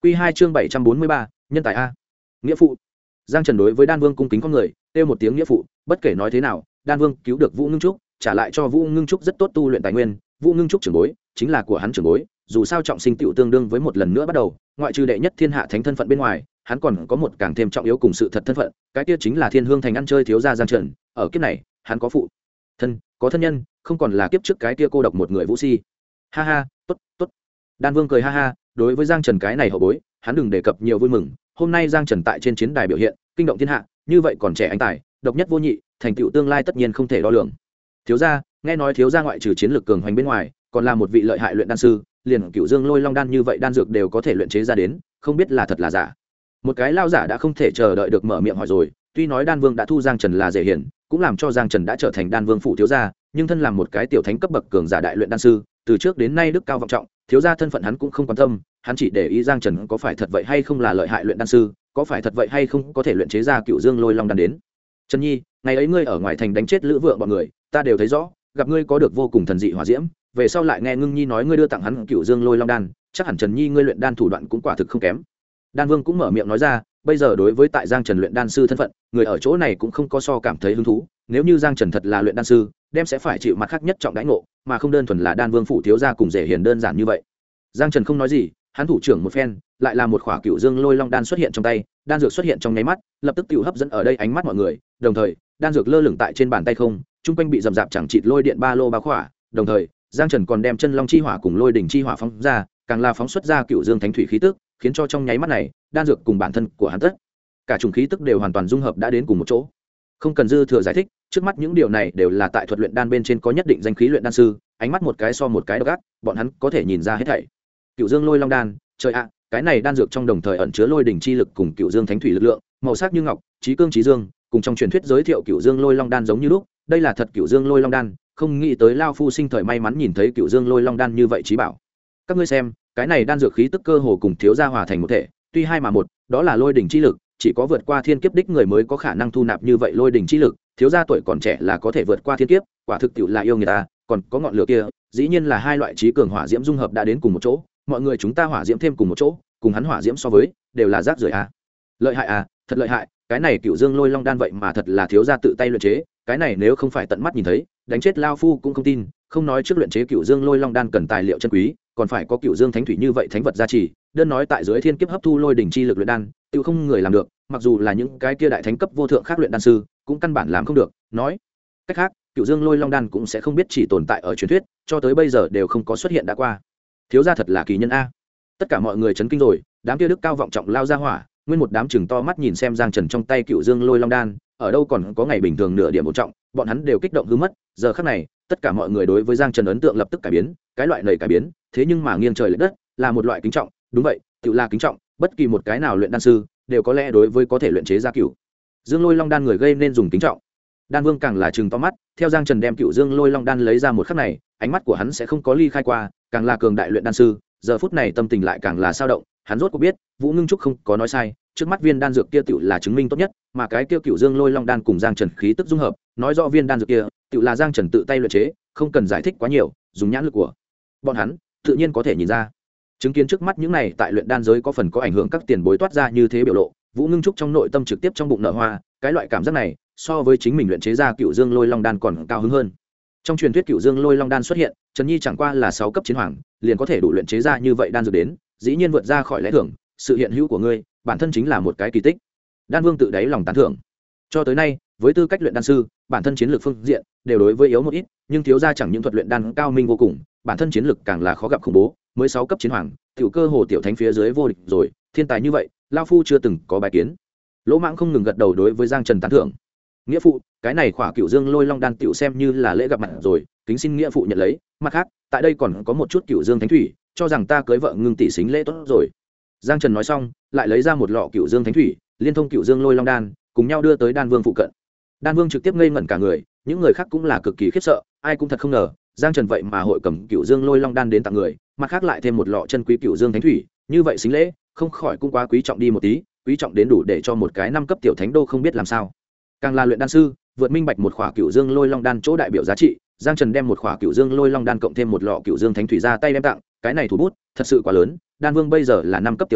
Quy 2 chương 743, nhân tài a. Nghĩa phụ. Giang Trần đối với Đan Vương cung kính con người, kêu một tiếng nghĩa phụ, bất kể nói thế nào, Đan Vương cứu được Vũ Ngưng Trúc, trả lại cho Vũ Ngưng Trúc rất tốt tu luyện tài nguyên, Vũ Ngưng Trúc trưởng bối, chính là của hắn trưởng bối, dù sao trọng sinh tựu tương đương với một lần nữa bắt đầu, ngoại trừ đệ nhất thiên hạ thánh thân phận bên ngoài, hắn còn có một càng thêm trọng yếu cùng sự thật thân phận, cái kia chính là Thiên Hương thành ăn chơi thiếu gia Giang Trần, ở kiếp này, hắn có phụ thân, có thân nhân, không còn là kiếp trước cái kia cô độc một người Vũ Si. Ha ha, tốt, tốt. Đan Vương cười ha ha, đối với Giang Trần cái này hậu bối, hắn đừng đề cập nhiều vui mừng, hôm nay Giang Trần tại trên chiến đài biểu hiện, kinh động thiên hạ, như vậy còn trẻ anh tài, độc nhất vô nhị, thành tựu tương lai tất nhiên không thể đo lường. Thiếu gia, nghe nói thiếu gia ngoại trừ chiến lược cường hoành bên ngoài, còn là một vị lợi hại luyện đan sư, liền Cửu Dương Lôi Long đan như vậy đan dược đều có thể luyện chế ra đến, không biết là thật là giả. Một cái lao giả đã không thể chờ đợi được mở miệng hỏi rồi, tuy nói Đan Vương đã thu Giang Trần là dễ hiển, cũng làm cho Giang Trần đã trở thành Đan Vương phủ thiếu gia, nhưng thân làm một cái tiểu thánh cấp bậc cường giả đại luyện đan sư, từ trước đến nay đức cao vọng trọng, thiếu gia thân phận hắn cũng không quan tâm, hắn chỉ để ý Giang Trần có phải thật vậy hay không là lợi hại luyện đan sư, có phải thật vậy hay không có thể luyện chế ra Cửu Dương Lôi Long đan đến. Trần Nhi, ngày ấy ngươi ở ngoài thành đánh chết Lữ Vượng bọn người, ta đều thấy rõ, gặp ngươi có được vô cùng thần dị hỏa diễm, về sau lại nghe Ngưng Nhi nói ngươi đưa tặng hắn Cửu Dương Lôi Long đan, chắc hẳn Trần Nhi ngươi luyện đan thủ đoạn cũng quả thực không kém. Đan Vương cũng mở miệng nói ra, bây giờ đối với tại Giang Trần luyện đan sư thân phận, người ở chỗ này cũng không có so cảm thấy hứng thú, nếu như Giang Trần thật là luyện đan sư, đem sẽ phải chịu mặt khác nhất trọng đãi ngộ, mà không đơn thuần là Đan Vương phủ thiếu gia cùng dễ hiền đơn giản như vậy. Giang Trần không nói gì, hắn thủ trưởng một phen, lại là một khỏa Cửu Dương Lôi Long đan xuất hiện trong tay, đan dược xuất hiện trong nháy mắt, lập tức tiêu hấp dẫn ở đây ánh mắt mọi người, đồng thời, đan dược lơ lửng tại trên bàn tay không, trung quanh bị rầm rạp chẳng chịt lôi điện ba lô bao khỏa, đồng thời, Giang Trần còn đem chân long chi hỏa cùng lôi đỉnh chi hỏa phóng ra, càng là phóng xuất ra Cửu Dương Thánh thủy khí tức, khiến cho trong nháy mắt này, đan dược cùng bản thân của hắn tất cả chủng khí tức đều hoàn toàn dung hợp đã đến cùng một chỗ. Không cần dư thừa giải thích, trước mắt những điều này đều là tại thuật luyện đan bên trên có nhất định danh khí luyện đan sư, ánh mắt một cái so một cái độc ác, bọn hắn có thể nhìn ra hết thảy. Cửu Dương Lôi Long đan, trời ạ, cái này đan dược trong đồng thời ẩn chứa lôi đỉnh chi lực cùng Cửu Dương Thánh thủy lực lượng, màu sắc như ngọc, chí cương chí dương, cùng trong truyền thuyết giới thiệu Cửu Dương Lôi Long đan giống như lúc, đây là thật Cửu Dương Lôi Long đan, không nghĩ tới lao phu sinh thời may mắn nhìn thấy Cửu Dương Lôi Long đan như vậy chí bảo. Các ngươi xem, cái này đan dược khí tức cơ hồ cùng thiếu gia hòa thành một thể, tuy hai mà một, đó là lôi đỉnh chi lực, chỉ có vượt qua thiên kiếp đích người mới có khả năng thu nạp như vậy lôi đỉnh chi lực, thiếu gia tuổi còn trẻ là có thể vượt qua thiên kiếp, quả thực tiệu là yêu người ta, còn có ngọn lửa kia, dĩ nhiên là hai loại chí cường hỏa diễm dung hợp đã đến cùng một chỗ, mọi người chúng ta hỏa diễm thêm cùng một chỗ, cùng hắn hỏa diễm so với, đều là rác rưởi a. Lợi hại à, thật lợi hại, cái này Cửu Dương Lôi Long đan vậy mà thật là thiếu gia tự tay luyện chế, cái này nếu không phải tận mắt nhìn thấy, đánh chết lao phu cũng không tin, không nói trước luyện chế Cửu Dương Lôi Long đan cần tài liệu chân quý, còn phải có Cửu Dương Thánh thủy như vậy thánh vật gia trì, đơn nói tại dưới thiên kiếp hấp thu lôi đỉnh chi lực luyện đan, tiêu không người làm được, mặc dù là những cái kia đại thánh cấp vô thượng khác luyện đan sư, cũng căn bản làm không được, nói cách khác, Cửu Dương Lôi Long đan cũng sẽ không biết chỉ tồn tại ở truyền thuyết, cho tới bây giờ đều không có xuất hiện đã qua. Thiếu gia thật là kỳ nhân a. Tất cả mọi người chấn kinh rồi, đám kia đức cao vọng trọng lao ra hỏa, nguyên một đám chừng to mắt nhìn xem Giang Trần trong tay Cửu Dương Lôi Long đan, ở đâu còn có ngày bình thường nửa điểm một trọng, bọn hắn đều kích động hư mất, giờ khắc này, tất cả mọi người đối với Giang Trần ấn tượng lập tức cải biến, cái loại này cải biến, thế nhưng mà nghiêng trời lệch đất, là một loại kính trọng, đúng vậy, tự là kính trọng, bất kỳ một cái nào luyện đan sư, đều có lẽ đối với có thể luyện chế ra Cửu Dương Lôi Long đan người gây nên dùng kính trọng. Đan Vương càng là chừng to mắt, theo Giang Trần đem Cửu Dương Lôi Long đan lấy ra một khắc này, ánh mắt của hắn sẽ không có ly khai qua, càng là cường đại luyện đan sư, giờ phút này tâm tình lại càng là dao động, hắn rốt cuộc biết, Vũ Ngưng Trúc không có nói sai, trước mắt viên đan dược kia tựu là chứng minh tốt nhất, mà cái kia Cửu Dương Lôi Long đan cùng Giang Trần khí tức dung hợp, nói rõ viên đan dược kia tựu là Giang Trần tự tay luyện chế, không cần giải thích quá nhiều, dùng nhãn lực của bọn hắn, tự nhiên có thể nhìn ra. Chứng kiến trước mắt những này tại luyện đan giới có phần có ảnh hưởng các tiền bối toát ra như thế biểu lộ, Vũ Ngưng Trúc trong nội tâm trực tiếp trong bụng nở hoa, cái loại cảm giác này, so với chính mình luyện chế ra Cửu Dương Lôi Long đan còn cao hứng hơn. Trong truyền thuyết Cửu Dương Lôi Long đan xuất hiện, Trần Nhi chẳng qua là 6 cấp chiến hoàng, liền có thể đủ luyện chế ra như vậy đan dược đến, dĩ nhiên vượt ra khỏi lẽ thường, sự hiện hữu của ngươi, bản thân chính là một cái kỳ tích. Đan Vương tự đáy lòng tán thưởng. Cho tới nay, với tư cách luyện đan sư, bản thân chiến lược phương diện đều đối với yếu một ít, nhưng thiếu gia chẳng những thuật luyện đan cao minh vô cùng, bản thân chiến lược càng là khó gặp khủng bố, mới 6 cấp chiến hoàng, tiểu cơ hồ tiểu thánh phía dưới vô địch rồi, thiên tài như vậy, lão phu chưa từng có bài kiến. Lỗ Mãng không ngừng gật đầu đối với Giang Trần tán thưởng. Nghĩa phụ, cái này khỏa Cửu Dương Lôi Long đan tiểu xem như là lễ gặp mặt rồi, kính xin nghĩa phụ nhận lấy, mặt khác, tại đây còn có một chút Cửu Dương Thánh thủy, cho rằng ta cưới vợ Ngưng tỷ xính lễ tốt rồi. Giang Trần nói xong, lại lấy ra một lọ Cửu Dương Thánh thủy, liên thông Cửu Dương Lôi Long đan, cùng nhau đưa tới Đan Vương phụ cận. Đan Vương trực tiếp ngây ngẩn cả người, những người khác cũng là cực kỳ khiếp sợ, ai cũng thật không ngờ, Giang Trần vậy mà hội cầm Cửu Dương Lôi Long đan đến tặng người, mặt khác lại thêm một lọ chân quý Cửu Dương Thánh thủy, như vậy xính lễ, không khỏi cũng quá quý trọng đi một tí, quý trọng đến đủ để cho một cái 5 cấp tiểu thánh đô không biết làm sao. Càng là luyện đan sư, vượt minh bạch một khỏa Cửu Dương Lôi Long đan chỗ đại biểu giá trị, Giang Trần đem một khỏa Cửu Dương Lôi Long đan cộng thêm một lọ Cửu Dương Thánh thủy ra tay đem tặng, cái này thủ bút thật sự quá lớn, Đan Vương bây giờ là 5 cấp tiểu thánh,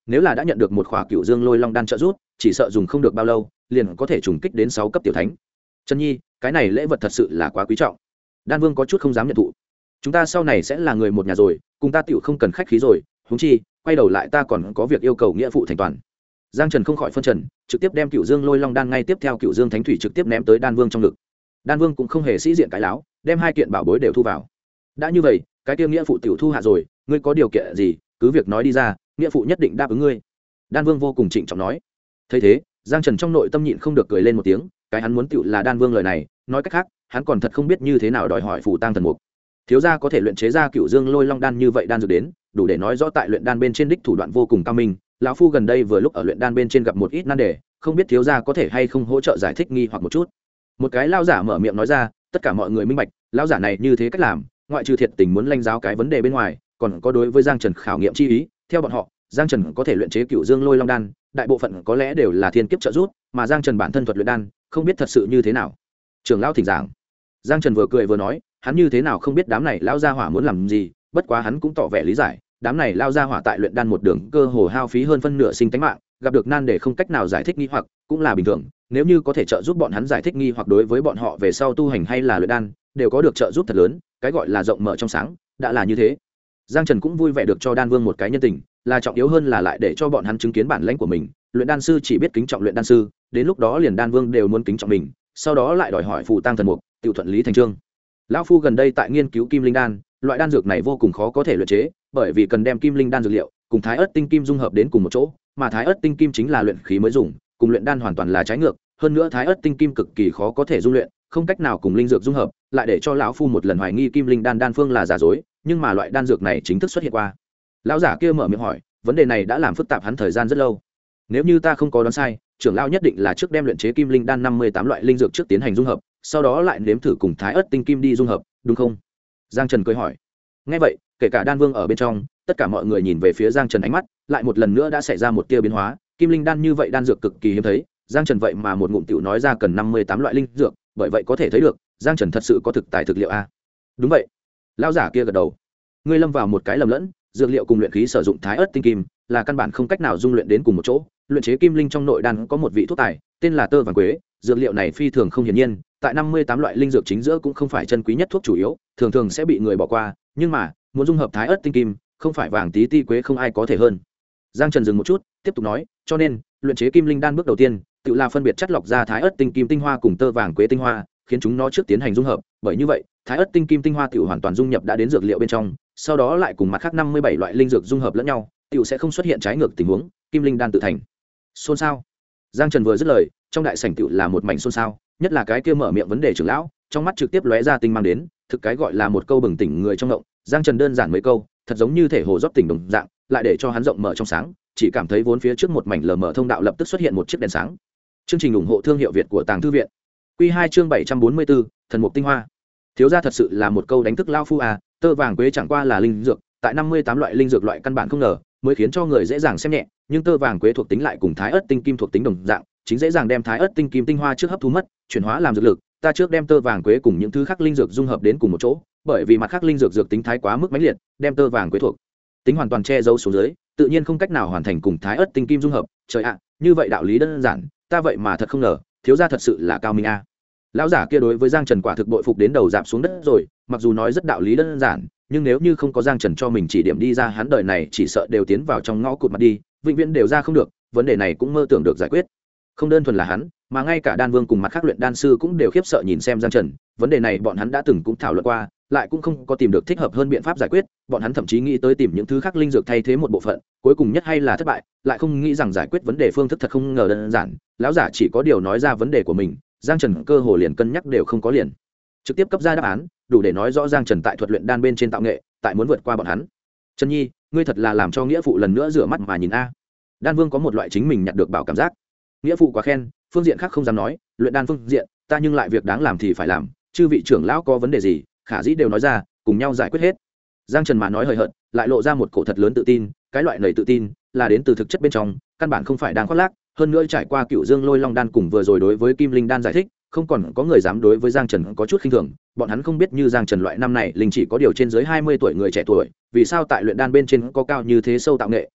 nếu là đã nhận được một khỏa cựu dương lôi long đan trợ giúp, chỉ sợ dùng không được bao lâu liền có thể trùng kích đến 6 cấp tiểu thánh. Trần Nhi, cái này lễ vật thật sự là quá quý trọng. Đan Vương có chút không dám nhận thụ. Chúng ta sau này sẽ là người một nhà rồi, cùng ta tiểu không cần khách khí rồi, huống chi quay đầu lại ta còn có việc yêu cầu nghĩa phụ thành toàn. Giang Trần không khỏi phân trần, trực tiếp đem cựu dương lôi long đan ngay tiếp theo cựu dương thánh thủy trực tiếp ném tới Đan Vương trong ngực. Đan Vương cũng không hề sĩ diện cái láo, đem 2 kiện bảo bối đều thu vào. Đã như vậy, cái kia nghĩa phụ tiểu thu hạ rồi, ngươi có điều kiện gì, cứ việc nói đi ra, nghĩa phụ nhất định đáp ứng ngươi. Đan Vương vô cùng trịnh trọng nói. Thấy thế, Giang Trần trong nội tâm nhịn không được cười lên một tiếng, cái hắn muốn tiểu là Đan Vương lời này, nói cách khác, hắn còn thật không biết như thế nào đòi hỏi phù tang thần mục. Thiếu gia có thể luyện chế ra cựu dương lôi long đan như vậy đan dược đến, đủ để nói rõ tại luyện đan bên trên đích thủ đoạn vô cùng cao minh. Lão phu gần đây vừa lúc ở luyện đan bên trên gặp một ít nan đề, không biết thiếu gia có thể hay không hỗ trợ giải thích nghi hoặc một chút. Một cái lão giả mở miệng nói ra, tất cả mọi người minh bạch, lão giả này như thế cách làm, ngoại trừ thiệt tình muốn lanh giáo cái vấn đề bên ngoài, còn có đối với Giang Trần khảo nghiệm chi ý. Theo bọn họ, Giang Trần có thể luyện chế cựu dương lôi long đan, đại bộ phận có lẽ đều là thiên kiếp trợ giúp, mà Giang Trần bản thân thuật luyện đan, không biết thật sự như thế nào. Trưởng lão thỉnh giảng. Giang Trần vừa cười vừa nói, hắn như thế nào không biết đám này lão gia hỏa muốn làm gì, bất quá hắn cũng tỏ vẻ lý giải, đám này lao gia hỏa tại luyện đan một đường cơ hồ hao phí hơn phân nửa sinh tánh mạng, gặp được nan để không cách nào giải thích nghi hoặc, cũng là bình thường, nếu như có thể trợ giúp bọn hắn giải thích nghi hoặc đối với bọn họ về sau tu hành hay là luyện đan, đều có được trợ giúp thật lớn, cái gọi là rộng mở trong sáng, đã là như thế. Giang Trần cũng vui vẻ được cho Đan Vương một cái nhân tình, là trọng yếu hơn là lại để cho bọn hắn chứng kiến bản lãnh của mình, luyện đan sư chỉ biết kính trọng luyện đan sư, đến lúc đó liền Đan Vương đều muốn kính trọng mình, sau đó lại đòi hỏi phù tang thần mục, tiểu thuận lý thành chương. Lão phu gần đây tại nghiên cứu kim linh đan, loại đan dược này vô cùng khó có thể luyện chế, bởi vì cần đem kim linh đan dược liệu cùng thái ớt tinh kim dung hợp đến cùng một chỗ, mà thái ớt tinh kim chính là luyện khí mới dùng, cùng luyện đan hoàn toàn là trái ngược, hơn nữa thái ớt tinh kim cực kỳ khó có thể dung luyện, không cách nào cùng linh dược dung hợp, lại để cho lão phu một lần hoài nghi kim linh đan đan phương là giả dối, nhưng mà loại đan dược này chính thức xuất hiện qua. Lão giả kia mở miệng hỏi, vấn đề này đã làm phức tạp hắn thời gian rất lâu. Nếu như ta không có đoán sai, trưởng lão nhất định là trước đem luyện chế kim linh đan 58 loại linh dược trước tiến hành dung hợp, sau đó lại nếm thử cùng thái ớt tinh kim đi dung hợp, đúng không? Giang Trần cười hỏi. Nghe vậy, kể cả Đan Vương ở bên trong, tất cả mọi người nhìn về phía Giang Trần, ánh mắt lại một lần nữa đã xảy ra một tia biến hóa. Kim linh đan như vậy đan dược cực kỳ hiếm thấy, Giang Trần vậy mà một ngụm tiểu nói ra cần 58 loại linh dược, bởi vậy có thể thấy được, Giang Trần thật sự có thực tài thực liệu a. Đúng vậy. Lão giả kia gật đầu. Ngươi lâm vào một cái lầm lẫn, dược liệu cùng luyện khí sử dụng thái ớt tinh kim là căn bản không cách nào dung luyện đến cùng một chỗ. Luyện chế kim linh trong nội đan có một vị thuốc tài, tên là tơ vàng quế, dược liệu này phi thường không hiển nhiên, tại 58 loại linh dược chính giữa cũng không phải chân quý nhất thuốc chủ yếu, thường thường sẽ bị người bỏ qua, nhưng mà, muốn dung hợp thái ớt tinh kim, không phải vàng tí ti quế không ai có thể hơn. Giang Trần dừng một chút, tiếp tục nói, cho nên, luyện chế kim linh đan bước đầu tiên, tự là phân biệt chất lọc ra thái ớt tinh kim tinh hoa cùng tơ vàng quế tinh hoa, khiến chúng nó trước tiến hành dung hợp, bởi như vậy, thái ớt tinh kim tinh hoa tiểu hoàn toàn dung nhập đã đến dược liệu bên trong, sau đó lại cùng mặt khác 57 loại linh dược dung hợp lẫn nhau, tiểu sẽ không xuất hiện trái ngược tình huống, kim linh đan tự thành. Xôn xao. Giang Trần vừa dứt lời, trong đại sảnh tiểu là một mảnh xôn xao, nhất là cái kia mở miệng vấn đề trưởng lão, trong mắt trực tiếp lóe ra tinh mang đến, thực cái gọi là một câu bừng tỉnh người trong động. Giang Trần đơn giản mấy câu, thật giống như thể hồ rót tỉnh đồng dạng, lại để cho hắn rộng mở trong sáng, chỉ cảm thấy vốn phía trước một mảnh lờ mờ thông đạo lập tức xuất hiện một chiếc đèn sáng. Chương trình ủng hộ thương hiệu Việt của Tàng Thư viện. Quy 2 chương 744, thần mục tinh hoa. Thiếu gia thật sự là một câu đánh thức lao phu à, tơ vàng quế chẳng qua là linh dược, tại 58 loại linh dược loại căn bản không ngờ, mới khiến cho người dễ dàng xem nhẹ, nhưng tơ vàng quế thuộc tính lại cùng thái ớt tinh kim thuộc tính đồng dạng, chính dễ dàng đem thái ớt tinh kim tinh hoa trước hấp thu mất, chuyển hóa làm dược lực, ta trước đem tơ vàng quế cùng những thứ khác linh dược dung hợp đến cùng một chỗ, bởi vì mặt khác linh dược dược tính thái quá mức mãnh liệt, đem tơ vàng quế thuộc tính hoàn toàn che giấu xuống dưới, tự nhiên không cách nào hoàn thành cùng thái ớt tinh kim dung hợp, trời ạ, như vậy đạo lý đơn giản, ta vậy mà thật không ngờ, thiếu gia thật sự là cao minh a. Lão giả kia đối với Giang Trần quả thực bội phục đến đầu dạp xuống đất rồi, mặc dù nói rất đạo lý đơn giản, nhưng nếu như không có Giang Trần cho mình chỉ điểm đi ra, hắn đời này chỉ sợ đều tiến vào trong ngõ cụt mặt đi, vĩnh viễn đều ra không được, vấn đề này cũng mơ tưởng được giải quyết. Không đơn thuần là hắn, mà ngay cả Đan Vương cùng mặt khác luyện đan sư cũng đều khiếp sợ nhìn xem Giang Trần, vấn đề này bọn hắn đã từng cũng thảo luận qua, lại cũng không có tìm được thích hợp hơn biện pháp giải quyết, bọn hắn thậm chí nghĩ tới tìm những thứ khác linh dược thay thế một bộ phận, cuối cùng nhất hay là thất bại, lại không nghĩ rằng giải quyết vấn đề phương thức thật không ngờ đơn giản, lão giả chỉ có điều nói ra vấn đề của mình, Giang Trần cơ hồ liền cân nhắc đều không có liền, trực tiếp cấp ra đáp án, đủ để nói rõ Giang Trần tại thuật luyện đan bên trên tạo nghệ, tại muốn vượt qua bọn hắn. Trần Nhi, ngươi thật là làm cho nghĩa phụ lần nữa rửa mắt mà nhìn a. Đan Vương có một loại chính mình nhặt được bảo cảm giác. Nghĩa phụ quá khen, phương diện khác không dám nói, luyện đan phương diện, ta nhưng lại việc đáng làm thì phải làm, chư vị trưởng lão có vấn đề gì, khả dĩ đều nói ra, cùng nhau giải quyết hết. Giang Trần mà nói hời hợt, lại lộ ra một cổ thật lớn tự tin, cái loại này tự tin là đến từ thực chất bên trong, căn bản không phải đang khoác lác, hơn nữa trải qua Cựu Dương Lôi Long đan cùng vừa rồi đối với Kim Linh đan giải thích, không còn có người dám đối với Giang Trần có chút khinh thường, bọn hắn không biết như Giang Trần loại năm này linh chỉ có điều trên dưới 20 tuổi người trẻ tuổi, vì sao tại luyện đan bên trên có cao như thế sâu tạo nghệ,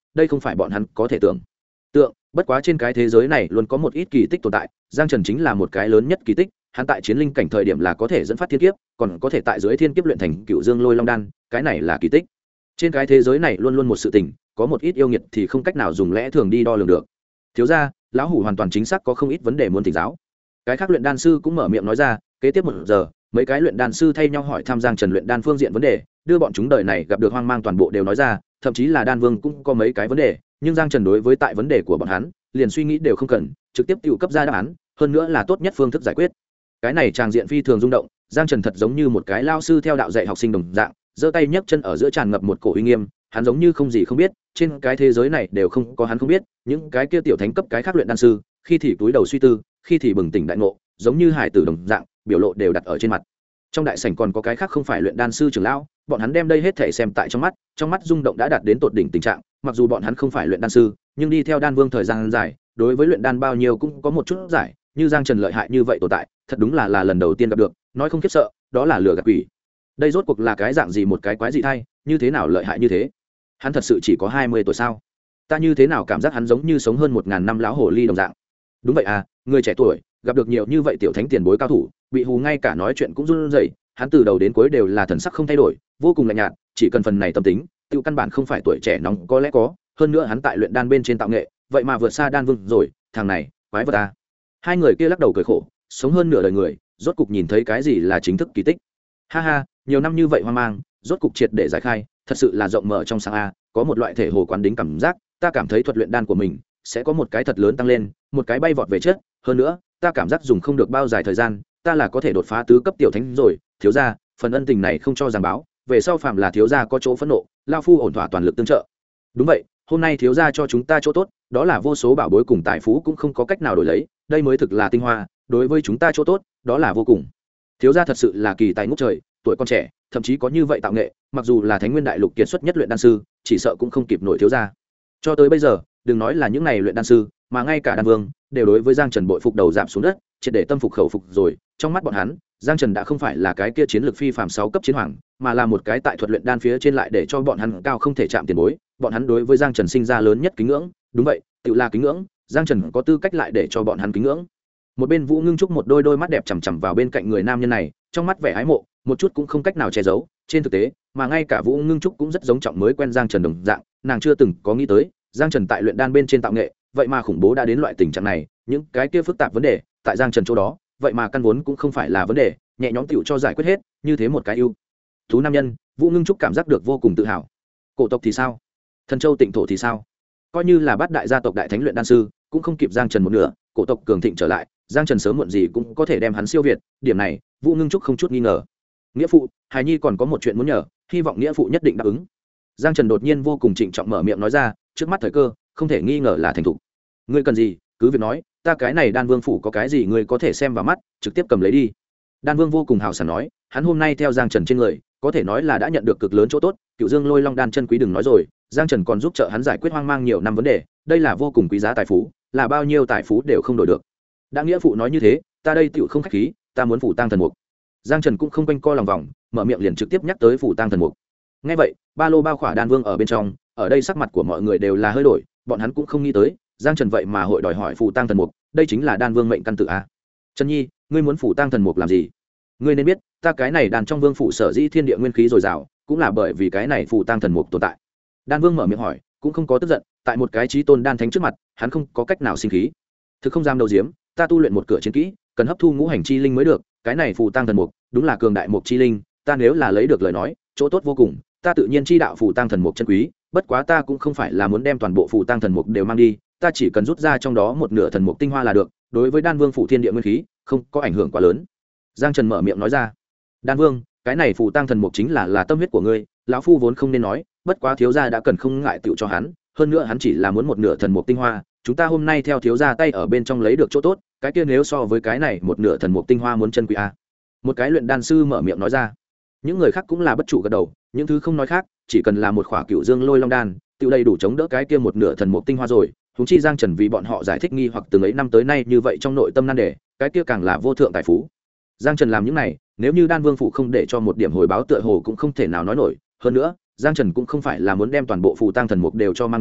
đây không phải bọn hắn có thể tưởng tượng. Bất quá trên cái thế giới này luôn có một ít kỳ tích tồn tại, Giang Trần chính là một cái lớn nhất kỳ tích. Hắn tại chiến linh cảnh thời điểm là có thể dẫn phát thiên kiếp, còn có thể tại dưới thiên kiếp luyện thành Cựu Dương Lôi Long đan, cái này là kỳ tích. Trên cái thế giới này luôn luôn một sự tình, có một ít yêu nghiệt thì không cách nào dùng lẽ thường đi đo lường được. Thiếu gia, lão hủ hoàn toàn chính xác có không ít vấn đề muốn thỉnh giáo. Cái khác luyện đan sư cũng mở miệng nói ra, kế tiếp 1 giờ, mấy cái luyện đan sư thay nhau hỏi thăm Giang Trần luyện đan phương diện vấn đề, đưa bọn chúng đời này gặp được hoang mang toàn bộ đều nói ra, thậm chí là đan vương cũng có mấy cái vấn đề, nhưng Giang Trần đối với tại vấn đề của bọn hắn, liền suy nghĩ đều không cần, trực tiếp tự cấp ra đáp án, hơn nữa là tốt nhất phương thức giải quyết. Cái này tràng diện phi thường rung động, Giang Trần thật giống như một cái lao sư theo đạo dạy học sinh đồng dạng, giơ tay nhấc chân ở giữa tràn ngập một cổ uy nghiêm, hắn giống như không gì không biết, trên cái thế giới này đều không có hắn không biết, những cái kia tiểu thánh cấp cái khác luyện đan sư, khi thì túi đầu suy tư, khi thì bừng tỉnh đại ngộ, giống như hải tử đồng dạng, biểu lộ đều đặt ở trên mặt. Trong đại sảnh còn có cái khác không phải luyện đan sư trưởng lão, bọn hắn đem đây hết thảy xem tại trong mắt rung động đã đạt đến tột đỉnh tình trạng, mặc dù bọn hắn không phải luyện đan sư, nhưng đi theo đan vương thời gian dài, đối với luyện đan bao nhiêu cũng có một chút giải, như Giang Trần lợi hại như vậy tồn tại, thật đúng là lần đầu tiên gặp được, nói không khiếp sợ, đó là lừa gạt quỷ. Đây rốt cuộc là cái dạng gì một cái quái dị thay, như thế nào lợi hại như thế? Hắn thật sự chỉ có 20 tuổi sao? Ta như thế nào cảm giác hắn giống như sống hơn 1000 năm lão hồ ly đồng dạng. Đúng vậy à, người trẻ tuổi, gặp được nhiều như vậy tiểu thánh tiền bối cao thủ, bị hù ngay cả nói chuyện cũng run rẩy, hắn từ đầu đến cuối đều là thần sắc không thay đổi, vô cùng lạnh nhạt, chỉ cần phần này tâm tính, tiêu căn bản không phải tuổi trẻ nóng có lẽ có, hơn nữa hắn tại luyện đan bên trên tạo nghệ, vậy mà vượt xa đan vương rồi, thằng này, quái vật ta. Hai người kia lắc đầu cười khổ, sống hơn nửa đời người, rốt cục nhìn thấy cái gì là chính thức kỳ tích. Ha ha, nhiều năm như vậy hoang mang, rốt cục triệt để giải khai, thật sự là rộng mở trong sáng a, có một loại thể hồ quán đính cảm giác, ta cảm thấy thuật luyện đan của mình sẽ có một cái thật lớn tăng lên, một cái bay vọt về trước, hơn nữa, ta cảm giác dùng không được bao dài thời gian, ta là có thể đột phá tứ cấp tiểu thánh rồi, thiếu gia, phần ân tình này không cho giảng báo, về sau phạm là thiếu gia có chỗ phẫn nộ, lão phu ổn thỏa toàn lực tương trợ. Đúng vậy, hôm nay thiếu gia cho chúng ta chỗ tốt, đó là vô số bảo bối cùng tài phú cũng không có cách nào đổi lấy, đây mới thực là tinh hoa, đối với chúng ta chỗ tốt, đó là vô cùng. Thiếu gia thật sự là kỳ tài ngút trời, tuổi còn trẻ, thậm chí có như vậy tạo nghệ, mặc dù là Thánh Nguyên Đại Lục kiệt xuất nhất luyện đan sư, chỉ sợ cũng không kịp nổi thiếu gia. Cho tới bây giờ, đừng nói là những này luyện đan sư, mà ngay cả đan vương đều đối với Giang Trần bội phục đầu giảm xuống đất, triệt để tâm phục khẩu phục rồi. Trong mắt bọn hắn, Giang Trần đã không phải là cái kia chiến lược phi phàm 6 cấp chiến hoàng, mà là một cái tại thuật luyện đan phía trên lại để cho bọn hắn cao không thể chạm tiền bối. Bọn hắn đối với Giang Trần sinh ra lớn nhất kính ngưỡng, đúng vậy, tự là kính ngưỡng, Giang Trần có tư cách lại để cho bọn hắn kính ngưỡng. Một bên Vũ Ngưng Trúc một đôi mắt đẹp chằm chằm vào bên cạnh người nam nhân này, trong mắt vẻ ái mộ, một chút cũng không cách nào che giấu. Trên thực tế, mà ngay cả Vũ Ngưng Trúc cũng rất giống trọng mới quen Giang Trần đồng dạng, nàng chưa từng có nghĩ tới, Giang Trần tại luyện đan bên trên tạo nghệ, vậy mà khủng bố đã đến loại tình trạng này, những cái kia phức tạp vấn đề, tại Giang Trần chỗ đó, vậy mà căn vốn cũng không phải là vấn đề, nhẹ nhõm tựu cho giải quyết hết, như thế một cái ưu tú nam nhân, Vũ Ngưng Trúc cảm giác được vô cùng tự hào. Cổ tộc thì sao? Thần Châu Tịnh thổ thì sao? Coi như là bát đại gia tộc đại thánh luyện đan sư, cũng không kịp Giang Trần một nửa, cổ tộc cường thịnh trở lại, Giang Trần sớm muộn gì cũng có thể đem hắn siêu việt, điểm này, Vũ Ngưng Trúc không chút nghi ngờ. Nghĩa phụ, Hải Nhi còn có một chuyện muốn nhờ, hy vọng nghĩa phụ nhất định đáp ứng. Giang Trần đột nhiên vô cùng trịnh trọng mở miệng nói ra, trước mắt thời cơ, không thể nghi ngờ là thành thục. Ngươi cần gì, cứ việc nói, ta cái này Đan Vương phủ có cái gì ngươi có thể xem vào mắt, trực tiếp cầm lấy đi. Đan Vương vô cùng hào sảng nói, hắn hôm nay theo Giang Trần trên người, có thể nói là đã nhận được cực lớn chỗ tốt, Cựu Dương Lôi Long đan chân quý đừng nói rồi, Giang Trần còn giúp trợ hắn giải quyết hoang mang nhiều năm vấn đề, đây là vô cùng quý giá tài phú, là bao nhiêu tài phú đều không đổi được. Đã nghĩa phụ nói như thế, ta đây tựu không khách khí, ta muốn phủ tang thần mục. Giang Trần cũng không quanh co lòng vòng, mở miệng liền trực tiếp nhắc tới phủ tang thần mục. Nghe vậy, ba lô bao khỏa Đan Vương ở bên trong, ở đây sắc mặt của mọi người đều là hơi đổi, bọn hắn cũng không nghĩ tới, Giang Trần vậy mà hội đòi hỏi phủ tang thần mục, đây chính là Đan Vương mệnh căn tự a. Trần Nhi, ngươi muốn phủ tang thần mục làm gì? Ngươi nên biết, ta cái này đàn trong vương phủ sở dĩ thiên địa nguyên khí dồi dào, cũng là bởi vì cái này phủ tang thần mục tồn tại. Đan Vương mở miệng hỏi, cũng không có tức giận, tại một cái chí tôn đan thánh trước mặt, hắn không có cách nào sinh khí. Thực không dám đầu diếm, ta tu luyện một cửa chiến kỹ, cần hấp thu ngũ hành chi linh mới được, cái này phù tang thần mục, đúng là cường đại mục chi linh, ta nếu là lấy được lời nói, chỗ tốt vô cùng, ta tự nhiên chi đạo phù tang thần mục chân quý, bất quá ta cũng không phải là muốn đem toàn bộ phù tang thần mục đều mang đi, ta chỉ cần rút ra trong đó một nửa thần mục tinh hoa là được, đối với Đan Vương phủ thiên địa nguyên khí, không có ảnh hưởng quá lớn. Giang Trần mở miệng nói ra. Đan Vương, cái này phù tang thần mục chính là tâm huyết của ngươi, lão phu vốn không nên nói, bất quá thiếu gia đã cần không ngại tựu cho hắn, hơn nữa hắn chỉ là muốn một nửa thần mục tinh hoa, chúng ta hôm nay theo thiếu gia tay ở bên trong lấy được chỗ tốt, cái kia nếu so với cái này một nửa thần mục tinh hoa muốn chân quý a. Một cái luyện đan sư mở miệng nói ra. Những người khác cũng là bất chủ gật đầu, những thứ không nói khác, chỉ cần là một khỏa Cựu Dương Lôi Long đan, tựu đầy đủ chống đỡ cái kia một nửa thần mục tinh hoa rồi. Huống chi Giang Trần vì bọn họ giải thích nghi hoặc từng ấy năm tới nay như vậy trong nội tâm nan đề, cái kia càng là vô thượng tài phú. Giang Trần làm những này, nếu như Đan Vương phủ không để cho một điểm hồi báo tựa hồ cũng không thể nào nói nổi, hơn nữa, Giang Trần cũng không phải là muốn đem toàn bộ phù tang thần mục đều cho mang đi,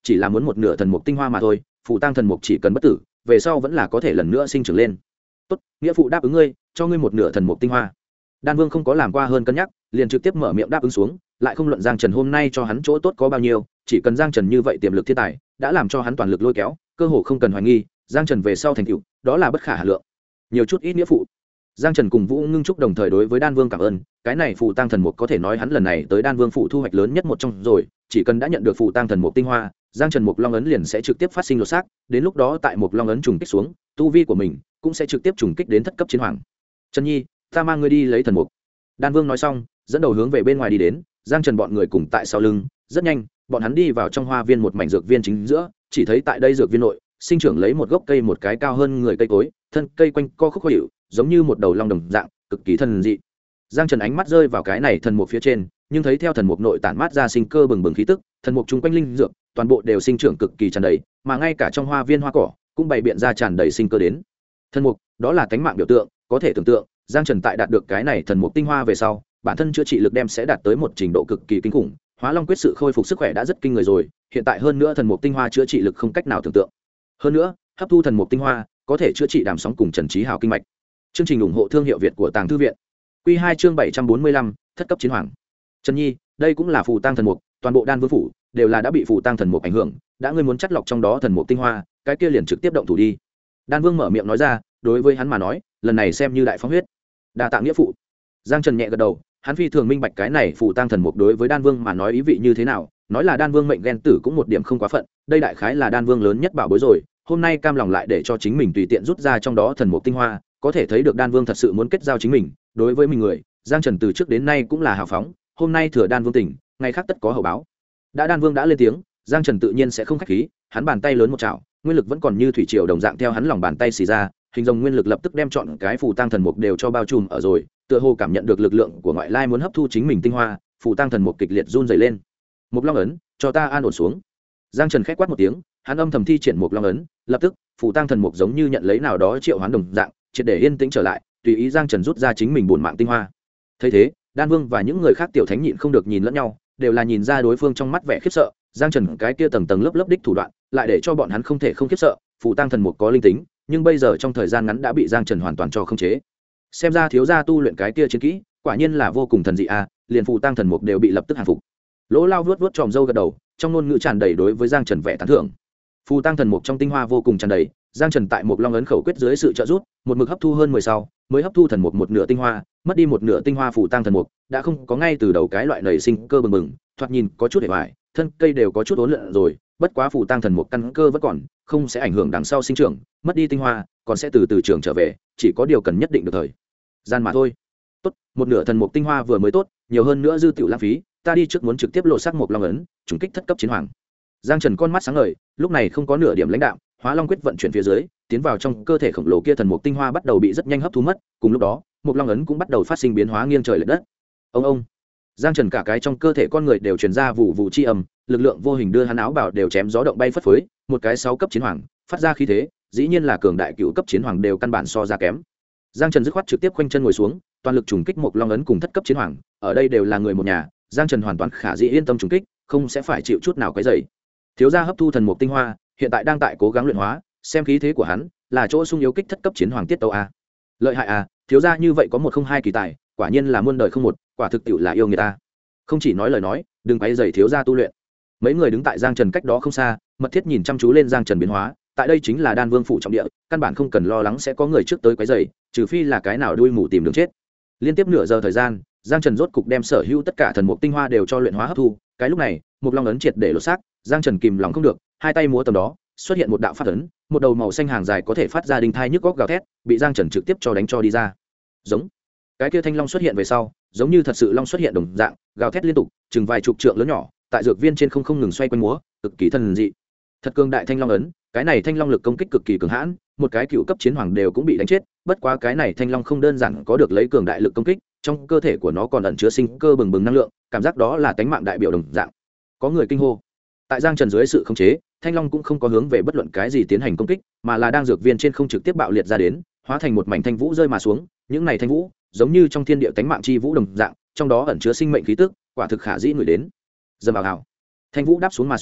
chỉ là muốn một nửa thần mục tinh hoa mà thôi. Phù tăng thần mục chỉ cần bất tử, về sau vẫn là có thể lần nữa sinh trưởng lên. Tốt, nghĩa phụ đáp ứng ngươi, cho ngươi một nửa thần mục tinh hoa. Đan Vương không có làm qua hơn cân nhắc, liền trực tiếp mở miệng đáp ứng xuống, lại không luận Giang Trần hôm nay cho hắn chỗ tốt có bao nhiêu, chỉ cần Giang Trần như vậy tiềm lực thiên tài, đã làm cho hắn toàn lực lôi kéo, cơ hồ không cần hoài nghi, Giang Trần về sau thành tựu, đó là bất khả hà lượng. Nhiều chút ít nghĩa phụ. Giang Trần cùng Vũ Ngưng Trúc đồng thời đối với Đan Vương cảm ơn, cái này phù tăng thần mục có thể nói hắn lần này tới Đan Vương phủ thu hoạch lớn nhất một trong rồi, chỉ cần đã nhận được phù tăng thần mục tinh hoa, Giang Trần Mục Long ấn liền sẽ trực tiếp phát sinh lột xác, đến lúc đó tại Mục Long ấn trùng kích xuống, tu vi của mình cũng sẽ trực tiếp trùng kích đến thất cấp chiến hoàng. Trần Nhi, ta mang ngươi đi lấy thần mục. Đan Vương nói xong, dẫn đầu hướng về bên ngoài đi đến, Giang Trần bọn người cùng tại sau lưng, rất nhanh, bọn hắn đi vào trong hoa viên một mảnh dược viên chính giữa, chỉ thấy tại đây dược viên nội, sinh trưởng lấy một gốc cây một cái cao hơn người cây cối, thân cây quanh co khúc khó hiểu, giống như một đầu long đồng dạng, cực kỳ thần dị. Giang Trần ánh mắt rơi vào cái này thần mục phía trên, nhưng thấy theo thần mục nội tản mát ra sinh cơ bừng bừng khí tức, thần mục chung quanh linh dược, toàn bộ đều sinh trưởng cực kỳ tràn đầy, mà ngay cả trong hoa viên hoa cỏ cũng bày biện ra tràn đầy sinh cơ đến. Thần mục, đó là tánh mạng biểu tượng, có thể tưởng tượng, Giang Trần tại đạt được cái này thần mục tinh hoa về sau, bản thân chữa trị lực đem sẽ đạt tới một trình độ cực kỳ kinh khủng, Hóa Long quyết sự khôi phục sức khỏe đã rất kinh người rồi, hiện tại hơn nữa thần mục tinh hoa chữa trị lực không cách nào tưởng tượng. Hơn nữa, hấp thu thần mục tinh hoa, có thể chữa trị đàm sóng cùng Trần Trí Hào kinh mạch. Chương trình ủng hộ thương hiệu Việt của Tàng Thư viện. Quy 2 chương 745, thất cấp chiến hoàng. Trần Nhi, đây cũng là phù tăng thần mục, toàn bộ Đan Vương phủ đều là đã bị phù tăng thần mục ảnh hưởng, đã ngươi muốn chắt lọc trong đó thần mục tinh hoa, cái kia liền trực tiếp động thủ đi. Đan Vương mở miệng nói ra, đối với hắn mà nói, lần này xem như đại phóng huyết. Đa tạ nghĩa phụ. Giang Trần nhẹ gật đầu, hắn phi thường minh bạch cái này phù tăng thần mục đối với Đan Vương mà nói ý vị như thế nào, nói là Đan Vương mệnh ghen tử cũng một điểm không quá phận, đây đại khái là Đan Vương lớn nhất bảo bối rồi, hôm nay cam lòng lại để cho chính mình tùy tiện rút ra trong đó thần mục tinh hoa, có thể thấy được Đan Vương thật sự muốn kết giao chính mình, đối với mình người, Giang Trần từ trước đến nay cũng là hào phóng, hôm nay thừa Đan Vương tỉnh, ngày khác tất có hậu báo. Đã Đan Vương đã lên tiếng, Giang Trần tự nhiên sẽ không khách khí, hắn bàn tay lớn một chảo, nguyên lực vẫn còn như thủy triều đồng dạng theo hắn lòng bàn tay xì ra, hình rồng nguyên lực lập tức đem chọn cái phù tăng thần mục đều cho bao trùm ở rồi, tựa hồ cảm nhận được lực lượng của ngoại lai muốn hấp thu chính mình tinh hoa, phù tăng thần mục kịch liệt run rẩy lên. Mục Long ấn, cho ta an ổn xuống. Giang Trần khẽ quát một tiếng, hắn âm thầm thi triển Mục Long ấn, lập tức, phù tăng thần mục giống như nhận lấy nào đó triệu hoán đồng dạng, triệt để yên tĩnh trở lại, tùy ý Giang Trần rút ra chính mình bổn mạng tinh hoa. Thấy thế, Đan Vương và những người khác tiểu thánh nhịn không được nhìn lẫn nhau, đều là nhìn ra đối phương trong mắt vẻ khiếp sợ, Giang Trần cái kia tầng tầng lớp lớp đích thủ đoạn, lại để cho bọn hắn không thể không khiếp sợ, phù tăng thần mục có linh tính, nhưng bây giờ trong thời gian ngắn đã bị Giang Trần hoàn toàn cho khống chế. Xem ra thiếu gia tu luyện cái kia chiến kỹ, quả nhiên là vô cùng thần dị a, liền phù tăng thần mục đều bị lập tức hàng phục. Lỗ Lao vuốt vuốt tròm râu gật đầu, trong ngôn ngữ tràn đầy đối với Giang Trần vẻ tán thưởng. Phù tăng thần mục trong tinh hoa vô cùng tràn đầy, Giang Trần tại Mục Long ấn khẩu quyết dưới sự trợ giúp, một mực hấp thu hơn 10 sau, mới hấp thu thần mục một nửa tinh hoa, mất đi một nửa tinh hoa phù tăng thần mục, đã không có ngay từ đầu cái loại nảy sinh cơ bừng bừng, thoạt nhìn có chút hề hoài, thân cây đều có chút uốn lượn rồi, bất quá phù tăng thần mục căn cơ vẫn còn, không sẽ ảnh hưởng đằng sau sinh trưởng, mất đi tinh hoa, còn sẽ từ từ trưởng trở về, chỉ có điều cần nhất định được thời gian mà thôi. Tốt, một nửa thần mục tinh hoa vừa mới tốt, nhiều hơn nữa dư tiểu lãng phí, ta đi trước muốn trực tiếp lộ sắc Mục Long ấn, trùng kích thất cấp chiến hoàng. Giang Trần con mắt sáng ngời, lúc này không có nửa điểm lãnh đạm, Hóa Long quyết vận chuyển phía dưới, tiến vào trong cơ thể khổng lồ kia thần mục tinh hoa bắt đầu bị rất nhanh hấp thu mất, cùng lúc đó, Mục Long ấn cũng bắt đầu phát sinh biến hóa nghiêng trời lệch đất. Ông, Giang Trần cả cái trong cơ thể con người đều truyền ra vụ vụ chi âm, lực lượng vô hình đưa hắn áo bảo đều chém gió động bay phất phới, một cái 6 cấp chiến hoàng, phát ra khí thế, dĩ nhiên là cường đại cựu cấp chiến hoàng đều căn bản so ra kém. Giang Trần dứt khoát trực tiếp khoanh chân ngồi xuống, toàn lực trùng kích Mục Long ấn cùng thất cấp chiến hoàng, ở đây đều là người một nhà, Giang Trần hoàn toàn khả dĩ yên tâm trùng kích, không sẽ phải chịu chút nào quấy rầy. Thiếu gia hấp thu thần mục tinh hoa, hiện tại đang tại cố gắng luyện hóa, xem khí thế của hắn, là chỗ sung yếu kích thất cấp chiến hoàng tiết tấu a. Lợi hại a, thiếu gia như vậy có 102 kỳ tài, quả nhiên là muôn đời không một, quả thực tiệu là yêu người ta. Không chỉ nói lời nói, đừng quấy rầy thiếu gia tu luyện. Mấy người đứng tại Giang Trần cách đó không xa, mật thiết nhìn chăm chú lên Giang Trần biến hóa, tại đây chính là Đan Vương phủ trọng địa, căn bản không cần lo lắng sẽ có người trước tới quấy rầy, trừ phi là cái nào đuôi mù tìm đường chết. Liên tiếp nửa giờ thời gian, Giang Trần rốt cục đem sở hữu tất cả thần mục tinh hoa đều cho luyện hóa hấp thu, cái lúc này, Mục Long ấn triệt để lột xác, Giang Trần kìm lòng không được, hai tay múa tầm đó, xuất hiện một đạo pháp ấn, một đầu màu xanh hàng dài có thể phát ra đinh thai nhức góc gào thét, bị Giang Trần trực tiếp cho đánh cho đi ra. Giống, cái kia thanh long xuất hiện về sau, giống như thật sự long xuất hiện đồng dạng, gào thét liên tục, chừng vài chục trượng lớn nhỏ, tại dược viên trên không ngừng xoay quanh múa, cực kỳ thần dị. Thật cường đại thanh long ấn, cái này thanh long lực công kích cực kỳ cường hãn, một cái cựu cấp chiến hoàng đều cũng bị đánh chết, bất quá cái này thanh long không đơn giản có được lấy cường đại lực công kích, trong cơ thể của nó còn ẩn chứa sinh cơ bừng bừng năng lượng, cảm giác đó là tánh mạng đại biểu đồng dạng. Có người kinh hô. Tại Giang Trần dưới sự khống chế, thanh long cũng không có hướng về bất luận cái gì tiến hành công kích, mà là đang dược viên trên không trực tiếp bạo liệt ra đến, hóa thành một mảnh thanh vũ rơi mà xuống, những này thanh vũ, giống như trong thiên địa tánh mạng chi vũ đồng dạng, trong đó ẩn chứa sinh mệnh khí tức, quả thực khả dĩ người đến. Dầm vào hào. Thanh vũ đáp xuống mà xuống,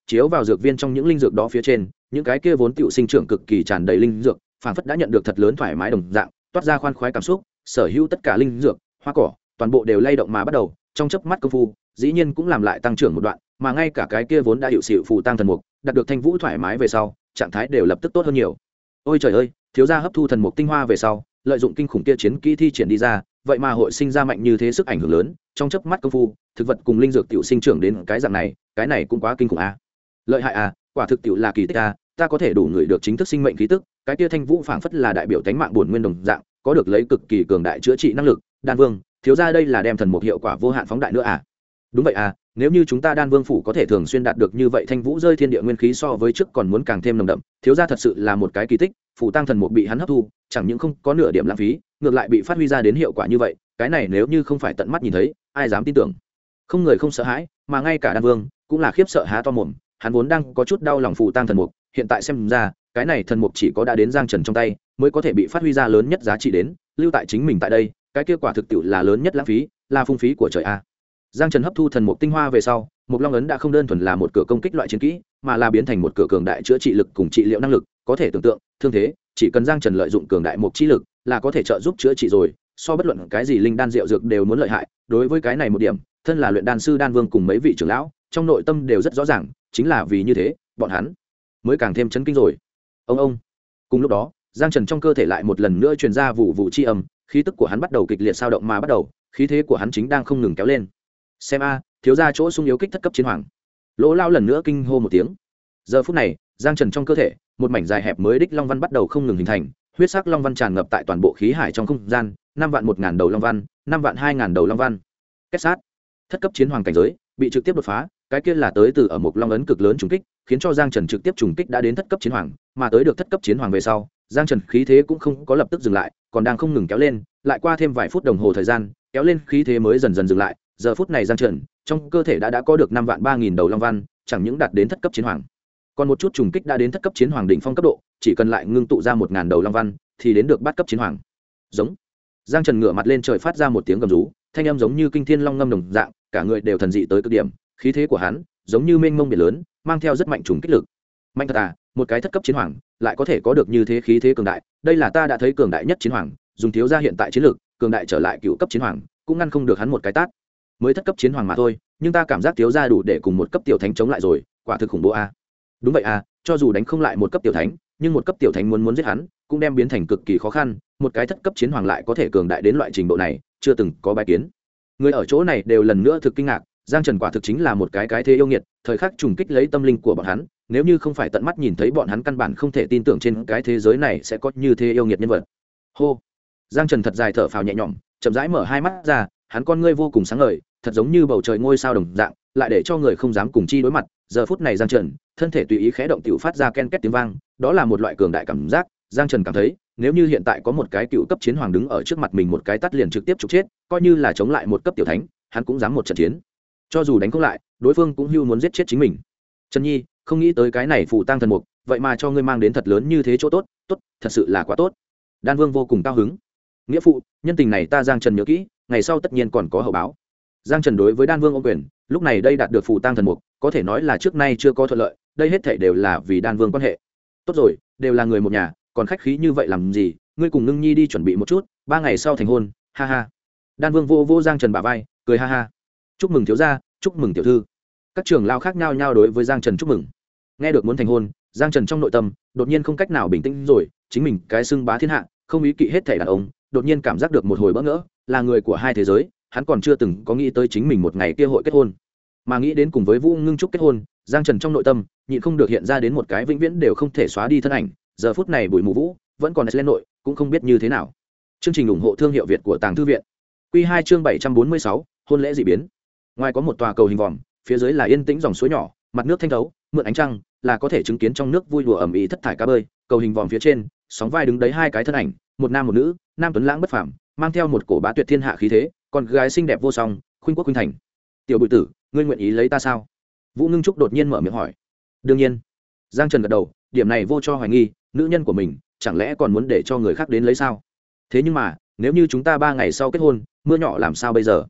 chiếu vào dược viên trong những linh dược đó phía trên, những cái kia vốn tựu sinh trưởng cực kỳ tràn đầy linh dược phảng phất đã nhận được thật lớn thoải mái đồng dạng, toát ra khoan khoái cảm xúc. Sở hữu tất cả linh dược, hoa cỏ, toàn bộ đều lay động mà bắt đầu, trong chớp mắt công phu dĩ nhiên cũng làm lại tăng trưởng một đoạn, mà ngay cả cái kia vốn đã hiệu xịu phù tăng thần mục đạt được thanh vũ thoải mái về sau, trạng thái đều lập tức tốt hơn nhiều. Ôi trời ơi, thiếu gia hấp thu thần mục tinh hoa về sau, lợi dụng kinh khủng kia chiến kỹ thi triển đi ra, vậy mà hội sinh ra mạnh như thế sức ảnh hưởng lớn, trong chớp mắt công phu thực vật cùng linh dược tiểu sinh trưởng đến cái dạng này, cái này cũng quá kinh khủng a. Lợi hại a, quả thực tiểu là kỳ tích a, ta có thể đủ người được chính thức sinh mệnh khí tức, cái kia thanh vũ phảng phất là đại biểu tánh mạng bổn nguyên đồng dạng, có được lấy cực kỳ cường đại chữa trị năng lực. Đan vương, thiếu gia đây là đem thần mục hiệu quả vô hạn phóng đại nữa à? Đúng vậy à, nếu như chúng ta Đan vương phủ có thể thường xuyên đạt được như vậy, thanh vũ rơi thiên địa nguyên khí so với trước còn muốn càng thêm nồng đậm, thiếu gia thật sự là một cái kỳ tích. Phủ tăng thần mục bị hắn hấp thu, chẳng những không có nửa điểm lãng phí, ngược lại bị phát huy ra đến hiệu quả như vậy, cái này nếu như không phải tận mắt nhìn thấy, ai dám tin tưởng. Không người không sợ hãi, mà ngay cả Đan vương cũng là khiếp sợ há to mồm, hắn vốn đang có chút đau lòng phủ tăng thần mục, hiện tại xem ra cái này thần mục chỉ có đã đến Giang Trần trong tay mới có thể bị phát huy ra lớn nhất giá trị đến, lưu tại chính mình tại đây, cái kia quả thực tiệu là lớn nhất lãng phí, là phung phí của trời a. Giang Trần hấp thu thần mục tinh hoa về sau, Mộc Long ấn đã không đơn thuần là một cửa công kích loại chiến kỹ, mà là biến thành một cửa cường đại chữa trị lực cùng trị liệu năng lực, có thể tưởng tượng, thương thế, chỉ cần Giang Trần lợi dụng cường đại mục chi lực, là có thể trợ giúp chữa trị rồi, so bất luận cái gì linh đan rượu dược đều muốn lợi hại. Đối với cái này một điểm, thân là luyện đan sư Đan Vương cùng mấy vị trưởng lão, trong nội tâm đều rất rõ ràng, chính là vì như thế, bọn hắn mới càng thêm chấn kinh rồi. Ông. Cùng lúc đó, Giang Trần trong cơ thể lại một lần nữa truyền ra vụ vụ chi âm, khí tức của hắn bắt đầu kịch liệt sao động mà bắt đầu, khí thế của hắn chính đang không ngừng kéo lên. Xem a, thiếu gia chỗ sung yếu kích thất cấp chiến hoàng. Lỗ Lao lần nữa kinh hô một tiếng. Giờ phút này, Giang Trần trong cơ thể, một mảnh dài hẹp mới đích long văn bắt đầu không ngừng hình thành, huyết sắc long văn tràn ngập tại toàn bộ khí hải trong không gian, 5.100.000 đầu long văn, 5.200.000 đầu long văn. Kết sát, thất cấp chiến hoàng cảnh giới bị trực tiếp đột phá, cái kia là tới từ ở một long ấn cực lớn trùng kích, khiến cho Giang Trần trực tiếp trùng kích đã đến thất cấp chiến hoàng, mà tới được thất cấp chiến hoàng về sau, Giang Trần khí thế cũng không có lập tức dừng lại, còn đang không ngừng kéo lên, lại qua thêm vài phút đồng hồ thời gian, kéo lên khí thế mới dần dần dừng lại. Giờ phút này Giang Trần trong cơ thể đã có được 5.300.000 đầu long văn, chẳng những đạt đến thất cấp chiến hoàng, còn một chút trùng kích đã đến thất cấp chiến hoàng đỉnh phong cấp độ, chỉ cần lại ngưng tụ ra 1.000 đầu long văn thì đến được bát cấp chiến hoàng. Giống. Giang Trần ngửa mặt lên trời phát ra một tiếng gầm rú, thanh âm giống như kinh thiên long ngâm đồng dạng, cả người đều thần dị tới cực điểm, khí thế của hắn giống như mênh mông biển lớn, mang theo rất mạnh trùng kích lực. Mạnh thật à, một cái thất cấp chiến hoàng lại có thể có được như thế khí thế cường đại, đây là ta đã thấy cường đại nhất chiến hoàng, dùng thiếu gia hiện tại chiến lược, cường đại trở lại cựu cấp chiến hoàng, cũng ngăn không được hắn một cái tát. Mới thất cấp chiến hoàng mà thôi, nhưng ta cảm giác thiếu gia đủ để cùng một cấp tiểu thánh chống lại rồi, quả thực khủng bố a. Đúng vậy a, cho dù đánh không lại một cấp tiểu thánh, nhưng một cấp tiểu thánh muốn giết hắn, cũng đem biến thành cực kỳ khó khăn, một cái thất cấp chiến hoàng lại có thể cường đại đến loại trình độ này, chưa từng có bài kiến. Người ở chỗ này đều lần nữa thực kinh ngạc, Giang Trần quả thực chính là một cái thế yêu nghiệt, thời khắc trùng kích lấy tâm linh của bọn hắn, nếu như không phải tận mắt nhìn thấy, bọn hắn căn bản không thể tin tưởng trên cái thế giới này sẽ có như thế yêu nghiệt nhân vật. Hô. Giang Trần thật dài thở phào nhẹ nhõm, chậm rãi mở hai mắt ra, hắn con ngươi vô cùng sáng ngời, thật giống như bầu trời ngôi sao đồng dạng, lại để cho người không dám cùng chi đối mặt. Giờ phút này Giang Trần, thân thể tùy ý khẽ động tiểu phát ra ken két tiếng vang, đó là một loại cường đại cảm giác. Giang Trần cảm thấy, nếu như hiện tại có một cái cựu cấp chiến hoàng đứng ở trước mặt mình, một cái tát liền trực tiếp trục chết, coi như là chống lại một cấp tiểu thánh, hắn cũng dám một trận chiến. Cho dù đánh không lại, đối phương cũng hưu muốn giết chết chính mình. Trần Nhi, không nghĩ tới cái này phù tang thần mục, vậy mà cho ngươi mang đến thật lớn như thế chỗ tốt, tốt, thật sự là quá tốt. Đan Vương vô cùng cao hứng. Nghĩa phụ, nhân tình này ta Giang Trần nhớ kỹ, ngày sau tất nhiên còn có hậu báo. Giang Trần đối với Đan Vương ôm quyền, lúc này đây đạt được phù tang thần mục, có thể nói là trước nay chưa có thuận lợi, đây hết thảy đều là vì Đan Vương quan hệ. Tốt rồi, đều là người một nhà, còn khách khí như vậy làm gì, ngươi cùng Ngưng Nhi đi chuẩn bị một chút, 3 ngày sau thành hôn, ha ha. Đan Vương vô Giang Trần bả vai, cười ha ha. Chúc mừng thiếu gia, chúc mừng tiểu thư. Các trưởng lao khác nhau nhau đối với Giang Trần chúc mừng. Nghe được muốn thành hôn, Giang Trần trong nội tâm đột nhiên không cách nào bình tĩnh rồi, chính mình cái xưng bá thiên hạ, không ý kỵ hết thảy đàn ông, đột nhiên cảm giác được một hồi bỡ ngỡ, là người của hai thế giới, hắn còn chưa từng có nghĩ tới chính mình một ngày kia hội kết hôn, mà nghĩ đến cùng với Vũ Ngưng Trúc kết hôn, Giang Trần trong nội tâm nhịn không được hiện ra đến một cái vĩnh viễn đều không thể xóa đi thân ảnh. Giờ phút này Bùi Mù Vũ vẫn còn lên nội, cũng không biết như thế nào. Chương trình ủng hộ thương hiệu Việt của Tàng Thư viện. Quy 2 chương 746, hôn lễ dị biến. Ngoài có một tòa cầu hình vòm, phía dưới là yên tĩnh dòng suối nhỏ, mặt nước thanh thấu, mượn ánh trăng là có thể chứng kiến trong nước vui đùa ầm ĩ thất thải cá bơi. Cầu hình vòm phía trên, sóng vai đứng đấy hai cái thân ảnh, một nam một nữ, nam tuấn lãng bất phàm, mang theo một cổ bá tuyệt thiên hạ khí thế, còn gái xinh đẹp vô song, khuynh quốc khuynh thành. Tiểu Bùi Tử, ngươi nguyện ý lấy ta sao? Vũ Ngưng Trúc đột nhiên mở miệng hỏi. Đương nhiên. Giang Trần gật đầu, điểm này vô cho hoài nghi, nữ nhân của mình chẳng lẽ còn muốn để cho người khác đến lấy sao? Thế nhưng mà nếu như chúng ta 3 ngày sau kết hôn, mưa nhỏ làm sao bây giờ?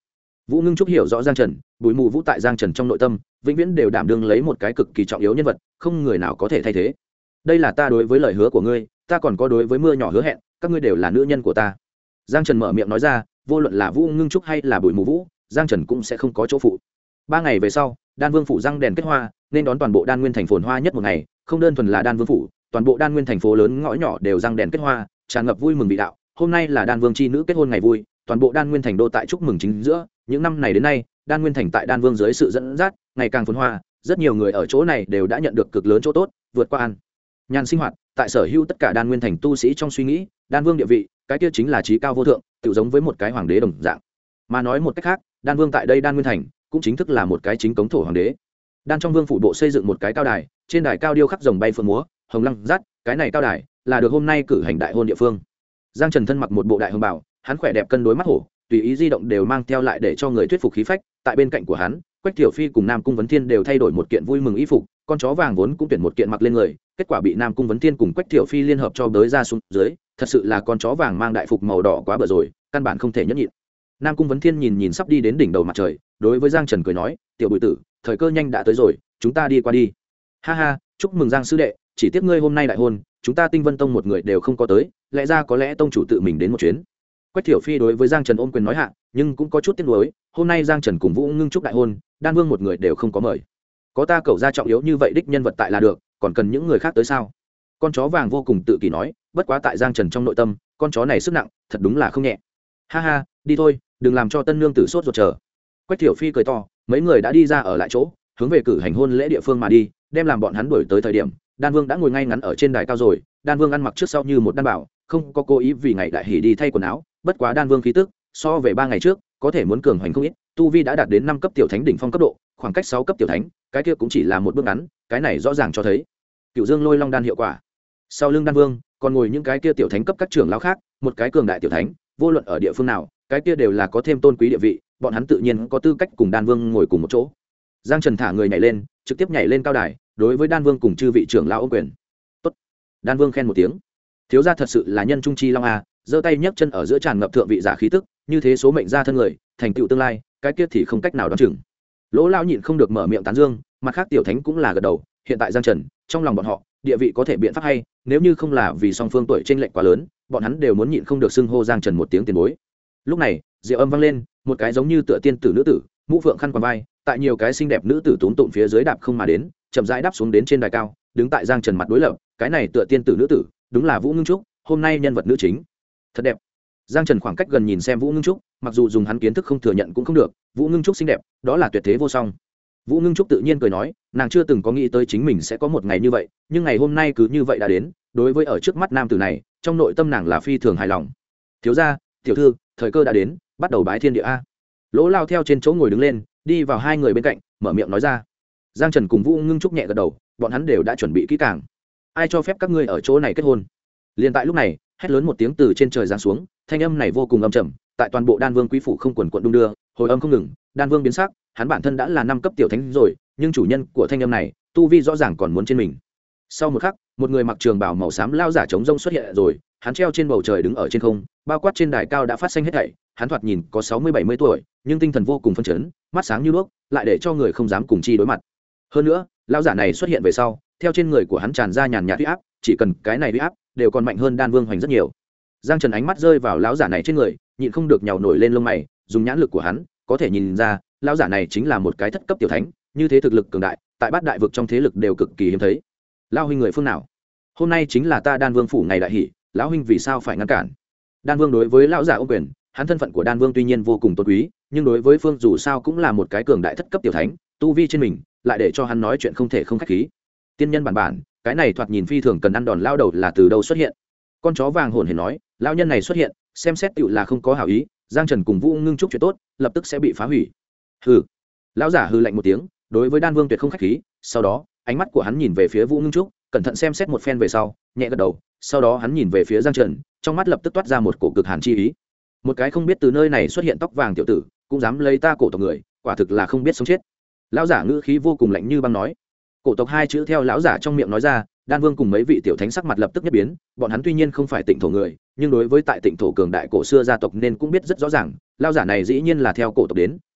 Vũ Ngưng Trúc hiểu rõ Giang Trần, Bùi Mù Vũ tại Giang Trần trong nội tâm vĩnh viễn đều đảm đương lấy một cái cực kỳ trọng yếu nhân vật, không người nào có thể thay thế. Đây là ta đối với lời hứa của ngươi, ta còn có đối với mưa nhỏ hứa hẹn, các ngươi đều là nữ nhân của ta. Giang Trần mở miệng nói ra, vô luận là Vũ Ngưng Trúc hay là Bùi Mù Vũ, Giang Trần cũng sẽ không có chỗ phụ. 3 ngày về sau, Đan Vương phủ răng đèn kết hoa, nên đón toàn bộ Đan Nguyên thành phồn hoa nhất một ngày, không đơn thuần là Đan Vương phủ, toàn bộ Đan Nguyên thành phố lớn ngõ nhỏ đều răng đèn kết hoa, tràn ngập vui mừng vị đạo. Hôm nay là Đan Vương chi nữ kết hôn ngày vui, toàn bộ Đan Nguyên thành đô tại chúc mừng chính giữa. Những năm này đến nay, Đan Nguyên thành tại Đan Vương dưới sự dẫn dắt, ngày càng phồn hoa, rất nhiều người ở chỗ này đều đã nhận được cực lớn chỗ tốt, vượt qua ăn nhàn sinh hoạt. Tại sở hữu tất cả Đan Nguyên thành tu sĩ trong suy nghĩ, Đan Vương địa vị, cái kia chính là trí cao vô thượng, tự giống với một cái hoàng đế đồng dạng. Mà nói một cách khác, Đan Vương tại đây Đan Nguyên thành cũng chính thức là một cái chính cống thổ hoàng đế. Đan trong vương phủ bộ xây dựng một cái cao đài, trên đài cao điêu khắc rồng bay phượng múa, hồng lăng dắt, cái này cao đài là được hôm nay cử hành đại hôn địa phương. Giang Trần thân mặc một bộ đại hồng bào, hắn khỏe đẹp cân đối mắt hổ, tùy ý di động đều mang theo lại để cho người thuyết phục khí phách. Tại bên cạnh của hắn, Quách Tiểu Phi cùng Nam Cung Vấn Thiên đều thay đổi một kiện vui mừng y phục, con chó vàng vốn cũng tuyển một kiện mặc lên người, kết quả bị Nam Cung Vấn Thiên cùng Quách Tiểu Phi liên hợp cho đới ra xuống dưới, thật sự là con chó vàng mang đại phục màu đỏ quá bở rồi, căn bản không thể nhẫn nhịn. Nam Cung Vấn Thiên nhìn sắp đi đến đỉnh đầu mặt trời, đối với Giang Trần cười nói, "Tiểu Bùi tử, thời cơ nhanh đã tới rồi, chúng ta đi qua đi." "Ha ha, chúc mừng Giang sư đệ, chỉ tiếc ngươi hôm nay đại hôn, chúng ta Tinh Vân Tông một người đều không có tới, lẽ ra có lẽ tông chủ tự mình đến một chuyến." Quách Tiểu Phi đối với Giang Trần ôm quyền nói hạ, nhưng cũng có chút tiếc nuối, hôm nay Giang Trần cùng Vũ Ngưng Trúc đại hôn, Đan Vương một người đều không có mời. Có ta cẩu gia trọng yếu như vậy đích nhân vật tại là được, còn cần những người khác tới sao? Con chó vàng vô cùng tự kỷ nói, bất quá tại Giang Trần trong nội tâm, con chó này sức nặng, thật đúng là không nhẹ. "Ha ha, đi thôi, đừng làm cho tân nương tử sốt ruột chờ." Quách Tiểu Phi cười to, mấy người đã đi ra ở lại chỗ, hướng về cử hành hôn lễ địa phương mà đi, đem làm bọn hắn đuổi tới thời điểm, Đan Vương đã ngồi ngay ngắn ở trên đài cao rồi. Đan Vương ăn mặc trước sau như một đan bảo, không có cố ý vì ngày đại hỉ đi thay quần áo, bất quá Đan Vương khí tức so về 3 ngày trước có thể muốn cường hoành không ít, tu vi đã đạt đến 5 cấp tiểu thánh đỉnh phong cấp độ, khoảng cách 6 cấp tiểu thánh, cái kia cũng chỉ là một bước ngắn, cái này rõ ràng cho thấy Cựu Dương Lôi Long đan hiệu quả. Sau lưng Đan Vương còn ngồi những cái kia tiểu thánh cấp các trưởng lão khác, một cái cường đại tiểu thánh, vô luận ở địa phương nào, cái kia đều là có thêm tôn quý địa vị, bọn hắn tự nhiên có tư cách cùng Đan Vương ngồi cùng một chỗ. Giang Trần thả người nhảy lên, trực tiếp nhảy lên cao đài, đối với Đan Vương cùng chư vị trưởng lão ôm quyền. "Tốt." Đan Vương khen một tiếng. "Thiếu gia thật sự là nhân trung chi long a." Giơ tay nhấc chân ở giữa tràn ngập thượng vị giả khí tức, như thế số mệnh ra thân người, thành tựu tương lai, cái kia thì không cách nào đoán chừng. Lỗ lão nhịn không được mở miệng tán dương, mặt khác tiểu thánh cũng là gật đầu, hiện tại Giang Trần, trong lòng bọn họ, địa vị có thể biện pháp hay, nếu như không là vì song phương tuổi chênh lệch quá lớn, bọn hắn đều muốn nhịn không được xưng hô Giang Trần một tiếng tiền bối. Lúc này, diệu âm vang lên, một cái giống như tựa tiên tử nữ tử, mũ phượng khăn quàng vai, tại nhiều cái xinh đẹp nữ tử túm tụm phía dưới đạp không mà đến, chậm rãi đáp xuống đến trên đài cao, đứng tại Giang Trần mặt đối lập, cái này tựa tiên tử nữ tử, đúng là Vũ Ngưng Trúc, hôm nay nhân vật nữ chính. Thật đẹp. Giang Trần khoảng cách gần nhìn xem Vũ Ngưng Trúc, mặc dù dùng hắn kiến thức không thừa nhận cũng không được, Vũ Ngưng Trúc xinh đẹp, đó là tuyệt thế vô song. Vũ Ngưng Trúc tự nhiên cười nói, nàng chưa từng có nghĩ tới chính mình sẽ có một ngày như vậy, nhưng ngày hôm nay cứ như vậy đã đến, đối với ở trước mắt nam tử này, trong nội tâm nàng là phi thường hài lòng. "Thiếu gia, tiểu thư, thời cơ đã đến, bắt đầu bái thiên địa a." Lỗ Lao theo trên chỗ ngồi đứng lên, đi vào hai người bên cạnh, mở miệng nói ra. Giang Trần cùng Vũ Ngưng Trúc nhẹ gật đầu, bọn hắn đều đã chuẩn bị kỹ càng. "Ai cho phép các ngươi ở chỗ này kết hôn?" Liền tại lúc này, hét lớn một tiếng từ trên trời giáng xuống, thanh âm này vô cùng âm trầm, tại toàn bộ Đan Vương quý phủ không quần quật đung đưa, hồi âm không ngừng. Đan Vương biến sắc, hắn bản thân đã là 5 cấp tiểu thánh rồi, nhưng chủ nhân của thanh âm này, tu vi rõ ràng còn muốn trên mình. Sau một khắc, một người mặc trường bào màu xám lao giả trống rông xuất hiện rồi, hắn treo trên bầu trời đứng ở trên không, bao quát trên đài cao đã phát xanh hết thảy, hắn thoạt nhìn có 60-70 tuổi, nhưng tinh thần vô cùng phấn chấn, mắt sáng như đuốc, lại để cho người không dám cùng chi đối mặt. Hơn nữa, lao giả này xuất hiện về sau, theo trên người của hắn tràn ra nhàn nhạt uy áp, chỉ cần cái này uy áp đều còn mạnh hơn Đan Vương hoành rất nhiều. Giang Trần ánh mắt rơi vào lão giả này trên người, nhịn không được nhào nổi lên lông mày, dùng nhãn lực của hắn, có thể nhìn ra, lão giả này chính là một cái thất cấp tiểu thánh, như thế thực lực cường đại, tại bát đại vực trong thế lực đều cực kỳ hiếm thấy. Lão huynh người phương nào? Hôm nay chính là ta Đan Vương phủ ngày đại hỷ, lão huynh vì sao phải ngăn cản? Đan Vương đối với lão giả ôm quyền, hắn thân phận của Đan Vương tuy nhiên vô cùng tôn quý, nhưng đối với phương dù sao cũng là một cái cường đại thất cấp tiểu thánh, tu vi trên mình, lại để cho hắn nói chuyện không thể không khách khí. Tiên nhân bản bản, cái này thoạt nhìn phi thường cần ăn đòn lao đầu là từ đâu xuất hiện? Con chó vàng hồn hển nói, lão nhân này xuất hiện, xem xét tựu là không có hảo ý, Giang Trần cùng Vũ Ngưng Trúc chuyện tốt, lập tức sẽ bị phá hủy. Hừ. Lão giả hừ lạnh một tiếng, đối với Đan Vương tuyệt không khách khí, sau đó, ánh mắt của hắn nhìn về phía Vũ Ngưng Trúc, cẩn thận xem xét một phen về sau, nhẹ gật đầu, sau đó hắn nhìn về phía Giang Trần, trong mắt lập tức toát ra một cổ cực hàn chi ý. Một cái không biết từ nơi này xuất hiện tóc vàng tiểu tử, cũng dám lấy ta cổ tộc người, quả thực là không biết sống chết. Lão giả ngữ khí vô cùng lạnh như băng nói. Cổ tộc hai chữ theo lão giả trong miệng nói ra, Đan Vương cùng mấy vị tiểu thánh sắc mặt lập tức nhất biến, bọn hắn tuy nhiên không phải Tịnh thổ người, nhưng đối với tại Tịnh thổ cường đại cổ xưa gia tộc nên cũng biết rất rõ ràng, lão giả này dĩ nhiên là theo cổ tộc đến,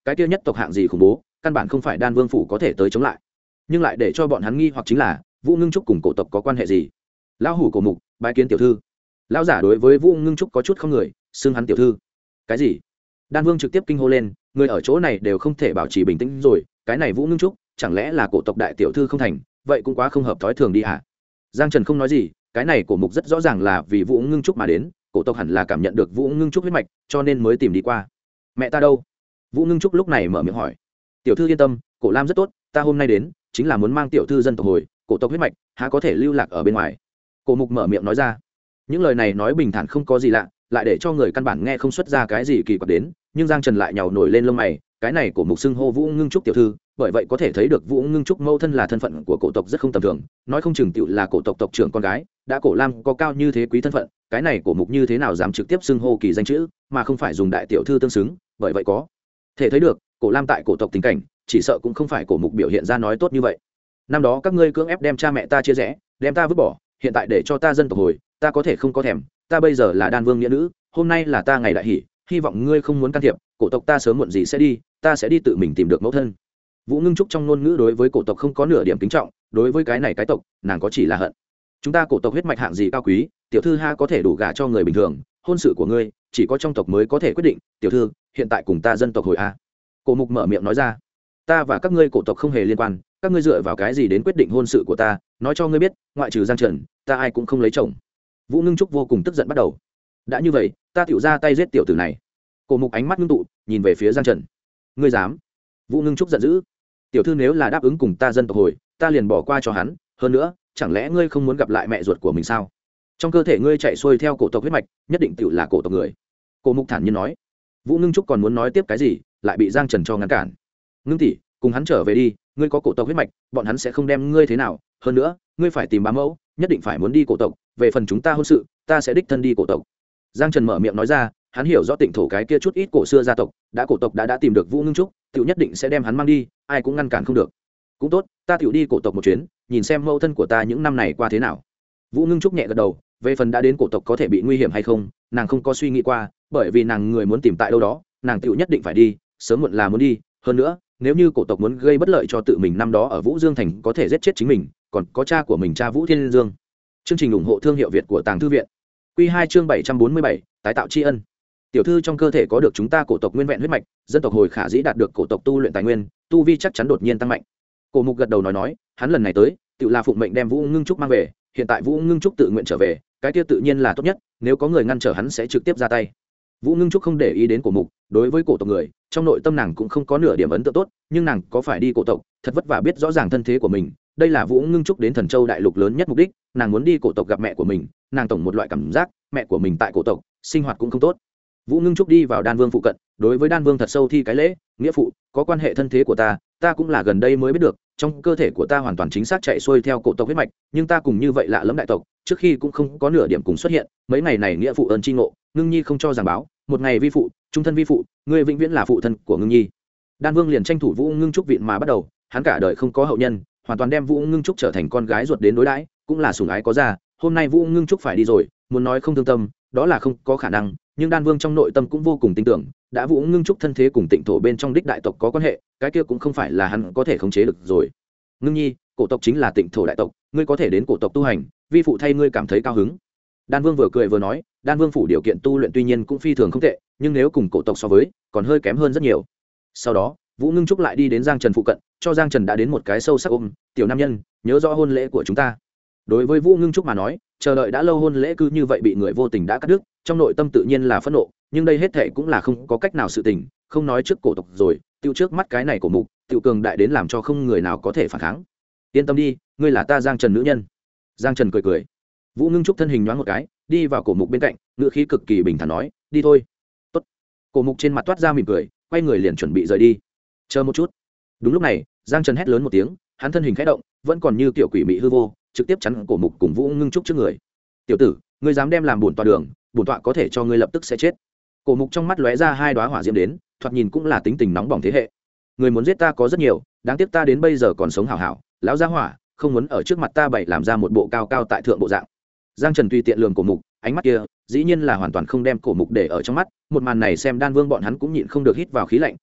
cái kia nhất tộc hạng gì khủng bố, căn bản không phải đan vương phủ có thể tới chống lại. Nhưng lại để cho bọn hắn nghi hoặc chính là Vũ Ngưng Trúc cùng cổ tộc có quan hệ gì. Lão hủ cổ mục bái kiến tiểu thư. Lão giả đối với Vũ Ngưng Trúc có chút không người, xưng hắn tiểu thư. Cái gì? Đan vương trực tiếp kinh hô lên, người ở chỗ này đều không thể bảo trì bình tĩnh rồi, cái này Vũ Ngưng Trúc chẳng lẽ là cổ tộc đại tiểu thư không thành, vậy cũng quá không hợp thói thường đi hả? Giang Trần không nói gì, cái này cổ mục rất rõ ràng là vì Vũ Ngưng Trúc mà đến, cổ tộc hẳn là cảm nhận được Vũ Ngưng Trúc huyết mạch, cho nên mới tìm đi qua. Mẹ ta đâu? Vũ Ngưng Trúc lúc này mở miệng hỏi. Tiểu thư yên tâm, cổ lam rất tốt, ta hôm nay đến chính là muốn mang tiểu thư dân tộc hồi, cổ tộc huyết mạch há có thể lưu lạc ở bên ngoài. Cổ mục mở miệng nói ra. Những lời này nói bình thản không có gì lạ, lại để cho người căn bản nghe không xuất ra cái gì kỳ quặc đến, nhưng Giang Trần lại nhàu nổi lên lông mày, cái này cổ mục xưng hô Vũ Ngưng Trúc tiểu thư, bởi vậy có thể thấy được Vũ Ngưng Trúc mẫu thân là thân phận của cổ tộc rất không tầm thường, nói không chừng tiểu là cổ tộc tộc trưởng con gái, đã cổ lam có cao như thế quý thân phận, cái này cổ mục như thế nào dám trực tiếp xưng hô kỳ danh chữ, mà không phải dùng đại tiểu thư tương xứng, bởi vậy có thể thấy được cổ lam tại cổ tộc tình cảnh, chỉ sợ cũng không phải cổ mục biểu hiện ra nói tốt như vậy. Năm đó các ngươi cưỡng ép đem cha mẹ ta chia rẽ, đem ta vứt bỏ, hiện tại để cho ta dân tộc hồi, ta có thể không có thèm, ta bây giờ là đan vương nghĩa nữ, hôm nay là ta ngày đại hỷ, hy vọng ngươi không muốn can thiệp, cổ tộc ta sớm muộn gì sẽ đi, ta sẽ đi tự mình tìm được mẫu thân. Vũ Ngưng Trúc trong ngôn ngữ đối với cổ tộc không có nửa điểm kính trọng, đối với cái này cái tộc nàng có chỉ là hận. Chúng ta cổ tộc huyết mạch hạng gì cao quý, tiểu thư ha có thể đủ gả cho người bình thường, hôn sự của ngươi chỉ có trong tộc mới có thể quyết định, tiểu thư hiện tại cùng ta dân tộc hồi a. Cổ mục mở miệng nói ra. Ta và các ngươi cổ tộc không hề liên quan, các ngươi dựa vào cái gì đến quyết định hôn sự của ta, nói cho ngươi biết, ngoại trừ Giang Trần ta ai cũng không lấy chồng. Vũ Ngưng Trúc vô cùng tức giận bắt đầu. Đã như vậy ta tựu ra tay giết tiểu tử này. Cổ mục ánh mắt ngưng tụ nhìn về phía Giang Trần. Ngươi dám? Vũ Ngưng Trúc giận dữ. Tiểu thư nếu là đáp ứng cùng ta dân tộc hồi, ta liền bỏ qua cho hắn, hơn nữa chẳng lẽ ngươi không muốn gặp lại mẹ ruột của mình sao? Trong cơ thể ngươi chạy xuôi theo cổ tộc huyết mạch, nhất định tựu là cổ tộc người. Cổ mục thản nhiên nói. Vũ Ngưng Trúc còn muốn nói tiếp cái gì, lại bị Giang Trần cho ngăn cản. Ngưng tỷ, cùng hắn trở về đi, ngươi có cổ tộc huyết mạch, bọn hắn sẽ không đem ngươi thế nào, hơn nữa ngươi phải tìm bá mẫu, nhất định phải muốn đi cổ tộc, về phần chúng ta hôn sự, ta sẽ đích thân đi cổ tộc. Giang Trần mở miệng nói ra, hắn hiểu rõ Tịnh thổ cái kia chút ít cổ xưa gia tộc, đã cổ tộc đã tìm được Vũ Ngưng Trúc, tiểu nhất định sẽ đem hắn mang đi, ai cũng ngăn cản không được. Cũng tốt, ta tiểu đi cổ tộc một chuyến, nhìn xem mẫu thân của ta những năm này qua thế nào. Vũ Ngưng Trúc nhẹ gật đầu, về phần đã đến cổ tộc có thể bị nguy hiểm hay không, nàng không có suy nghĩ qua, bởi vì nàng người muốn tìm tại đâu đó, nàng tiểu nhất định phải đi, sớm muộn là muốn đi, hơn nữa nếu như cổ tộc muốn gây bất lợi cho tự mình năm đó ở Vũ Dương thành có thể giết chết chính mình, còn có cha của mình cha Vũ Thiên Dương. Chương trình ủng hộ thương hiệu Việt của Tàng Thư viện. Quy 2 chương 747, tái tạo tri ân. Tiểu thư trong cơ thể có được chúng ta cổ tộc nguyên vẹn huyết mạch, dân tộc hồi khả dĩ đạt được cổ tộc tu luyện tài nguyên, tu vi chắc chắn đột nhiên tăng mạnh. Cổ mục gật đầu nói, hắn lần này tới, tự là phụng mệnh đem Vũ Ngưng Trúc mang về, hiện tại Vũ Ngưng Trúc tự nguyện trở về, cái kia tự nhiên là tốt nhất, nếu có người ngăn trở hắn sẽ trực tiếp ra tay. Vũ Ngưng Trúc không để ý đến cổ mục, đối với cổ tộc người, trong nội tâm nàng cũng không có nửa điểm ấn tượng tốt, nhưng nàng có phải đi cổ tộc, thật vất vả biết rõ ràng thân thế của mình, đây là Vũ Ngưng Trúc đến Thần Châu đại lục lớn nhất mục đích, nàng muốn đi cổ tộc gặp mẹ của mình, nàng tổng một loại cảm giác, mẹ của mình tại cổ tộc, sinh hoạt cũng không tốt. Vũ Ngưng Trúc đi vào Đan Vương phụ cận, đối với Đan Vương thật sâu thi cái lễ, nghĩa phụ, có quan hệ thân thế của ta cũng là gần đây mới biết được, trong cơ thể của ta hoàn toàn chính xác chạy xuôi theo cổ tộc huyết mạch, nhưng ta cùng như vậy lạ lẫm đại tộc, trước khi cũng không có nửa điểm cùng xuất hiện, mấy ngày này nghĩa phụ ơn chi ngộ, Ngưng Nhi không cho giảng báo, một ngày vi phụ, trung thân vi phụ, ngươi vĩnh viễn là phụ thân của Ngưng Nhi. Đan Vương liền tranh thủ Vũ Ngưng Trúc viện mà bắt đầu, hắn cả đời không có hậu nhân, hoàn toàn đem Vũ Ngưng Trúc trở thành con gái ruột đến đối đãi, cũng là sủng ái có ra, hôm nay Vũ Ngưng Trúc phải đi rồi, muốn nói không thương tâm, đó là không có khả năng, nhưng Đan Vương trong nội tâm cũng vô cùng tin tưởng, đã Vũ Ngưng Trúc thân thế cùng Tịnh thổ bên trong đích đại tộc có quan hệ, cái kia cũng không phải là hắn có thể khống chế được rồi. Ngưng Nhi, cổ tộc chính là Tịnh thổ đại tộc, ngươi có thể đến cổ tộc tu hành, vi phụ thay ngươi cảm thấy cao hứng. Đan Vương vừa cười vừa nói, Đan Vương phủ điều kiện tu luyện tuy nhiên cũng phi thường không tệ, nhưng nếu cùng cổ tộc so với, còn hơi kém hơn rất nhiều. Sau đó, Vũ Ngưng Trúc lại đi đến Giang Trần phụ cận, cho Giang Trần đã đến một cái sâu sắc ôm, tiểu nam nhân, nhớ rõ hôn lễ của chúng ta. Đối với Vũ Ngưng Trúc mà nói, chờ đợi đã lâu hôn lễ cứ như vậy bị người vô tình đã cắt đứt, trong nội tâm tự nhiên là phẫn nộ, nhưng đây hết thệ cũng là không có cách nào sự tình, không nói trước cổ tộc rồi, tiêu trước mắt cái này của mục, tiêu cường đại đến làm cho không người nào có thể phản kháng. Yên tâm đi, ngươi là ta Giang Trần nữ nhân. Giang Trần cười cười. Vũ Ngưng Trúc thân hình nhoáng một cái, đi vào cổ mục bên cạnh, ngữ khí cực kỳ bình thản nói, đi thôi. Tốt. Cổ mục trên mặt toát ra mỉm cười, quay người liền chuẩn bị rời đi. Chờ một chút. Đúng lúc này, Giang Trần hét lớn một tiếng, hắn thân hình khẽ động, vẫn còn như kiểu quỷ mị hư vô, trực tiếp chắn cổ mục cùng Vũ Ngưng Trúc trước người. Tiểu tử, ngươi dám đem làm bổn tọa đường, bổn tọa có thể cho ngươi lập tức sẽ chết. Cổ mục trong mắt lóe ra hai đóa hỏa diễm đến, thoạt nhìn cũng là tính tình nóng bỏng thế hệ. Người muốn giết ta có rất nhiều, đáng tiếc ta đến bây giờ còn sống hảo hảo, lão gia hỏa, không muốn ở trước mặt ta bày làm ra một bộ cao cao tại thượng bộ dạng. Giang Trần tùy tiện lườm cổ mục, ánh mắt kia, dĩ nhiên là hoàn toàn không đem cổ mục để ở trong mắt, một màn này xem Đan Vương bọn hắn cũng nhịn không được hít vào khí lạnh,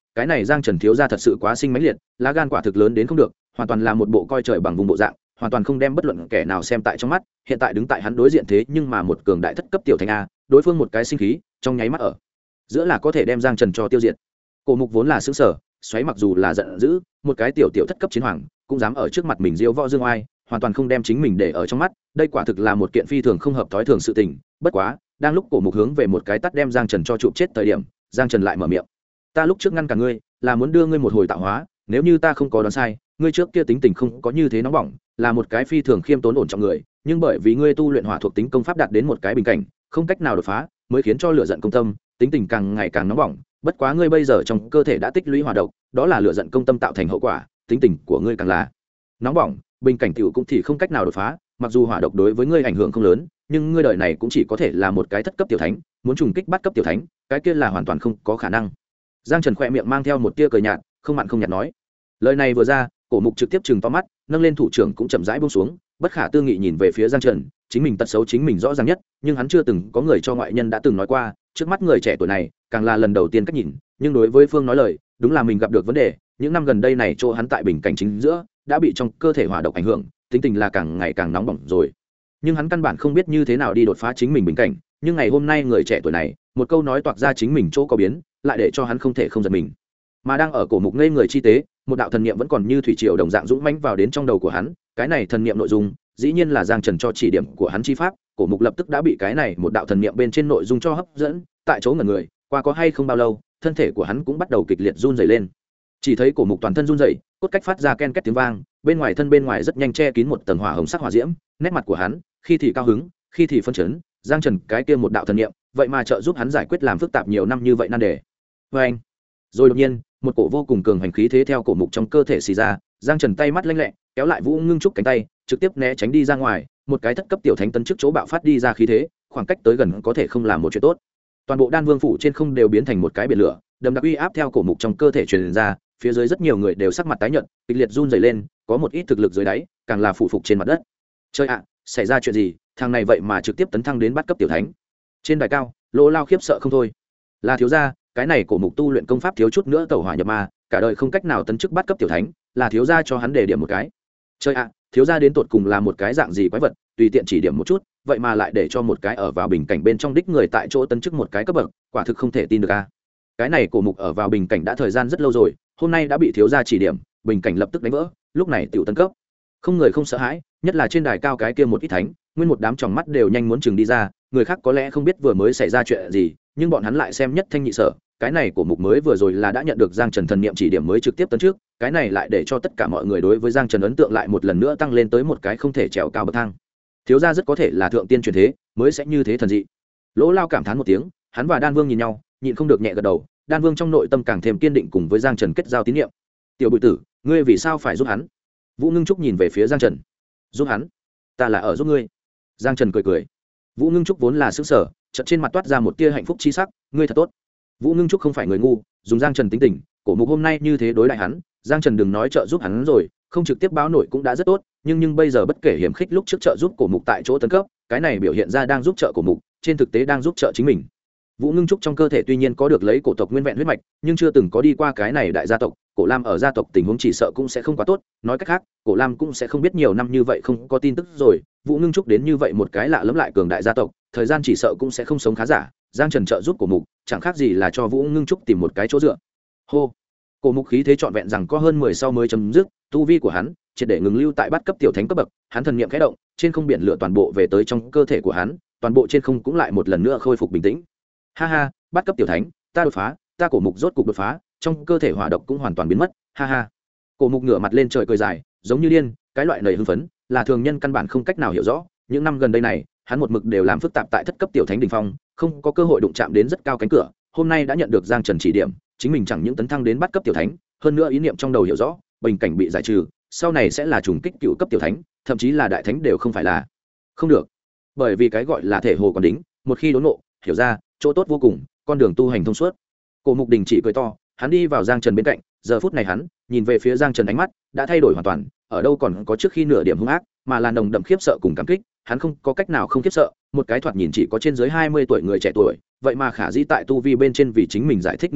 cái này Giang Trần thiếu gia thật sự quá sinh mãnh liệt, lá gan quả thực lớn đến không được, hoàn toàn là một bộ coi trời bằng vùng bộ dạng, hoàn toàn không đem bất luận kẻ nào xem tại trong mắt. Hiện tại đứng tại hắn đối diện thế nhưng mà một cường đại thất cấp tiểu thành a, đối phương một cái sinh khí trong nháy mắt ở giữa là có thể đem Giang Trần cho tiêu diệt. Cổ Mục vốn là xứng sở, xoáy mặc dù là giận dữ, một cái tiểu tiểu thất cấp chiến hoàng cũng dám ở trước mặt mình diễu võ dương oai, hoàn toàn không đem chính mình để ở trong mắt. Đây quả thực là một kiện phi thường không hợp thói thường sự tình. Bất quá đang lúc Cổ Mục hướng về một cái tát đem Giang Trần cho chụp chết thời điểm, Giang Trần lại mở miệng: ta lúc trước ngăn cả ngươi là muốn đưa ngươi một hồi tạo hóa, nếu như ta không có đoán sai, ngươi trước kia tính tình không có như thế nóng bỏng, là một cái phi thường khiêm tốn ổn trọng người, nhưng bởi vì ngươi tu luyện hỏa thuộc tính công pháp đạt đến một cái bình cảnh, không cách nào đột phá, mới khiến cho lửa giận công tâm, tính tình càng ngày càng nóng bỏng. Bất quá ngươi bây giờ trong cơ thể đã tích lũy hỏa độc, đó là lửa giận công tâm tạo thành hậu quả, tính tình của ngươi càng là nóng bỏng, bình cảnh tiểu cũng thì không cách nào đột phá, mặc dù hỏa độc đối với ngươi ảnh hưởng không lớn, nhưng ngươi đời này cũng chỉ có thể là một cái thất cấp tiểu thánh, muốn trùng kích bắt cấp tiểu thánh, cái kia là hoàn toàn không có khả năng. Giang Trần khỏe miệng mang theo một tia cười nhạt, không mặn không nhạt nói. Lời này vừa ra, Cổ Mục trực tiếp trừng to mắt, nâng lên thủ trưởng cũng chậm rãi buông xuống, bất khả tư nghị nhìn về phía Giang Trần. Chính mình tật xấu chính mình rõ ràng nhất, nhưng hắn chưa từng có người cho ngoại nhân đã từng nói qua, trước mắt người trẻ tuổi này càng là lần đầu tiên cách nhìn, nhưng đối với Phương nói lời, đúng là mình gặp được vấn đề. Những năm gần đây này chỗ hắn tại bình cảnh chính giữa đã bị trong cơ thể hỏa độc ảnh hưởng, tính tình là càng ngày càng nóng bỏng rồi. Nhưng hắn căn bản không biết như thế nào đi đột phá chính mình bình cảnh, nhưng ngày hôm nay người trẻ tuổi này một câu nói toạc ra chính mình chỗ có biến, lại để cho hắn không thể không giật mình. Mà đang ở Cổ Mục ngây người chi tế, một đạo thần niệm vẫn còn như thủy triều đồng dạng dũng mãnh vào đến trong đầu của hắn. Cái này thần niệm nội dung dĩ nhiên là Giang Trần cho chỉ điểm của hắn chi pháp. Cổ Mục lập tức đã bị cái này một đạo thần niệm bên trên nội dung cho hấp dẫn, tại chỗ ngẩn người. Qua có hay không bao lâu, thân thể của hắn cũng bắt đầu kịch liệt run rẩy lên. Chỉ thấy Cổ Mục toàn thân run rẩy, cốt cách phát ra ken két tiếng vang, bên ngoài rất nhanh che kín một tầng hỏa hồng sắc hỏa diễm. Nét mặt của hắn khi thì cao hứng, khi thì phân chấn. Giang Trần cái kia một đạo thần niệm, vậy mà trợ giúp hắn giải quyết làm phức tạp nhiều năm như vậy nan đề. Và anh, rồi đột nhiên một cổ vô cùng cường hành khí thế theo Cổ Mục trong cơ thể xì ra. Giang Trần tay mắt lanh lẹ kéo lại Vũ Ngưng Trúc cánh tay, trực tiếp né tránh đi ra ngoài. Một cái thất cấp tiểu thánh tấn trước chỗ bạo phát đi ra khí thế, khoảng cách tới gần có thể không làm một chuyện tốt. Toàn bộ Đan Vương phủ trên không đều biến thành một cái biển lửa, đầm đặc uy áp theo Cổ Mục trong cơ thể truyền ra. Phía dưới rất nhiều người đều sắc mặt tái nhợt, kịch liệt run rẩy lên, có một ít thực lực dưới đáy càng là phụ phục trên mặt đất. Chơi ạ, xảy ra chuyện gì? Thằng này vậy mà trực tiếp tấn thăng đến bắt cấp tiểu thánh. Trên đài cao, Lỗ Lao khiếp sợ không thôi. Là thiếu gia, cái này Cổ Mục tu luyện công pháp thiếu chút nữa tẩu hỏa nhập ma, cả đời không cách nào tấn chức bắt cấp tiểu thánh, là thiếu gia cho hắn đề điểm một cái. Chơi ạ, thiếu gia đến tột cùng là một cái dạng gì quái vật, tùy tiện chỉ điểm một chút, vậy mà lại để cho một cái ở vào bình cảnh bên trong đích người tại chỗ tấn chức một cái cấp bậc, quả thực không thể tin được a. Cái này Cổ Mục ở vào bình cảnh đã thời gian rất lâu rồi, hôm nay đã bị thiếu gia chỉ điểm, bình cảnh lập tức đánh vỡ, lúc này tiểu tấn cấp. Không người không sợ hãi, nhất là trên đài cao cái kia một ít thánh, nguyên một đám tròng mắt đều nhanh muốn chừng đi ra. Người khác có lẽ không biết vừa mới xảy ra chuyện gì, nhưng bọn hắn lại xem nhất thanh nhị sở. Cái này Cổ Mục mới vừa rồi là đã nhận được Giang Trần thần niệm chỉ điểm mới trực tiếp tấn trước, cái này lại để cho tất cả mọi người đối với Giang Trần ấn tượng lại một lần nữa tăng lên tới một cái không thể trèo cao bậc thang. Thiếu gia rất có thể là thượng tiên truyền thế, mới sẽ như thế thần dị. Lỗ Lao cảm thán một tiếng, hắn và Đan Vương nhìn nhau, nhịn không được nhẹ gật đầu. Đan Vương trong nội tâm càng thêm kiên định cùng với Giang Trần kết giao tín nhiệm. Tiểu Bụi Tử, ngươi vì sao phải giúp hắn? Vũ Ngưng Trúc nhìn về phía Giang Trần. Giúp hắn? Ta là ở giúp ngươi. Giang Trần cười cười. Vũ Ngưng Trúc vốn là sững sờ, chợt trên mặt toát ra một tia hạnh phúc chi sắc, ngươi thật tốt. Vũ Ngưng Trúc không phải người ngu, dùng Giang Trần tính tình, Cổ Mục hôm nay như thế đối lại hắn, Giang Trần đừng nói trợ giúp hắn rồi, không trực tiếp báo nổi cũng đã rất tốt, nhưng bây giờ bất kể hiểm khích lúc trước trợ giúp Cổ Mục tại chỗ tấn cấp, cái này biểu hiện ra đang giúp trợ Cổ Mục, trên thực tế đang giúp trợ chính mình. Vũ Ngưng Trúc trong cơ thể tuy nhiên có được lấy cổ tộc nguyên vẹn huyết mạch, nhưng chưa từng có đi qua cái này đại gia tộc, Cổ Lam ở gia tộc tình huống chỉ sợ cũng sẽ không quá tốt, nói cách khác, Cổ Lam cũng sẽ không biết nhiều năm như vậy không có tin tức rồi. Vũ Ngưng Trúc đến như vậy một cái lạ lẫm lại cường đại gia tộc, thời gian chỉ sợ cũng sẽ không sống khá giả. Giang Trần trợ giúp Cổ Mục, chẳng khác gì là cho Vũ Ngưng Trúc tìm một cái chỗ dựa. Hô, Cổ Mục khí thế trọn vẹn rằng có hơn 10 sau mới chấm dứt, tu vi của hắn triệt để ngừng lưu tại bắt cấp tiểu thánh cấp bậc, hắn thần niệm khẽ động, trên không biển lửa toàn bộ về tới trong cơ thể của hắn, toàn bộ trên không cũng lại một lần nữa khôi phục bình tĩnh. Ha ha, bắt cấp tiểu thánh, ta đột phá, ta Cổ Mục rốt cục đột phá, trong cơ thể hỏa độc cũng hoàn toàn biến mất. Ha ha. Cổ Mục ngửa mặt lên trời cười dài, giống như điên, cái loại nảy hưng phấn là thường nhân căn bản không cách nào hiểu rõ. Những năm gần đây này, hắn một mực đều làm phức tạp tại thất cấp tiểu thánh đỉnh phong, không có cơ hội đụng chạm đến rất cao cánh cửa. Hôm nay đã nhận được Giang Trần chỉ điểm, chính mình chẳng những tấn thăng đến bắt cấp tiểu thánh, hơn nữa ý niệm trong đầu hiểu rõ, bình cảnh bị giải trừ, sau này sẽ là trùng kích cựu cấp tiểu thánh, thậm chí là đại thánh đều không phải là không được. Bởi vì cái gọi là thể hồ còn đính, một khi đốn ngộ, hiểu ra, chỗ tốt vô cùng, con đường tu hành thông suốt. Cổ Mục đình chỉ cười to, hắn đi vào Giang Trần bên cạnh, giờ phút này hắn nhìn về phía Giang Trần, ánh mắt đã thay đổi hoàn toàn, ở đâu còn có trước khi nửa điểm hung ác, mà là nồng đậm khiếp sợ cùng cảm kích. Hắn không có cách nào không khiếp sợ, một cái thoạt nhìn chỉ có trên dưới 20 tuổi người trẻ tuổi, vậy mà khả dĩ tại tu vi bên trên vì chính mình giải thích nghi hoặc,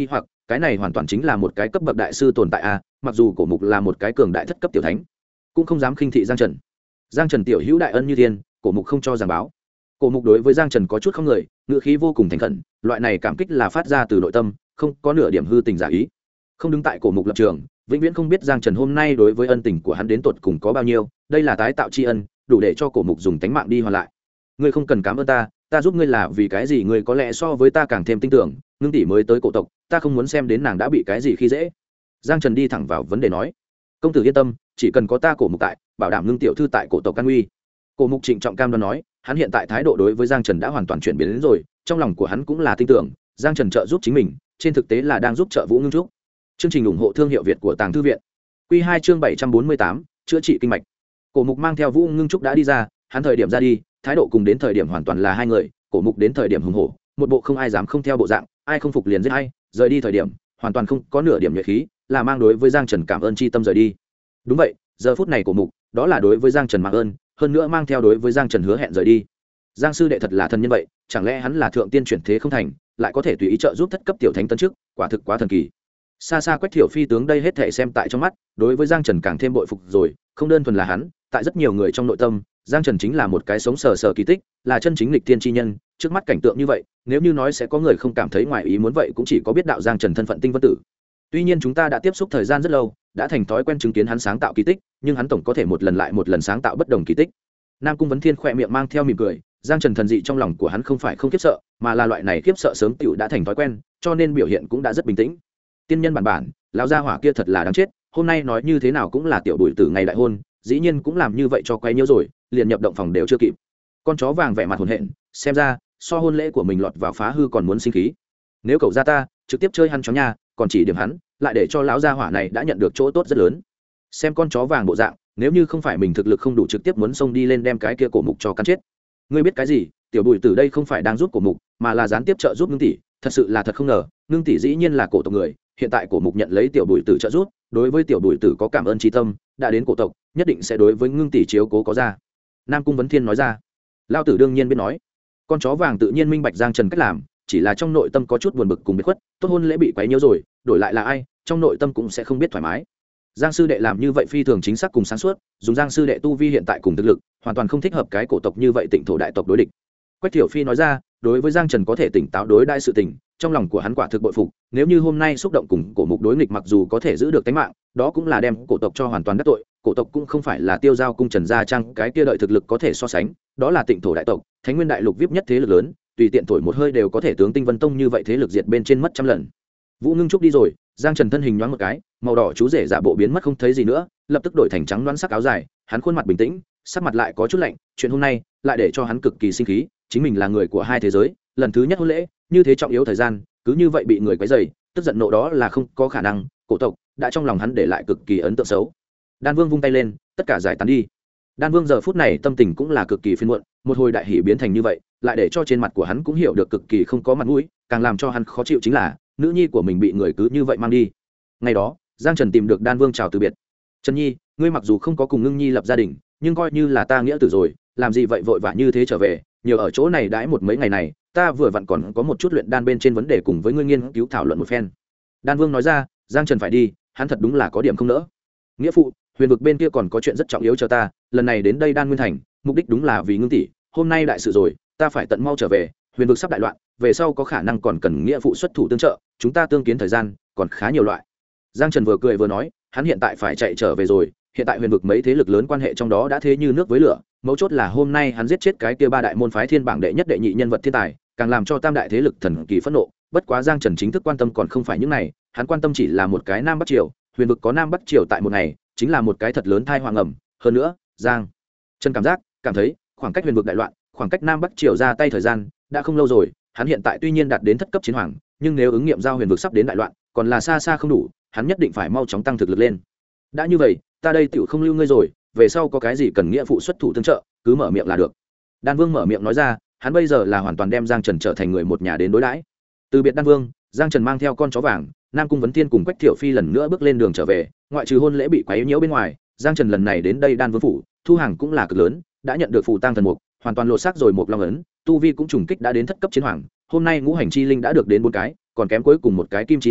cái này hoàn toàn chính là một cái cấp bậc đại sư tồn tại a. Mặc dù cổ mục là một cái cường đại thất cấp tiểu thánh, cũng không dám khinh thị Giang Trần. Giang Trần tiểu hữu đại ân như thiên, cổ mục không cho giảng báo. Cổ mục đối với Giang Trần có chút không người, ngựa khí vô cùng thành khẩn, loại này cảm kích là phát ra từ nội tâm, không có nửa điểm hư tình giả ý. Không đứng tại cổ mục lập trường, vĩnh viễn không biết Giang Trần hôm nay đối với ân tình của hắn đến tột cùng có bao nhiêu, đây là tái tạo tri ân, đủ để cho cổ mục dùng tánh mạng đi hoàn lại. Ngươi không cần cảm ơn ta, ta giúp ngươi là vì cái gì ngươi có lẽ so với ta càng thêm tin tưởng, Ngưng tỷ mới tới cổ tộc, ta không muốn xem đến nàng đã bị cái gì khi dễ. Giang Trần đi thẳng vào vấn đề nói, công tử yên tâm, chỉ cần có ta cổ mục tại, bảo đảm Ngưng tiểu thư tại cổ tộc can uy. Cổ mục trịnh trọng cam đoan nói, hắn hiện tại thái độ đối với Giang Trần đã hoàn toàn chuyển biến đến rồi, trong lòng của hắn cũng là tin tưởng Giang Trần trợ giúp chính mình, trên thực tế là đang giúp trợ Vũ Ngưng Trúc. Chương trình ủng hộ thương hiệu Việt của Tàng Thư viện. Quy 2 chương 748, chữa trị kinh mạch. Cổ mục mang theo Vũ Ngưng Trúc đã đi ra, hắn thời điểm ra đi, thái độ cùng đến thời điểm hoàn toàn là hai người. Cổ mục đến thời điểm hùng hổ, một bộ không ai dám không theo bộ dạng, ai không phục liền giết ai, rời đi thời điểm hoàn toàn không có nửa điểm nhuệ khí, là mang đối với Giang Trần cảm ơn chi tâm rời đi. Đúng vậy, giờ phút này cổ mục, đó là đối với Giang Trần mang ơn, hơn nữa mang theo đối với Giang Trần hứa hẹn rời đi. Giang sư đệ thật là thần nhân vậy, chẳng lẽ hắn là thượng tiên chuyển thế không thành, lại có thể tùy ý trợ giúp thất cấp tiểu thánh tấn trước, quả thực quá thần kỳ. Xa xa Quách Thiểu Phi tướng đây hết thảy xem tại trong mắt, đối với Giang Trần càng thêm bội phục rồi, không đơn thuần là hắn, tại rất nhiều người trong nội tâm, Giang Trần chính là một cái sống sờ sờ kỳ tích, là chân chính lịch tiên chi nhân, trước mắt cảnh tượng như vậy, nếu như nói sẽ có người không cảm thấy ngoài ý muốn vậy cũng chỉ có biết đạo Giang Trần thân phận tinh vân tử. Tuy nhiên chúng ta đã tiếp xúc thời gian rất lâu, đã thành thói quen chứng kiến hắn sáng tạo kỳ tích, nhưng hắn tổng có thể một lần lại một lần sáng tạo bất đồng kỳ tích. Nam Cung Vấn Thiên khẽ miệng mang theo mỉm cười, Giang Trần thần dị trong lòng của hắn không phải không khiếp sợ, mà là loại này khiếp sợ sớm tựu đã thành thói quen, cho nên biểu hiện cũng đã rất bình tĩnh. Tiên nhân bản, lão gia hỏa kia thật là đáng chết, hôm nay nói như thế nào cũng là tiểu bùi tử ngày đại hôn, dĩ nhiên cũng làm như vậy cho quấy nhiễu rồi, liền nhập động phòng đều chưa kịp. Con chó vàng vẻ mặt hồn hện, xem ra so hôn lễ của mình lọt vào phá hư còn muốn sinh khí. Nếu cậu ra ta, trực tiếp chơi hắn chó nha, còn chỉ điểm hắn, lại để cho lão gia hỏa này đã nhận được chỗ tốt rất lớn. Xem con chó vàng bộ dạng, nếu như không phải mình thực lực không đủ trực tiếp muốn xông đi lên đem cái kia cổ mục cho cắn chết. Ngươi biết cái gì, tiểu bùi tử đây không phải đang giúp cổ mục, mà là gián tiếp trợ giúp Ngưng tỷ, thật sự là thật không ngờ, Ngưng tỷ dĩ nhiên là cổ tộc người, hiện tại cổ mục nhận lấy tiểu bùi tử trợ giúp, đối với tiểu bùi tử có cảm ơn tri tâm, đã đến cổ tộc, nhất định sẽ đối với Ngưng tỷ chiếu cố có ra. Nam Cung Vấn Thiên nói ra. Lao tử đương nhiên biết nói. Con chó vàng tự nhiên minh bạch Giang Trần cách làm, chỉ là trong nội tâm có chút buồn bực cùng biệt khuất, tốt hôn lễ bị quấy nhiễu rồi, đổi lại là ai, trong nội tâm cũng sẽ không biết thoải mái. Giang sư đệ làm như vậy phi thường chính xác cùng sáng suốt, dùng Giang sư đệ tu vi hiện tại cùng thực lực, hoàn toàn không thích hợp cái cổ tộc như vậy Tịnh thổ đại tộc đối địch. Quách Thiểu Phi nói ra, đối với Giang Trần có thể tỉnh táo đối đãi sự tình, trong lòng của hắn quả thực bội phục, nếu như hôm nay xúc động cùng cổ mục đối nghịch mặc dù có thể giữ được tính mạng, đó cũng là đem cổ tộc cho hoàn toàn đắc tội, cổ tộc cũng không phải là Tiêu Giao cung Trần gia trang cái kia đợi thực lực có thể so sánh, đó là Tịnh thổ đại tộc, Thánh Nguyên đại lục vip nhất thế lực lớn, tùy tiện thổi một hơi đều có thể tướng Tinh Vân Tông như vậy thế lực diệt bên trên mất trăm lần. Vũ Ngưng Trúc đi rồi, Giang Trần thân hình nhoáng một cái, màu đỏ chú rể giả bộ biến mất không thấy gì nữa, lập tức đổi thành trắng đoán sắc áo dài, hắn khuôn mặt bình tĩnh, sắc mặt lại có chút lạnh, chuyện hôm nay lại để cho hắn cực kỳ sinh khí, chính mình là người của hai thế giới, lần thứ nhất hôn lễ, như thế trọng yếu thời gian, cứ như vậy bị người quấy rầy, tức giận nộ đó là không có khả năng, cổ tộc đã trong lòng hắn để lại cực kỳ ấn tượng xấu. Đan Vương vung tay lên, tất cả giải tán đi. Đan Vương giờ phút này tâm tình cũng là cực kỳ phiền muộn, một hồi đại hỉ biến thành như vậy, lại để cho trên mặt của hắn cũng hiểu được cực kỳ không có mặt mũi, càng làm cho hắn khó chịu chính là nữ nhi của mình bị người cứ như vậy mang đi. Ngày đó, Giang Trần tìm được Đan Vương chào từ biệt. Trần Nhi, ngươi mặc dù không có cùng Ngưng Nhi lập gia đình, nhưng coi như là ta nghĩa tử rồi, làm gì vậy vội vã như thế trở về, nhiều ở chỗ này đãi một mấy ngày này, ta vừa vặn còn có một chút luyện đan bên trên vấn đề cùng với ngươi nghiên cứu thảo luận một phen. Đan Vương nói ra, Giang Trần phải đi, hắn thật đúng là có điểm không nỡ. Nghĩa phụ, huyền vực bên kia còn có chuyện rất trọng yếu cho ta, lần này đến đây Đan Nguyên thành, mục đích đúng là vì Ngưng tỷ, hôm nay đại sự rồi, ta phải tận mau trở về, huyền vực sắp đại loạn, về sau có khả năng còn cần nghĩa phụ xuất thủ tương trợ, chúng ta tương kiến thời gian còn khá nhiều loại. Giang Trần vừa cười vừa nói, hắn hiện tại phải chạy trở về rồi, hiện tại huyền vực mấy thế lực lớn quan hệ trong đó đã thế như nước với lửa, mấu chốt là hôm nay hắn giết chết cái kia ba đại môn phái thiên bảng đệ nhất đệ nhị nhân vật thiên tài, càng làm cho tam đại thế lực thần kỳ phẫn nộ. Bất quá Giang Trần chính thức quan tâm còn không phải những này, hắn quan tâm chỉ là một cái Nam Bắc Triều, huyền vực có Nam Bắc Triều tại một ngày, chính là một cái thật lớn tai họa ngầm. Hơn nữa, Giang Trần cảm thấy khoảng cách huyền vực đại loạn, khoảng cách Nam Bắc Triều ra tay thời gian đã không lâu rồi, hắn hiện tại tuy nhiên đạt đến thất cấp chiến hoàng, nhưng nếu ứng nghiệm giao huyền vực sắp đến đại loạn, còn là xa xa không đủ, hắn nhất định phải mau chóng tăng thực lực lên. Đã như vậy, ta đây tiểu không lưu ngươi rồi, về sau có cái gì cần nghĩa phụ xuất thủ tương trợ, cứ mở miệng là được. Đan Vương mở miệng nói ra, hắn bây giờ là hoàn toàn đem Giang Trần trở thành người một nhà đến đối đãi. Từ biệt Đan Vương, Giang Trần mang theo con chó vàng, Nam Cung Vấn Thiên cùng Quách Thiểu Phi lần nữa bước lên đường trở về, ngoại trừ hôn lễ bị quấy nhiễu bên ngoài, Giang Trần lần này đến đây Đan Vương phủ, thu hàng cũng là cực lớn, đã nhận được phù tang thần mục, hoàn toàn lột xác rồi một long ấn, tu vi cũng trùng kích đã đến thất cấp chiến hoàng, hôm nay ngũ hành chi linh đã được đến 4 cái, còn kém cuối cùng một cái kim chi linh,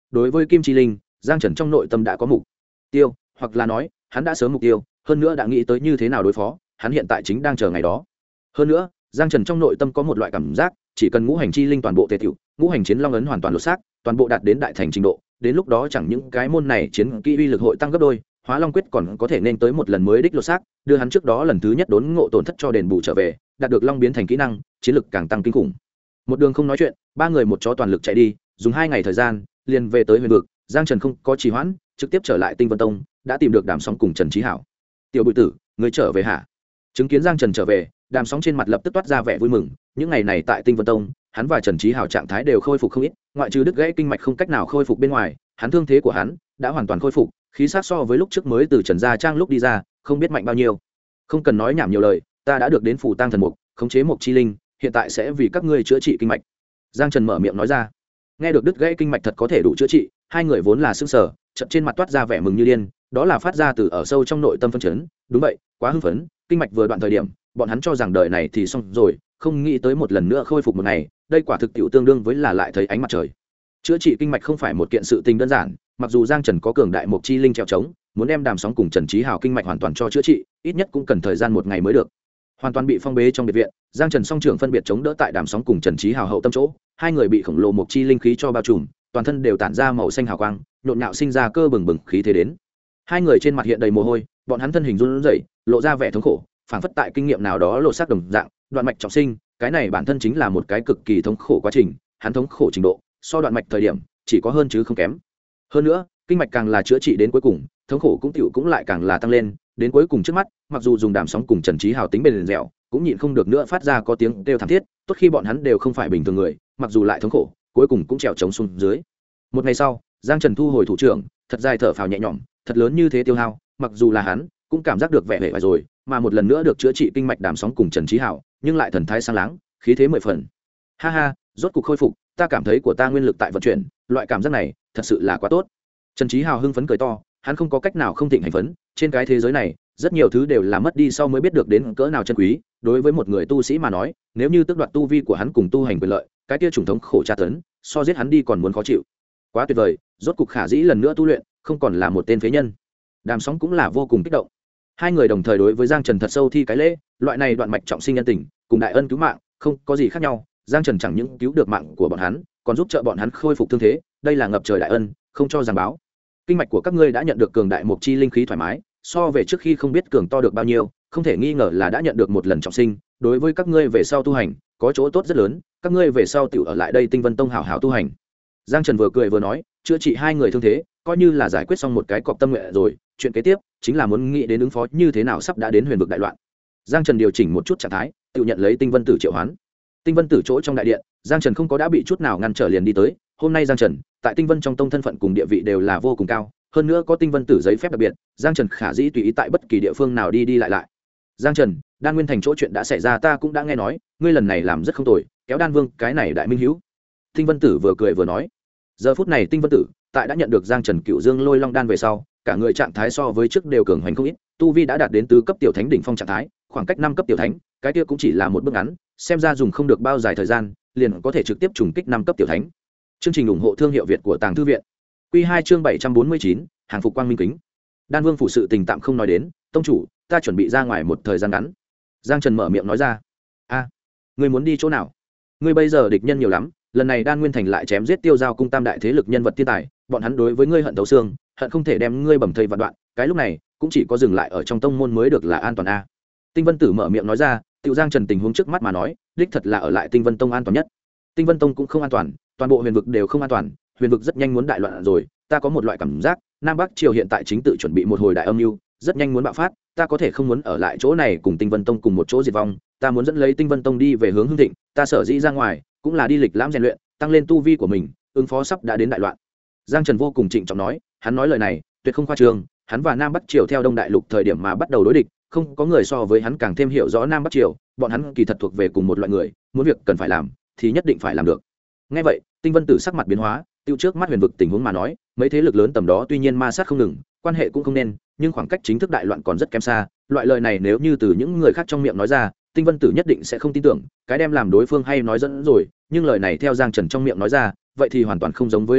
đối với kim chi linh, Giang Trần trong nội tâm đã có mục tiêu, hoặc là nói hắn đã sớm mục tiêu, hơn nữa đã nghĩ tới như thế nào đối phó, hắn hiện tại chính đang chờ ngày đó. Hơn nữa Giang Trần trong nội tâm có một loại cảm giác, chỉ cần ngũ hành chi linh toàn bộ tề tiểu, ngũ hành chiến long ấn hoàn toàn lột xác, toàn bộ đạt đến đại thành trình độ, đến lúc đó chẳng những cái môn này chiến kỹ uy lực hội tăng gấp đôi, Hóa Long quyết còn có thể nên tới một lần mới đích lột xác, đưa hắn trước đó lần thứ nhất đốn ngộ tổn thất cho đền bù trở về, đạt được long biến thành kỹ năng, chiến lực càng tăng kinh khủng. Một đường không nói chuyện, ba người một chó toàn lực chạy đi, dùng 2 ngày thời gian, liền về tới huyền vực. Giang Trần không có trì hoãn, trực tiếp trở lại Tinh Vân Tông, đã tìm được Đàm Sóng cùng Trần Chí Hảo. "Tiểu Bụi Tử, ngươi trở về hả?" Chứng kiến Giang Trần trở về, Đàm Sóng trên mặt lập tức toát ra vẻ vui mừng. Những ngày này tại Tinh Vân Tông, hắn và Trần Chí Hảo trạng thái đều khôi phục không ít, ngoại trừ đứt gãy kinh mạch không cách nào khôi phục bên ngoài, hắn thương thế của hắn đã hoàn toàn khôi phục, khí sắc so với lúc trước mới từ Trần gia trang lúc đi ra, không biết mạnh bao nhiêu. "Không cần nói nhảm nhiều lời, ta đã được đến phủ tang thần mục, khống chế mục chi linh, hiện tại sẽ vì các ngươi chữa trị kinh mạch." Giang Trần mở miệng nói ra. Nghe được đứt gãy kinh mạch thật có thể đủ chữa trị, hai người vốn là sững sờ, chợt trên mặt toát ra vẻ mừng như điên, đó là phát ra từ ở sâu trong nội tâm phân chấn. Đúng vậy, quá hưng phấn, kinh mạch vừa đoạn thời điểm, bọn hắn cho rằng đời này thì xong rồi, không nghĩ tới một lần nữa khôi phục một ngày, đây quả thực tiệu tương đương với là lại thấy ánh mặt trời. Chữa trị kinh mạch không phải một kiện sự tình đơn giản, mặc dù Giang Trần có cường đại mục chi linh trèo trống, muốn đem Đàm Sóng cùng Trần Chí Hào kinh mạch hoàn toàn cho chữa trị, ít nhất cũng cần thời gian 1 ngày mới được. Hoàn toàn bị phong bế trong biệt viện, Giang Trần song trưởng phân biệt chống đỡ tại Đàm Sóng cùng Trần Chí Hào hậu tâm chỗ, hai người bị khổng lồ mục chi linh khí cho bao trùm, toàn thân đều tản ra màu xanh hào quang, nhộn nhạo sinh ra cơ bừng bừng khí thế đến. Hai người trên mặt hiện đầy mồ hôi, bọn hắn thân hình run rẩy, lộ ra vẻ thống khổ, phảng phất tại kinh nghiệm nào đó lộ sắc đồng dạng, đoạn mạch trọng sinh, cái này bản thân chính là một cái cực kỳ thống khổ quá trình, hắn thống khổ trình độ, so đoạn mạch thời điểm chỉ có hơn chứ không kém. Hơn nữa, kinh mạch càng là chữa trị đến cuối cùng, thống khổ cũng lại càng là tăng lên, đến cuối cùng trước mắt, mặc dù dùng Đàm Sóng cùng Trần Chí Hào tính bền dẻo, cũng nhịn không được nữa phát ra có tiếng kêu thảm thiết, tốt khi bọn hắn đều không phải bình thường người, mặc dù lại thống khổ, cuối cùng cũng trèo chống xuống dưới. Một ngày sau, Giang Trần thu hồi thủ trưởng, thật dài thở phào nhẹ nhõm, thật lớn như thế tiêu hao, mặc dù là hắn, cũng cảm giác được vẻ vẻ vải rồi, mà một lần nữa được chữa trị kinh mạch Đàm Sóng cùng Trần Chí Hào, nhưng lại thần thái sáng láng, khí thế 10 phần. Ha ha, rốt cục khôi phục, ta cảm thấy của ta nguyên lực tại vận chuyển, loại cảm giác này, thật sự là quá tốt. Trần Chí Hào hưng phấn cười to, hắn không có cách nào không thịnh hành phấn, trên cái thế giới này, rất nhiều thứ đều là mất đi sau mới biết được đến cỡ nào chân quý, đối với một người tu sĩ mà nói, nếu như tước đoạt tu vi của hắn cùng tu hành quyền lợi, cái kia chủng thống khổ tra tấn, so giết hắn đi còn muốn khó chịu. Quá tuyệt vời, rốt cục Khả Dĩ lần nữa tu luyện, không còn là một tên phế nhân. Đàm Sóng cũng là vô cùng kích động. Hai người đồng thời đối với Giang Trần thật sâu thi cái lễ, loại này đoạn mạch trọng sinh nhân tình, cùng đại ân cứu mạng, không có gì khác nhau, Giang Trần chẳng những cứu được mạng của bọn hắn, còn giúp trợ bọn hắn khôi phục thương thế, đây là ngập trời đại ân, không cho giảng báo. Kinh mạch của các ngươi đã nhận được cường đại mục chi linh khí thoải mái, so về trước khi không biết cường to được bao nhiêu, không thể nghi ngờ là đã nhận được một lần trọng sinh, đối với các ngươi về sau tu hành, có chỗ tốt rất lớn, các ngươi về sau tiểu ở lại đây Tinh Vân Tông hảo hảo tu hành. Giang Trần vừa cười vừa nói, chữa trị hai người thương thế, coi như là giải quyết xong một cái cọp tâm nguyện rồi, chuyện kế tiếp chính là muốn nghĩ đến ứng phó như thế nào sắp đã đến huyền vực đại loạn. Giang Trần điều chỉnh một chút trạng thái, tự nhận lấy Tinh Vân Tử triệu hoán. Tinh Vân Tử chỗ trong đại điện, Giang Trần không có đã bị chút nào ngăn trở liền đi tới, hôm nay Giang Trần tại Tinh Vân trong tông thân phận cùng địa vị đều là vô cùng cao, hơn nữa có Tinh Vân Tử giấy phép đặc biệt, Giang Trần khả dĩ tùy ý tại bất kỳ địa phương nào đi đi lại. Giang Trần, Đan Nguyên thành chỗ chuyện đã xảy ra ta cũng đã nghe nói, ngươi lần này làm rất không tồi, kéo Đan Vương cái này đại minh hữu. Tinh Vân Tử vừa cười vừa nói. Giờ phút này Tinh Vân Tử tại đã nhận được Giang Trần Cựu Dương Lôi Long đan về sau, cả người trạng thái so với trước đều cường hoành không ít, tu vi đã đạt đến tứ cấp tiểu thánh đỉnh phong trạng thái, khoảng cách 5 cấp tiểu thánh, cái kia cũng chỉ là một bước ngắn, xem ra dùng không được bao dài thời gian, liền có thể trực tiếp trùng kích 5 cấp tiểu thánh. Chương trình ủng hộ thương hiệu Việt của Tàng Thư viện. Quy 2 chương 749, hàng phục quang minh kính. Đan Vương phủ sự tình tạm không nói đến, tông chủ, ta chuẩn bị ra ngoài một thời gian ngắn. Giang Trần mở miệng nói ra. A, ngươi muốn đi chỗ nào? Ngươi bây giờ địch nhân nhiều lắm, lần này Đan Nguyên thành lại chém giết Tiêu Giao cung tam đại thế lực nhân vật thiên tài, bọn hắn đối với ngươi hận thấu xương, hận không thể đem ngươi bầm thây vạn đoạn, cái lúc này cũng chỉ có dừng lại ở trong tông môn mới được là an toàn a. Tinh Vân Tử mở miệng nói ra, Tiêu Giang Trần tình huống trước mắt mà nói, đích thật là ở lại Tinh Vân tông an toàn nhất. Tinh Vân tông cũng không an toàn, toàn bộ huyền vực đều không an toàn, huyền vực rất nhanh muốn đại loạn rồi, ta có một loại cảm giác, Nam Bắc triều hiện tại chính tự chuẩn bị một hồi đại âm mưu, rất nhanh muốn bạo phát, ta có thể không muốn ở lại chỗ này cùng Tinh Vân tông cùng một chỗ diệt vong, ta muốn dẫn lấy Tinh Vân tông đi về hướng hưng thịnh, ta sở dĩ ra ngoài, cũng là đi lịch lãm rèn luyện, tăng lên tu vi của mình, ứng phó sắp đã đến đại loạn. Giang Trần vô cùng trịnh trọng nói, hắn nói lời này tuyệt không khoa trương, hắn và Nam Bắc triều theo Đông Đại Lục thời điểm mà bắt đầu đối địch, không có người so với hắn càng thêm hiểu rõ Nam Bắc triều, bọn hắn kỳ thật thuộc về cùng một loại người, muốn việc cần phải làm thì nhất định phải làm được. Nghe vậy, Tinh Vân Tử sắc mặt biến hóa, tiêu trước mắt huyền vực tình huống mà nói, mấy thế lực lớn tầm đó tuy nhiên ma sát không ngừng, quan hệ cũng không nên, nhưng khoảng cách chính thức đại loạn còn rất kém xa, loại lời này nếu như từ những người khác trong miệng nói ra, Tinh Vân Tử nhất định sẽ không tin tưởng, cái đem làm đối phương hay nói dẫn rồi, nhưng lời này theo Giang Trần trong miệng nói ra, vậy thì hoàn toàn không giống với lúc trước,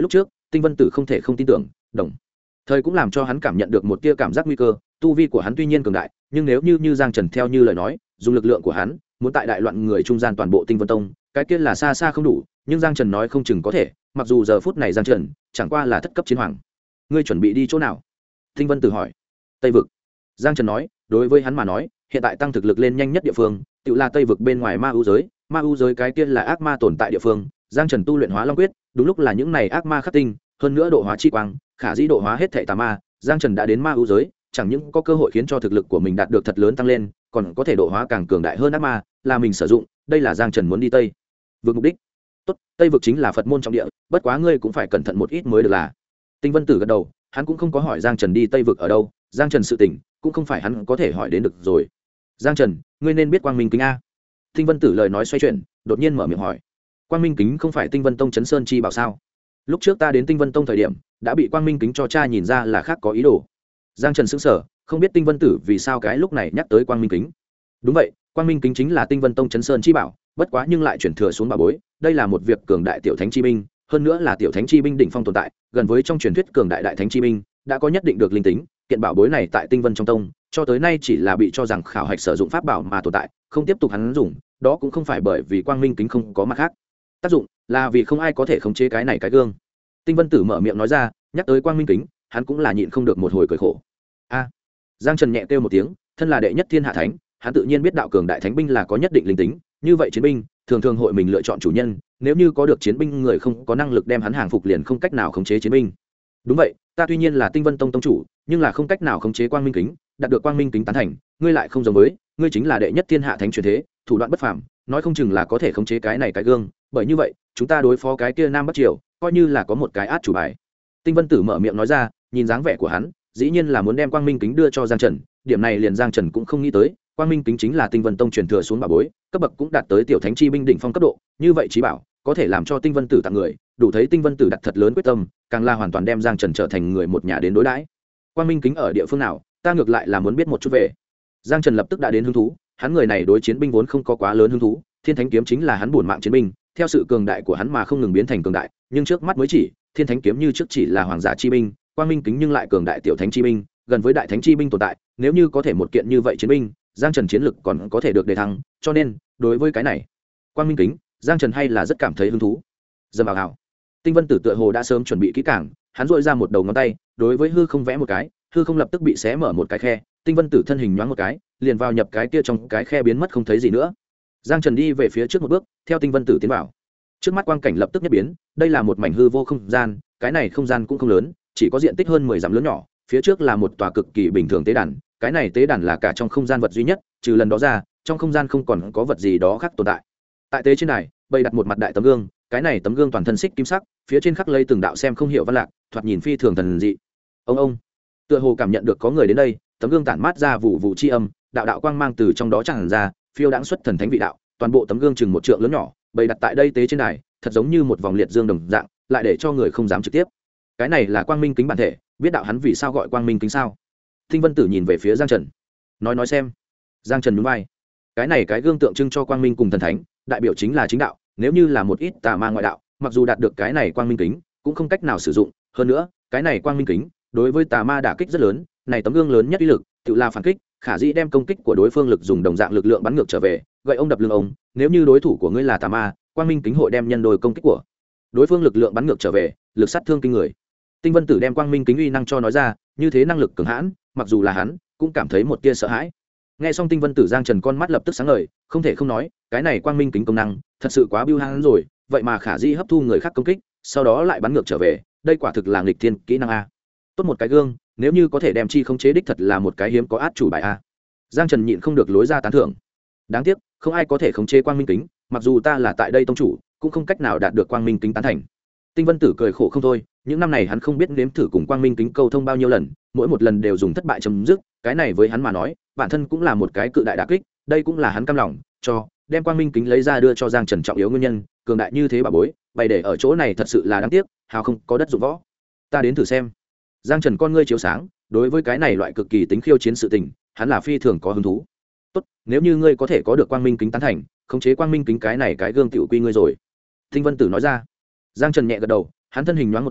Tinh Vân Tử không thể không tin tưởng, đồng thời cũng làm cho hắn cảm nhận được một tia cảm giác nguy cơ. Tu vi của hắn tuy nhiên cường đại, nhưng nếu như Giang Trần theo như lời nói, dùng lực lượng của hắn muốn tại đại loạn người trung gian toàn bộ Tinh Vân Tông, cái kia là xa xa không đủ. Nhưng Giang Trần nói không chừng có thể, mặc dù giờ phút này Giang Trần chẳng qua là thất cấp chiến hoàng. Ngươi chuẩn bị đi chỗ nào? Tinh Vân Tử hỏi. Tây vực. Giang Trần nói, đối với hắn mà nói, hiện tại tăng thực lực lên nhanh nhất địa phương tự là Tây vực bên ngoài ma ưu giới. Ma ưu giới cái kia là ác ma tồn tại địa phương. Giang Trần tu luyện Hóa Long Quyết, đúng lúc là những này ác ma khắc tinh, hơn nữa độ hóa chi quang, khả dĩ độ hóa hết thảy tà ma. Giang Trần đã đến ma ưu giới, chẳng những có cơ hội khiến cho thực lực của mình đạt được thật lớn tăng lên, còn có thể độ hóa càng cường đại hơn ác ma, là mình sử dụng. Đây là Giang Trần muốn đi Tây vực mục đích. Tốt, Tây vực chính là Phật môn trọng địa, bất quá ngươi cũng phải cẩn thận một ít mới được là. Tinh Vân Tử gật đầu, hắn cũng không có hỏi Giang Trần đi Tây vực ở đâu, Giang Trần sự tình cũng không phải hắn có thể hỏi đến được rồi. Giang Trần, ngươi nên biết Quang Minh Kính a. Tinh Vân Tử lời nói xoay chuyển, đột nhiên mở miệng hỏi. Quang Minh Kính không phải Tinh Vân Tông Trấn Sơn chi bảo sao? Lúc trước ta đến Tinh Vân Tông thời điểm, đã bị Quang Minh Kính cho cha nhìn ra là khác có ý đồ. Giang Trần sững sờ, không biết Tinh Vân Tử vì sao cái lúc này nhắc tới Quang Minh Kính. Đúng vậy, Quang Minh Kính chính là Tinh Vân Tông Trấn Sơn chi bảo, bất quá nhưng lại chuyển thừa xuống bảo bối, đây là một việc cường đại tiểu thánh chi binh, hơn nữa là tiểu thánh chi binh đỉnh phong tồn tại, gần với trong truyền thuyết cường đại đại thánh chi binh, đã có nhất định được linh tính, kiện bảo bối này tại Tinh Vân trong tông, cho tới nay chỉ là bị cho rằng khảo hạch sử dụng pháp bảo mà tồn tại, không tiếp tục hắn dùng, đó cũng không phải bởi vì Quang Minh Kính không có mặt khác tác dụng, là vì không ai có thể khống chế cái này cái gương. Tinh Vân Tử mở miệng nói ra, nhắc tới Quang Minh Kính, hắn cũng là nhịn không được một hồi cười khổ. A. Giang Trần nhẹ kêu một tiếng, thân là đệ nhất thiên hạ thánh, hắn tự nhiên biết đạo cường đại thánh binh là có nhất định linh tính, như vậy chiến binh thường thường hội mình lựa chọn chủ nhân, nếu như có được chiến binh người không có năng lực đem hắn hàng phục liền không cách nào khống chế chiến binh. Đúng vậy, ta tuy nhiên là Tinh Vân Tông tông chủ, nhưng là không cách nào khống chế Quang Minh Kính, đạt được Quang Minh Kính tán thành, ngươi lại không giống với, ngươi chính là đệ nhất thiên hạ thánh truyền thế, thủ đoạn bất phàm, nói không chừng là có thể khống chế cái này cái gương, bởi như vậy, chúng ta đối phó cái kia Nam Bắc Triều, coi như là có một cái át chủ bài. Tinh Vân Tử mở miệng nói ra, nhìn dáng vẻ của hắn, dĩ nhiên là muốn đem Quang Minh Kính đưa cho Giang Trần, điểm này liền Giang Trần cũng không nghĩ tới, Quang Minh Kính chính là Tinh Vân Tông truyền thừa xuống bảo bối, cấp bậc cũng đạt tới tiểu thánh chi binh đỉnh phong cấp độ, như vậy chí bảo có thể làm cho Tinh Vân Tử tặng người, đủ thấy Tinh Vân Tử đặt thật lớn quyết tâm, càng là hoàn toàn đem Giang Trần trở thành người một nhà đến đối đãi. Quang Minh Kính ở địa phương nào, ta ngược lại là muốn biết một chút về. Giang Trần lập tức đã đến hứng thú, hắn người này đối chiến binh vốn không có quá lớn hứng thú, Thiên Thánh kiếm chính là hắn bổn mạng chiến binh, theo sự cường đại của hắn mà không ngừng biến thành cường đại, nhưng trước mắt mới chỉ, Thiên Thánh kiếm như trước chỉ là hoàng giả chi binh, Quang Minh Kính nhưng lại cường đại tiểu thánh chi binh, gần với đại thánh chi binh tồn tại, nếu như có thể một kiện như vậy chiến binh, Giang Trần chiến lực còn có thể được đề thăng, cho nên, đối với cái này, Quang Minh Kính, Giang Trần hay là rất cảm thấy hứng thú. Dầm vào hào. Tinh Vân Tử tựa hồ đã sớm chuẩn bị kỹ càng, hắn dội ra một đầu ngón tay, đối với hư không vẽ một cái, hư không lập tức bị xé mở một cái khe, Tinh Vân Tử thân hình nhoáng một cái, liền vào nhập cái kia trong cái khe biến mất không thấy gì nữa. Giang Trần đi về phía trước một bước, theo Tinh Vân Tử tiến vào. Trước mắt quang cảnh lập tức nhất biến, đây là một mảnh hư vô không gian, cái này không gian cũng không lớn, chỉ có diện tích hơn 10 dặm lớn nhỏ, phía trước là một tòa cực kỳ bình thường tế đàn, cái này tế đàn là cả trong không gian vật duy nhất, trừ lần đó ra, trong không gian không còn có vật gì đó khác tồn tại. Tại tế trên này, bày đặt một mặt đại tấm gương, cái này tấm gương toàn thân xích kim sắc, phía trên khắc lây từng đạo xem không hiểu văn lạc, thoạt nhìn phi thường thần dị. Ông, tựa hồ cảm nhận được có người đến đây, tấm gương tản mát ra vụ vụ chi âm, đạo đạo quang mang từ trong đó tràn ra, phiêu đãng xuất thần thánh vị đạo, toàn bộ tấm gương chừng một trượng lớn nhỏ, bày đặt tại đây tế trên này, thật giống như một vòng liệt dương đồng dạng, lại để cho người không dám trực tiếp. Cái này là Quang Minh Kính bản thể, biết đạo hắn vì sao gọi Quang Minh Kính sao? Tinh Vân Tử nhìn về phía Giang Trần, nói xem. Giang Trần nhún vai, cái này cái gương tượng trưng cho quang minh cùng thần thánh, đại biểu chính là chính đạo, nếu như là một ít tà ma ngoại đạo, mặc dù đạt được cái này Quang Minh Kính, cũng không cách nào sử dụng, hơn nữa, cái này Quang Minh Kính đối với tà ma đả kích rất lớn, này tấm gương lớn nhất uy lực, tự là phản kích, khả dĩ đem công kích của đối phương lực dùng đồng dạng lực lượng bắn ngược trở về, gậy ông đập lưng ông, nếu như đối thủ của ngươi là tà ma, Quang Minh Kính hội đem nhân đôi công kích của đối phương lực lượng bắn ngược trở về, lực sát thương kinh người. Tinh Vân Tử đem Quang Minh Kính uy năng cho nói ra, như thế năng lực cường hãn, mặc dù là hắn, cũng cảm thấy một tia sợ hãi. Nghe xong Tinh Vân Tử, Giang Trần con mắt lập tức sáng ngời, không thể không nói, cái này Quang Minh Kính công năng, thật sự quá biêu hãn rồi, vậy mà khả dĩ hấp thu người khác công kích, sau đó lại bắn ngược trở về, đây quả thực là nghịch thiên kỹ năng a. Tốt một cái gương, nếu như có thể đem chi khống chế đích thật là một cái hiếm có át chủ bài a. Giang Trần nhịn không được lối ra tán thưởng. Đáng tiếc, không ai có thể khống chế Quang Minh Kính, mặc dù ta là tại đây tông chủ, cũng không cách nào đạt được Quang Minh Kính tán thành. Tinh Vân Tử cười khổ không thôi, những năm này hắn không biết nếm thử cùng Quang Minh Kính câu thông bao nhiêu lần, mỗi một lần đều dùng thất bại chấm dứt, cái này với hắn mà nói, bản thân cũng là một cái cự đại đả kích, đây cũng là hắn cam lòng cho đem Quang Minh Kính lấy ra đưa cho Giang Trần trọng yếu nguyên nhân, cường đại như thế bà bối, bày để ở chỗ này thật sự là đáng tiếc, hào không có đất dụng võ. Ta đến thử xem. Giang Trần con ngươi chiếu sáng, đối với cái này loại cực kỳ tính khiêu chiến sự tình, hắn là phi thường có hứng thú. Tốt, nếu như ngươi có thể có được Quang Minh Kính tán thành, khống chế Quang Minh Kính cái này cái gương tiểu quy ngươi rồi. Tinh Vân Tử nói ra. Giang Trần nhẹ gật đầu, hắn thân hình nhoáng một cái,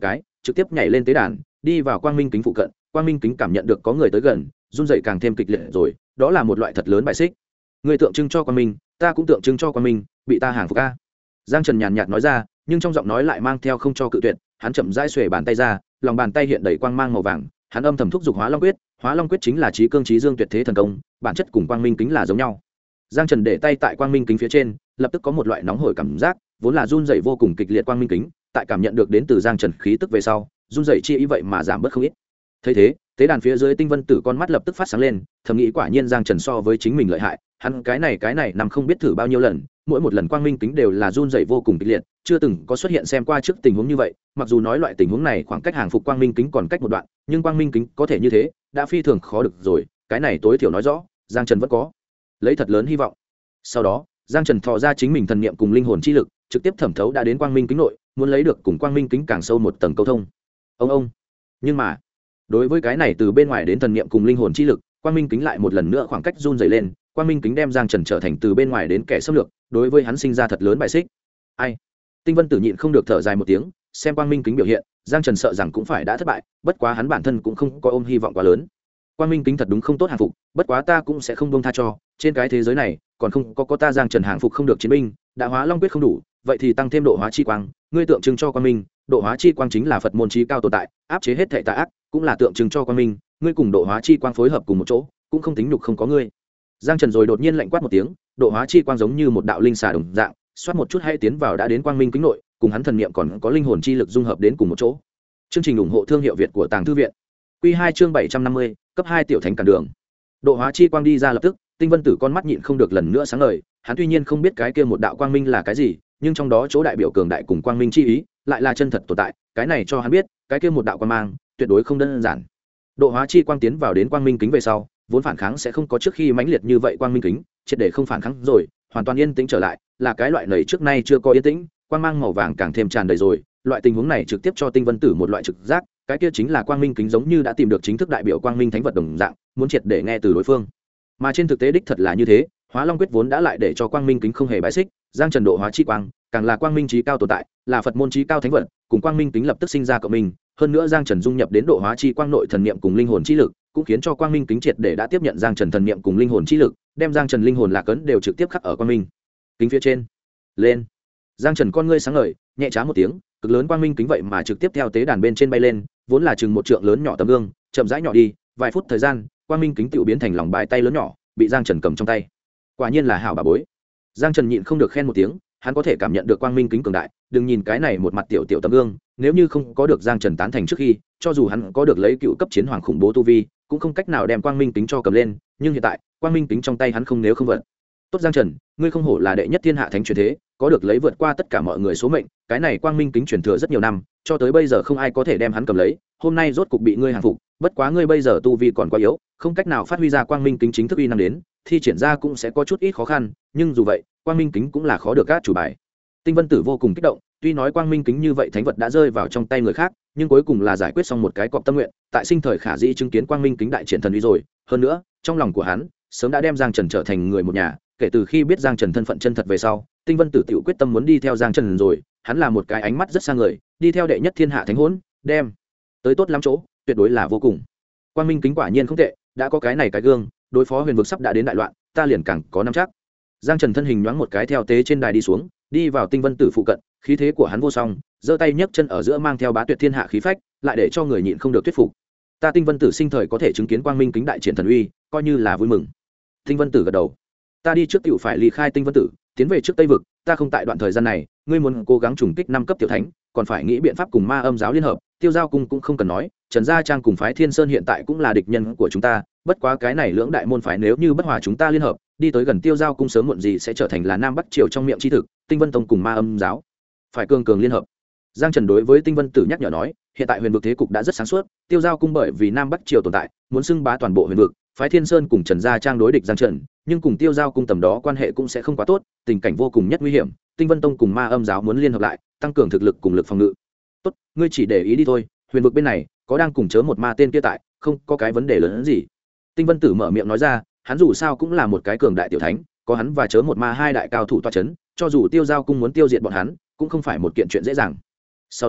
trực tiếp nhảy lên tế đàn đi vào quang minh kính phụ cận. Quang minh kính cảm nhận được có người tới gần, run dậy càng thêm kịch liệt rồi, đó là một loại thật lớn bài xích. Người tượng trưng cho quang minh, ta cũng tượng trưng cho quang minh, bị ta hàng phục a. Giang Trần nhàn nhạt nói ra, nhưng trong giọng nói lại mang theo không cho cự tuyệt. Hắn chậm rãi xuề bàn tay ra, lòng bàn tay hiện đầy quang mang màu vàng, hắn âm thầm thúc giục Hóa Long Quyết. Hóa Long Quyết chính là trí cương trí dương tuyệt thế thần công, bản chất cùng quang minh kính là giống nhau. Giang Trần để tay tại quang minh kính phía trên, lập tức có một loại nóng hổi cảm giác, vốn là run rẩy vô cùng kịch liệt quang minh kính, tại cảm nhận được đến từ Giang Trần khí tức về sau, run rẩy chi ý vậy mà giảm bớt không ít. Thấy thế, tế đàn phía dưới Tinh Vân Tử con mắt lập tức phát sáng lên, thầm nghĩ quả nhiên Giang Trần so với chính mình lợi hại, hắn cái này nằm không biết thử bao nhiêu lần, mỗi một lần quang minh kính đều là run rẩy vô cùng kịch liệt, chưa từng có xuất hiện xem qua trước tình huống như vậy. Mặc dù nói loại tình huống này khoảng cách hàng phục quang minh kính còn cách một đoạn, nhưng quang minh kính có thể như thế, đã phi thường khó được rồi, cái này tối thiểu nói rõ, Giang Trần vẫn có lấy thật lớn hy vọng. Sau đó, Giang Trần thò ra chính mình thần niệm cùng linh hồn chi lực, trực tiếp thẩm thấu đã đến quang minh kính nội, muốn lấy được cùng quang minh kính càng sâu một tầng câu thông. Ông. Nhưng mà, đối với cái này từ bên ngoài đến thần niệm cùng linh hồn chi lực, quang minh kính lại một lần nữa khoảng cách run rẩy lên, quang minh kính đem Giang Trần trở thành từ bên ngoài đến kẻ xâm lược, đối với hắn sinh ra thật lớn bài xích. Ai? Tinh Vân Tử nhịn không được thở dài một tiếng, xem quang minh kính biểu hiện, Giang Trần sợ rằng cũng phải đã thất bại, bất quá hắn bản thân cũng không có ôm hy vọng quá lớn. Quang minh kính thật đúng không tốt hàng phục, bất quá ta cũng sẽ không buông tha cho, trên cái thế giới này còn không có ta Giang Trần hàng phục không được chiến binh, đã Hóa Long Quyết không đủ, vậy thì tăng thêm độ hóa chi quang, ngươi tượng trưng cho quang minh, độ hóa chi quang chính là Phật môn chí cao tồn tại, áp chế hết thảy tà ác, cũng là tượng trưng cho quang minh, ngươi cùng độ hóa chi quang phối hợp cùng một chỗ, cũng không tính nhục không có ngươi. Giang Trần rồi đột nhiên lạnh quát một tiếng, độ hóa chi quang giống như một đạo linh xà đồng dạng, xoát một chút hay tiến vào đã đến quang minh kính nội, cùng hắn thần niệm còn có linh hồn chi lực dung hợp đến cùng một chỗ. Chương trình ủng hộ thương hiệu Việt của Tàng Thư viện. Quy 2 chương 750, cấp 2 tiểu thánh cản đường. Độ hóa chi quang đi ra lập tức, Tinh Vân Tử con mắt nhịn không được lần nữa sáng ngời, hắn tuy nhiên không biết cái kia một đạo quang minh là cái gì, nhưng trong đó chỗ đại biểu cường đại cùng quang minh chi ý, lại là chân thật tồn tại, cái này cho hắn biết, cái kia một đạo quang mang, tuyệt đối không đơn giản. Độ hóa chi quang tiến vào đến quang minh kính về sau, vốn phản kháng sẽ không có trước khi mãnh liệt như vậy quang minh kính, triệt để không phản kháng rồi, hoàn toàn yên tĩnh trở lại, là cái loại nảy trước nay chưa có yên tĩnh, quang mang màu vàng càng thêm tràn đầy rồi, loại tình huống này trực tiếp cho Tinh Vân Tử một loại trực giác, cái kia chính là quang minh kính giống như đã tìm được chính thức đại biểu quang minh thánh vật đồng dạng, muốn triệt để nghe từ đối phương. Mà trên thực tế đích thật là như thế, Hóa Long Quyết vốn đã lại để cho quang minh kính không hề bài xích, Giang Trần độ hóa chi quang, càng là quang minh chí cao tồn tại, là Phật môn chí cao thánh vật, cùng quang minh kính lập tức sinh ra cộng minh, hơn nữa Giang Trần dung nhập đến độ hóa chi quang nội thần niệm cùng linh hồn chi lực, cũng khiến cho quang minh kính triệt để đã tiếp nhận Giang Trần thần niệm cùng linh hồn chi lực, đem Giang Trần linh hồn lạc ấn đều trực tiếp khắc ở quang minh kính phía trên. Lên. Giang Trần con ngươi sáng ngời, nhẹ trá một tiếng, cực lớn quang minh kính vậy mà trực tiếp theo tế đàn bên trên bay lên, vốn là chừng một trượng lớn nhỏ tấm gương, chậm rãi nhỏ đi, vài phút thời gian, quang minh kính tựu biến thành lòng bài tay lớn nhỏ, bị Giang Trần cầm trong tay. Quả nhiên là hảo bà bối. Giang Trần nhịn không được khen một tiếng, hắn có thể cảm nhận được quang minh kính cường đại, đừng nhìn cái này một mặt tiểu tiểu tấm gương, nếu như không có được Giang Trần tán thành trước khi, cho dù hắn có được lấy cựu cấp chiến hoàng khủng bố tu vi, cũng không cách nào đem quang minh kính cho cầm lên, nhưng hiện tại, quang minh kính trong tay hắn không nếu không vận. Tốt Giang Trần, ngươi không hổ là đệ nhất thiên hạ thánh truyền thế, có được lấy vượt qua tất cả mọi người số mệnh, cái này quang minh kính truyền thừa rất nhiều năm, cho tới bây giờ không ai có thể đem hắn cầm lấy, hôm nay rốt cục bị ngươi hàng phục, bất quá ngươi bây giờ tu vi còn quá yếu, không cách nào phát huy ra quang minh kính chính thức uy năng đến, thi triển ra cũng sẽ có chút ít khó khăn, nhưng dù vậy, quang minh kính cũng là khó được các chủ bài. Tinh Vân Tử vô cùng kích động, tuy nói quang minh kính như vậy thánh vật đã rơi vào trong tay người khác, nhưng cuối cùng là giải quyết xong một cái cọp tâm nguyện, tại sinh thời khả dĩ chứng kiến quang minh kính đại triển thần uy rồi, hơn nữa, trong lòng của hắn, sớm đã đem Giang Trần trở thành người một nhà, kể từ khi biết Giang Trần thân phận chân thật về sau, Tinh Vân Tử tiểu quyết tâm muốn đi theo Giang Trần rồi, hắn là một cái ánh mắt rất xa người, đi theo đệ nhất thiên hạ thánh hỗn, đem tới tốt lắm chỗ, tuyệt đối là vô cùng. Quang minh kính quả nhiên không tệ, đã có cái này cái gương, đối phó huyền vực sắp đã đến đại loạn, ta liền càng có nắm chắc. Giang Trần thân hình nhoáng một cái theo tế trên đài đi xuống, đi vào Tinh Vân Tử phụ cận, khí thế của hắn vô song, giơ tay nhấc chân ở giữa mang theo bá tuyệt thiên hạ khí phách, lại để cho người nhịn không được thuyết phục. Ta Tinh Vân Tử sinh thời có thể chứng kiến quang minh kính đại triển thần uy, coi như là vui mừng. Tinh Vân Tử gật đầu. Ta đi trước tiểu phải ly khai Tinh Vân Tử, tiến về trước Tây vực, ta không tại đoạn thời gian này, ngươi muốn cố gắng trùng kích 5 cấp tiểu thánh, còn phải nghĩ biện pháp cùng Ma Âm giáo liên hợp, Tiêu Giao cung cũng không cần nói, Trần Gia Trang cùng phái Thiên Sơn hiện tại cũng là địch nhân của chúng ta, bất quá cái này lưỡng đại môn phái nếu như bất hòa chúng ta liên hợp, đi tới gần Tiêu Giao cung sớm muộn gì sẽ trở thành là Nam Bắc triều trong miệng chi thực, Tinh Vân tông cùng Ma Âm giáo phải cường cường liên hợp. Giang Trần đối với Tinh Vân Tử nhắc nhở nói, hiện tại huyền vực thế cục đã rất sáng suốt, Tiêu Giao cung bởi vì Nam Bắc triều tồn tại, muốn xưng bá toàn bộ huyền vực, phái Thiên Sơn cùng Trần Gia Trang đối địch Giang Trần, nhưng cùng Tiêu Giao cung tầm đó quan hệ cũng sẽ không quá tốt, tình cảnh vô cùng nhất nguy hiểm, Tinh Vân tông cùng Ma Âm giáo muốn liên hợp lại, tăng cường thực lực cùng lực phòng ngự. Tốt, ngươi chỉ để ý đi thôi, huyền vực bên này có đang cùng chớ một ma tên kia tại, không có cái vấn đề lớn hơn gì. Tinh Vân Tử mở miệng nói ra, hắn dù sao cũng là một cái cường đại tiểu thánh, có hắn và chớ một ma hai đại cao thủ toa chấn, cho dù Tiêu Giao cung muốn tiêu diệt bọn hắn, cũng không phải một kiện chuyện dễ dàng. Sau đó,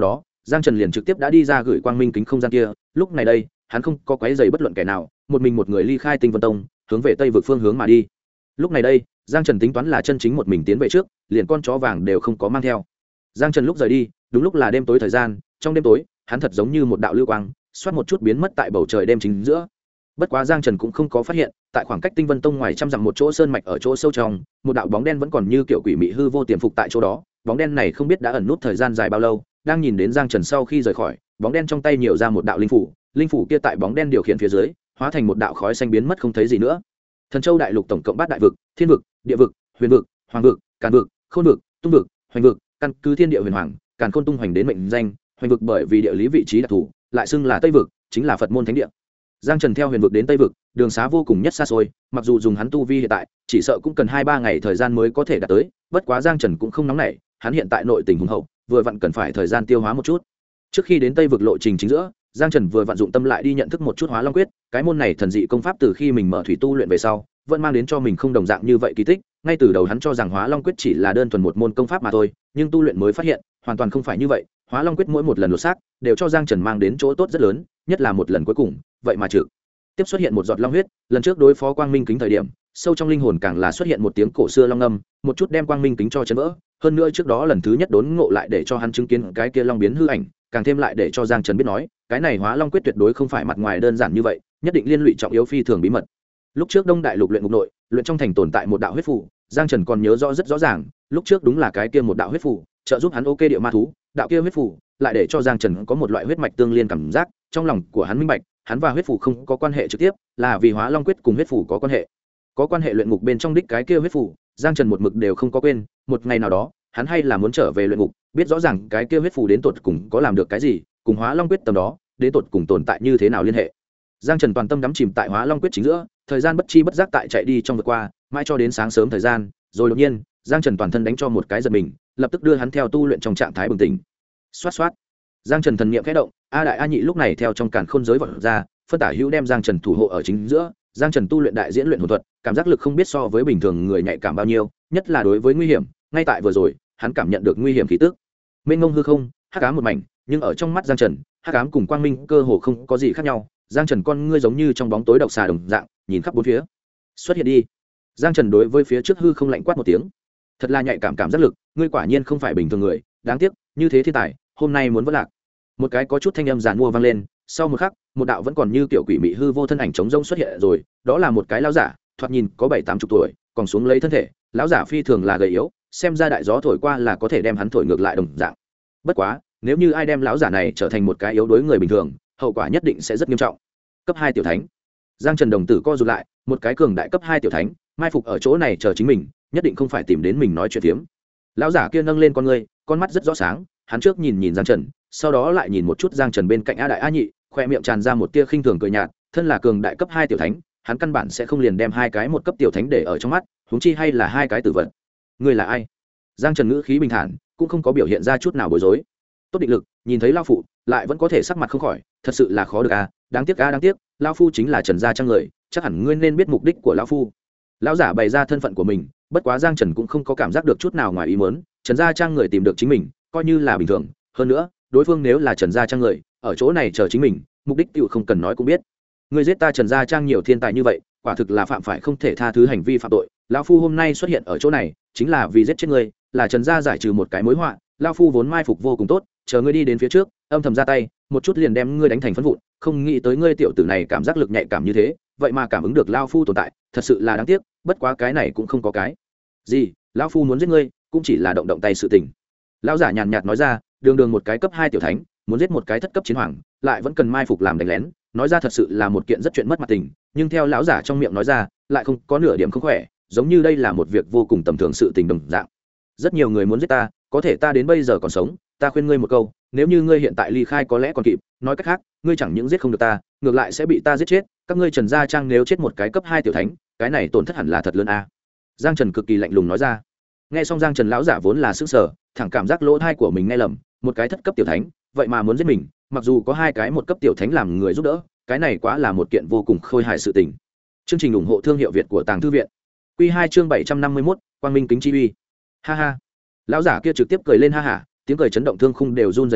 Giang Trần liền trực tiếp đã đi ra gửi quang minh kính không gian kia. Lúc này đây hắn không có quấy rầy bất luận kẻ nào, một mình một người ly khai Tinh Vân Tông, hướng về tây vực phương hướng mà đi. Lúc này đây Giang Trần tính toán là chân chính một mình tiến về trước, liền con chó vàng đều không có mang theo. Giang Trần lúc rời đi đúng lúc là đêm tối thời gian, trong đêm tối hắn thật giống như một đạo lưu quang xoát một chút biến mất tại bầu trời đêm chính giữa. Bất quá Giang Trần cũng không có phát hiện, tại khoảng cách Tinh Vân Tông ngoài trăm dặm một chỗ sơn mạch ở chỗ sâu trong, một đạo bóng đen vẫn còn như kiểu quỷ mị hư vô tiềm phục tại chỗ đó. Bóng đen này không biết đã ẩn nút thời gian dài bao lâu, đang nhìn đến Giang Trần sau khi rời khỏi, bóng đen trong tay nhiều ra một đạo linh phủ, linh phủ kia tại bóng đen điều khiển phía dưới, hóa thành một đạo khói xanh biến mất không thấy gì nữa. Thần Châu đại lục tổng cộng 8 đại vực, thiên vực, địa vực, huyền vực, hoàng vực, càn vực, khôn vực, tung vực, hoành vực, căn cứ thiên địa huyền hoàng, càn khôn tung hoành đến mệnh danh. Hoành vực bởi vì địa lý vị trí đặc thù, lại xưng là Tây vực, chính là Phật môn thánh địa. Giang Trần theo huyền vực đến Tây vực, đường xá vô cùng nhất xa xôi, mặc dù dùng hắn tu vi hiện tại, chỉ sợ cũng cần 2-3 ngày thời gian mới có thể đạt tới, bất quá Giang Trần cũng không nóng nảy, hắn hiện tại nội tình hùng hậu, vừa vặn cần phải thời gian tiêu hóa một chút. Trước khi đến Tây vực lộ trình chính giữa, Giang Trần vừa vặn dụng tâm lại đi nhận thức một chút Hóa Long quyết, cái môn này thần dị công pháp từ khi mình mở thủy tu luyện về sau, vẫn mang đến cho mình không đồng dạng như vậy kỳ tích. Ngay từ đầu hắn cho rằng Hóa Long quyết chỉ là đơn thuần một môn công pháp mà thôi, nhưng tu luyện mới phát hiện, hoàn toàn không phải như vậy. Hóa Long quyết mỗi một lần lột xác, đều cho Giang Trần mang đến chỗ tốt rất lớn, nhất là một lần cuối cùng, vậy mà trực tiếp xuất hiện một giọt long huyết. Lần trước đối phó Quang Minh kính thời điểm, sâu trong linh hồn càng là xuất hiện một tiếng cổ xưa long âm, một chút đem Quang Minh kính cho chấn vỡ. Hơn nữa trước đó lần thứ nhất đốn ngộ lại để cho hắn chứng kiến cái kia long biến hư ảnh, càng thêm lại để cho Giang Trần biết nói, cái này Hóa Long quyết tuyệt đối không phải mặt ngoài đơn giản như vậy, nhất định liên lụy trọng yếu phi thường bí mật. Lúc trước Đông Đại Lục luyện ngục nội, luyện trong thành tồn tại một đạo huyết phù, Giang Trần còn nhớ rõ rất rõ ràng, lúc trước đúng là cái kia một đạo huyết phù, trợ giúp hắn ok địa ma thú, đạo kia huyết phù lại để cho Giang Trần có một loại huyết mạch tương liên cảm giác, trong lòng của hắn minh bạch, hắn và huyết phù không có quan hệ trực tiếp, là vì Hóa Long quyết cùng huyết phù có quan hệ luyện ngục bên trong đích cái kia huyết phù, Giang Trần một mực đều không có quên, một ngày nào đó, hắn hay là muốn trở về luyện ngục, biết rõ ràng cái kia huyết phù đến tột cùng có làm được cái gì, cùng Hóa Long quyết tầm đó, đến tột cùng tồn tại như thế nào liên hệ. Giang Trần toàn tâm đắm chìm tại Hóa Long quyết chính giữa, thời gian bất chi bất giác tại chạy đi trong vượt qua, mãi cho đến sáng sớm thời gian, rồi đột nhiên, Giang Trần toàn thân đánh cho một cái giật mình, lập tức đưa hắn theo tu luyện trong trạng thái bừng tỉnh. Xoát xoát. Giang Trần thần niệm khẽ động, A Đại A Nhị lúc này theo trong càn khôn giới vọt ra, phân tả hữu đem Giang Trần thủ hộ ở chính giữa. Giang Trần tu luyện đại diễn luyện hồn thuật, cảm giác lực không biết so với bình thường người nhạy cảm bao nhiêu, nhất là đối với nguy hiểm, ngay tại vừa rồi, hắn cảm nhận được nguy hiểm khí tức. Mênh mông hư không, hắc ám một mảnh, nhưng ở trong mắt Giang Trần, hắc ám cùng quang minh cơ hồ không có gì khác nhau. Giang Trần con ngươi giống như trong bóng tối độc xà đồng dạng, nhìn khắp bốn phía. Xuất hiện đi. Giang Trần đối với phía trước hư không lạnh quát một tiếng. Thật là nhạy cảm cảm giác lực, ngươi quả nhiên không phải bình thường người, đáng tiếc, như thế thiên tài, hôm nay muốn vỡ lạc. Một cái có chút thanh âm giàn mua vang lên, sau một khắc, một đạo vẫn còn như kiểu quỷ mị hư vô thân ảnh trống rỗng xuất hiện rồi, đó là một cái lão giả, thoạt nhìn có 7-80 tuổi, còn xuống lấy thân thể, lão giả phi thường là gầy yếu, xem ra đại gió thổi qua là có thể đem hắn thổi ngược lại đồng dạng. Bất quá, nếu như ai đem lão giả này trở thành một cái yếu đuối người bình thường, hậu quả nhất định sẽ rất nghiêm trọng. Cấp 2 tiểu thánh. Giang Trần đồng tử co rụt lại, một cái cường đại cấp 2 tiểu thánh, mai phục ở chỗ này chờ chính mình, nhất định không phải tìm đến mình nói chuyện phiếm. Lão giả kia nâng lên con ngươi, con mắt rất rõ sáng, hắn trước nhìn nhìn Giang Trần, sau đó lại nhìn một chút Giang Trần bên cạnh A Đại A Nhị, khoe miệng tràn ra một tia khinh thường cười nhạt, thân là cường đại cấp 2 tiểu thánh, hắn căn bản sẽ không liền đem hai cái một cấp tiểu thánh để ở trong mắt, huống chi hay là hai cái tử vật. Ngươi là ai? Giang Trần ngữ khí bình thản, cũng không có biểu hiện ra chút nào bối rối. Tốt định lực, nhìn thấy lão phụ, lại vẫn có thể sắc mặt không khỏi, thật sự là khó được a, đáng tiếc a, đáng tiếc, lão phu chính là Trần gia trang người, chắc hẳn ngươi nên biết mục đích của lão phu. Lão giả bày ra thân phận của mình, bất quá Giang Trần cũng không có cảm giác được chút nào ngoài ý muốn, Trần gia trang người tìm được chính mình, coi như là bình thường, hơn nữa, đối phương nếu là Trần gia trang người, ở chỗ này chờ chính mình, mục đích tựu không cần nói cũng biết. Ngươi giết ta Trần gia trang nhiều thiên tài như vậy, quả thực là phạm phải không thể tha thứ hành vi phạm tội, lão phu hôm nay xuất hiện ở chỗ này, chính là vì giết chết ngươi, là Trần gia giải trừ một cái mối họa, lão phu vốn mai phục vô cùng tốt, chờ ngươi đi đến phía trước, âm thầm ra tay, một chút liền đem ngươi đánh thành phấn vụn, không nghĩ tới ngươi tiểu tử này cảm giác lực nhạy cảm như thế, vậy mà cảm ứng được lão phu tồn tại, thật sự là đáng tiếc, bất quá cái này cũng không có cái gì, lão phu muốn giết ngươi, cũng chỉ là động động tay sự tình. Lão giả nhàn nhạt nói ra, đường đường một cái cấp 2 tiểu thánh, muốn giết một cái thất cấp chiến hoàng, lại vẫn cần mai phục làm đánh lén, nói ra thật sự là một kiện rất chuyện mất mặt tình, nhưng theo lão giả trong miệng nói ra, lại không có nửa điểm không khỏe, giống như đây là một việc vô cùng tầm thường sự tình đồng dạng. Rất nhiều người muốn giết ta, có thể ta đến bây giờ còn sống, ta khuyên ngươi một câu, nếu như ngươi hiện tại ly khai có lẽ còn kịp, nói cách khác, ngươi chẳng những giết không được ta, ngược lại sẽ bị ta giết chết, các ngươi Trần gia trang nếu chết một cái cấp 2 tiểu thánh, cái này tổn thất hẳn là thật lớn a. Giang Trần cực kỳ lạnh lùng nói ra. Nghe xong Giang Trần lão giả vốn là sững sờ, thẳng cảm giác lỗ tai của mình nghe lầm, một cái thất cấp tiểu thánh, vậy mà muốn giết mình, mặc dù có hai cái một cấp tiểu thánh làm người giúp đỡ, cái này quá là một kiện vô cùng khôi hài sự tình. Chương trình ủng hộ thương hiệu Việt của Tàng Thư viện. Quy 2 chương 751, Quang Minh kính chi uy. Ha ha. Lão giả kia trực tiếp cười lên ha hả, tiếng cười chấn động thương khung đều run rẩy lên,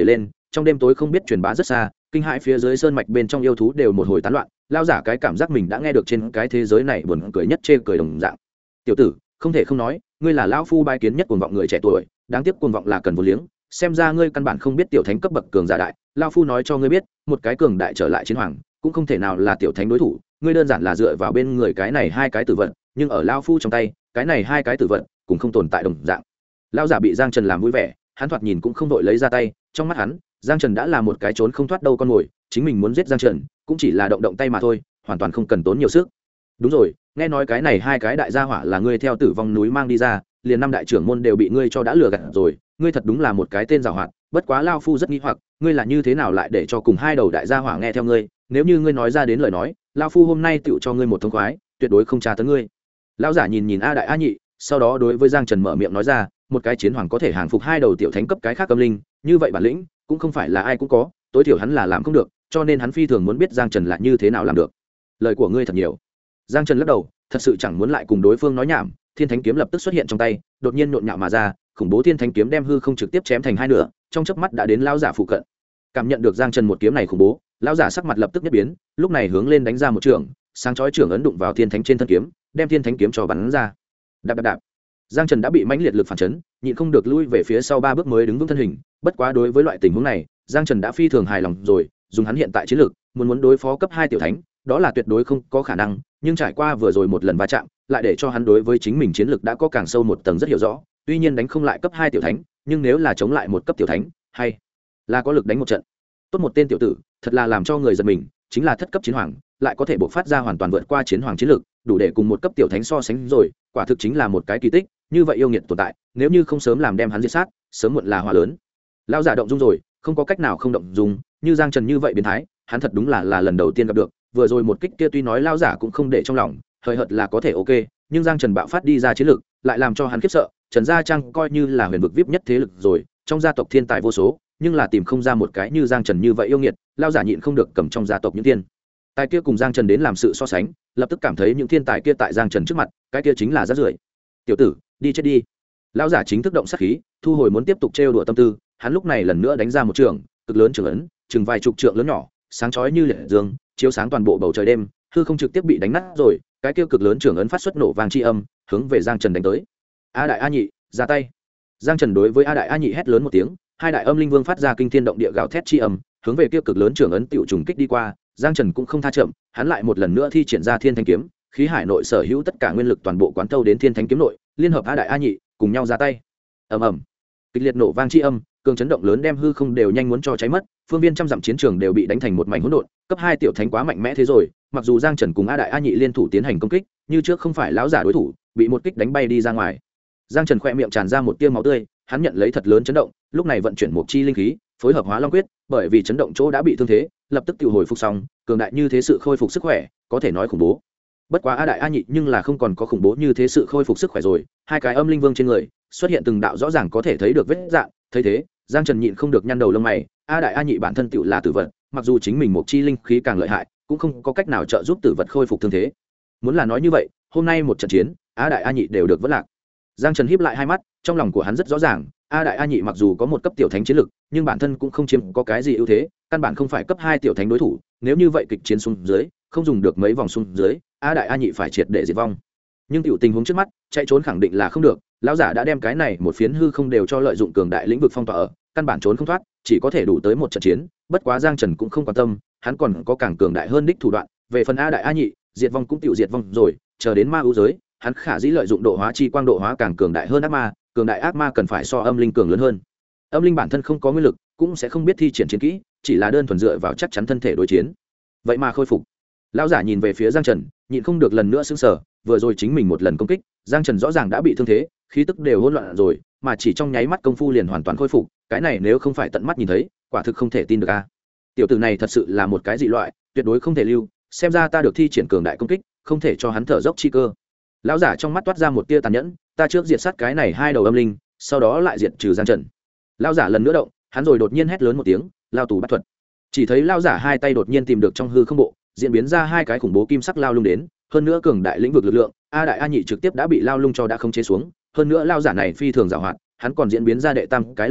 trong đêm tối không biết truyền bá rất xa, kinh hãi phía dưới sơn mạch bên trong yêu thú đều một hồi tán loạn. Lao giả cái cảm giác mình đã nghe được trên cái thế giới này buồn cười nhất, chê cười đồng dạng. Tiểu tử, không thể không nói, ngươi là lão phu bái kiến nhất cuồng vọng người trẻ tuổi, đáng tiếc cuồng vọng là cần vô liếng, xem ra ngươi căn bản không biết tiểu thánh cấp bậc cường giả đại. Lão phu nói cho ngươi biết, một cái cường đại trở lại chiến hoàng cũng không thể nào là tiểu thánh đối thủ, ngươi đơn giản là dựa vào bên người cái này hai cái tử vận, nhưng ở lão phu trong tay, cái này hai cái tử vận cũng không tồn tại đồng dạng. Lão giả bị Giang Trần làm vui vẻ, hắn thoạt nhìn cũng không đội lấy ra tay, trong mắt hắn, Giang Trần đã là một cái trốn không thoát đâu con mồi, chính mình muốn giết Giang Trần, cũng chỉ là động động tay mà thôi, hoàn toàn không cần tốn nhiều sức. Đúng rồi, nghe nói cái này hai cái đại gia hỏa là ngươi theo Tử Vong núi mang đi ra, liền năm đại trưởng môn đều bị ngươi cho đã lừa gạt rồi, ngươi thật đúng là một cái tên giàu hoạt. Bất quá lão phu rất nghi hoặc, ngươi là như thế nào lại để cho cùng hai đầu đại gia hỏa nghe theo ngươi, nếu như ngươi nói ra đến lời nói, lão phu hôm nay tựu cho ngươi một thông khoái, tuyệt đối không tra tấn ngươi. Lão giả nhìn nhìn A đại A nhị, sau đó đối với Giang Trần mở miệng nói ra, một cái chiến hoàng có thể hàng phục hai đầu tiểu thánh cấp cái khác âm linh, như vậy bản lĩnh cũng không phải là ai cũng có, tối thiểu hắn là làm không được, cho nên hắn phi thường muốn biết Giang Trần là như thế nào làm được. Lời của ngươi thật nhiều. Giang Trần lắc đầu, thật sự chẳng muốn lại cùng đối phương nói nhảm. Thiên Thánh kiếm lập tức xuất hiện trong tay, đột nhiên nhộn nhạo mà ra, khủng bố Thiên Thánh kiếm đem hư không trực tiếp chém thành hai nửa, trong chớp mắt đã đến lão giả phụ cận. Cảm nhận được Giang Trần một kiếm này khủng bố, lão giả sắc mặt lập tức nhất biến, lúc này hướng lên đánh ra một trường, sáng chói trường ấn đụng vào Thiên Thánh trên thân kiếm, đem Thiên Thánh kiếm cho bắn ra. Đạp đạp đạp. Giang Trần đã bị mãnh liệt lực phản chấn, nhịn không được lui về phía sau ba bước mới đứng vững thân hình, bất quá đối với loại tình huống này, Giang Trần đã phi thường hài lòng rồi, dùng hắn hiện tại chiến lược, muốn đối phó cấp 2 tiểu thánh, đó là tuyệt đối không có khả năng, nhưng trải qua vừa rồi một lần va chạm, lại để cho hắn đối với chính mình chiến lược đã có càng sâu một tầng rất hiểu rõ, tuy nhiên đánh không lại cấp 2 tiểu thánh, nhưng nếu là chống lại một cấp tiểu thánh, hay là có lực đánh một trận. Tốt một tên tiểu tử, thật là làm cho người giật mình, chính là thất cấp chiến hoàng, lại có thể bộc phát ra hoàn toàn vượt qua chiến hoàng chiến lược, đủ để cùng một cấp tiểu thánh so sánh rồi, quả thực chính là một cái kỳ tích, như vậy yêu nghiệt tồn tại, nếu như không sớm làm đem hắn diệt sát, sớm muộn là họa lớn. Lão giả động dung rồi, không có cách nào không động dung, như Giang Trần như vậy biến thái, hắn thật đúng là lần đầu tiên gặp được, vừa rồi một kích kia tuy nói lão giả cũng không để trong lòng, hời hợt là có thể ok, nhưng Giang Trần bạo phát đi ra chiến lực, lại làm cho hắn khiếp sợ, Trần Gia Trang coi như là huyền vực VIP nhất thế lực rồi, trong gia tộc thiên tài vô số, nhưng là tìm không ra một cái như Giang Trần như vậy yêu nghiệt, lão giả nhịn không được cầm trong gia tộc những thiên tài kia cùng Giang Trần đến làm sự so sánh, lập tức cảm thấy những thiên tài kia tại Giang Trần trước mặt, cái kia chính là rác rưởi. Tiểu tử, đi chết đi. Lão giả chính thức động sát khí, thu hồi muốn tiếp tục trêu đùa tâm tư, hắn lúc này lần nữa đánh ra một trường, cực lớn trường ấn, chừng vài chục trượng lớn nhỏ, sáng chói như liệt dương, chiếu sáng toàn bộ bầu trời đêm, hư không trực tiếp bị đánh nát rồi, cái kia cực lớn trường ấn phát xuất nổ vang chi âm, hướng về Giang Trần đánh tới. A đại A nhị, ra tay. Giang Trần đối với A đại A nhị hét lớn một tiếng, hai đại âm linh vương phát ra kinh thiên động địa gào thét chi âm, hướng về kia cực lớn trường ấn tiểu trùng kích đi qua. Giang Trần cũng không tha chậm, hắn lại một lần nữa thi triển ra Thiên Thánh kiếm, khí hải nội sở hữu tất cả nguyên lực toàn bộ quán thâu đến Thiên Thánh kiếm nội, liên hợp A đại A nhị cùng nhau ra tay. Ầm ầm. Kịch liệt nổ vang chi âm, cường chấn động lớn đem hư không đều nhanh muốn cho cháy mất, phương viên trăm dặm chiến trường đều bị đánh thành một mảnh hỗn độn, cấp 2 tiểu thánh quá mạnh mẽ thế rồi, mặc dù Giang Trần cùng A đại A nhị liên thủ tiến hành công kích, như trước không phải lão giả đối thủ, bị một kích đánh bay đi ra ngoài. Giang Trần khẽ miệng tràn ra một tia máu tươi, hắn nhận lấy thật lớn chấn động, lúc này vận chuyển một chi linh khí, phối hợp Hóa Long quyết, bởi vì chấn động chỗ đã bị thương thế, lập tức tiêu hồi phục xong, cường đại như thế sự khôi phục sức khỏe, có thể nói khủng bố. Bất quá A đại A nhị nhưng là không còn có khủng bố như thế sự khôi phục sức khỏe rồi, hai cái âm linh vương trên người xuất hiện từng đạo rõ ràng có thể thấy được vết dạng, thấy thế, Giang Trần nhịn không được nhăn đầu lông mày, A đại A nhị bản thân tựu là tử vật, mặc dù chính mình một chi linh khí càng lợi hại, cũng không có cách nào trợ giúp tử vật khôi phục thương thế. Muốn là nói như vậy, hôm nay một trận chiến, A đại A nhị đều được vỡ lạc. Giang Trần híp lại hai mắt, trong lòng của hắn rất rõ ràng, A đại A nhị mặc dù có một cấp tiểu thánh chiến lực, nhưng bản thân cũng không chiếm có cái gì ưu thế, căn bản không phải cấp 2 tiểu thánh đối thủ, nếu như vậy kịch chiến xuống dưới, không dùng được mấy vòng xuống dưới, A đại A nhị phải triệt để diệt vong. Nhưng tiểu tình huống trước mắt, chạy trốn khẳng định là không được, lão giả đã đem cái này một phiến hư không đều cho lợi dụng cường đại lĩnh vực phong tỏa ở, căn bản trốn không thoát, chỉ có thể đủ tới một trận chiến, bất quá Giang Trần cũng không quan tâm, hắn còn có càng cường đại hơn đích thủ đoạn, về phần A đại A nhị, diệt vong cũng tiểu diệt vong rồi, chờ đến ma ưu giới, hắn khả dĩ lợi dụng độ hóa chi quang độ hóa càng cường đại hơn ác ma, cường đại ác ma cần phải so âm linh cường lớn hơn. Âm linh bản thân không có nguyên lực, cũng sẽ không biết thi triển chiến kỹ, chỉ là đơn thuần dựa vào chắc chắn thân thể đối chiến. Vậy mà khôi phục. Lão giả nhìn về phía Giang Trần, nhịn không được lần nữa sững sờ, vừa rồi chính mình một lần công kích, Giang Trần rõ ràng đã bị thương thế, khí tức đều hỗn loạn rồi, mà chỉ trong nháy mắt công phu liền hoàn toàn khôi phục, cái này nếu không phải tận mắt nhìn thấy, quả thực không thể tin được a. Tiểu tử này thật sự là một cái dị loại, tuyệt đối không thể lưu, xem ra ta được thi triển cường đại công kích, không thể cho hắn thở dốc chi cơ. Lão giả trong mắt toát ra một tia tàn nhẫn, ta trước diệt sát cái này hai đầu âm linh, sau đó lại diệt trừ Giang Trần. Lão giả lần nữa động, hắn rồi đột nhiên hét lớn một tiếng, lao tù bắt thuật. Chỉ thấy lão giả hai tay đột nhiên tìm được trong hư không bộ, diễn biến ra hai cái khủng bố kim sắc lao lung đến, hơn nữa cường đại lĩnh vực lực lượng, A đại A nhị trực tiếp đã bị lao lung cho đã không chế xuống, hơn nữa lao giả này phi thường giàu hoạt, hắn còn diễn biến ra đệ tam cái lao tù,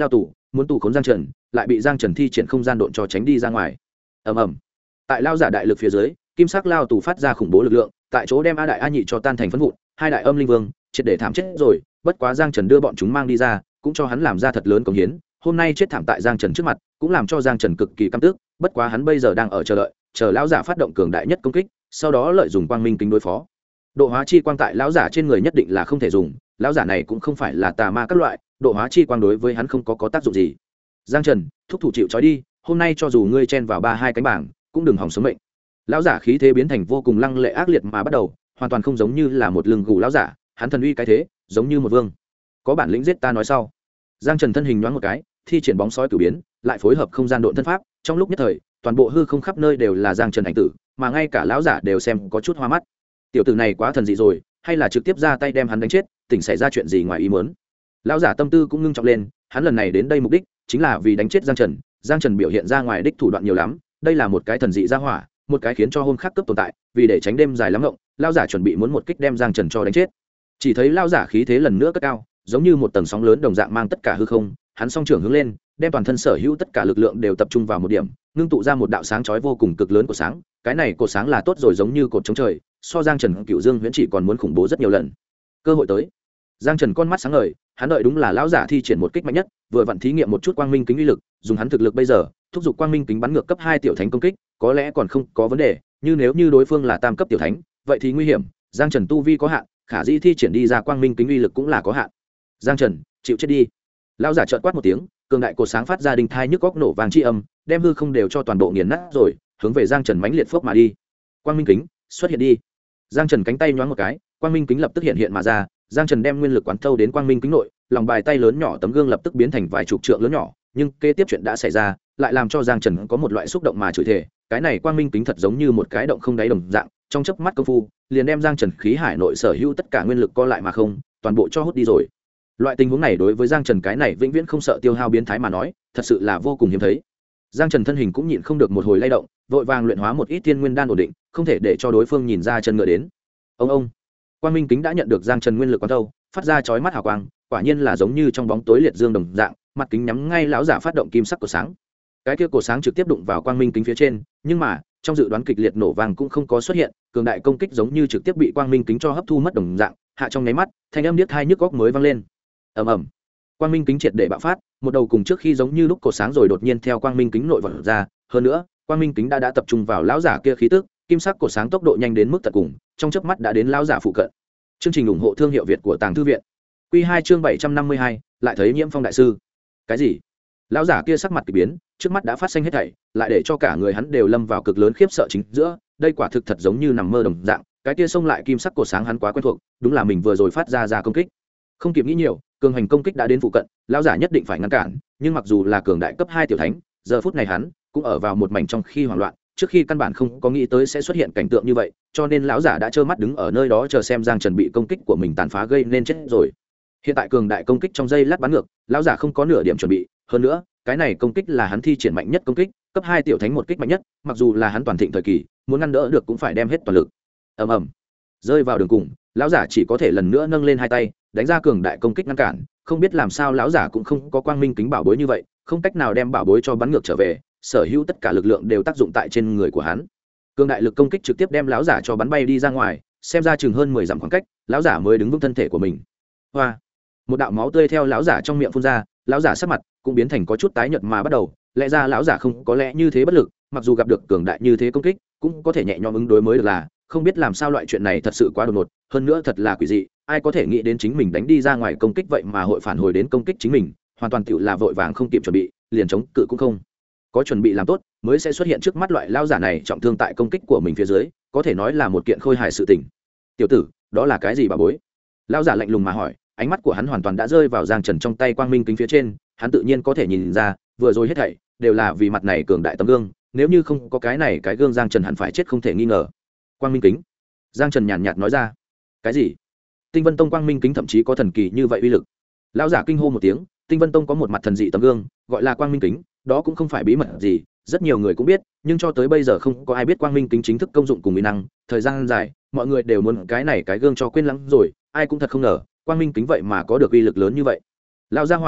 muốn tù khốn giang trần, lại bị giang trần thi triển không gian độn cho tránh đi ra ngoài. ầm ầm, tại lao giả đại lực phía dưới, kim sắc lao tù phát ra khủng bố lực lượng, tại chỗ đem a đại a nhị cho tan thành phấn vụn, hai đại âm linh vương triệt để thảm chết rồi. Bất quá giang trần đưa bọn chúng mang đi ra, cũng cho hắn làm ra thật lớn công hiến. Hôm nay chết thảm tại giang trần trước mặt, cũng làm cho giang trần cực kỳ căm tức. Bất quá hắn bây giờ đang ở chờ đợi, chờ lão giả phát động cường đại nhất công kích, sau đó lợi dụng quang minh kính đối phó. Độ hóa chi quang tại lão giả trên người nhất định là không thể dùng, lão giả này cũng không phải là tà ma các loại, độ hóa chi quang đối với hắn không có tác dụng gì. Giang trần, thúc thủ chịu trói đi, hôm nay cho dù ngươi chen vào 3-2 cánh bảng, cũng đừng hòng sống mệnh. Lão giả khí thế biến thành vô cùng lăng lệ ác liệt mà bắt đầu, hoàn toàn không giống như là một lưng gù lão giả, hắn thần uy cái thế, giống như một vương. Có bản lĩnh giết ta nói sau. Giang trần thân hình nhoáng một cái, thi triển bóng sói cửu biến, lại phối hợp không gian độn thân pháp, trong lúc nhất thời toàn bộ hư không khắp nơi đều là giang trần ảnh tử, mà ngay cả lão giả đều xem có chút hoa mắt. Tiểu tử này quá thần dị rồi, hay là trực tiếp ra tay đem hắn đánh chết, tỉnh xảy ra chuyện gì ngoài ý muốn. Lão giả tâm tư cũng ngưng trọng lên, hắn lần này đến đây mục đích chính là vì đánh chết giang trần. Giang trần biểu hiện ra ngoài đích thủ đoạn nhiều lắm, đây là một cái thần dị gia hỏa, một cái khiến cho hôn khắc cấp tồn tại. Vì để tránh đêm dài lắm ngộng, lão giả chuẩn bị muốn một kích đem giang trần cho đánh chết. Chỉ thấy lão giả khí thế lần nữa cất cao, giống như một tầng sóng lớn đồng dạng mang tất cả hư không, hắn song trưởng hướng lên, đem toàn thân sở hữu tất cả lực lượng đều tập trung vào một điểm, ngưng tụ ra một đạo sáng chói vô cùng cực lớn của sáng. Cái này cột sáng là tốt rồi, giống như cột chống trời, so giang trần cựu dương huyễn chỉ còn muốn khủng bố rất nhiều lần. Cơ hội tới. Giang trần con mắt sáng ngời, hắn đợi đúng là lão giả thi triển một kích mạnh nhất, vừa vặn thí nghiệm một chút quang minh kính uy lực, dùng hắn thực lực bây giờ thúc giục quang minh kính bắn ngược cấp 2 tiểu thánh công kích, có lẽ còn không có vấn đề, nhưng nếu như đối phương là tam cấp tiểu thánh, vậy thì nguy hiểm. Giang trần tu vi có hạn, khả dĩ thi triển đi ra quang minh kính uy lực cũng là có hạn. Giang trần, chịu chết đi. Lão giả chợt quát một tiếng, cường đại cột sáng phát ra đinh thai nhức góc nổ vàng chi âm, đem hư không đều cho toàn bộ nghiền nát rồi, hướng về giang trần mãnh liệt phốc mà đi. Quang minh kính xuất hiện đi. Giang trần cánh tay nhoáng một cái, quang minh kính lập tức hiện hiện mà ra. Giang trần đem nguyên lực quán thâu đến quang minh kính nội, lòng bài tay lớn nhỏ tấm gương lập tức biến thành vài chục trượng lớn nhỏ. Nhưng kế tiếp chuyện đã xảy ra, lại làm cho giang trần có một loại xúc động mà chửi thề. Cái này quang minh kính thật giống như một cái động không đáy đồng dạng, trong chớp mắt công phu liền đem giang trần khí hải nội sở hữu tất cả nguyên lực co lại mà không, toàn bộ cho hút đi rồi. Loại tình huống này đối với giang trần cái này vĩnh viễn không sợ tiêu hao biến thái mà nói, thật sự là vô cùng hiếm thấy. Giang trần thân hình cũng nhịn không được một hồi lay động, vội vàng luyện hóa một ít tiên nguyên đan ổn định, không thể để cho đối phương nhìn ra chân ngựa đến. Ông quang minh kính đã nhận được giang trần nguyên lực quán thâu, phát ra chói mắt hào quang, quả nhiên là giống như trong bóng tối liệt dương đồng dạng, mặt kính nhắm ngay lão giả phát động kim sắc của sáng. Cái kia cổ sáng trực tiếp đụng vào quang minh kính phía trên, nhưng mà trong dự đoán kịch liệt nổ vàng cũng không có xuất hiện, cường đại công kích giống như trực tiếp bị quang minh kính cho hấp thu mất đồng dạng, hạ trong nháy mắt thanh âm điếc hai nhức góc mới vang lên. Ầm quang minh kính triệt để bạo phát, một đầu cùng trước khi giống như lúc cổ sáng rồi đột nhiên theo quang minh kính nội vật ra. Hơn nữa quang minh kính đã tập trung vào lão giả kia khí tức, kim sắc cổ sáng tốc độ nhanh đến mức tận cùng, trong chớp mắt đã đến lão giả phụ cận. Chương trình ủng hộ thương hiệu Việt của Tàng Thư viện. Quy 2 chương 752, lại thấy Nhiễm Phong đại sư. Cái gì? Lão giả kia sắc mặt kỳ biến, trước mắt đã phát sinh hết thảy, lại để cho cả người hắn đều lâm vào cực lớn khiếp sợ chính giữa. Đây quả thực thật giống như nằm mơ đồng dạng, cái kia xông lại kim sắc cổ sáng hắn quá quen thuộc, đúng là mình vừa rồi phát ra công kích. Không kịp nghĩ nhiều, cường hành công kích đã đến phụ cận, lão giả nhất định phải ngăn cản, nhưng mặc dù là cường đại cấp 2 tiểu thánh, giờ phút này hắn cũng ở vào một mảnh trong khi hoảng loạn, trước khi căn bản không có nghĩ tới sẽ xuất hiện cảnh tượng như vậy, cho nên lão giả đã trơ mắt đứng ở nơi đó chờ xem giang trần bị công kích của mình tàn phá gây nên chết rồi. Hiện tại cường đại công kích trong giây lát bắn ngược, lão giả không có nửa điểm chuẩn bị, hơn nữa cái này công kích là hắn thi triển mạnh nhất công kích, cấp 2 tiểu thánh một kích mạnh nhất, mặc dù là hắn toàn thịnh thời kỳ, muốn ngăn đỡ được cũng phải đem hết toàn lực. Ầm rơi vào đường cùng, lão giả chỉ có thể lần nữa nâng lên hai tay, đánh ra cường đại công kích ngăn cản. Không biết làm sao lão giả cũng không có quang minh kính bảo bối như vậy, không cách nào đem bảo bối cho bắn ngược trở về, sở hữu tất cả lực lượng đều tác dụng tại trên người của hắn. Cường đại lực công kích trực tiếp đem lão giả cho bắn bay đi ra ngoài, xem ra chừng hơn 10 dặm khoảng cách, lão giả mới đứng vững thân thể của mình. Hoa! Một đạo máu tươi theo lão giả trong miệng phun ra, lão giả sắc mặt cũng biến thành có chút tái nhợt mà bắt đầu, lẽ ra lão giả không có lẽ như thế bất lực, mặc dù gặp được cường đại như thế công kích, cũng có thể nhẹ nhõm ứng đối mới được là, không biết làm sao loại chuyện này thật sự quá đột ngột, hơn nữa thật là quỷ dị, ai có thể nghĩ đến chính mình đánh đi ra ngoài công kích vậy mà hội phản hồi đến công kích chính mình, hoàn toàn tựu là vội vàng không kịp chuẩn bị, liền chống cự cũng không có chuẩn bị làm tốt, mới sẽ xuất hiện trước mắt loại lão giả này trọng thương tại công kích của mình phía dưới, có thể nói là một kiện khôi hài sự tình. Tiểu tử, đó là cái gì bà bối? Lão giả lạnh lùng mà hỏi, ánh mắt của hắn hoàn toàn đã rơi vào giang trần trong tay quang minh kính phía trên, hắn tự nhiên có thể nhìn ra, vừa rồi hết thảy đều là vì mặt này cường đại tấm gương, nếu như không có cái này cái gương giang trần hẳn phải chết không thể nghi ngờ. Quang minh kính? Giang trần nhàn nhạt nói ra. Cái gì? Tinh Vân Tông quang minh kính thậm chí có thần kỳ như vậy uy lực? Lão giả kinh hô một tiếng. Tinh Vân Tông có một mặt thần dị tấm gương, gọi là quang minh kính, đó cũng không phải bí mật gì, rất nhiều người cũng biết, nhưng cho tới bây giờ không có ai biết quang minh kính chính thức công dụng cùng uy năng. Thời gian dài, mọi người đều muốn cái này cái gương cho quên lãng rồi, ai cũng thật không ngờ, quang minh kính vậy mà có được uy lực lớn như vậy. Lão gia hỏa,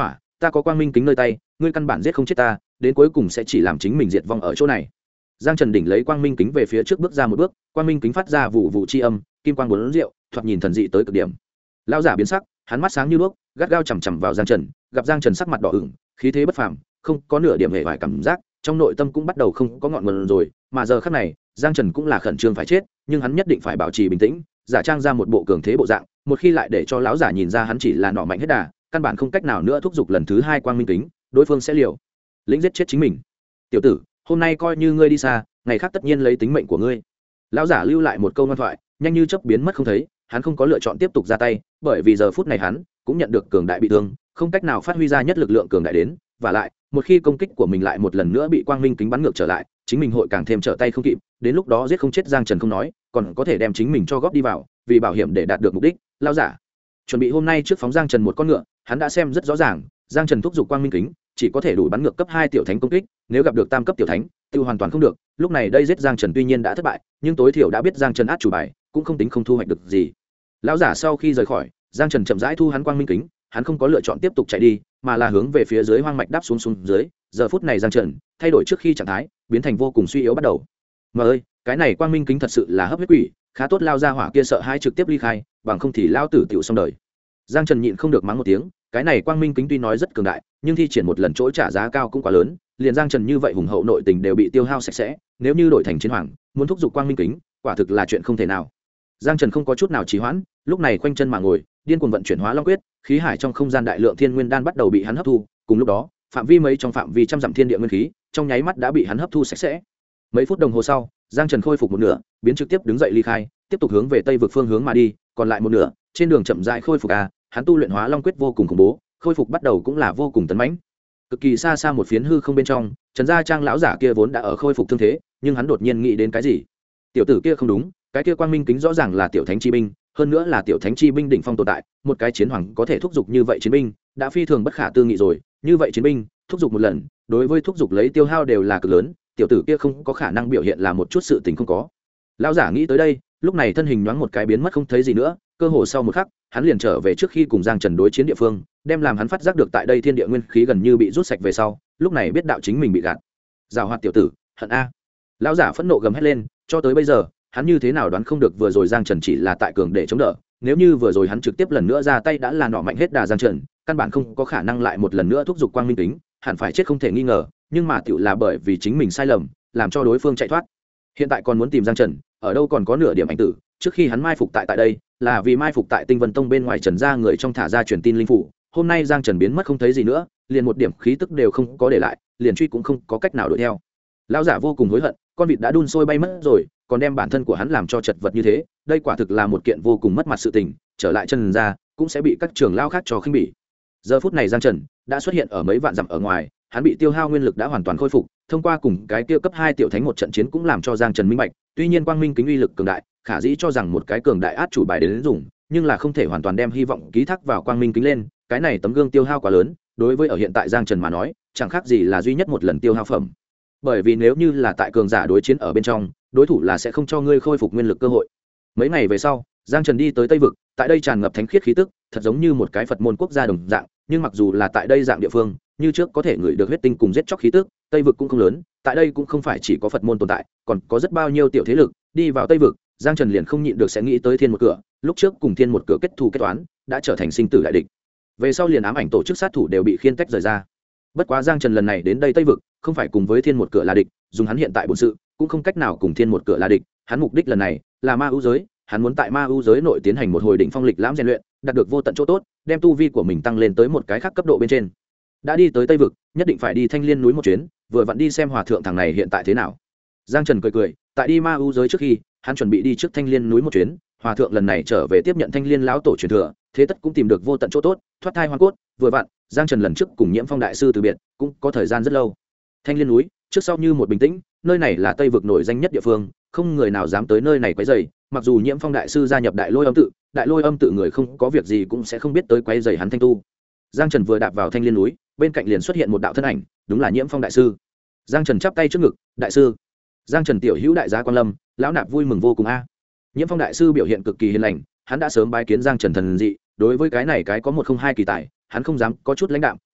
ta có quang minh kính nơi tay, ngươi căn bản giết không chết ta, đến cuối cùng sẽ chỉ làm chính mình diệt vong ở chỗ này. Giang Trần đỉnh lấy quang minh kính về phía trước bước ra một bước, quang minh kính phát ra vụ vụ chi âm, kim quang bốn rượu, thoạt nhìn thần dị tới cực điểm. Lão giả biến sắc, hắn mắt sáng như đuốc, gắt gao chằm chằm vào Giang Trần, gặp Giang Trần sắc mặt đỏ ửng, khí thế bất phàm, không có nửa điểm hề vải cảm giác, trong nội tâm cũng bắt đầu không có ngọn nguồn rồi, mà giờ khắc này, Giang Trần cũng là khẩn trương phải chết, nhưng hắn nhất định phải bảo trì bình tĩnh, giả trang ra một bộ cường thế bộ dạng, một khi lại để cho lão giả nhìn ra hắn chỉ là nọ mạnh hết đà, căn bản không cách nào nữa thúc giục lần thứ hai quang minh kính, đối phương sẽ liều lĩnh giết chết chính mình. Tiểu tử, hôm nay coi như ngươi đi xa, ngày khác tất nhiên lấy tính mệnh của ngươi. Lão giả lưu lại một câu ngoan thoại, nhanh như chớp biến mất không thấy, hắn không có lựa chọn tiếp tục ra tay, bởi vì giờ phút này hắn cũng nhận được cường đại bị thương, không cách nào phát huy ra nhất lực lượng cường đại đến, và lại, một khi công kích của mình lại một lần nữa bị quang minh kính bắn ngược trở lại, chính mình hội càng thêm trở tay không kịp, đến lúc đó giết không chết Giang Trần không nói, còn có thể đem chính mình cho góp đi vào, vì bảo hiểm để đạt được mục đích, lão giả chuẩn bị hôm nay trước phóng Giang Trần một con ngựa, hắn đã xem rất rõ ràng, Giang Trần thúc giục quang minh kính, chỉ có thể đủ bắn ngược cấp 2 tiểu thánh công kích, nếu gặp được tam cấp tiểu thánh, tiêu hoàn toàn không được. Lúc này đây giết Giang Trần tuy nhiên đã thất bại, nhưng tối thiểu đã biết Giang Trần át chủ bài, cũng không tính không thu hoạch được gì. Lão giả sau khi rời khỏi, Giang Trần chậm rãi thu hắn quang minh kính, hắn không có lựa chọn tiếp tục chạy đi, mà là hướng về phía dưới hoang mạch đáp xuống dưới. Giờ phút này Giang Trần thay đổi trước khi trạng thái, biến thành vô cùng suy yếu bắt đầu. Mà ơi, cái này quang minh kính thật sự là hấp huyết quỷ, khá tốt lao ra hỏa kia sợ hai trực tiếp ly khai, bằng không thì lao tử tiểu xong đời. Giang Trần nhịn không được mắng một tiếng, cái này quang minh kính tuy nói rất cường đại, nhưng thi triển một lần chỗ trả giá cao cũng quá lớn, liền Giang Trần như vậy hùng hậu nội tình đều bị tiêu hao sạch sẽ, nếu như đổi thành chiến hoàng, muốn thúc giục quang minh kính, quả thực là chuyện không thể nào. Giang Trần không có chút nào trì hoãn, lúc này khoanh chân mà ngồi, điên cuồng vận chuyển Hóa Long quyết, khí hải trong không gian đại lượng thiên nguyên đan bắt đầu bị hắn hấp thu, cùng lúc đó, phạm vi mấy trong phạm vi trăm dặm thiên địa nguyên khí, trong nháy mắt đã bị hắn hấp thu sạch sẽ. Mấy phút đồng hồ sau, Giang Trần khôi phục một nửa, biến trực tiếp đứng dậy ly khai, tiếp tục hướng về tây vực phương hướng mà đi, còn lại một nửa, trên đường chậm rãi khôi phục hắn tu luyện Hóa Long quyết vô cùng khủng bố, khôi phục bắt đầu cũng là vô cùng tấn mãnh. Cực kỳ xa xa một phiến hư không bên trong, Trần Gia Trang lão giả kia vốn đã ở khôi phục thương thế, nhưng hắn đột nhiên nghĩ đến cái gì. Tiểu tử kia không đúng, cái kia quang minh kính rõ ràng là tiểu thánh chi binh, hơn nữa là tiểu thánh chi binh đỉnh phong tồn tại, một cái chiến hoàng có thể thúc giục như vậy chiến binh, đã phi thường bất khả tư nghị rồi, như vậy chiến binh, thúc giục một lần, đối với thúc giục lấy tiêu hao đều là cực lớn, tiểu tử kia không có khả năng biểu hiện là một chút sự tình không có. Lão giả nghĩ tới đây, lúc này thân hình nhoáng một cái biến mất không thấy gì nữa, cơ hồ sau một khắc, hắn liền trở về trước khi cùng Giang Trần đối chiến địa phương, đem làm hắn phát giác được tại đây thiên địa nguyên khí gần như bị rút sạch về sau, lúc này biết đạo chính mình bị gạt. Giảo hoạt tiểu tử, hận a. Lão giả phẫn nộ gầm hét lên, cho tới bây giờ, hắn như thế nào đoán không được vừa rồi Giang Trần chỉ là tại cường để chống đỡ, nếu như vừa rồi hắn trực tiếp lần nữa ra tay đã là nọ mạnh hết đà Giang Trần, căn bản không có khả năng lại một lần nữa thúc giục quang minh tính, hẳn phải chết không thể nghi ngờ, nhưng mà tiểu là bởi vì chính mình sai lầm, làm cho đối phương chạy thoát. Hiện tại còn muốn tìm Giang Trần, ở đâu còn có nửa điểm ảnh tử, trước khi hắn mai phục tại đây, là vì mai phục tại Tinh Vân Tông bên ngoài Trần gia người trong thả ra truyền tin linh phủ, hôm nay Giang Trần biến mất không thấy gì nữa, liền một điểm khí tức đều không có để lại, liền truy cũng không có cách nào đuổi theo. Lão giả vô cùng hối hận, con vịt đã đun sôi bay mất rồi, còn đem bản thân của hắn làm cho chật vật như thế, đây quả thực là một kiện vô cùng mất mặt sự tình, trở lại Trần gia cũng sẽ bị các trưởng lão khác cho khinh bỉ. Giờ phút này Giang Trần đã xuất hiện ở mấy vạn dặm ở ngoài, hắn bị tiêu hao nguyên lực đã hoàn toàn khôi phục, thông qua cùng cái kia cấp 2 tiểu thánh một trận chiến cũng làm cho Giang Trần minh bạch, tuy nhiên quang minh kính uy lực cường đại, khả dĩ cho rằng một cái cường đại át chủ bài đến dùng, nhưng là không thể hoàn toàn đem hy vọng ký thác vào quang minh kính lên, cái này tấm gương tiêu hao quá lớn, đối với ở hiện tại Giang Trần mà nói, chẳng khác gì là duy nhất một lần tiêu hao phẩm. Bởi vì nếu như là tại cường giả đối chiến ở bên trong, đối thủ là sẽ không cho ngươi khôi phục nguyên lực cơ hội. Mấy ngày về sau, Giang Trần đi tới Tây vực, tại đây tràn ngập thánh khiết khí tức, thật giống như một cái Phật môn quốc gia đồng dạng, nhưng mặc dù là tại đây dạng địa phương, như trước có thể ngửi được huyết tinh cùng giết chóc khí tức, Tây vực cũng không lớn, tại đây cũng không phải chỉ có Phật môn tồn tại, còn có rất bao nhiêu tiểu thế lực, đi vào Tây vực, Giang Trần liền không nhịn được sẽ nghĩ tới Thiên một cửa, lúc trước cùng Thiên một cửa kết thù kết toán, đã trở thành sinh tử đại địch. Về sau liền ám ảnh tổ chức sát thủ đều bị khiên tách rời ra. Bất quá Giang Trần lần này đến đây Tây vực, không phải cùng với Thiên một cửa là địch, dùng hắn hiện tại bổn sự, cũng không cách nào cùng Thiên một cửa là địch, hắn mục đích lần này là ma ưu giới, hắn muốn tại ma ưu giới nội tiến hành một hồi đỉnh phong lịch lãm rèn luyện, đạt được vô tận chỗ tốt, đem tu vi của mình tăng lên tới một cái khác cấp độ bên trên. Đã đi tới Tây vực, nhất định phải đi Thanh Liên núi một chuyến, vừa vặn đi xem hòa thượng thằng này hiện tại thế nào. Giang Trần cười cười, tại đi ma ưu giới trước khi, hắn chuẩn bị đi trước Thanh Liên núi một chuyến, hòa thượng lần này trở về tiếp nhận Thanh Liên lão tổ truyền thừa, thế tất cũng tìm được vô tận chỗ tốt, thoát thai hoàn cốt, vừa vặn, Giang Trần lần trước cùng Nhiễm Phong đại sư từ biệt, cũng có thời gian rất lâu. Thanh Liên núi, trước sau như một bình tĩnh, nơi này là Tây vực nổi danh nhất địa phương, không người nào dám tới nơi này quấy rầy, mặc dù Nhiễm Phong đại sư gia nhập Đại Lôi Âm tự người không có việc gì cũng sẽ không biết tới quấy rầy hắn thanh tu. Giang Trần vừa đạp vào Thanh Liên núi, bên cạnh liền xuất hiện một đạo thân ảnh, đúng là Nhiễm Phong đại sư. Giang Trần chắp tay trước ngực, đại sư. Giang Trần tiểu hữu đại gia quan lâm, lão nạp vui mừng vô cùng a. Nhiễm Phong đại sư biểu hiện cực kỳ hiền lành, hắn đã sớm bái kiến Giang Trần thần dị, đối với cái này cái có một không hai kỳ tài, hắn không dám có chút lãnh đạm,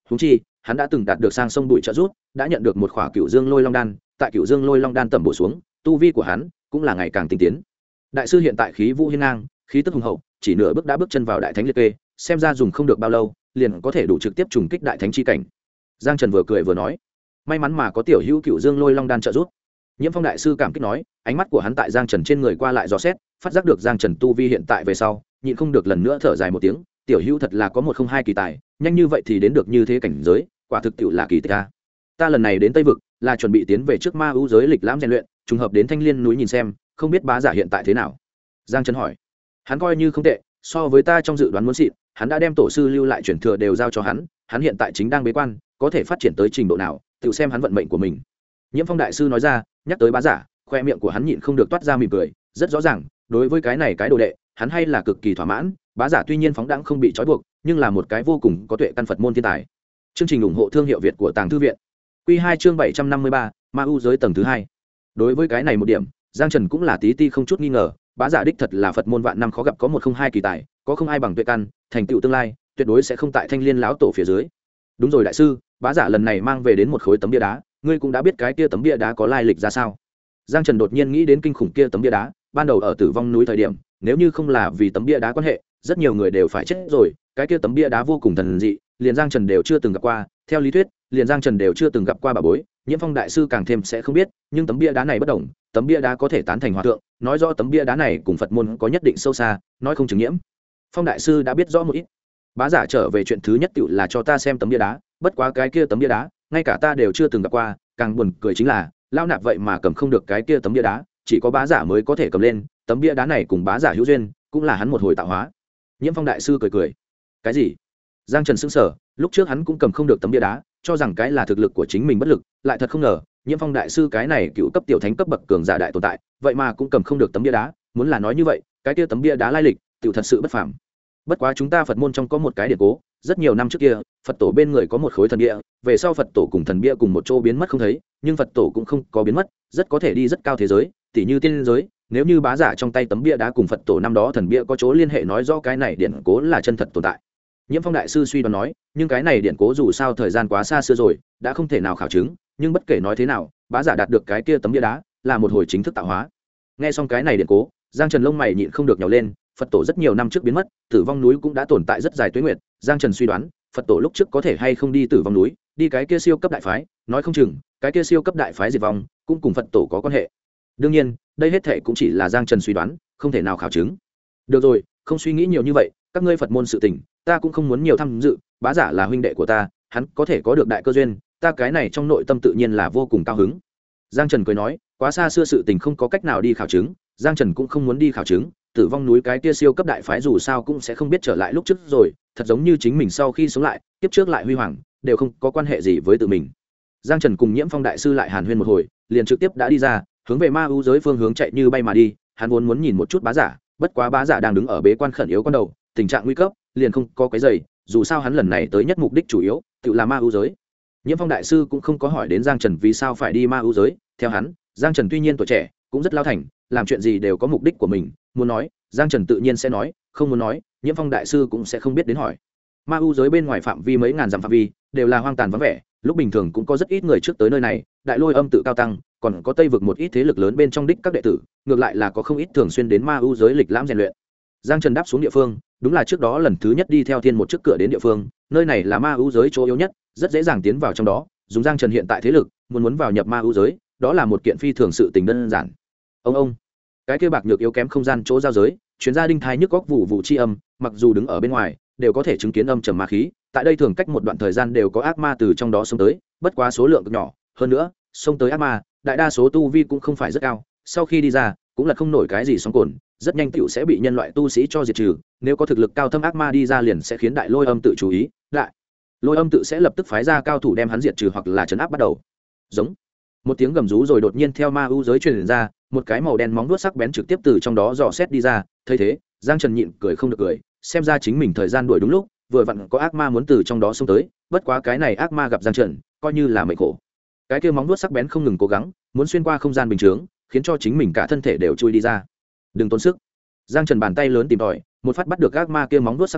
húng chi hắn đã từng đạt được sang sông bụi trợ rút, đã nhận được một khỏa cựu dương lôi long đan, tại cựu dương lôi long đan tẩm bổ xuống, tu vi của hắn cũng là ngày càng tinh tiến. Đại sư hiện tại khí vũ hiên ngang, khí tức hùng hậu, chỉ nửa bước đã bước chân vào đại thánh liệt kê, xem ra dùng không được bao lâu liền có thể đủ trực tiếp trùng kích đại thánh chi cảnh. Giang Trần vừa cười vừa nói, may mắn mà có tiểu hữu cựu dương lôi long đan trợ giúp. Nhiễm Phong đại sư cảm kích nói, ánh mắt của hắn tại Giang Trần trên người qua lại dò xét, phát giác được Giang Trần tu vi hiện tại về sau, nhịn không được lần nữa thở dài một tiếng, tiểu hữu thật là có một không hai kỳ tài, nhanh như vậy thì đến được như thế cảnh giới, quả thực tiệu là kỳ tích a. Ta lần này đến Tây vực là chuẩn bị tiến về trước ma ưu giới lịch lãm rèn luyện, trùng hợp đến Thanh Liên núi nhìn xem, không biết bá giả hiện tại thế nào. Giang Trần hỏi. Hắn coi như không tệ, so với ta trong dự đoán muốn xịn, hắn đã đem tổ sư lưu lại truyền thừa đều giao cho hắn, hắn hiện tại chính đang bế quan, có thể phát triển tới trình độ nào, tự xem hắn vận mệnh của mình. Nhiễm Phong đại sư nói ra, nhắc tới bá giả, khoe miệng của hắn nhịn không được toát ra mỉm cười, rất rõ ràng, đối với cái này cái đồ đệ, hắn hay là cực kỳ thỏa mãn. Bá giả tuy nhiên phóng đãng không bị trói buộc, nhưng là một cái vô cùng có tuệ căn Phật môn thiên tài. Chương trình ủng hộ thương hiệu Việt của Tàng Thư viện. Quy 2 chương 753, Ma ưu giới tầng thứ 2. Đối với cái này một điểm, Giang Trần cũng là tí ti không chút nghi ngờ, bá giả đích thật là Phật môn vạn năm khó gặp có một không hai kỳ tài, có không ai bằng tuệ căn, thành tựu tương lai, tuyệt đối sẽ không tại Thanh Liên lão tổ phía dưới. Đúng rồi đại sư, bá giả lần này mang về đến một khối tấm bia đá, ngươi cũng đã biết cái kia tấm bia đá có lai lịch ra sao? Giang Trần đột nhiên nghĩ đến kinh khủng kia tấm bia đá, ban đầu ở Tử Vong núi thời điểm, nếu như không là vì tấm bia đá quan hệ, rất nhiều người đều phải chết rồi, cái kia tấm bia đá vô cùng thần dị, liền Giang Trần đều chưa từng gặp qua, theo lý thuyết, liền Giang Trần đều chưa từng gặp qua bà bối, Nhiễm Phong đại sư càng thêm sẽ không biết, nhưng tấm bia đá này bất đồng, tấm bia đá có thể tán thành hòa thượng, nói rõ tấm bia đá này cùng Phật môn có nhất định sâu xa, nói không chừng Nhiễm Phong đại sư đã biết rõ một ít. Bá giả trở về chuyện thứ nhất tựu là cho ta xem tấm bia đá, bất quá cái kia tấm bia đá, ngay cả ta đều chưa từng gặp qua, càng buồn cười chính là, lao nạp vậy mà cầm không được cái kia tấm bia đá, chỉ có bá giả mới có thể cầm lên, tấm bia đá này cùng bá giả hữu duyên, cũng là hắn một hồi tạo hóa. Nhiễm Phong đại sư cười cười. Cái gì? Giang Trần sững sờ, lúc trước hắn cũng cầm không được tấm bia đá, cho rằng cái là thực lực của chính mình bất lực, lại thật không ngờ, Nhiễm Phong đại sư cái này cựu cấp tiểu thánh cấp bậc cường giả đại tồn tại, vậy mà cũng cầm không được tấm bia đá, muốn là nói như vậy, cái kia tấm bia đá lai lịch, tiểu thật sự bất phàm. Bất quá chúng ta Phật môn trong có một cái điển cố, rất nhiều năm trước kia, Phật tổ bên người có một khối thần bia, về sau Phật tổ cùng thần bia cùng một chỗ biến mất không thấy, nhưng Phật tổ cũng không có biến mất, rất có thể đi rất cao thế giới, tỉ như tiên giới, nếu như bá giả trong tay tấm bia đá cùng Phật tổ năm đó thần bia có chỗ liên hệ, nói rõ cái này điển cố là chân thật tồn tại. Nhiễm Phong đại sư suy đoán nói, nhưng cái này điển cố dù sao thời gian quá xa xưa rồi, đã không thể nào khảo chứng, nhưng bất kể nói thế nào, bá giả đạt được cái kia tấm bia đá, là một hồi chính thức tạo hóa. Nghe xong cái này điển cố, Giang Trần lông mày nhịn không được nhào lên, Phật tổ rất nhiều năm trước biến mất, Tử Vong núi cũng đã tồn tại rất dài tuế nguyệt, Giang Trần suy đoán, Phật tổ lúc trước có thể hay không đi Tử Vong núi, đi cái kia siêu cấp đại phái, nói không chừng, cái kia siêu cấp đại phái diệt vong, cũng cùng Phật tổ có quan hệ. Đương nhiên, đây hết thảy cũng chỉ là Giang Trần suy đoán, không thể nào khảo chứng. Được rồi, không suy nghĩ nhiều như vậy, các ngươi Phật môn sự tình, ta cũng không muốn nhiều tham dự, bá giả là huynh đệ của ta, hắn có thể có được đại cơ duyên, ta cái này trong nội tâm tự nhiên là vô cùng cao hứng. Giang Trần cười nói, quá xa xưa sự tình không có cách nào đi khảo chứng, Giang Trần cũng không muốn đi khảo chứng, Tử Vong núi cái kia siêu cấp đại phái dù sao cũng sẽ không biết trở lại lúc trước rồi, thật giống như chính mình sau khi sống lại, tiếp trước lại huy hoàng, đều không có quan hệ gì với tự mình. Giang Trần cùng Nhiễm Phong đại sư lại hàn huyên một hồi, liền trực tiếp đã đi ra, hướng về ma ưu giới phương hướng chạy như bay mà đi, hắn vốn muốn nhìn một chút bá giả, bất quá bá giả đang đứng ở bế quan khẩn yếu con đầu, tình trạng nguy cấp, liền không có cái giày, dù sao hắn lần này tới nhất mục đích chủ yếu, tự là ma ưu giới. Nhiễm Phong đại sư cũng không có hỏi đến Giang Trần vì sao phải đi ma ưu giới, theo hắn, Giang Trần tuy nhiên tuổi trẻ, cũng rất lao thành, làm chuyện gì đều có mục đích của mình, muốn nói, Giang Trần tự nhiên sẽ nói, không muốn nói, Nhiễm Phong đại sư cũng sẽ không biết đến hỏi. Ma ưu giới bên ngoài phạm vi mấy ngàn dặm phạm vi, đều là hoang tàn vắng vẻ, lúc bình thường cũng có rất ít người trước tới nơi này, Đại Lôi Âm tự cao tăng, còn có Tây vực một ít thế lực lớn bên trong đích các đệ tử, ngược lại là có không ít thường xuyên đến ma ưu giới lịch lãm rèn luyện. Giang Trần đáp xuống địa phương, đúng là trước đó lần thứ nhất đi theo Thiên một trước cửa đến địa phương, nơi này là ma ưu giới chỗ yếu nhất, rất dễ dàng tiến vào trong đó, dùng Giang Trần hiện tại thế lực, muốn vào nhập ma ưu giới, đó là một kiện phi thường sự tình đơn giản. Ông cái kia bạc nhược yếu kém không gian chỗ giao giới, chuyến gia đinh thai nhức góc vụ vụ chi âm, mặc dù đứng ở bên ngoài, đều có thể chứng kiến âm trầm ma khí, tại đây thường cách một đoạn thời gian đều có ác ma từ trong đó xông tới, bất quá số lượng cực nhỏ, hơn nữa, xông tới ác ma, đại đa số tu vi cũng không phải rất cao, sau khi đi ra, cũng là không nổi cái gì sóng cồn, rất nhanh tựu sẽ bị nhân loại tu sĩ cho diệt trừ, nếu có thực lực cao thâm ác ma đi ra liền sẽ khiến Đại Lôi Âm tự chú ý, Đại Lôi Âm tự sẽ lập tức phái ra cao thủ đem hắn diệt trừ hoặc là trấn áp bắt đầu. Giống một tiếng gầm rú rồi đột nhiên theo ma ưu giới truyền ra, một cái màu đen móng vuốt sắc bén trực tiếp từ trong đó dò xét đi ra, thấy thế, Giang Trần nhịn cười không được cười, xem ra chính mình thời gian đuổi đúng lúc, vừa vặn có ác ma muốn từ trong đó xông tới, bất quá cái này ác ma gặp Giang Trần, coi như là mệnh khổ. Cái kia móng vuốt sắc bén không ngừng cố gắng, muốn xuyên qua không gian bình thường, khiến cho chính mình cả thân thể đều chui đi ra. Đừng tốn sức. Giang Trần bàn tay lớn tìm tòi, một phát bắt được ác ma kia móng vuốt sắc bén,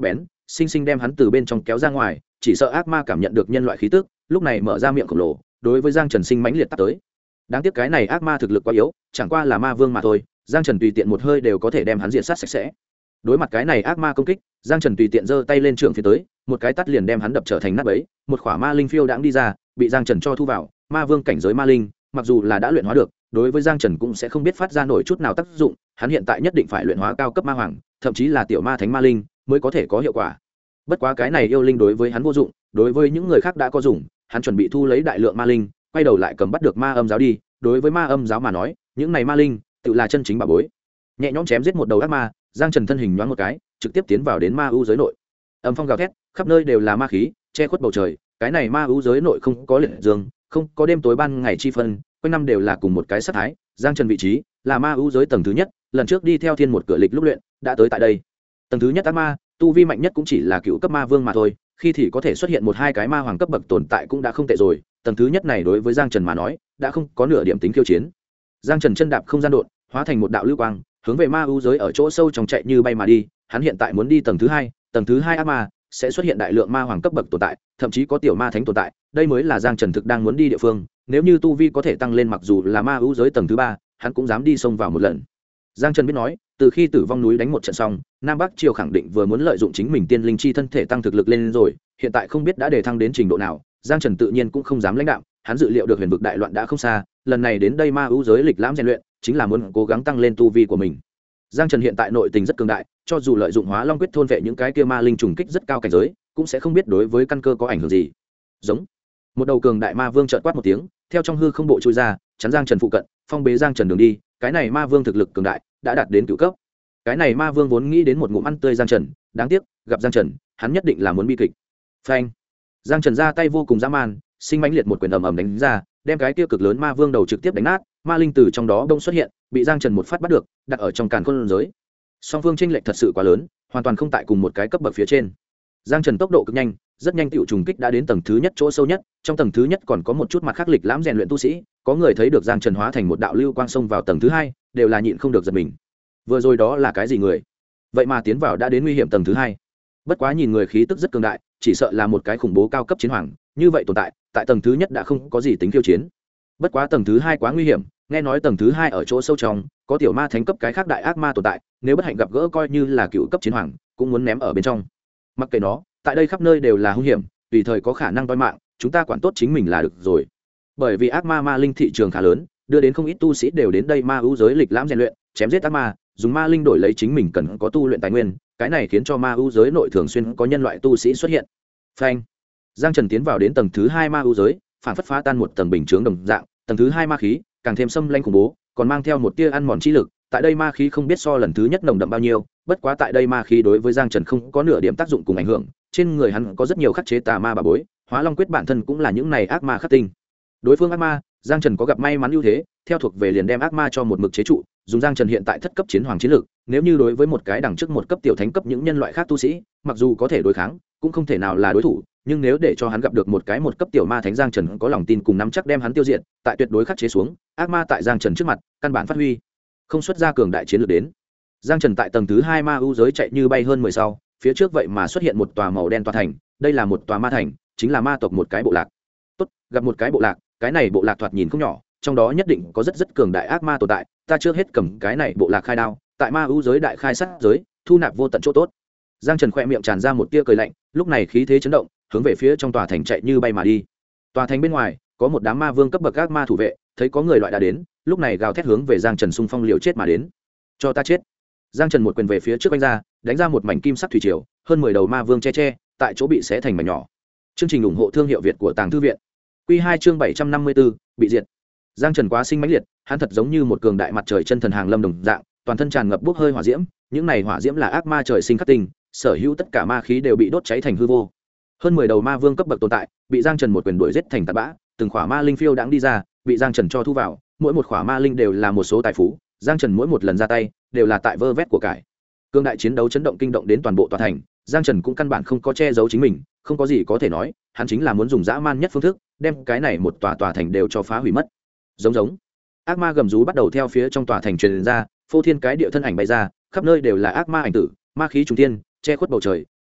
sinh sinh đem hắn từ bên trong kéo ra ngoài, chỉ sợ ác ma cảm nhận được nhân loại khí tức, lúc này mở ra miệng khổng lồ, đối với Giang Trần sinh mãnh liệt tát tới. Đáng tiếc cái này ác ma thực lực quá yếu, chẳng qua là ma vương mà thôi, Giang Trần tùy tiện một hơi đều có thể đem hắn diệt sát sạch sẽ. Đối mặt cái này ác ma công kích, Giang Trần tùy tiện giơ tay lên trường phía tới, một cái tát liền đem hắn đập trở thành nát bấy, một khỏa ma linh phiêu đãng đi ra, bị Giang Trần cho thu vào. Ma vương cảnh giới ma linh, mặc dù là đã luyện hóa được, đối với Giang Trần cũng sẽ không biết phát ra nổi chút nào tác dụng, hắn hiện tại nhất định phải luyện hóa cao cấp ma hoàng, thậm chí là tiểu ma thánh ma linh mới có thể có hiệu quả. Bất quá cái này yêu linh đối với hắn vô dụng, đối với những người khác đã có dùng, hắn chuẩn bị thu lấy đại lượng ma linh, quay đầu lại cầm bắt được ma âm giáo đi. Đối với ma âm giáo mà nói, những này ma linh tự là chân chính bảo bối. Nhẹ nhõm chém giết một đầu ác ma, Giang Trần thân hình nhoáng một cái, trực tiếp tiến vào đến ma u giới nội. Âm phong gào thét, khắp nơi đều là ma khí, che khuất bầu trời. Cái này ma u giới nội không có liệt dương, không có đêm tối ban ngày chi phân, quanh năm đều là cùng một cái sát thái. Giang Trần vị trí là ma u giới tầng thứ nhất, lần trước đi theo thiên một cửa lịch lúc luyện đã tới tại đây. Tầng thứ nhất ác ma, tu vi mạnh nhất cũng chỉ là cựu cấp ma vương mà thôi, khi thì có thể xuất hiện một hai cái ma hoàng cấp bậc tồn tại cũng đã không tệ rồi. Tầng thứ nhất này đối với Giang Trần mà nói đã không có nửa điểm tính khiêu chiến. Giang Trần chân đạp không gian độn, hóa thành một đạo lưu quang, hướng về ma u giới ở chỗ sâu trong chạy như bay mà đi. Hắn hiện tại muốn đi tầng thứ hai. Tầng thứ hai ác ma sẽ xuất hiện đại lượng ma hoàng cấp bậc tồn tại, thậm chí có tiểu ma thánh tồn tại. Đây mới là Giang Trần thực đang muốn đi địa phương. Nếu như tu vi có thể tăng lên, mặc dù là ma u giới tầng thứ ba, hắn cũng dám đi xông vào một lần. Giang Trần biết nói, từ khi Tử Vong núi đánh một trận xong, Nam Bắc Triều khẳng định vừa muốn lợi dụng chính mình tiên linh chi thân thể tăng thực lực lên rồi, hiện tại không biết đã đề thăng đến trình độ nào, Giang Trần tự nhiên cũng không dám lãnh đạo, hắn dự liệu được huyền vực đại loạn đã không xa, lần này đến đây ma ưu giới lịch lãm rèn luyện, chính là muốn cố gắng tăng lên tu vi của mình. Giang Trần hiện tại nội tình rất cường đại, cho dù lợi dụng Hóa Long quyết thôn vệ những cái kia ma linh trùng kích rất cao cảnh giới, cũng sẽ không biết đối với căn cơ có ảnh hưởng gì. Giống một đầu cường đại ma vương chợt quát một tiếng, theo trong hư không bộ chui ra, chắn Giang Trần phụ cận, phong bế Giang Trần đường đi. Cái này ma vương thực lực cường đại, đã đạt đến cửu cấp. Cái này ma vương vốn nghĩ đến một ngụm ăn tươi Giang Trần, đáng tiếc gặp Giang Trần, hắn nhất định là muốn bi kịch. Phanh! Giang Trần ra tay vô cùng dã man, sinh mãnh liệt một quyền ầm ầm đánh ra, đem cái kia cực lớn ma vương đầu trực tiếp đánh nát, ma linh từ trong đó đông xuất hiện, bị Giang Trần một phát bắt được, đặt ở trong càn khôn giới. Song phương chênh lệch thật sự quá lớn, hoàn toàn không tại cùng một cái cấp bậc phía trên. Giang Trần tốc độ cực nhanh, rất nhanh tiểu trùng kích đã đến tầng thứ nhất chỗ sâu nhất, trong tầng thứ nhất còn có một chút mặt khác lịch lãm rèn luyện tu sĩ, có người thấy được Giang Trần hóa thành một đạo lưu quang xông vào tầng thứ hai, đều là nhịn không được giật mình. Vừa rồi đó là cái gì người? Vậy mà tiến vào đã đến nguy hiểm tầng thứ hai. Bất quá nhìn người khí tức rất cường đại, chỉ sợ là một cái khủng bố cao cấp chiến hoàng, như vậy tồn tại, tại tầng thứ nhất đã không có gì tính khiêu chiến. Bất quá tầng thứ hai quá nguy hiểm, nghe nói tầng thứ hai ở chỗ sâu trong, có tiểu ma thánh cấp cái khác đại ác ma tồn tại, nếu bất hạnh gặp gỡ coi như là cựu cấp chiến hoàng, cũng muốn ném ở bên trong. Mặc kệ nó, tại đây khắp nơi đều là hung hiểm, tùy thời có khả năng toi mạng, chúng ta quản tốt chính mình là được rồi. Bởi vì ác ma ma linh thị trường khá lớn, đưa đến không ít tu sĩ đều đến đây ma ưu giới lịch lãm rèn luyện, chém giết ác ma, dùng ma linh đổi lấy chính mình cần có tu luyện tài nguyên, cái này khiến cho ma ưu giới nội thường xuyên có nhân loại tu sĩ xuất hiện. Phanh! Giang Trần tiến vào đến tầng thứ hai ma ưu giới, phản phất phá tan một tầng bình chướng đồng dạng, tầng thứ hai ma khí càng thêm xâm lanh khủng bố, còn mang theo một tia ăn mòn chi lực. Tại đây ma khí không biết so lần thứ nhất nồng đậm bao nhiêu, bất quá tại đây ma khí đối với Giang Trần không có nửa điểm tác dụng cùng ảnh hưởng, trên người hắn có rất nhiều khắc chế tà ma bà bối, Hóa Long quyết bản thân cũng là những này ác ma khắc tinh. Đối phương ác ma, Giang Trần có gặp may mắn ưu thế, theo thuộc về liền đem ác ma cho một mực chế trụ, dùng Giang Trần hiện tại thất cấp chiến hoàng chiến lực, nếu như đối với một cái đẳng trước một cấp tiểu thánh cấp những nhân loại khác tu sĩ, mặc dù có thể đối kháng, cũng không thể nào là đối thủ, nhưng nếu để cho hắn gặp được một cái một cấp tiểu ma thánh, Giang Trần có lòng tin cùng nắm chắc đem hắn tiêu diệt, tại tuyệt đối khắc chế xuống, ác ma tại Giang Trần trước mặt, căn bản phát huy không xuất ra cường đại chiến lược đến. Giang Trần tại tầng thứ hai ma ưu giới chạy như bay hơn 10 sau, phía trước vậy mà xuất hiện một tòa màu đen tòa thành, đây là một tòa ma thành, chính là ma tộc một cái bộ lạc. Tốt, gặp một cái bộ lạc, cái này bộ lạc thoạt nhìn không nhỏ, trong đó nhất định có rất cường đại ác ma tồn tại, ta trước hết cầm cái này bộ lạc khai đao, tại ma ưu giới đại khai sát giới, thu nạp vô tận chỗ tốt. Giang Trần khẽ miệng tràn ra một tia cười lạnh, lúc này khí thế chấn động, hướng về phía trong tòa thành chạy như bay mà đi. Tòa thành bên ngoài có một đám ma vương cấp bậc ác ma thủ vệ, thấy có người loại đã đến, lúc này gào thét hướng về Giang Trần xung phong liều chết mà đến. Cho ta chết! Giang Trần một quyền về phía trước đánh ra, đánh ra một mảnh kim sắc thủy triều, hơn 10 đầu ma vương che, tại chỗ bị xé thành mảnh nhỏ. Chương trình ủng hộ thương hiệu Việt của Tàng Thư viện. Quy 2 chương 754, bị diệt. Giang Trần quá sinh mãnh liệt, hắn thật giống như một cường đại mặt trời chân thần hàng lâm đồng dạng, toàn thân tràn ngập bốc hơi hỏa diễm, những này hỏa diễm là ác ma trời sinh khắc tinh, sở hữu tất cả ma khí đều bị đốt cháy thành hư vô. Hơn 10 đầu ma vương cấp bậc tồn tại, bị Giang Trần một quyền đuổi giết thành tạt bã, từng khỏa ma linh phiêu đãng đi ra, bị Giang Trần cho thu vào, mỗi một khỏa ma linh đều là một số tài phú, Giang Trần mỗi một lần ra tay, đều là tại vơ vét của cải. Cương đại chiến đấu chấn động kinh động đến toàn bộ tòa thành, Giang Trần cũng căn bản không có che giấu chính mình, không có gì có thể nói, hắn chính là muốn dùng dã man nhất phương thức, đem cái này một tòa thành đều cho phá hủy mất. Giống ác ma gầm rú bắt đầu theo phía trong tòa thành truyền ra, phô thiên cái địa thân ảnh bay ra, khắp nơi đều là ác ma ảnh tử, ma khí trùng thiên, che khuất bầu trời,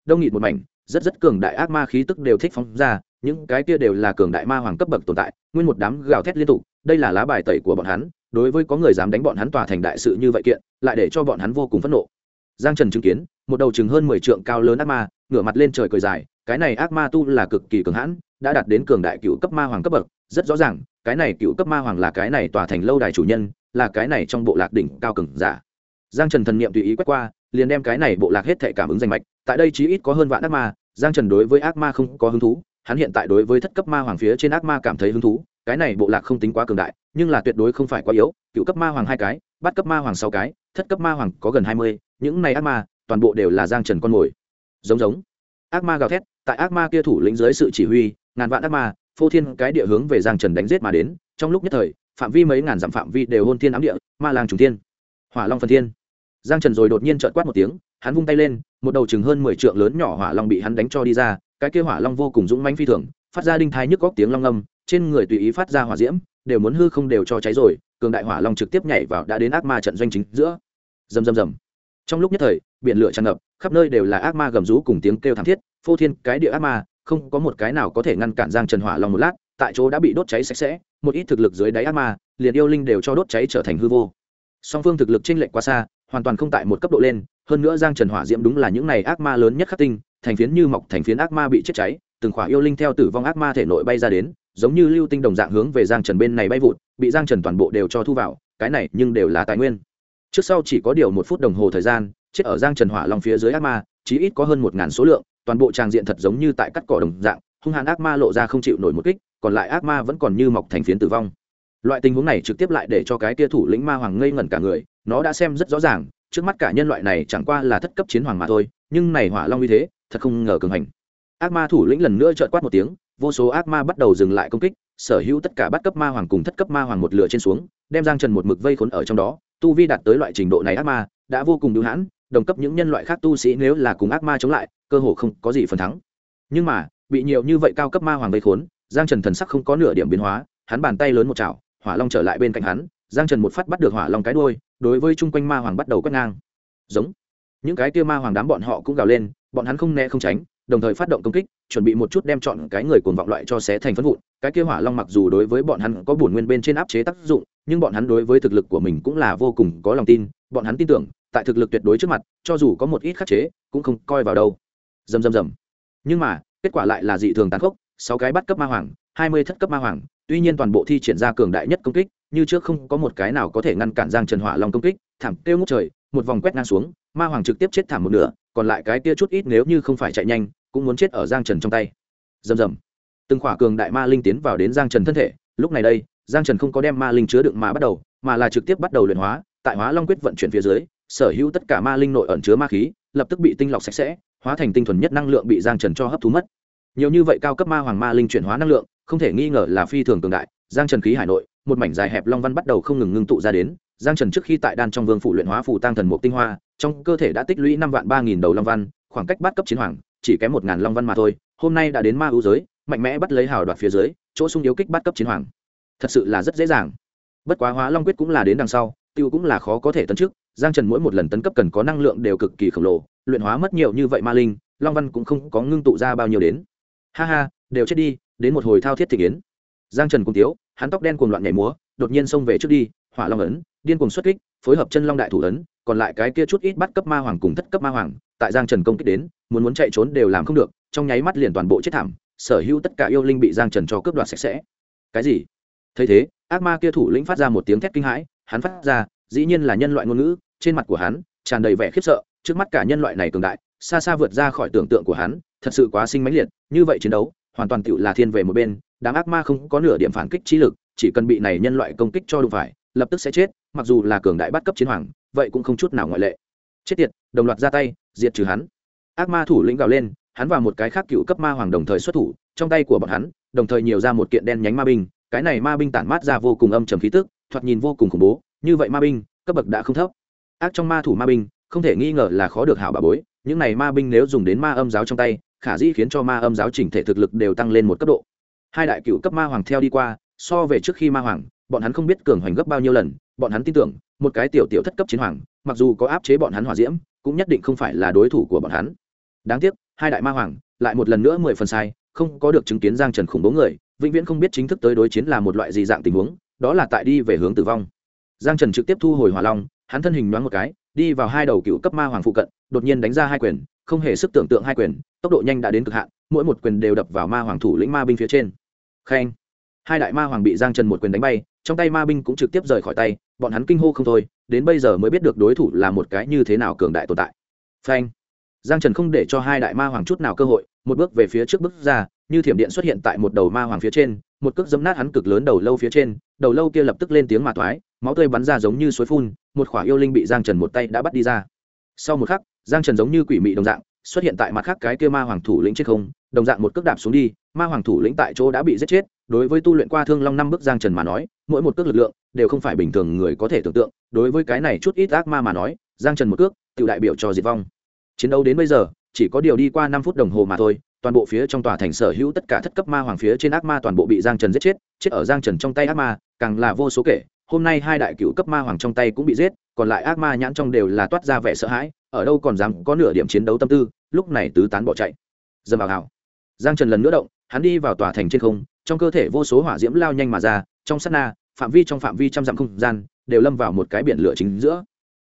đông nghịt một mảnh, rất cường đại ác ma khí tức đều thích phóng ra, những cái kia đều là cường đại ma hoàng cấp bậc tồn tại, nguyên một đám gào thét liên tục, đây là lá bài tẩy của bọn hắn, đối với có người dám đánh bọn hắn tòa thành đại sự như vậy kiện, lại để cho bọn hắn vô cùng phẫn nộ. Giang Trần chứng kiến, một đầu chừng hơn 10 trượng cao lớn ác ma, ngửa mặt lên trời cười dài, cái này ác ma tu là cực kỳ cường hãn, đã đạt đến cường đại cựu cấp ma hoàng cấp bậc, rất rõ ràng, cái này cựu cấp ma hoàng là cái này tòa thành lâu đài chủ nhân, là cái này trong bộ lạc đỉnh cao cường giả. Giang Trần thần niệm tùy ý quét qua, liền đem cái này bộ lạc hết thảy cảm ứng danh mạch, tại đây chí ít có hơn vạn ác ma, Giang Trần đối với ác ma không có hứng thú, hắn hiện tại đối với thất cấp ma hoàng phía trên ác ma cảm thấy hứng thú, cái này bộ lạc không tính quá cường đại, nhưng là tuyệt đối không phải quá yếu, cựu cấp ma hoàng 2 cái, bát cấp ma hoàng 6 cái, thất cấp ma hoàng có gần 20, những này ác ma, toàn bộ đều là Giang Trần con mồi. Giống ác ma gào thét, tại ác ma kia thủ lĩnh dưới sự chỉ huy, ngàn vạn ác ma phô thiên cái địa hướng về Giang Trần đánh giết mà đến, trong lúc nhất thời, phạm vi mấy ngàn dặm phạm vi đều hôn thiên ám địa, ma lang trùng thiên, hỏa long phần thiên. Giang Trần rồi đột nhiên chợt quát một tiếng, hắn vung tay lên, một đầu chừng hơn 10 trượng lớn nhỏ hỏa long bị hắn đánh cho đi ra, cái kia hỏa long vô cùng dũng mãnh phi thường, phát ra đinh thai nhức góc tiếng long ngâm, trên người tùy ý phát ra hỏa diễm, đều muốn hư không đều cho cháy rồi, cường đại hỏa long trực tiếp nhảy vào đã đến ác ma trận doanh chính giữa. Rầm. Trong lúc nhất thời, biển lửa tràn ngập, khắp nơi đều là ác ma gầm rú cùng tiếng kêu thảm thiết, phô thiên cái địa ác ma, không có một cái nào có thể ngăn cản Giang Trần hỏa long một lát, tại chỗ đã bị đốt cháy sạch sẽ, một ít thực lực dưới đáy ác ma, liền yêu linh đều cho đốt cháy trở thành hư vô. Song phương thực lực chênh lệch quá xa, hoàn toàn không tại một cấp độ lên, hơn nữa Giang Trần hỏa diễm đúng là những này ác ma lớn nhất khắc tinh, thành phiến như mọc thành phiến ác ma bị chết cháy, từng khỏa yêu linh theo tử vong ác ma thể nội bay ra đến, giống như lưu tinh đồng dạng hướng về Giang Trần bên này bay vụt, bị Giang Trần toàn bộ đều cho thu vào, cái này nhưng đều là tài nguyên. Trước sau chỉ có điều 1 phút đồng hồ thời gian, chết ở Giang Trần hỏa long phía dưới ác ma, chí ít có hơn 1000 số lượng, toàn bộ tràng diện thật giống như tại cắt cỏ đồng dạng, hung hãn ác ma lộ ra không chịu nổi một kích, còn lại ác ma vẫn còn như mọc thành phiến tử vong. Loại tình huống này trực tiếp lại để cho cái kia thủ lĩnh ma hoàng ngây ngẩn cả người, nó đã xem rất rõ ràng, trước mắt cả nhân loại này chẳng qua là thất cấp chiến hoàng mà thôi, nhưng này hỏa long như thế, thật không ngờ cường hành. Ác ma thủ lĩnh lần nữa chợt quát một tiếng, vô số ác ma bắt đầu dừng lại công kích, sở hữu tất cả bắt cấp ma hoàng cùng thất cấp ma hoàng một lửa trên xuống, đem Giang Trần một mực vây khốn ở trong đó, tu vi đạt tới loại trình độ này ác ma đã vô cùng hung hãn, đồng cấp những nhân loại khác tu sĩ nếu là cùng ác ma chống lại, cơ hồ không có gì phần thắng. Nhưng mà, bị nhiều như vậy cao cấp ma hoàng vây khốn, Giang Trần thần sắc không có nửa điểm biến hóa, hắn bàn tay lớn một chảo, hỏa long trở lại bên cạnh hắn, Giang Trần một phát bắt được hỏa long cái đuôi, đối với chung quanh ma hoàng bắt đầu quét ngang. Giống. Những cái kia ma hoàng đám bọn họ cũng gào lên, bọn hắn không né không tránh, đồng thời phát động công kích, chuẩn bị một chút đem chọn cái người cuồng vọng loại cho xé thành phấn vụn. Cái kia hỏa long mặc dù đối với bọn hắn có bổn nguyên bên trên áp chế tác dụng, nhưng bọn hắn đối với thực lực của mình cũng là vô cùng có lòng tin, bọn hắn tin tưởng, tại thực lực tuyệt đối trước mặt, cho dù có một ít khắc chế, cũng không coi vào đâu. Rầm. Nhưng mà, kết quả lại là dị thường tàn khốc, 6 cái bắt cấp ma hoàng, 20 thất cấp ma hoàng, tuy nhiên toàn bộ thi triển ra cường đại nhất công kích, như trước không có một cái nào có thể ngăn cản Giang Trần hỏa long công kích, thảm kêu ngút trời, một vòng quét ngang xuống, ma hoàng trực tiếp chết thảm một nửa, còn lại cái kia chút ít nếu như không phải chạy nhanh, cũng muốn chết ở Giang Trần trong tay. Rầm. Từng khỏa cường đại ma linh tiến vào đến Giang Trần thân thể, lúc này đây, Giang Trần không có đem ma linh chứa đựng mà bắt đầu, mà là trực tiếp bắt đầu luyện hóa, tại Hóa Long quyết vận chuyển phía dưới, sở hữu tất cả ma linh nội ẩn chứa ma khí, lập tức bị tinh lọc sạch sẽ, hóa thành tinh thuần nhất năng lượng bị Giang Trần cho hấp thu mất. Nhiều như vậy cao cấp ma hoàng ma linh chuyển hóa năng lượng, không thể nghi ngờ là phi thường cường đại. Giang Trần khí hải nội, một mảnh dài hẹp long văn bắt đầu không ngừng ngưng tụ ra đến. Giang Trần trước khi tại đan trong vương phủ luyện hóa phù tăng thần mục tinh hoa, trong cơ thể đã tích lũy 53000 đầu long văn, khoảng cách bắt cấp chiến hoàng, chỉ kém 1000 long văn mà thôi. Hôm nay đã đến ma ưu giới, mạnh mẽ bắt lấy hào đoạt phía dưới, chỗ sung yếu kích bắt cấp chiến hoàng. Thật sự là rất dễ dàng. Bất quá Hóa Long quyết cũng là đến đằng sau, tiêu cũng là khó có thể tấn trước. Giang Trần mỗi một lần tấn cấp cần có năng lượng đều cực kỳ khổng lồ, luyện hóa mất nhiều như vậy ma linh, long văn cũng không có ngưng tụ ra bao nhiêu đến. Ha ha, đều chết đi, đến một hồi thao thiết thị yến. Giang Trần cùng tiếu, hắn tóc đen cuồng loạn nhảy múa, đột nhiên xông về trước đi, hỏa long ấn, điên cuồng xuất kích, phối hợp chân long đại thủ ấn, còn lại cái kia chút ít bắt cấp ma hoàng cùng thất cấp ma hoàng, tại Giang Trần công kích đến, muốn chạy trốn đều làm không được, trong nháy mắt liền toàn bộ chết thảm, sở hữu tất cả yêu linh bị Giang Trần cho cướp đoạt sạch sẽ. Cái gì? Thấy thế, ác ma kia thủ lĩnh phát ra một tiếng thét kinh hãi, hắn phát ra, dĩ nhiên là nhân loại ngôn ngữ, trên mặt của hắn tràn đầy vẻ khiếp sợ, trước mắt cả nhân loại này cường đại, xa xa vượt ra khỏi tưởng tượng của hắn, thật sự quá sinh mãnh liệt, như vậy chiến đấu, hoàn toàn tựu là thiên về một bên, đám ác ma không có nửa điểm phản kích trí lực, chỉ cần bị này nhân loại công kích cho đụng phải, lập tức sẽ chết, mặc dù là cường đại bắt cấp chiến hoàng, vậy cũng không chút nào ngoại lệ. Chết tiệt, đồng loạt ra tay, diệt trừ hắn. Ác ma thủ lĩnh gào lên, hắn và một cái khác cựu cấp ma hoàng đồng thời xuất thủ, trong tay của bọn hắn, đồng thời nhiều ra một kiện đen nhánh ma binh, cái này ma binh tản mát ra vô cùng âm trầm khí tức, thoạt nhìn vô cùng khủng bố, như vậy ma binh, cấp bậc đã không thấp. Ác trong ma thủ ma binh, không thể nghi ngờ là khó được hảo bà bối, những này ma binh nếu dùng đến ma âm giáo trong tay, khả dĩ khiến cho ma âm giáo chỉnh thể thực lực đều tăng lên một cấp độ. Hai đại cựu cấp ma hoàng theo đi qua, so về trước khi ma hoàng, bọn hắn không biết cường hoành gấp bao nhiêu lần, bọn hắn tin tưởng, một cái tiểu tiểu thất cấp chiến hoàng, mặc dù có áp chế bọn hắn hỏa diễm, cũng nhất định không phải là đối thủ của bọn hắn. Đáng tiếc, hai đại ma hoàng lại một lần nữa 10 phần sai, không có được chứng kiến Giang Trần khủng bố người, vĩnh viễn không biết chính thức tới đối chiến là một loại gì dạng tình huống, đó là tại đi về hướng tử vong. Giang Trần trực tiếp thu hồi hỏa long, hắn thân hình nhoáng một cái, đi vào hai đầu cựu cấp ma hoàng phụ cận, đột nhiên đánh ra hai quyền, không hề sức tưởng tượng hai quyền, tốc độ nhanh đã đến cực hạn, mỗi một quyền đều đập vào ma hoàng thủ lĩnh ma binh phía trên. Khen. Hai đại ma hoàng bị Giang Trần một quyền đánh bay, trong tay ma binh cũng trực tiếp rời khỏi tay, bọn hắn kinh hô không thôi, đến bây giờ mới biết được đối thủ là một cái như thế nào cường đại tồn tại. Phanh. Giang Trần không để cho hai đại ma hoàng chút nào cơ hội, một bước về phía trước bước ra, như thiểm điện xuất hiện tại một đầu ma hoàng phía trên, một cước giẫm nát hắn cực lớn đầu lâu phía trên, đầu lâu kia lập tức lên tiếng mà toái, máu tươi bắn ra giống như suối phun, một khỏa yêu linh bị Giang Trần một tay đã bắt đi ra. Sau một khắc, Giang Trần giống như quỷ mị đồng dạng, xuất hiện tại mặt khác cái kia ma hoàng thủ lĩnh trên không, đồng dạng một cước đạp xuống đi, ma hoàng thủ lĩnh tại chỗ đã bị giết chết. Đối với tu luyện qua Thương Long năm bước Giang Trần mà nói, mỗi một cước lực lượng đều không phải bình thường người có thể tưởng tượng, đối với cái này chút ít ác ma mà nói, Giang Trần một cước, tiểu đại biểu cho diệt vong. Chiến đấu đến bây giờ, chỉ có điều đi qua 5 phút đồng hồ mà thôi, toàn bộ phía trong tòa thành sở hữu tất cả thất cấp ma hoàng phía trên ác ma toàn bộ bị Giang Trần giết chết, chết ở Giang Trần trong tay ác ma, càng là vô số kể. Hôm nay hai đại cựu cấp ma hoàng trong tay cũng bị giết, còn lại ác ma nhãn trong đều là toát ra vẻ sợ hãi, ở đâu còn dám có nửa điểm chiến đấu tâm tư, lúc này tứ tán bỏ chạy. Dầm vào hào. Giang Trần lần nữa động, hắn đi vào tòa thành trên không, trong cơ thể vô số hỏa diễm lao nhanh mà ra, trong sát na, phạm vi trăm dặm không gian đều lâm vào một cái biển lửa chính giữa.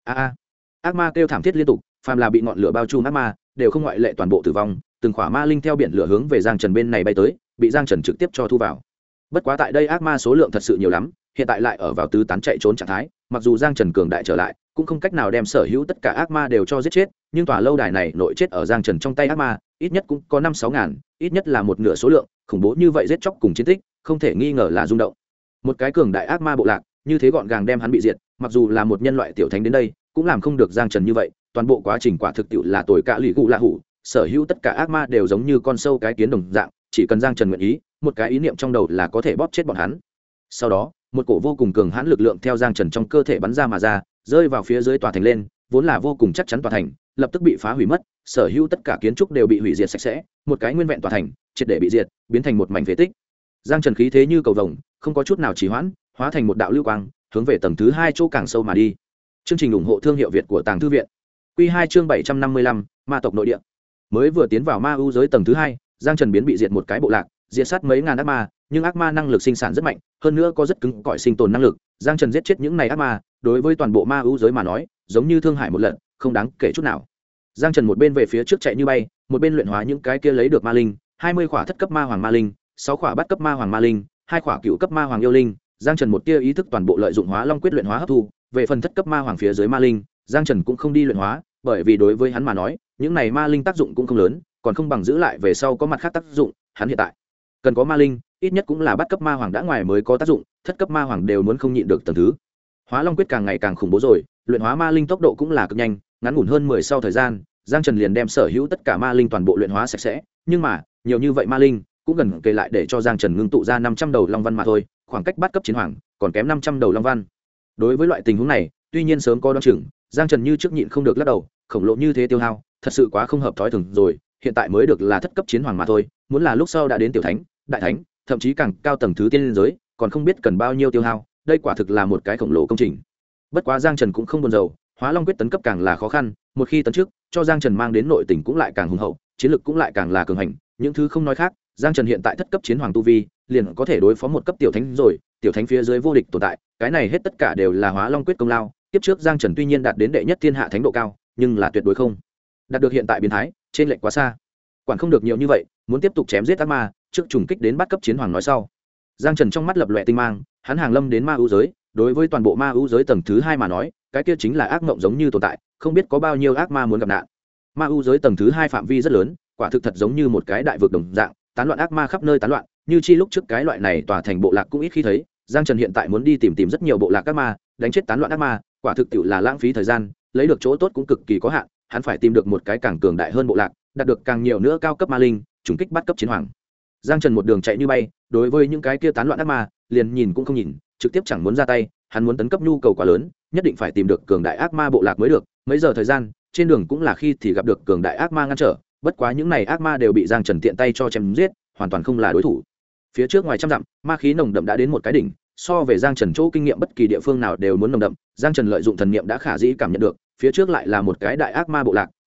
Ác ma kêu thảm thiết liên tục, phàm là bị ngọn lửa bao trùm ác ma đều không ngoại lệ toàn bộ tử vong, từng khỏa ma linh theo biển lửa hướng về Giang Trần bên này bay tới, bị Giang Trần trực tiếp cho thu vào. Bất quá tại đây ác ma số lượng thật sự nhiều lắm, hiện tại lại ở vào tứ tán chạy trốn trạng thái, mặc dù Giang Trần cường đại trở lại, cũng không cách nào đem sở hữu tất cả ác ma đều cho giết chết, nhưng tòa lâu đài này nội chết ở Giang Trần trong tay ác ma, ít nhất cũng có 5-6 ngàn, ít nhất là một nửa số lượng, khủng bố như vậy giết chóc cùng chiến tích, không thể nghi ngờ là rung động. Một cái cường đại ác ma bộ lạc, như thế gọn gàng đem hắn bị diệt, mặc dù là một nhân loại tiểu thánh đến đây, cũng làm không được Giang Trần như vậy, toàn bộ quá trình quả thực tiệu là tồi cả lì gù lạ hủ, sở hữu tất cả ác ma đều giống như con sâu cái kiến đồng dạng, chỉ cần Giang Trần nguyện ý, một cái ý niệm trong đầu là có thể bóp chết bọn hắn. Sau đó, một cổ vô cùng cường hãn lực lượng theo Giang Trần trong cơ thể bắn ra mà ra, rơi vào phía dưới tòa thành lên, vốn là vô cùng chắc chắn tòa thành, lập tức bị phá hủy mất, sở hữu tất cả kiến trúc đều bị hủy diệt sạch sẽ, một cái nguyên vẹn tòa thành, triệt để bị diệt, biến thành một mảnh phế tích. Giang Trần khí thế như cầu vồng, không có chút nào trì hoãn, hóa thành một đạo lưu quang, hướng về tầng thứ 2 chỗ càng sâu mà đi. Chương trình ủng hộ thương hiệu Việt của Tàng Thư viện. Quy 2 chương 755, Ma tộc nội địa. Mới vừa tiến vào ma u giới tầng thứ 2, Giang Trần biến bị diệt một cái bộ lạc, diệt sát mấy ngàn ác ma, nhưng ác ma năng lực sinh sản rất mạnh, hơn nữa có rất cứng cỏi sinh tồn năng lực. Giang Trần giết chết những này ác ma, đối với toàn bộ ma u giới mà nói, giống như thương hại một lần, không đáng kể chút nào. Giang Trần một bên về phía trước chạy như bay, một bên luyện hóa những cái kia lấy được ma linh, 20 khỏa thất cấp ma hoàng ma linh, 6 khỏa bát cấp ma hoàng ma linh, 2 khỏa cựu cấp ma hoàng yêu linh. Giang Trần một tia ý thức toàn bộ lợi dụng Hóa Long quyết luyện hóa hấp thu, về phần thất cấp ma hoàng phía dưới ma linh, Giang Trần cũng không đi luyện hóa, bởi vì đối với hắn mà nói, những này ma linh tác dụng cũng không lớn, còn không bằng giữ lại về sau có mặt khác tác dụng. Hắn hiện tại cần có ma linh, ít nhất cũng là bát cấp ma hoàng đã ngoài mới có tác dụng, thất cấp ma hoàng đều muốn không nhịn được tầng thứ. Hóa Long quyết càng ngày càng khủng bố rồi, luyện hóa ma linh tốc độ cũng là cực nhanh, ngắn ngủn hơn 10 sau thời gian, Giang Trần liền đem sở hữu tất cả ma linh toàn bộ luyện hóa sạch sẽ, nhưng mà, nhiều như vậy ma linh cũng gần kề lại để cho Giang Trần ngưng tụ ra 500 đầu long văn mà thôi, khoảng cách bát cấp chiến hoàng còn kém 500 đầu long văn. Đối với loại tình huống này, tuy nhiên sớm có đoán chừng, Giang Trần như trước nhịn không được lắc đầu, khổng lồ như thế tiêu hao, thật sự quá không hợp thói thường rồi, hiện tại mới được là thất cấp chiến hoàng mà thôi, muốn là lúc sau đã đến tiểu thánh, đại thánh, thậm chí càng cao tầng thứ tiên giới, còn không biết cần bao nhiêu tiêu hao, đây quả thực là một cái khổng lồ công trình. Bất quá Giang Trần cũng không buồn rầu, Hóa Long quyết tấn cấp càng là khó khăn, một khi tấn trước, cho Giang Trần mang đến nội tình cũng lại càng hùng hậu, chiến lực cũng lại càng là cường hành, những thứ không nói khác, Giang Trần hiện tại thất cấp chiến hoàng tu vi, liền có thể đối phó một cấp tiểu thánh rồi, tiểu thánh phía dưới vô địch tồn tại, cái này hết tất cả đều là Hóa Long quyết công lao. Tiếp trước Giang Trần tuy nhiên đạt đến đệ nhất thiên hạ thánh độ cao, nhưng là tuyệt đối không đạt được hiện tại biến thái, trên lệch quá xa. Quản không được nhiều như vậy, muốn tiếp tục chém giết ác ma, trước trùng kích đến bắt cấp chiến hoàng nói sau. Giang Trần trong mắt lập lòe tinh mang, hắn hàng lâm đến ma ưu giới, đối với toàn bộ ma ưu giới tầng thứ 2 mà nói, cái kia chính là ác mộng giống như tồn tại, không biết có bao nhiêu ác ma muốn gặp nạn. Ma ưu giới tầng thứ 2 phạm vi rất lớn, quả thực thật giống như một cái đại vực đồng dạng, tán loạn ác ma khắp nơi tán loạn, như chi lúc trước cái loại này tòa thành bộ lạc cũng ít khi thấy. Giang Trần hiện tại muốn đi tìm rất nhiều bộ lạc ác ma, đánh chết tán loạn ác ma, quả thực tiệu là lãng phí thời gian, lấy được chỗ tốt cũng cực kỳ có hạn, hắn phải tìm được một cái càng cường đại hơn bộ lạc, đạt được càng nhiều nữa cao cấp ma linh, trùng kích bắt cấp chiến hoàng. Giang Trần một đường chạy như bay, đối với những cái kia tán loạn ác ma, liền nhìn cũng không nhìn, trực tiếp chẳng muốn ra tay, hắn muốn tấn cấp nhu cầu quá lớn, nhất định phải tìm được cường đại ác ma bộ lạc mới được. Mấy giờ thời gian, trên đường cũng là khi thì gặp được cường đại ác ma ngăn trở, bất quá những này ác ma đều bị Giang Trần tiện tay cho chém giết, hoàn toàn không là đối thủ. Phía trước ngoài trăm dặm, ma khí nồng đậm đã đến một cái đỉnh, so về Giang Trần chỗ kinh nghiệm bất kỳ địa phương nào đều muốn nồng đậm. Giang Trần lợi dụng thần niệm đã khả dĩ cảm nhận được, phía trước lại là một cái đại ác ma bộ lạc,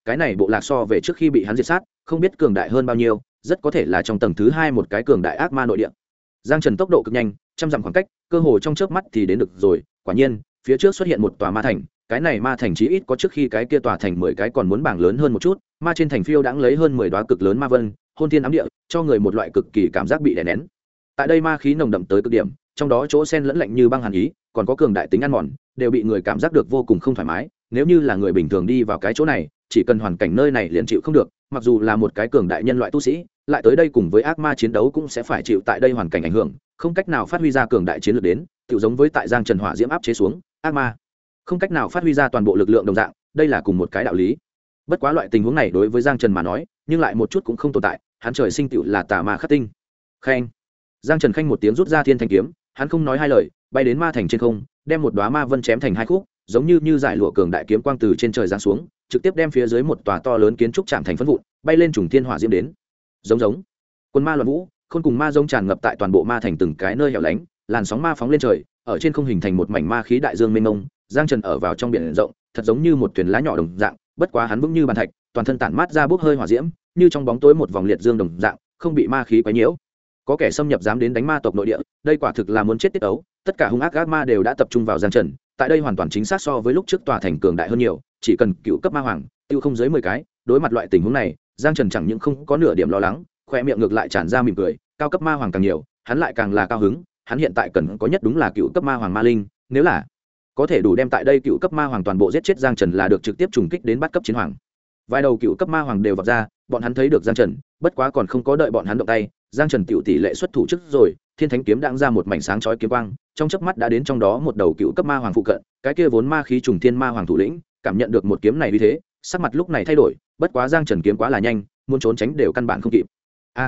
cái này bộ lạc so về trước khi bị hắn diệt sát không biết cường đại hơn bao nhiêu, rất có thể là trong tầng thứ 2 một cái cường đại ác ma nội địa. Giang Trần tốc độ cực nhanh, trăm dặm khoảng cách cơ hồ trong chớp mắt thì đến được rồi. Quả nhiên phía trước xuất hiện một tòa ma thành, cái này ma thành chí ít có trước khi cái kia tòa thành 10 cái còn muốn bảng lớn hơn một chút. Ma trên thành phiêu đãng lấy hơn 10 đóa cực lớn ma vân, hôn thiên ám địa, cho người một loại cực kỳ cảm giác bị đè nén. Tại đây ma khí nồng đậm tới cực điểm, trong đó chỗ sen lẫn lạnh như băng hàn ý, còn có cường đại tính ăn mòn, đều bị người cảm giác được vô cùng không thoải mái. Nếu như là người bình thường đi vào cái chỗ này, chỉ cần hoàn cảnh nơi này liền chịu không được, mặc dù là một cái cường đại nhân loại tu sĩ, lại tới đây cùng với ác ma chiến đấu cũng sẽ phải chịu tại đây hoàn cảnh ảnh hưởng, không cách nào phát huy ra cường đại chiến lược đến, tự giống với tại Giang Trần hỏa diễm áp chế xuống, ác ma không cách nào phát huy ra toàn bộ lực lượng đồng dạng, đây là cùng một cái đạo lý. Bất quá loại tình huống này đối với Giang Trần mà nói, nhưng lại một chút cũng không tồn tại, hắn trời sinh tựu là tà ma khắc tinh. Khen. Giang Trần khanh một tiếng rút ra thiên thanh kiếm, hắn không nói hai lời, bay đến ma thành trên không, đem một đóa ma vân chém thành hai khúc, giống như giải lụa cường đại kiếm quang từ trên trời giáng xuống, trực tiếp đem phía dưới một tòa to lớn kiến trúc chạm thành phấn vụn, bay lên trùng thiên hỏa diễm đến. Giống. Quân ma loạn vũ, khôn cùng ma rông tràn ngập tại toàn bộ ma thành từng cái nơi hẻo lánh, làn sóng ma phóng lên trời, ở trên không hình thành một mảnh ma khí đại dương mênh mông. Giang Trần ở vào trong biển rộng, thật giống như một thuyền lá nhỏ đồng dạng, bất quá hắn vững như bàn thạch, toàn thân tản mát ra bốc hơi hỏa diễm, như trong bóng tối một vòng liệt dương đồng dạng, không bị ma khí quấy nhiễu. Có kẻ xâm nhập dám đến đánh ma tộc nội địa, đây quả thực là muốn chết tiết ấu. Tất cả hung ác ác ma đều đã tập trung vào Giang Trần, tại đây hoàn toàn chính xác so với lúc trước tòa thành cường đại hơn nhiều, chỉ cần cựu cấp ma hoàng, tiêu không dưới 10 cái, đối mặt loại tình huống này, Giang Trần chẳng những không có nửa điểm lo lắng, khoe miệng ngược lại tràn ra mỉm cười, cao cấp ma hoàng càng nhiều, hắn lại càng là cao hứng, hắn hiện tại cần có nhất đúng là cựu cấp ma hoàng ma linh, nếu là có thể đủ đem tại đây cựu cấp ma hoàng toàn bộ giết chết Giang Trần là được trực tiếp trùng kích đến bắt cấp chiến hoàng. Vài đầu cựu cấp ma hoàng đều vọt ra, bọn hắn thấy được Giang Trần, bất quá còn không có đợi bọn hắn động tay, Giang Trần tiểu tỷ lệ xuất thủ trước rồi, thiên thánh kiếm đang ra một mảnh sáng chói kiếm quang, trong chớp mắt đã đến trong đó một đầu cựu cấp ma hoàng phụ cận, cái kia vốn ma khí trùng thiên ma hoàng thủ lĩnh, cảm nhận được một kiếm này uy thế, sắc mặt lúc này thay đổi, bất quá Giang Trần kiếm quá là nhanh, muốn trốn tránh đều căn bản không kịp.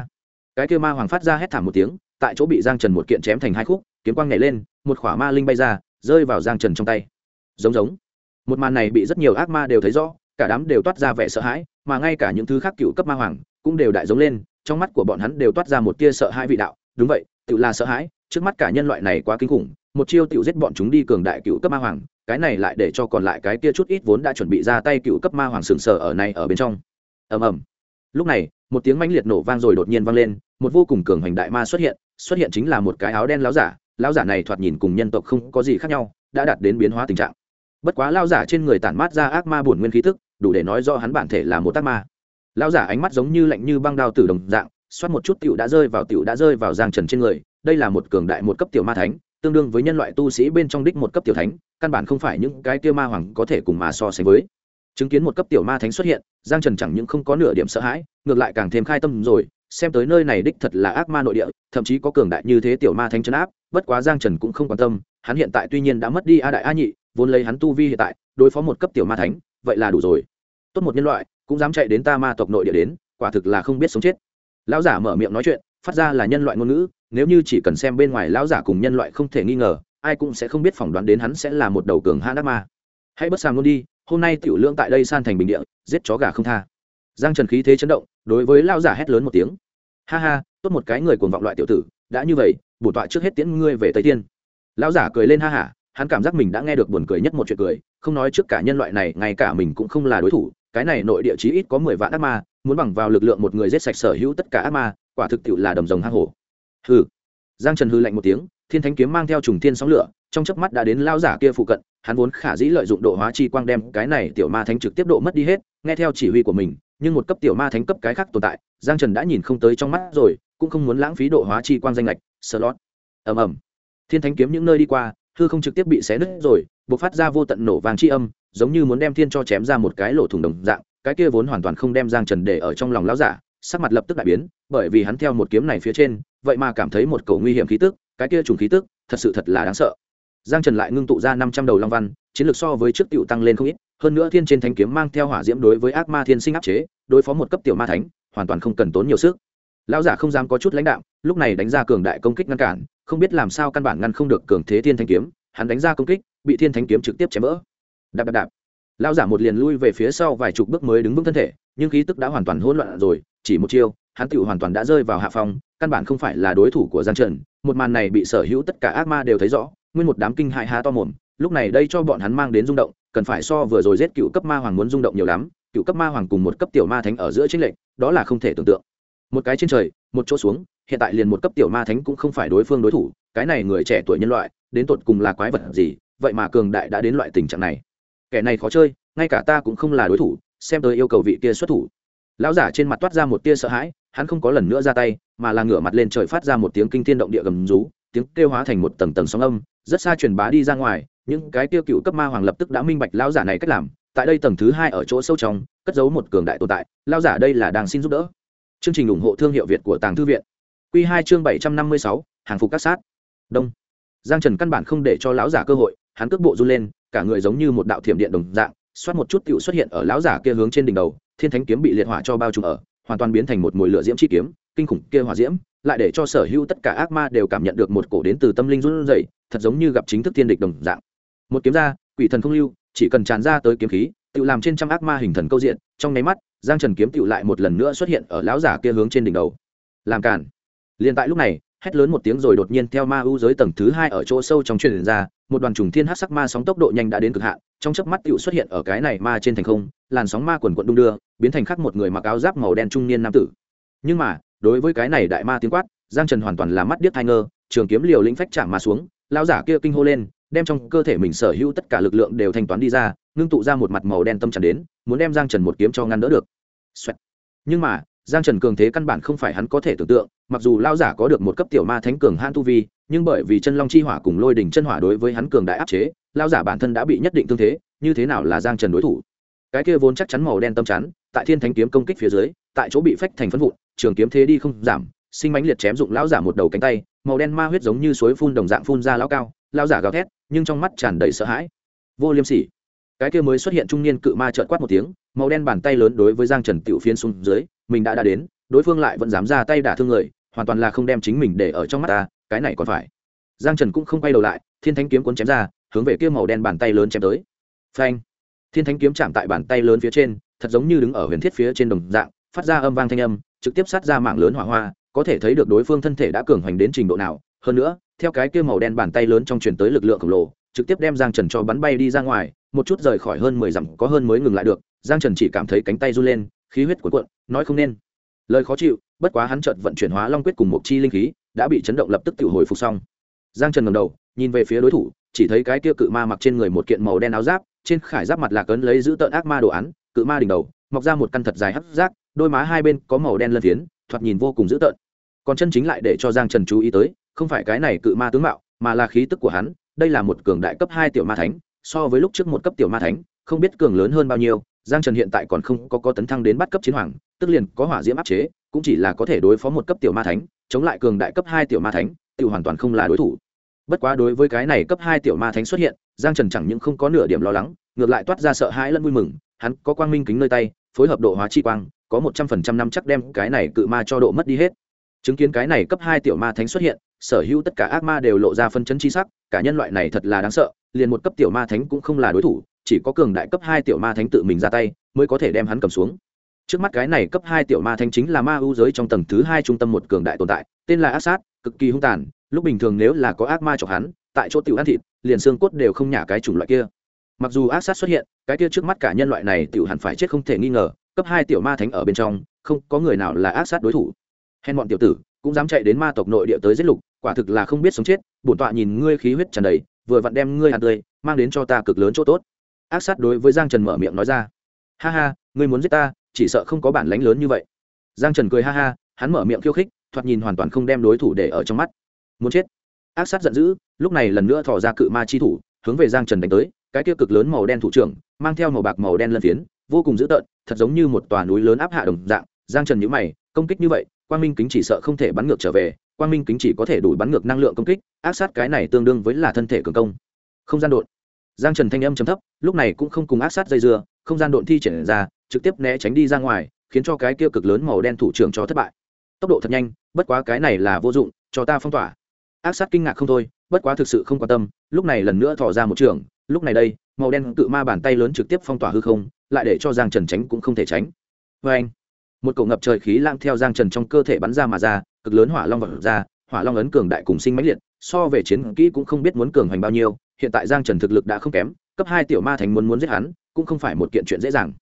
Cái kia ma hoàng phát ra hét thảm một tiếng, tại chỗ bị Giang Trần một kiện chém thành hai khúc, kiếm quang nhảy lên, một khỏa ma linh bay ra, rơi vào Giang Trần trong tay. Giống. Một màn này bị rất nhiều ác ma đều thấy rõ, cả đám đều toát ra vẻ sợ hãi, mà ngay cả những thứ khác cựu cấp ma hoàng cũng đều đại giống lên, trong mắt của bọn hắn đều toát ra một tia sợ hãi vị đạo. Đúng vậy, tự là sợ hãi, trước mắt cả nhân loại này quá kinh khủng, một chiêu tiểu giết bọn chúng đi cường đại cựu cấp ma hoàng, cái này lại để cho còn lại cái kia chút ít vốn đã chuẩn bị ra tay cựu cấp ma hoàng sừng sờ ở này ở bên trong. Ầm. Lúc này, một tiếng mãnh liệt nổ vang rồi đột nhiên vang lên, một vô cùng cường hành đại ma xuất hiện chính là một cái áo đen lão giả này thoạt nhìn cùng nhân tộc không có gì khác nhau, đã đạt đến biến hóa tình trạng. Bất quá lão giả trên người tản mát ra ác ma bổn nguyên khí tức, đủ để nói rõ hắn bản thể là một ác ma. Lão giả ánh mắt giống như lạnh như băng đao tử đồng dạng, xoát một chút tiểu đã rơi vào Giang Trần trên người, đây là một cường đại một cấp tiểu ma thánh, tương đương với nhân loại tu sĩ bên trong đích một cấp tiểu thánh, căn bản không phải những cái kia ma hoàng có thể cùng mà so sánh với. Chứng kiến một cấp tiểu ma thánh xuất hiện, Giang Trần chẳng những không có nửa điểm sợ hãi, ngược lại càng thêm khai tâm rồi, xem tới nơi này đích thật là ác ma nội địa, thậm chí có cường đại như thế tiểu ma thánh trấn áp, bất quá Giang Trần cũng không quan tâm, hắn hiện tại tuy nhiên đã mất đi a đại a nhị, vốn lấy hắn tu vi hiện tại, đối phó một cấp tiểu ma thánh, vậy là đủ rồi. Tốt một nhân loại, cũng dám chạy đến ta ma tộc nội địa đến, quả thực là không biết sống chết. Lão giả mở miệng nói chuyện, phát ra là nhân loại ngôn ngữ, nếu như chỉ cần xem bên ngoài lão giả cùng nhân loại không thể nghi ngờ, ai cũng sẽ không biết phỏng đoán đến hắn sẽ là một đầu cường hãn ác ma. Hãy bất sàm luôn đi, hôm nay tiểu lượng tại đây san thành bình địa, giết chó gà không tha. Giang Trần khí thế chấn động, đối với lão giả hét lớn một tiếng. Ha, tốt một cái người cuồng vọng loại tiểu tử, đã như vậy, bổn tọa trước hết tiễn ngươi về Tây Thiên. Lão giả cười lên ha hả, hắn cảm giác mình đã nghe được buồn cười nhất một chuyện cười, không nói trước cả nhân loại này, ngay cả mình cũng không là đối thủ, cái này nội địa chí ít có 10 vạn ác ma, muốn bằng vào lực lượng một người giết sạch sở hữu tất cả ác ma, quả thực tiệu là đầm rồng hang hổ. Hừ. Giang Trần hừ lạnh một tiếng, thiên thánh kiếm mang theo trùng thiên sóng lửa, trong chớp mắt đã đến lão giả kia phụ cận, hắn vốn khả dĩ lợi dụng độ hóa chi quang đem cái này tiểu ma thánh trực tiếp độ mất đi hết, nghe theo chỉ huy của mình, nhưng một cấp tiểu ma thánh cấp cái khác tồn tại, Giang Trần đã nhìn không tới trong mắt rồi, cũng không muốn lãng phí độ hóa chi quang danh lệch, slot. Ầm. Thiên thánh kiếm những nơi đi qua, hư không trực tiếp bị xé nứt rồi, bộc phát ra vô tận nổ vàng chi âm, giống như muốn đem thiên cho chém ra một cái lỗ thủng đồng dạng, cái kia vốn hoàn toàn không đem Giang Trần để ở trong lòng lão giả, sắc mặt lập tức đại biến, bởi vì hắn theo một kiếm này phía trên, vậy mà cảm thấy một cổ nguy hiểm khí tức, cái kia trùng khí tức, thật là đáng sợ. Giang Trần lại ngưng tụ ra 500 đầu long văn, chiến lược so với trước tiểu tăng lên không ít, hơn nữa thiên trên thánh kiếm mang theo hỏa diễm đối với ác ma thiên sinh áp chế, đối phó một cấp tiểu ma thánh, hoàn toàn không cần tốn nhiều sức. Lão giả không dám có chút lãnh đạm, lúc này đánh ra cường đại công kích ngăn cản, không biết làm sao căn bản ngăn không được cường thế thiên thánh kiếm, hắn đánh ra công kích, bị thiên thánh kiếm trực tiếp chém vỡ. Đạp. Lão giả một liền lui về phía sau vài chục bước mới đứng vững thân thể, nhưng khí tức đã hoàn toàn hỗn loạn rồi, chỉ một chiêu, hắn tiểu hoàn toàn đã rơi vào hạ phong, căn bản không phải là đối thủ của Giang Trần. Một màn này bị sở hữu tất cả ác ma đều thấy rõ, nguyên một đám kinh hại há to mồm, lúc này đây cho bọn hắn mang đến rung động, cần phải so vừa rồi giết cựu cấp ma hoàng muốn rung động nhiều lắm. cựu cấp ma hoàng cùng một cấp tiểu ma thánh ở giữa chênh lệch đó là không thể tưởng tượng. Một cái trên trời một chỗ xuống, hiện tại liền một cấp tiểu ma thánh cũng không phải đối phương đối thủ. Cái này người trẻ tuổi nhân loại đến tột cùng là quái vật gì vậy mà cường đại đã đến loại tình trạng này. Kẻ này khó chơi, ngay cả ta cũng không là đối thủ, xem tới yêu cầu vị kia xuất thủ. Lão giả trên mặt toát ra một tia sợ hãi, hắn không có lần nữa ra tay mà là ngửa mặt lên trời phát ra một tiếng kinh thiên động địa gầm rú, tiếng kêu hóa thành một tầng tầng sóng âm rất xa truyền bá đi ra ngoài. Những cái tiêu cựu cấp ma hoàng lập tức đã minh bạch lão giả này cách làm. Tại đây tầng thứ 2 ở chỗ sâu trong cất giấu một cường đại tồn tại, lão giả đây là đang xin giúp đỡ. Chương trình ủng hộ thương hiệu Việt của Tàng Thư viện. Quy 2 chương 756, hàng phục các sát. Đông. Giang Trần căn bản không để cho lão giả cơ hội, hắn cước bộ run lên, cả người giống như một đạo thiểm điện đồng dạng, xoát một chút tựu xuất hiện ở lão giả kia hướng trên đỉnh đầu. Thiên Thánh kiếm bị liệt hỏa cho bao trùm ở, hoàn toàn biến thành một mùi lửa diễm chi kiếm, kinh khủng kia hỏa diễm, lại để cho sở hữu tất cả ác ma đều cảm nhận được một cổ đến từ tâm linh run rẩy, thật giống như gặp chính thức thiên địch đồng dạng. Một kiếm ra, quỷ thần không lưu, chỉ cần tràn ra tới kiếm khí, tự làm trên trăm ác ma hình thần câu diện, trong nháy mắt, Giang Trần kiếm tự lại một lần nữa xuất hiện ở lão giả kia hướng trên đỉnh đầu. Làm cản. Liên tại lúc này, hét lớn một tiếng rồi đột nhiên theo ma u giới tầng thứ 2 ở chỗ sâu trong truyền ra, một đoàn trùng thiên hắc sắc ma sóng tốc độ nhanh đã đến cực hạn, trong chớp mắt tựu xuất hiện ở cái này ma trên thành không, làn sóng ma quần quần đung đưa, biến thành khắc một người mặc áo giáp màu đen trung niên nam tử. Nhưng mà, đối với cái này đại ma tiếng quát, Giang Trần hoàn toàn là mắt điếc tai ngơ, trường kiếm liều lĩnh phách chạm mà xuống, lão giả kia kinh hô lên, đem trong cơ thể mình sở hữu tất cả lực lượng đều thanh toán đi ra, ngưng tụ ra một mặt màu đen tâm tràn đến, muốn đem Giang Trần một kiếm cho ngăn đỡ được. Xoẹt. Nhưng mà, Giang Trần cường thế căn bản không phải hắn có thể tưởng tượng, mặc dù lão giả có được một cấp tiểu ma thánh cường hãn tu vi, nhưng bởi vì chân long chi hỏa cùng lôi đỉnh chân hỏa đối với hắn cường đại áp chế, lão giả bản thân đã bị nhất định tương thế, như thế nào là Giang Trần đối thủ. Cái kia vốn chắc chắn màu đen tâm chắn, tại Thiên Thánh kiếm công kích phía dưới, tại chỗ bị phách thành phấn vụn, trường kiếm thế đi không giảm, sinh mãnh liệt chém dụng lão giả một đầu cánh tay, màu đen ma huyết giống như suối phun đồng dạng phun ra lão cao, lão giả gào thét, nhưng trong mắt tràn đầy sợ hãi. Vô liêm sỉ. Cái kia mới xuất hiện trung niên cự ma chợt quát một tiếng, màu đen bàn tay lớn đối với Giang Trần tiểu phiến xuống dưới, mình đã đến, đối phương lại vẫn dám ra tay đả thương người, hoàn toàn là không đem chính mình để ở trong mắt ta, cái này còn phải. Giang Trần cũng không quay đầu lại, Thiên Thánh kiếm cuốn chém ra, hướng về kia màu đen bàn tay lớn chém tới. Phanh! Thiên Thánh kiếm chạm tại bàn tay lớn phía trên, thật giống như đứng ở huyền thiết phía trên đồng dạng, phát ra âm vang thanh âm, trực tiếp sát ra mạng lớn hỏa hoa, có thể thấy được đối phương thân thể đã cường hoành đến trình độ nào. Hơn nữa, theo cái kia màu đen bàn tay lớn trong truyền tới lực lượng khổng lồ, trực tiếp đem Giang Trần cho bắn bay đi ra ngoài, một chút rời khỏi hơn 10 dặm có hơn mới ngừng lại được. Giang Trần chỉ cảm thấy cánh tay run lên, khí huyết cuộn cuộn, nói không nên lời khó chịu, bất quá hắn chợt vận chuyển hóa long quyết cùng một chi linh khí, đã bị chấn động lập tức tự hồi phục xong. Giang Trần ngẩng đầu, nhìn về phía đối thủ, chỉ thấy cái kia cự ma mặc trên người một kiện màu đen áo giáp, trên khải giáp mặt lạc ấn lấy giữ tợn ác ma đồ án, cự ma đỉnh đầu mọc ra một căn thật dài hắc giác, đôi má hai bên có màu đen lân phiến, thoạt nhìn vô cùng dữ tợn. Còn chân chính lại để cho Giang Trần chú ý tới, không phải cái này cự ma tướng mạo, mà là khí tức của hắn, đây là một cường đại cấp 2 tiểu ma thánh, so với lúc trước một cấp tiểu ma thánh, không biết cường lớn hơn bao nhiêu. Giang Trần hiện tại còn không có tấn thăng đến bắt cấp chiến hoàng, tức liền có hỏa diễm áp chế, cũng chỉ là có thể đối phó một cấp tiểu ma thánh, chống lại cường đại cấp 2 tiểu ma thánh, tiểu hoàn toàn không là đối thủ. Bất quá đối với cái này cấp 2 tiểu ma thánh xuất hiện, Giang Trần chẳng những không có nửa điểm lo lắng, ngược lại toát ra sợ hãi lẫn vui mừng, hắn có quang minh kính nơi tay, phối hợp độ hóa chi quang, có 100% năm chắc đem cái này cự ma cho độ mất đi hết. Chứng kiến cái này cấp 2 tiểu ma thánh xuất hiện, sở hữu tất cả ác ma đều lộ ra phân chấn chi sắc, cả nhân loại này thật là đáng sợ, liền một cấp tiểu ma thánh cũng không là đối thủ, chỉ có cường đại cấp 2 tiểu ma thánh tự mình ra tay mới có thể đem hắn cầm xuống. Trước mắt cái này cấp 2 tiểu ma thánh chính là ma u giới trong tầng thứ 2 trung tâm một cường đại tồn tại, tên là Ác Sát, cực kỳ hung tàn, lúc bình thường nếu là có ác ma chọc hắn, tại chỗ tiểu ăn thịt, liền xương cốt đều không nhả cái chủng loại kia. Mặc dù Ác Sát xuất hiện, cái kia trước mắt cả nhân loại này tiểu hẳn phải chết không thể nghi ngờ, cấp 2 tiểu ma thánh ở bên trong, không có người nào là Ác Sát đối thủ. Hèn bọn tiểu tử, cũng dám chạy đến ma tộc nội địa tới giết lục, quả thực là không biết sống chết, bổn tọa nhìn ngươi khí huyết tràn đầy, vừa vặn đem ngươi ăn tươi, mang đến cho ta cực lớn chỗ tốt. Ác Sát đối với Giang Trần mở miệng nói ra. Ha ha, ngươi muốn giết ta, chỉ sợ không có bản lãnh lớn như vậy. Giang Trần cười ha ha, hắn mở miệng khiêu khích, thoạt nhìn hoàn toàn không đem đối thủ để ở trong mắt. Muốn chết. Ác Sát giận dữ, lúc này lần nữa thò ra cự ma chi thủ, hướng về Giang Trần đánh tới, cái kia cực lớn màu đen thủ trưởng, mang theo màu bạc màu đen lân phiến, vô cùng dữ tợn, thật giống như một tòa núi lớn áp hạ đồng dạng. Giang Trần nhíu mày, công kích như vậy, quang minh kính chỉ sợ không thể bắn ngược trở về, quang minh kính chỉ có thể đủ bắn ngược năng lượng công kích, Ác Sát cái này tương đương với là thân thể cường công. Không gian độn. Giang Trần thanh âm trầm thấp, lúc này cũng không cùng Ác Sát dây dưa, không gian độn thi triển ra, trực tiếp né tránh đi ra ngoài, khiến cho cái kia cực lớn màu đen thủ trưởng cho thất bại. Tốc độ thật nhanh, bất quá cái này là vô dụng, cho ta phong tỏa. Ác Sát kinh ngạc không thôi, bất quá thực sự không quan tâm, lúc này lần nữa thò ra một trường, lúc này đây, màu đen cự ma bàn tay lớn trực tiếp phong tỏa hư không, lại để cho Giang Trần tránh cũng không thể tránh. Oeng! Một cổ ngập trời khí lang theo Giang Trần trong cơ thể bắn ra mà ra, cực lớn hỏa long vọt ra, hỏa long ấn cường đại cùng sinh mãnh liệt, so về chiến kỹ cũng không biết muốn cường hành bao nhiêu, hiện tại Giang Trần thực lực đã không kém, cấp 2 tiểu ma thánh muốn giết hắn, cũng không phải một kiện chuyện dễ dàng.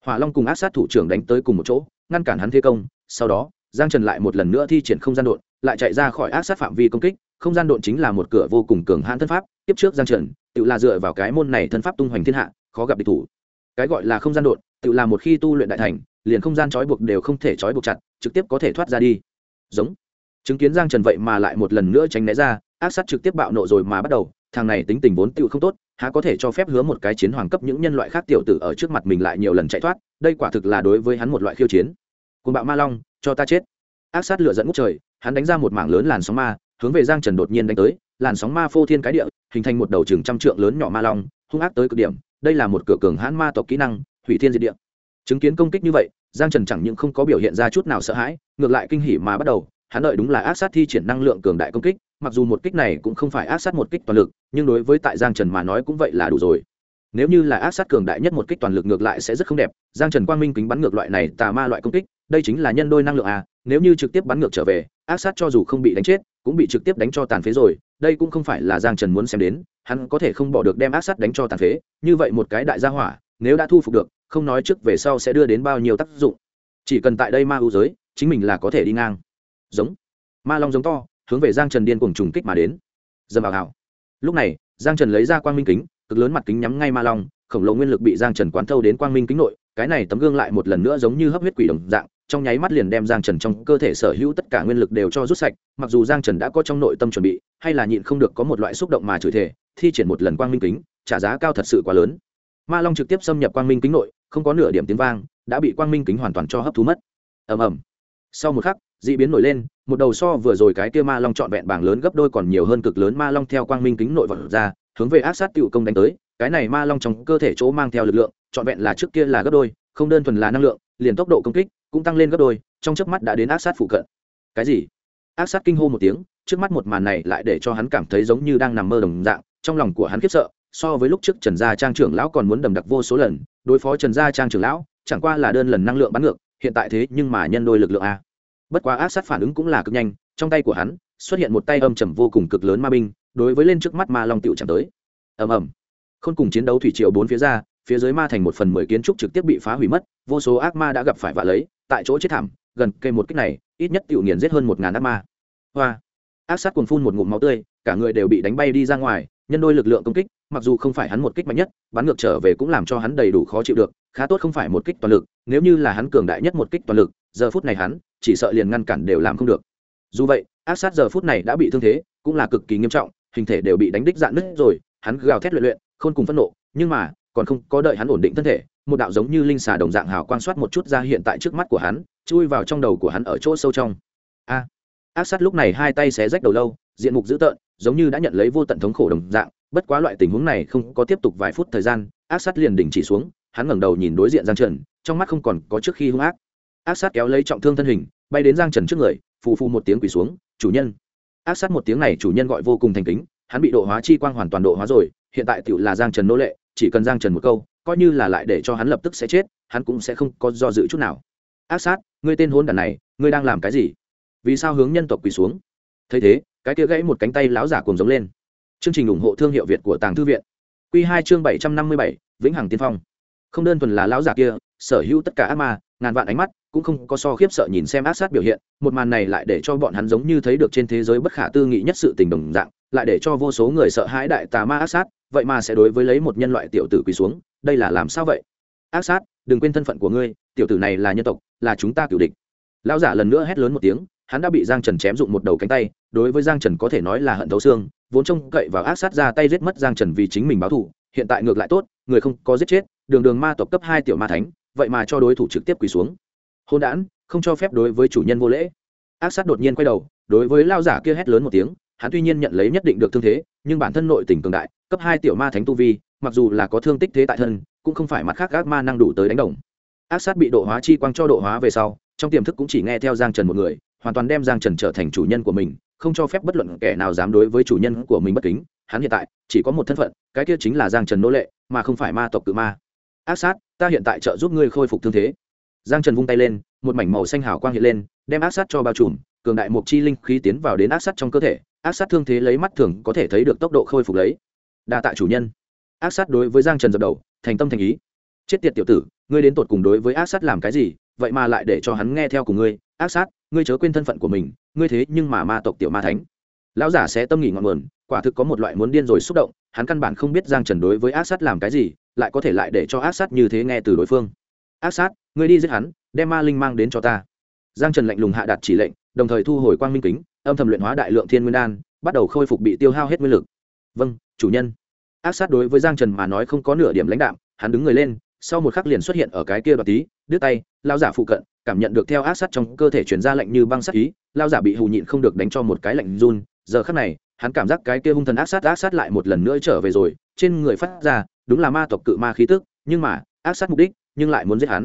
Hỏa Long cùng ác sát thủ trưởng đánh tới cùng một chỗ ngăn cản hắn thế công. Sau đó Giang Trần lại một lần nữa thi triển không gian độn, lại chạy ra khỏi ác sát phạm vi công kích. Không gian độn chính là một cửa vô cùng cường hãn thân pháp, tiếp trước Giang Trần tự là dựa vào cái môn này thân pháp tung hoành thiên hạ, khó gặp địch thủ. Cái gọi là không gian độn tự là một khi tu luyện đại thành, liền không gian trói buộc đều không thể trói buộc chặt, trực tiếp có thể thoát ra đi. Giống. Chứng kiến Giang Trần vậy mà lại một lần nữa tránh né ra, ác sát trực tiếp bạo nộ rồi mà bắt đầu. Thằng này tính tình vốn tựu không tốt, há có thể cho phép hứa một cái chiến hoàng cấp những nhân loại khác tiểu tử ở trước mặt mình lại nhiều lần chạy thoát, đây quả thực là đối với hắn một loại khiêu chiến. Cuồng bạo ma long, cho ta chết. Ác sát lửa dẫn ngút trời, hắn đánh ra một mảng lớn làn sóng ma, hướng về Giang Trần đột nhiên đánh tới, làn sóng ma phô thiên cái địa, hình thành một đầu chừng trăm trượng lớn nhỏ ma long, hung ác tới cực điểm. Đây là một cửa cường hãn ma tộc kỹ năng, hủy thiên diệt địa. Chứng kiến công kích như vậy, Giang Trần chẳng những không có biểu hiện ra chút nào sợ hãi, ngược lại kinh hỉ mà bắt đầu. Hắn đợi đúng là ác sát thi triển năng lượng cường đại công kích, mặc dù một kích này cũng không phải ác sát một kích toàn lực, nhưng đối với tại Giang Trần mà nói cũng vậy là đủ rồi. Nếu như là ác sát cường đại nhất một kích toàn lực ngược lại sẽ rất không đẹp. Giang Trần quang minh kính bắn ngược loại này tà ma loại công kích, đây chính là nhân đôi năng lượng à, nếu như trực tiếp bắn ngược trở về, ác sát cho dù không bị đánh chết, cũng bị trực tiếp đánh cho tàn phế rồi, đây cũng không phải là Giang Trần muốn xem đến, hắn có thể không bỏ được đem ác sát đánh cho tàn phế, như vậy một cái đại gia hỏa, nếu đã thu phục được, không nói trước về sau sẽ đưa đến bao nhiêu tác dụng. Chỉ cần tại đây ma ưu giới, chính mình là có thể đi ngang. Giống. Ma long giống to, hướng về Giang Trần điên cuồng trùng kích mà đến. Dầm vào hào. Lúc này, Giang Trần lấy ra quang minh kính, cực lớn mặt kính nhắm ngay ma long, khổng lồ nguyên lực bị Giang Trần quán thâu đến quang minh kính nội, cái này tấm gương lại một lần nữa giống như hấp huyết quỷ đồng dạng, trong nháy mắt liền đem Giang Trần trong cơ thể sở hữu tất cả nguyên lực đều cho rút sạch, mặc dù Giang Trần đã có trong nội tâm chuẩn bị, hay là nhịn không được có một loại xúc động mà chửi thề, thi triển một lần quang minh kính, trả giá cao thật sự quá lớn. Ma long trực tiếp xâm nhập quang minh kính nội, không có nửa điểm tiếng vang, đã bị quang minh kính hoàn toàn cho hấp thu mất. Ầm ầm. Sau một khắc, dị biến nổi lên, một đầu so vừa rồi cái kia ma long trọn vẹn bảng lớn gấp đôi còn nhiều hơn cực lớn ma long theo quang minh kính nội vọt ra, hướng về ác sát tiểu công đánh tới. Cái này ma long trong cơ thể chỗ mang theo lực lượng, trọn vẹn là trước kia là gấp đôi, không đơn thuần là năng lượng, liền tốc độ công kích cũng tăng lên gấp đôi, trong chớp mắt đã đến ác sát phụ cận. Cái gì? Ác sát kinh hô một tiếng, trước mắt một màn này lại để cho hắn cảm thấy giống như đang nằm mơ đồng dạng, trong lòng của hắn khiếp sợ, so với lúc trước Trần Gia Trang trưởng lão còn muốn đầm đặc vô số lần, đối phó Trần Gia Trang trưởng lão, chẳng qua là đơn lần năng lượng bắn ngược, hiện tại thế nhưng mà nhân đôi lực lượng a. Bất quá ác sát phản ứng cũng là cực nhanh, trong tay của hắn xuất hiện một tay âm trầm vô cùng cực lớn ma binh, đối với lên trước mắt ma long tiểu chạm tới. Ầm ầm. Khôn cùng chiến đấu thủy triều bốn phía ra, phía dưới ma thành 1/10 kiến trúc trực tiếp bị phá hủy mất, vô số ác ma đã gặp phải vạ lấy, tại chỗ chết thảm, gần cây một kích này, ít nhất tiểu nghiền giết hơn 1000 ác ma. Hoa. Ác sát cuồng phun một ngụm máu tươi, cả người đều bị đánh bay đi ra ngoài, nhân đôi lực lượng công kích, mặc dù không phải hắn một kích mạnh nhất, bắn ngược trở về cũng làm cho hắn đầy đủ khó chịu được, khá tốt không phải một kích toàn lực, nếu như là hắn cường đại nhất một kích toàn lực, giờ phút này hắn chỉ sợ liền ngăn cản đều làm không được. Dù vậy, ác sát giờ phút này đã bị thương thế, cũng là cực kỳ nghiêm trọng, hình thể đều bị đánh đích dạn nứt rồi, hắn gào thét luyện, khôn cùng phẫn nộ, nhưng mà còn không có đợi hắn ổn định thân thể, một đạo giống như linh xà đồng dạng hào quang xoát một chút ra hiện tại trước mắt của hắn, chui vào trong đầu của hắn ở chỗ sâu trong. A! Ác sát lúc này hai tay xé rách đầu lâu, diện mục dữ tợn, giống như đã nhận lấy vô tận thống khổ đồng dạng, bất quá loại tình huống này không có tiếp tục vài phút thời gian, ác sát liền đình chỉ xuống, hắn ngẩng đầu nhìn đối diện Giang Trần, trong mắt không còn có trước khi hung ác. Ác sát kéo lấy trọng thương thân hình, bay đến Giang Trần trước người, phù phù một tiếng quỳ xuống, "Chủ nhân." Ác sát một tiếng này chủ nhân gọi vô cùng thành kính, hắn bị độ hóa chi quang hoàn toàn độ hóa rồi, hiện tại tiểu là Giang Trần nô lệ, chỉ cần Giang Trần một câu, coi như là lại để cho hắn lập tức sẽ chết, hắn cũng sẽ không có do dự chút nào. "Ác sát, ngươi tên hỗn đản này, ngươi đang làm cái gì? Vì sao hướng nhân tộc quỳ xuống?" Thấy thế, cái kia gãy một cánh tay lão giả cuồng giống lên. Chương trình ủng hộ thương hiệu Việt của Tàng Thư viện. Quy 2 chương 757, Vĩnh Hằng Tiên Phong. Không đơn thuần là lão giả kia, sở hữu tất cả ác ma, ngàn vạn ánh mắt cũng không có so khiếp sợ nhìn xem ác sát biểu hiện, một màn này lại để cho bọn hắn giống như thấy được trên thế giới bất khả tư nghị nhất sự tình đồng dạng, lại để cho vô số người sợ hãi đại tà ma ác sát, vậy mà sẽ đối với lấy một nhân loại tiểu tử quỳ xuống, đây là làm sao vậy? Ác sát, đừng quên thân phận của ngươi, tiểu tử này là nhân tộc, là chúng ta cửu địch. Lão giả lần nữa hét lớn một tiếng, hắn đã bị Giang Trần chém dụng một đầu cánh tay, đối với Giang Trần có thể nói là hận thấu xương, vốn trông cậy vào ác sát ra tay giết mất Giang Trần vì chính mình báo thù, hiện tại ngược lại tốt, người không có giết chết, đường đường ma tộc cấp 2 tiểu ma thánh, vậy mà cho đối thủ trực tiếp quỳ xuống. Hỗn đản, không cho phép đối với chủ nhân vô lễ. Ác sát đột nhiên quay đầu, đối với lão giả kia hét lớn một tiếng, hắn tuy nhiên nhận lấy nhất định được thương thế, nhưng bản thân nội tình cường đại, cấp 2 tiểu ma thánh tu vi, mặc dù là có thương tích thế tại thân, cũng không phải mặt khác ác ma năng đủ tới đánh đồng. Ác sát bị độ hóa chi quang cho độ hóa về sau, trong tiềm thức cũng chỉ nghe theo Giang Trần một người, hoàn toàn đem Giang Trần trở thành chủ nhân của mình, không cho phép bất luận kẻ nào dám đối với chủ nhân của mình bất kính. Hắn hiện tại chỉ có một thân phận, cái kia chính là Giang Trần nô lệ, mà không phải ma tộc cự ma. Ác sát, ta hiện tại trợ giúp ngươi khôi phục thương thế. Giang Trần vung tay lên, một mảnh màu xanh hào quang hiện lên, đem ác sát cho bao trùm, cường đại mục chi linh khí tiến vào đến ác sát trong cơ thể, ác sát thương thế lấy mắt thường có thể thấy được tốc độ khôi phục lấy. Đa tạ chủ nhân. Ác sát đối với Giang Trần dập đầu, thành tâm thành ý. chết tiệt tiểu tử, ngươi đến tột cùng đối với ác sát làm cái gì, vậy mà lại để cho hắn nghe theo cùng ngươi. Ác sát, ngươi chớ quên thân phận của mình, ngươi thế nhưng mà ma tộc tiểu ma thánh. Lão giả sẽ tâm nghỉ ngọn nguồn, quả thực có một loại muốn điên rồi xúc động. Hắn căn bản không biết Giang Trần đối với ác sát làm cái gì, lại có thể lại để cho ác sát như thế nghe từ đối phương. Ác sát, ngươi đi giết hắn, đem ma linh mang đến cho ta. Giang Trần lạnh lùng hạ đạt chỉ lệnh, đồng thời thu hồi quang minh kính, âm thầm luyện hóa đại lượng thiên nguyên đan, bắt đầu khôi phục bị tiêu hao hết nguyên lực. Vâng, chủ nhân. Ác sát đối với Giang Trần mà nói không có nửa điểm lãnh đạm, hắn đứng người lên, sau một khắc liền xuất hiện ở cái kia đoạt tí, đứt tay, lão giả phụ cận, cảm nhận được theo ác sát trong cơ thể truyền ra lạnh như băng sát ý, lão giả bị hù nhịn không được đánh cho một cái lạnh run, giờ khắc này, hắn cảm giác cái kia hung thần ác sát lại một lần nữa trở về rồi, trên người phát ra, đúng là ma tộc cự ma khí tức, nhưng mà, ác sát mục đích, nhưng lại muốn giết hắn.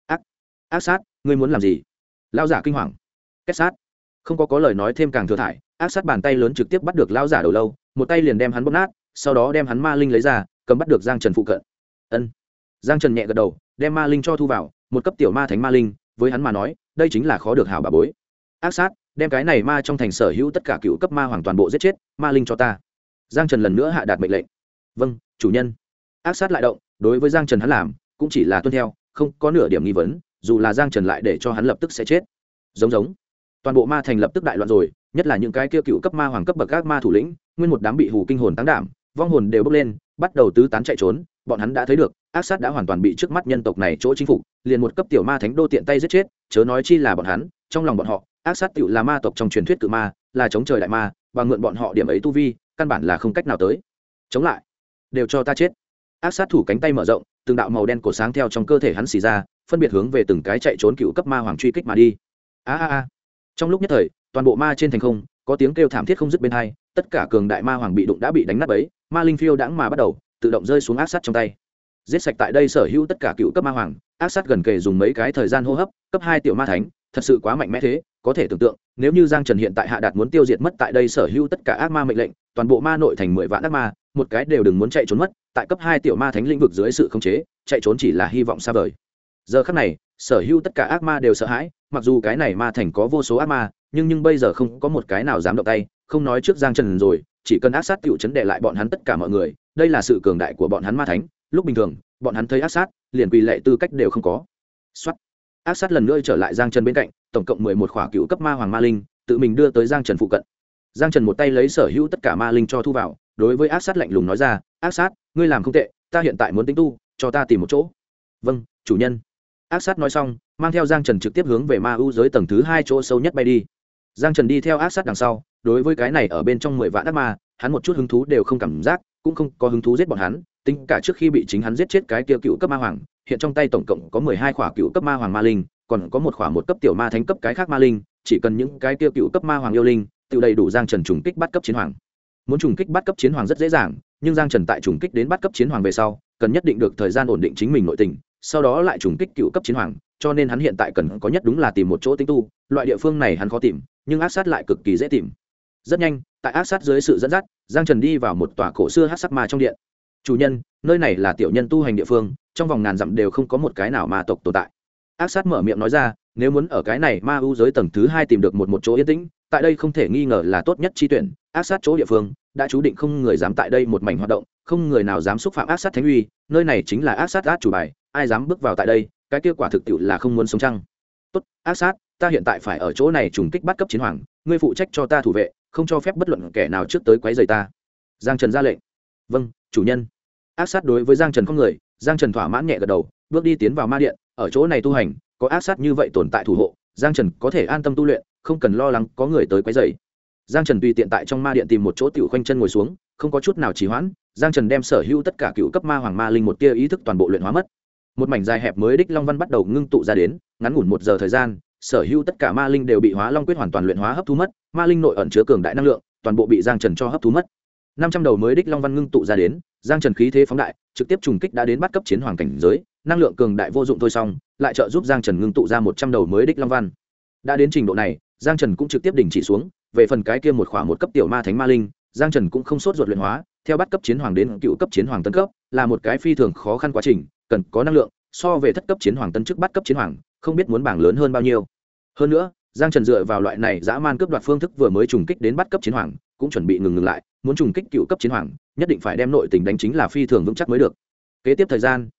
Ác sát, ngươi muốn làm gì? Lão giả kinh hoàng. Kết sát. Không có lời nói thêm càng thừa thải, ác sát bàn tay lớn trực tiếp bắt được lão giả đầu lâu, một tay liền đem hắn bóp nát, sau đó đem hắn ma linh lấy ra, cầm bắt được Giang Trần phụ cận. Ân. Giang Trần nhẹ gật đầu, đem ma linh cho thu vào, một cấp tiểu ma thánh ma linh, với hắn mà nói, đây chính là khó được hảo bà bối. Ác sát, đem cái này ma trong thành sở hữu tất cả cựu cấp ma hoàng toàn bộ giết chết, ma linh cho ta. Giang Trần lần nữa hạ đạt mệnh lệnh. Vâng, chủ nhân. Ác sát lại động, đối với Giang Trần hắn làm, cũng chỉ là tuân theo, không có nửa điểm nghi vấn, dù là Giang Trần lại để cho hắn lập tức sẽ chết. Giống. Toàn bộ ma thành lập tức đại loạn rồi, nhất là những cái kia cựu cấp ma hoàng cấp bậc các ma thủ lĩnh, nguyên một đám bị hù kinh hồn táng đảm, vong hồn đều bốc lên, bắt đầu tứ tán chạy trốn. Bọn hắn đã thấy được, ác sát đã hoàn toàn bị trước mắt nhân tộc này chỗ chính phục, liền một cấp tiểu ma thánh đô tiện tay giết chết, chớ nói chi là bọn hắn, trong lòng bọn họ, ác sát tiểu là ma tộc trong truyền thuyết cự ma, là chống trời đại ma, và mượn bọn họ điểm ấy tu vi, căn bản là không cách nào tới. Chống lại, đều cho ta chết. Ác sát thủ cánh tay mở rộng, từng đạo màu đen cổ sáng theo trong cơ thể hắn xì ra, phân biệt hướng về từng cái chạy trốn cựu cấp ma hoàng truy kích mà đi. A. Trong lúc nhất thời, toàn bộ ma trên thành không có tiếng kêu thảm thiết không dứt bên hai, tất cả cường đại ma hoàng bị đụng đã bị đánh nát bấy, ma linh phiêu đãng mà bắt đầu tự động rơi xuống ác sát trong tay. Giết sạch tại đây sở hữu tất cả cựu cấp ma hoàng, ác sát gần kề dùng mấy cái thời gian hô hấp, cấp 2 tiểu ma thánh, thật sự quá mạnh mẽ thế, có thể tưởng tượng, nếu như Giang Trần hiện tại hạ đạt muốn tiêu diệt mất tại đây sở hữu tất cả ác ma mệnh lệnh, toàn bộ ma nội thành 10 vạn ác ma, một cái đều đừng muốn chạy trốn mất, tại cấp 2 tiểu ma thánh lĩnh vực dưới sự khống chế, chạy trốn chỉ là hy vọng xa vời. Giờ khắc này, sở hữu tất cả ác ma đều sợ hãi, mặc dù cái này ma thành có vô số ác ma, nhưng bây giờ không có một cái nào dám động tay, không nói trước Giang Trần rồi, chỉ cần ác sát tiểu chấn đè lại bọn hắn tất cả mọi người, đây là sự cường đại của bọn hắn ma thánh, lúc bình thường, bọn hắn thấy ác sát, liền quỳ lệ tư cách đều không có. Soát. Ác sát lần nữa trở lại Giang Trần bên cạnh, tổng cộng 11 khỏa cựu cấp ma hoàng ma linh, tự mình đưa tới Giang Trần phụ cận. Giang Trần một tay lấy sở hữu tất cả ma linh cho thu vào, đối với ác sát lạnh lùng nói ra, ác sát, ngươi làm không tệ, ta hiện tại muốn tính tu, cho ta tìm một chỗ. Vâng, chủ nhân. Ác sát nói xong, mang theo Giang Trần trực tiếp hướng về ma u giới tầng thứ 2 chỗ sâu nhất bay đi. Giang Trần đi theo ác sát đằng sau, đối với cái này ở bên trong 10 vạn ác ma, hắn một chút hứng thú đều không cảm giác, cũng không có hứng thú giết bọn hắn, tính cả trước khi bị chính hắn giết chết cái kia cựu cấp ma hoàng, hiện trong tay tổng cộng có 12 khỏa cựu cấp ma hoàng ma linh, còn có một khỏa một cấp tiểu ma thánh cấp cái khác ma linh, chỉ cần những cái kia cựu cấp ma hoàng yêu linh, tự đầy đủ Giang Trần trùng kích bắt cấp chiến hoàng. Muốn trùng kích bắt cấp chiến hoàng rất dễ dàng, nhưng Giang Trần tại trùng kích đến bắt cấp chiến hoàng về sau, cần nhất định được thời gian ổn định chính mình nội tình, sau đó lại trùng kích cựu cấp chiến hoàng, cho nên hắn hiện tại cần có nhất đúng là tìm một chỗ tinh tu, loại địa phương này hắn khó tìm, nhưng ác sát lại cực kỳ dễ tìm. Rất nhanh, tại ác sát dưới sự dẫn dắt, Giang Trần đi vào một tòa cổ xưa hắc sắc ma trong điện. Chủ nhân, nơi này là tiểu nhân tu hành địa phương, trong vòng ngàn dặm đều không có một cái nào ma tộc tồn tại. Ác sát mở miệng nói ra, nếu muốn ở cái này ma u giới tầng thứ 2 tìm được một chỗ yên tĩnh, tại đây không thể nghi ngờ là tốt nhất chi tuyển. Ác sát chỗ địa phương đã chú định không người dám tại đây một mảnh hoạt động, không người nào dám xúc phạm ác sát thánh uy, nơi này chính là ác sát át chủ bài, ai dám bước vào tại đây, cái kết quả thực tiệu là không muốn sống chăng. Tốt, ác sát, ta hiện tại phải ở chỗ này trùng kích bắt cấp chiến hoàng, ngươi phụ trách cho ta thủ vệ, không cho phép bất luận kẻ nào trước tới quấy rầy ta. Giang Trần ra lệnh. Vâng, chủ nhân. Ác sát đối với Giang Trần không người, Giang Trần thỏa mãn nhẹ gật đầu, bước đi tiến vào ma điện, ở chỗ này tu hành, có ác sát như vậy tồn tại thủ hộ, Giang Trần có thể an tâm tu luyện, không cần lo lắng có người tới quấy rầy. Giang Trần tùy tiện tại trong ma điện tìm một chỗ tiểu khoanh chân ngồi xuống, không có chút nào trì hoãn, Giang Trần đem sở hữu tất cả cựu cấp ma hoàng ma linh một tia ý thức toàn bộ luyện hóa mất. Một mảnh dài hẹp mới đích long văn bắt đầu ngưng tụ ra đến, ngắn ngủn 1 giờ thời gian, sở hữu tất cả ma linh đều bị hóa long quyết hoàn toàn luyện hóa hấp thu mất, ma linh nội ẩn chứa cường đại năng lượng, toàn bộ bị Giang Trần cho hấp thu mất. 500 đầu mới đích long văn ngưng tụ ra đến, Giang Trần khí thế phóng đại, trực tiếp trùng kích đã đến bắt cấp chiến hoàng cảnh giới, năng lượng cường đại vô dụng thôi xong, lại trợ giúp Giang Trần ngưng tụ ra 100 đầu mới đích long văn. Đã đến trình độ này, Giang Trần cũng trực tiếp đình chỉ xuống, về phần cái kia một khỏa một cấp tiểu ma thánh ma linh, Giang Trần cũng không sốt ruột luyện hóa, theo bắt cấp chiến hoàng đến cựu cấp chiến hoàng tân cấp, là một cái phi thường khó khăn quá trình, cần có năng lượng, so về thất cấp chiến hoàng tân trước bắt cấp chiến hoàng, không biết muốn bảng lớn hơn bao nhiêu. Hơn nữa, Giang Trần dựa vào loại này dã man cướp đoạt phương thức vừa mới trùng kích đến bắt cấp chiến hoàng, cũng chuẩn bị ngừng lại, muốn trùng kích cựu cấp chiến hoàng, nhất định phải đem nội tình đánh chính là phi thường vững chắc mới được. Kế tiếp thời gian,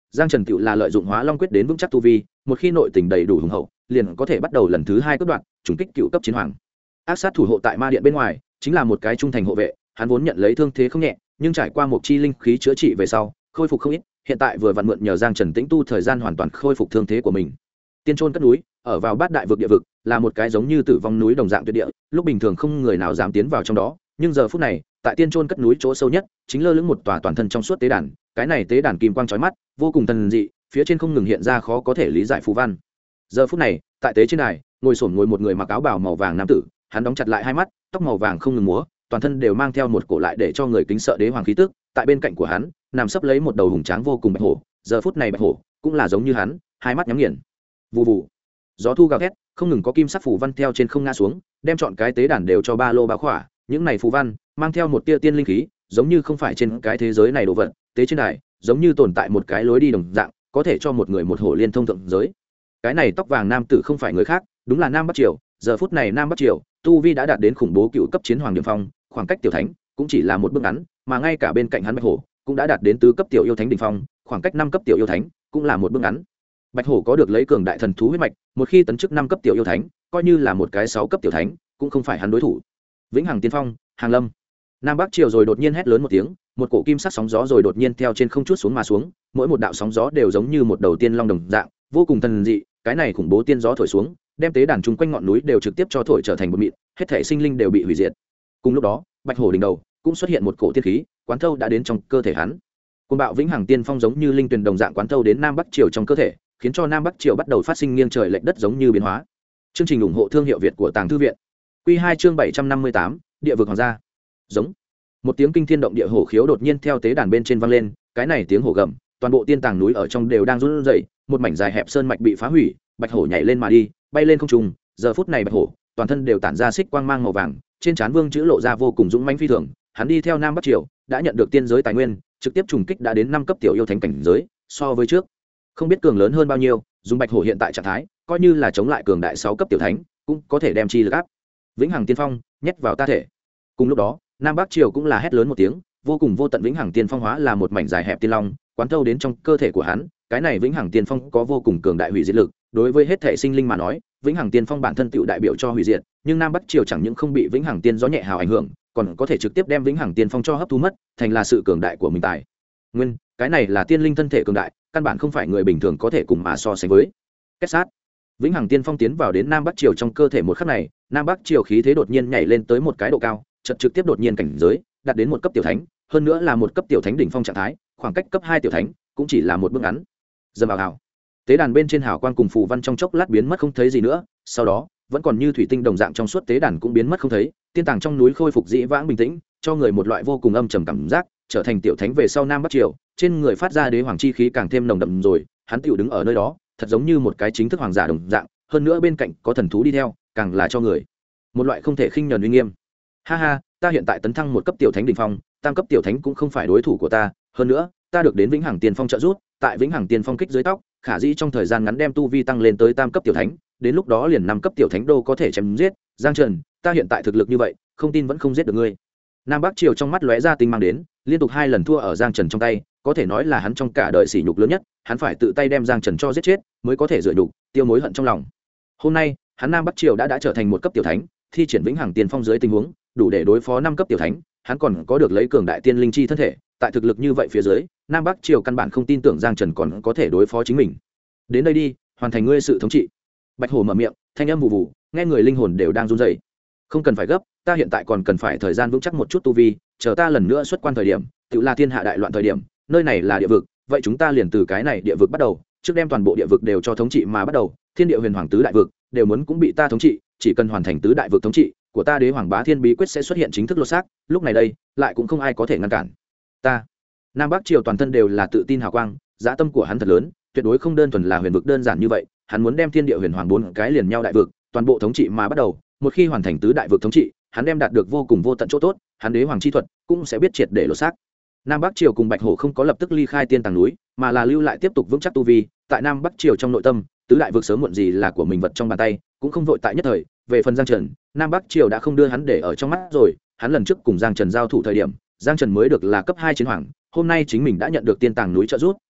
Giang Trần tựu là lợi dụng Hóa Long quyết đến vững chắc tu vi, một khi nội tình đầy đủ hùng hậu, liền có thể bắt đầu lần thứ 2 cướp đoạt, trùng kích cựu cấp chiến hoàng. Ác sát thủ hộ tại ma điện bên ngoài, chính là một cái trung thành hộ vệ, hắn vốn nhận lấy thương thế không nhẹ, nhưng trải qua một chi linh khí chữa trị về sau, khôi phục không ít, hiện tại vừa vặn mượn nhờ Giang Trần tĩnh tu thời gian hoàn toàn khôi phục thương thế của mình. Tiên Trôn cất núi, ở vào Bát Đại vực địa vực, là một cái giống như tử vong núi đồng dạng tuyệt địa, lúc bình thường không người nào dám tiến vào trong đó, nhưng giờ phút này, tại Tiên Trôn cất núi chỗ sâu nhất, chính lơ lửng một tòa toàn thân trong suốt tế đàn, cái này tế đàn kim quang chói mắt, vô cùng thần dị, phía trên không ngừng hiện ra khó có thể lý giải phù văn. Giờ phút này, tại tế trên đài, ngồi một người mặc áo bào màu vàng nam tử, hắn đóng chặt lại hai mắt, tóc màu vàng không ngừng múa, toàn thân đều mang theo một cổ lại để cho người kính sợ đế hoàng khí tức. Tại bên cạnh của hắn, nằm sấp lấy một đầu hùng tráng vô cùng bạch hổ, giờ phút này bạch hổ cũng là giống như hắn, hai mắt nhắm nghiền. Vù vù, gió thu gào thét, không ngừng có kim sắc phù văn theo trên không ngã xuống, đem chọn cái tế đàn đều cho ba lô bao khỏa. Những này phù văn mang theo một tia tiên linh khí, giống như không phải trên cái thế giới này đồ vật, tế trên đài giống như tồn tại một cái lối đi đồng dạng, có thể cho một người một hổ liên thông thượng giới. Cái này tóc vàng nam tử không phải người khác, đúng là Nam Bắc Triều. Giờ phút này Nam Bắc Triều tu vi đã đạt đến khủng bố cựu cấp chiến hoàng điểm phong, khoảng cách tiểu thánh cũng chỉ là một bước ngắn, mà ngay cả bên cạnh hắn bạch hổ cũng đã đạt đến tứ cấp tiểu yêu thánh đỉnh phong, khoảng cách 5 cấp tiểu yêu thánh cũng là một bước ngắn. Bạch hổ có được lấy cường đại thần thú huyết mạch, một khi tấn chức 5 cấp tiểu yêu thánh, coi như là một cái 6 cấp tiểu thánh cũng không phải hắn đối thủ. Vĩnh Hằng Tiên Phong, Hàng Lâm. Nam Bắc Triều rồi đột nhiên hét lớn một tiếng, một cổ kim sắc sóng gió rồi đột nhiên theo trên không chút xuống mà xuống, mỗi một đạo sóng gió đều giống như một đầu tiên long đồng dạng, vô cùng thần dị. Cái này khủng bố tiên gió thổi xuống, đem tế đàn chung quanh ngọn núi đều trực tiếp cho thổi trở thành một mịn, hết thảy sinh linh đều bị hủy diệt. Cùng lúc đó, bạch hổ đỉnh đầu cũng xuất hiện một cổ tiên khí, quán thâu đã đến trong cơ thể hắn. Côn bạo Vĩnh Hằng Tiên Phong giống như linh tuyền đồng dạng quán thâu đến Nam Bắc Triều trong cơ thể, khiến cho Nam Bắc Triều bắt đầu phát sinh nghiêng trời lệch đất giống như biến hóa. Chương trình ủng hộ thương hiệu Việt của Tàng Thư viện. Quy 2 chương 758, Địa vực hoàng gia. Giống. Một tiếng kinh thiên động địa hổ khiếu đột nhiên theo tế đàn bên trên vang lên, cái này tiếng hổ gầm, toàn bộ tiên tàng núi ở trong đều đang run rẩy, một mảnh dài hẹp sơn mạch bị phá hủy, bạch hổ nhảy lên mà đi, bay lên không trung. Giờ phút này bạch hổ toàn thân đều tản ra xích quang mang màu vàng, trên trán vương chữ lộ ra vô cùng dũng mãnh phi thường. Hắn đi theo Nam Bắc Triều, đã nhận được tiên giới tài nguyên, trực tiếp trùng kích đã đến 5 cấp tiểu yêu thánh cảnh giới, so với trước không biết cường lớn hơn bao nhiêu. Dùng bạch hổ hiện tại trạng thái, coi như là chống lại cường đại 6 cấp tiểu thánh, cũng có thể đem chi lực áp. Vĩnh Hằng Tiên Phong, nhét vào ta thể. Cùng lúc đó, Nam Bắc Triều cũng là hét lớn một tiếng, vô cùng vô tận Vĩnh Hằng Tiên Phong hóa là một mảnh dài hẹp tiên long, quán thâu đến trong cơ thể của hắn. Cái này Vĩnh Hằng Tiên Phong có vô cùng cường đại hủy diệt lực, đối với hết thể sinh linh mà nói, Vĩnh Hằng Tiên Phong bản thân tựu đại biểu cho hủy diệt, nhưng Nam Bắc Triều chẳng những không bị Vĩnh Hằng Tiên gió nhẹ hào ảnh hưởng, còn có thể trực tiếp đem Vĩnh Hằng Tiên Phong cho hấp thu mất, thành là sự cường đại của mình tài nguyên. Cái này là tiên linh thân thể cường đại, căn bản không phải người bình thường có thể cùng mà so sánh với. Kết sát. Vĩnh Hằng Tiên Phong tiến vào đến Nam Bắc Triều trong cơ thể một khắc này, Nam Bắc Triều khí thế đột nhiên nhảy lên tới một cái độ cao, trực tiếp đột nhiên cảnh giới đạt đến một cấp tiểu thánh, hơn nữa là một cấp tiểu thánh đỉnh phong trạng thái, khoảng cách cấp 2 tiểu thánh cũng chỉ là một bước ngắn. Dầm vào hào. Tế đàn bên trên hào quang cùng phù văn trong chốc lát biến mất không thấy gì nữa, sau đó vẫn còn như thủy tinh đồng dạng trong suốt tế đàn cũng biến mất không thấy, tiên tàng trong núi khôi phục dĩ vãng bình tĩnh, cho người một loại vô cùng âm trầm cảm giác. Trở thành tiểu thánh về sau Nam Bắc Triều, trên người phát ra đế hoàng chi khí càng thêm nồng đậm rồi, hắn tiểu đứng ở nơi đó, thật giống như một cái chính thức hoàng giả đồng dạng, hơn nữa bên cạnh có thần thú đi theo, càng là cho người một loại không thể khinh nhờn uy nghiêm. Ha ha, ta hiện tại tấn thăng một cấp tiểu thánh đỉnh phong, tam cấp tiểu thánh cũng không phải đối thủ của ta, hơn nữa, ta được đến Vĩnh Hằng Tiên Phong trợ giúp, tại Vĩnh Hằng Tiên Phong kích dưới tóc, khả dĩ trong thời gian ngắn đem tu vi tăng lên tới tam cấp tiểu thánh, đến lúc đó liền 5 cấp tiểu thánh đô có thể chém giết. Giang Trần, ta hiện tại thực lực như vậy, không tin vẫn không giết được ngươi. Nam Bắc Triều trong mắt lóe ra tinh mang đến, liên tục 2 lần thua ở Giang Trần trong tay, có thể nói là hắn trong cả đời sỉ nhục lớn nhất, hắn phải tự tay đem Giang Trần cho giết chết, mới có thể rửa nhục, tiêu mối hận trong lòng. Hôm nay, hắn Nam Bắc Triều đã trở thành một cấp tiểu thánh, thi triển Vĩnh Hằng Tiên Phong dưới tình huống, đủ để đối phó 5 cấp tiểu thánh, hắn còn có được lấy cường đại tiên linh chi thân thể, tại thực lực như vậy phía dưới, Nam Bắc Triều căn bản không tin tưởng Giang Trần còn có thể đối phó chính mình. Đến đây đi, hoàn thành ngươi sự thống trị. Bạch Hổ mở miệng, thanh âm vụ vụ, nghe người linh hồn đều đang run rẩy. Không cần phải gấp, ta hiện tại còn cần phải thời gian vững chắc một chút tu vi, chờ ta lần nữa xuất quan thời điểm, tự là thiên hạ đại loạn thời điểm, nơi này là địa vực, vậy chúng ta liền từ cái này địa vực bắt đầu, trước đem toàn bộ địa vực đều cho thống trị mà bắt đầu, thiên địa huyền hoàng tứ đại vực đều muốn cũng bị ta thống trị, chỉ cần hoàn thành tứ đại vực thống trị của ta, đế hoàng bá thiên bí quyết sẽ xuất hiện chính thức lô xác, lúc này đây lại cũng không ai có thể ngăn cản ta. Nam Bắc Triều toàn thân đều là tự tin hào quang, dã tâm của hắn thật lớn, tuyệt đối không đơn thuần là huyền vực đơn giản như vậy, hắn muốn đem thiên địa huyền hoàng 4 cái liền nhau đại vực toàn bộ thống trị mà bắt đầu, một khi hoàn thành tứ đại vực thống trị, hắn đem đạt được vô cùng vô tận chỗ tốt, hắn đế hoàng chi thuật cũng sẽ biết triệt để lột xác. Nam Bắc Triều cùng Bạch Hổ không có lập tức ly khai tiên tàng núi, mà là lưu lại tiếp tục vững chắc tu vi, tại Nam Bắc Triều trong nội tâm, tứ đại vực sớm muộn gì là của mình vật trong bàn tay, cũng không vội tại nhất thời. Về phần Giang Trần, Nam Bắc Triều đã không đưa hắn để ở trong mắt rồi, hắn lần trước cùng Giang Trần giao thủ thời điểm, Giang Trần mới được là cấp 2 chiến hoàng, hôm nay chính mình đã nhận được tiên tàng núi trợ giúp,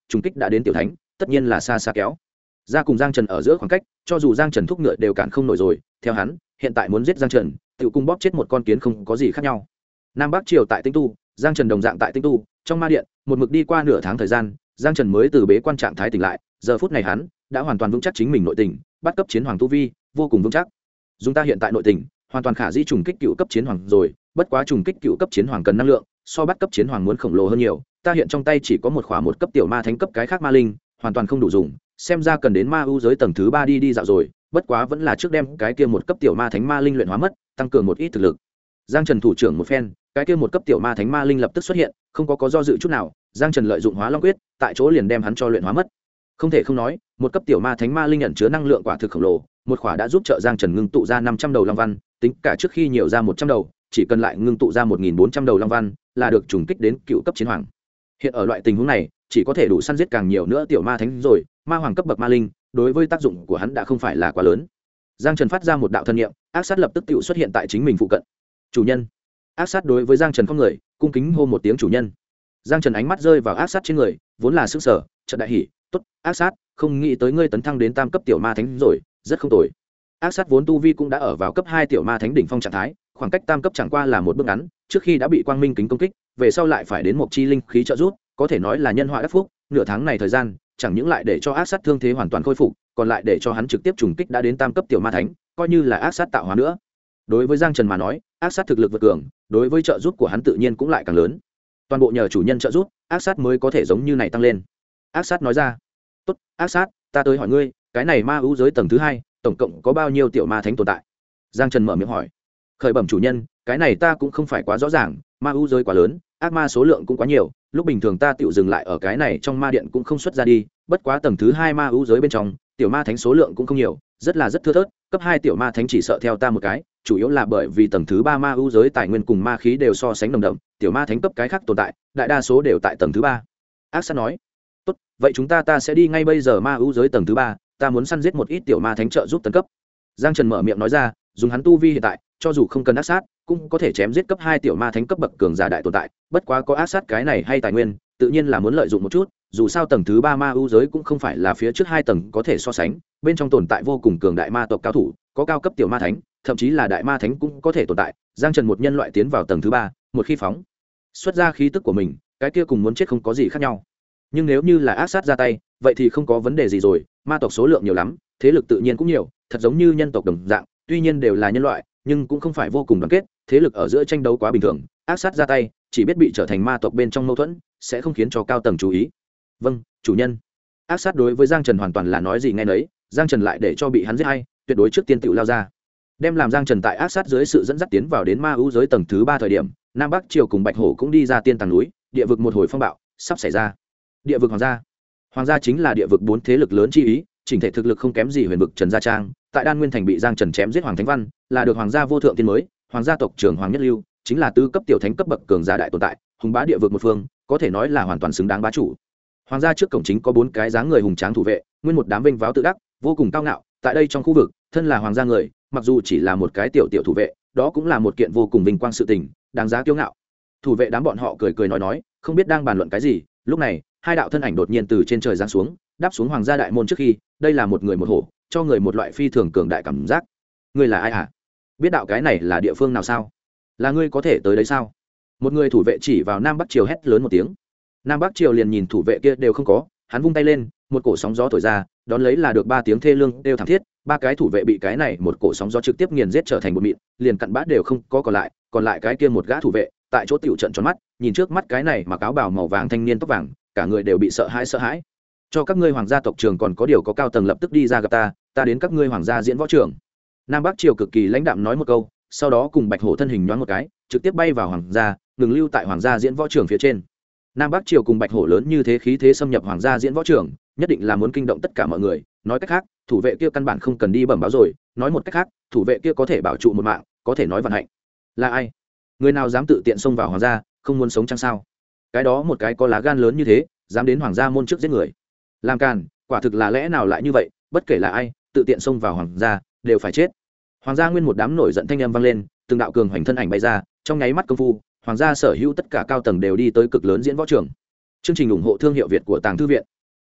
trùng kích đã đến tiểu thánh tất nhiên là xa xa kéo ra cùng Giang Trần ở giữa khoảng cách, cho dù Giang Trần thúc ngựa đều cản không nổi rồi, theo hắn hiện tại muốn giết Giang Trần tự cùng bóp chết một con kiến không có gì khác nhau. Nam Bắc triều tại Tinh Tu, Giang Trần đồng dạng tại Tinh Tu, trong ma điện một mực đi qua nửa tháng thời gian, Giang Trần mới từ bế quan trạng thái tỉnh lại, giờ phút này hắn đã hoàn toàn vững chắc chính mình nội tình, bắt cấp chiến hoàng tu vi vô cùng vững chắc. Dùng ta hiện tại nội tình hoàn toàn khả dĩ trùng kích cựu cấp chiến hoàng rồi, bất quá trùng kích cựu cấp chiến hoàng cần năng lượng so bắt cấp chiến hoàng muốn khổng lồ hơn nhiều, ta hiện trong tay chỉ có một khỏa một cấp tiểu ma thánh cấp cái khác ma linh hoàn toàn không đủ dùng, xem ra cần đến ma ưu giới tầng thứ 3 đi dạo rồi, bất quá vẫn là trước đem cái kia một cấp tiểu ma thánh ma linh luyện hóa mất, tăng cường một ít thực lực. Giang Trần thủ trưởng một phen, cái kia một cấp tiểu ma thánh ma linh lập tức xuất hiện, không có do dự chút nào, Giang Trần lợi dụng Hóa Long quyết, tại chỗ liền đem hắn cho luyện hóa mất. Không thể không nói, một cấp tiểu ma thánh ma linh ẩn chứa năng lượng quả thực khổng lồ, một khỏa đã giúp trợ Giang Trần ngưng tụ ra 500 đầu long văn, tính cả trước khi nhiều ra 100 đầu, chỉ cần lại ngưng tụ ra 1400 đầu long văn, là được trùng kích đến cựu cấp chiến hoàng. Hiện ở loại tình huống này, chỉ có thể đủ săn giết càng nhiều nữa tiểu ma thánh rồi, ma hoàng cấp bậc ma linh, đối với tác dụng của hắn đã không phải là quá lớn. Giang Trần phát ra một đạo thân niệm, ác sát lập tức tự xuất hiện tại chính mình phụ cận. Chủ nhân. Ác sát đối với Giang Trần không người, cung kính hô một tiếng chủ nhân. Giang Trần ánh mắt rơi vào ác sát trên người, vốn là sức sở, trận đại hỉ, tốt, ác sát, không nghĩ tới ngươi tấn thăng đến tam cấp tiểu ma thánh rồi, rất không tồi. Ác sát vốn tu vi cũng đã ở vào cấp 2 tiểu ma thánh đỉnh phong trạng thái, khoảng cách tam cấp chẳng qua là một bước ngắn, trước khi đã bị quang minh kính công kích, về sau lại phải đến một chi linh khí trợ giúp, có thể nói là nhân họa đắc phúc, nửa tháng này thời gian, chẳng những lại để cho ác sát thương thế hoàn toàn khôi phục, còn lại để cho hắn trực tiếp trùng kích đã đến tam cấp tiểu ma thánh, coi như là ác sát tạo hóa nữa. Đối với Giang Trần mà nói, ác sát thực lực vượt cường, đối với trợ giúp của hắn tự nhiên cũng lại càng lớn. Toàn bộ nhờ chủ nhân trợ giúp, ác sát mới có thể giống như này tăng lên. Ác sát nói ra, tốt, ác sát, ta tới hỏi ngươi, cái này ma ưu giới tầng thứ 2, tổng cộng có bao nhiêu tiểu ma thánh tồn tại? Giang Trần mở miệng hỏi. Khởi bẩm chủ nhân, cái này ta cũng không phải quá rõ ràng, ma ưu giới quá lớn, ác ma số lượng cũng quá nhiều, lúc bình thường ta tựu dừng lại ở cái này trong ma điện cũng không xuất ra đi, bất quá tầng thứ 2 ma ưu giới bên trong, tiểu ma thánh số lượng cũng không nhiều, rất thưa thớt, cấp 2 tiểu ma thánh chỉ sợ theo ta một cái, chủ yếu là bởi vì tầng thứ 3 ma ưu giới tài nguyên cùng ma khí đều so sánh nồng đậm, tiểu ma thánh cấp cái khác tồn tại, đại đa số đều tại tầng thứ 3. Ác sát nói, tốt, vậy chúng ta sẽ đi ngay bây giờ ma ưu giới tầng thứ 3, ta muốn săn giết một ít tiểu ma thánh trợ giúp tấn cấp. Giang Trần mở miệng nói ra, dùng hắn tu vi hiện tại, cho dù không cần ác sát, cũng có thể chém giết cấp 2 tiểu ma thánh cấp bậc cường giả đại tồn tại, bất quá có ác sát cái này hay tài nguyên, tự nhiên là muốn lợi dụng một chút, dù sao tầng thứ 3 ma ưu giới cũng không phải là phía trước 2 tầng có thể so sánh, bên trong tồn tại vô cùng cường đại ma tộc cao thủ, có cao cấp tiểu ma thánh, thậm chí là đại ma thánh cũng có thể tồn tại. Giang Trần một nhân loại tiến vào tầng thứ 3, một khi phóng xuất ra khí tức của mình, cái kia cùng muốn chết không có gì khác nhau. Nhưng nếu như là ác sát ra tay, vậy thì không có vấn đề gì rồi, ma tộc số lượng nhiều lắm, thế lực tự nhiên cũng nhiều, thật giống như nhân tộc đồng dạng, tuy nhiên đều là nhân loại, nhưng cũng không phải vô cùng đoàn kết, thế lực ở giữa tranh đấu quá bình thường, ác sát ra tay, chỉ biết bị trở thành ma tộc bên trong mâu thuẫn, sẽ không khiến cho cao tầng chú ý. Vâng, chủ nhân. Ác sát đối với Giang Trần hoàn toàn là nói gì nghe nấy, Giang Trần lại để cho bị hắn giết hay, tuyệt đối trước tiên tự lao ra. Đem làm Giang Trần tại ác sát dưới sự dẫn dắt tiến vào đến ma ưu giới tầng thứ 3 thời điểm, Nam Bắc Triều cùng Bạch Hổ cũng đi ra tiên tàng núi, địa vực một hồi phong bạo sắp xảy ra. Địa vực hoàng gia chính là địa vực 4 thế lực lớn chi ý, chỉnh thể thực lực không kém gì huyền vực Trần Gia Trang, tại Đan Nguyên thành bị Giang Trần chém giết Hoàng Thánh Văn, là được hoàng gia vô thượng tiên mới, hoàng gia tộc trưởng Hoàng Nhất Lưu, chính là tứ cấp tiểu thánh cấp bậc cường giả đại tồn tại, hùng bá địa vực một phương, có thể nói là hoàn toàn xứng đáng bá chủ. Hoàng gia trước cổng chính có 4 cái dáng người hùng tráng thủ vệ, nguyên một đám vinh váo tự đắc, vô cùng cao ngạo, tại đây trong khu vực, thân là hoàng gia người, mặc dù chỉ là một cái tiểu thủ vệ, đó cũng là một kiện vô cùng vinh quang sự tình, đáng giá kiêu ngạo. Thủ vệ đám bọn họ cười nói, không biết đang bàn luận cái gì, lúc này, 2 đạo thân ảnh đột nhiên từ trên trời giáng xuống, đáp xuống hoàng gia đại môn trước khi, đây là một người một hổ, cho người một loại phi thường cường đại cảm giác. Ngươi là ai hả? Biết đạo cái này là địa phương nào sao? Là ngươi có thể tới đấy sao? Một người thủ vệ chỉ vào Nam Bắc Triều hét lớn một tiếng. Nam Bắc Triều liền nhìn thủ vệ kia đều không có, hắn vung tay lên, một cổ sóng gió thổi ra, đón lấy là được 3 tiếng thê lương đều thảm thiết, 3 cái thủ vệ bị cái này một cổ sóng gió trực tiếp nghiền giết trở thành bột mịn, liền cặn bã đều không có còn lại cái kia một gã thủ vệ, tại chỗ tiểu trận tròn mắt, nhìn trước mắt cái này mặc áo bào màu vàng thanh niên tóc vàng, cả người đều bị sợ hãi. Cho các ngươi hoàng gia tộc trưởng còn có điều có cao tầng lập tức đi ra gặp ta đến các ngươi hoàng gia diễn võ trưởng. Nam Bắc Triều cực kỳ lãnh đạm nói một câu, sau đó cùng Bạch Hổ thân hình nhoáng một cái, trực tiếp bay vào hoàng gia, ngừng lưu tại hoàng gia diễn võ trưởng phía trên. Nam Bắc Triều cùng Bạch Hổ lớn như thế khí thế xâm nhập hoàng gia diễn võ trưởng, nhất định là muốn kinh động tất cả mọi người. Nói cách khác, thủ vệ kia căn bản không cần đi bẩm báo rồi, nói một cách khác, thủ vệ kia có thể bảo trụ một mạng, có thể nói vận hạnh. Là ai? Người nào dám tự tiện xông vào hoàng gia, không muốn sống chăng sao? Cái đó một cái có lá gan lớn như thế, dám đến hoàng gia môn trước giết người. Làm càn, quả thực là lẽ nào lại như vậy, bất kể là ai, tự tiện xông vào hoàng gia, đều phải chết. Hoàng gia nguyên một đám nổi giận thanh âm vang lên, từng đạo cường hoành thân ảnh bay ra, trong nháy mắt công phu, hoàng gia sở hữu tất cả cao tầng đều đi tới cực lớn diễn võ trường. Chương trình ủng hộ thương hiệu Việt của Tàng Thư viện.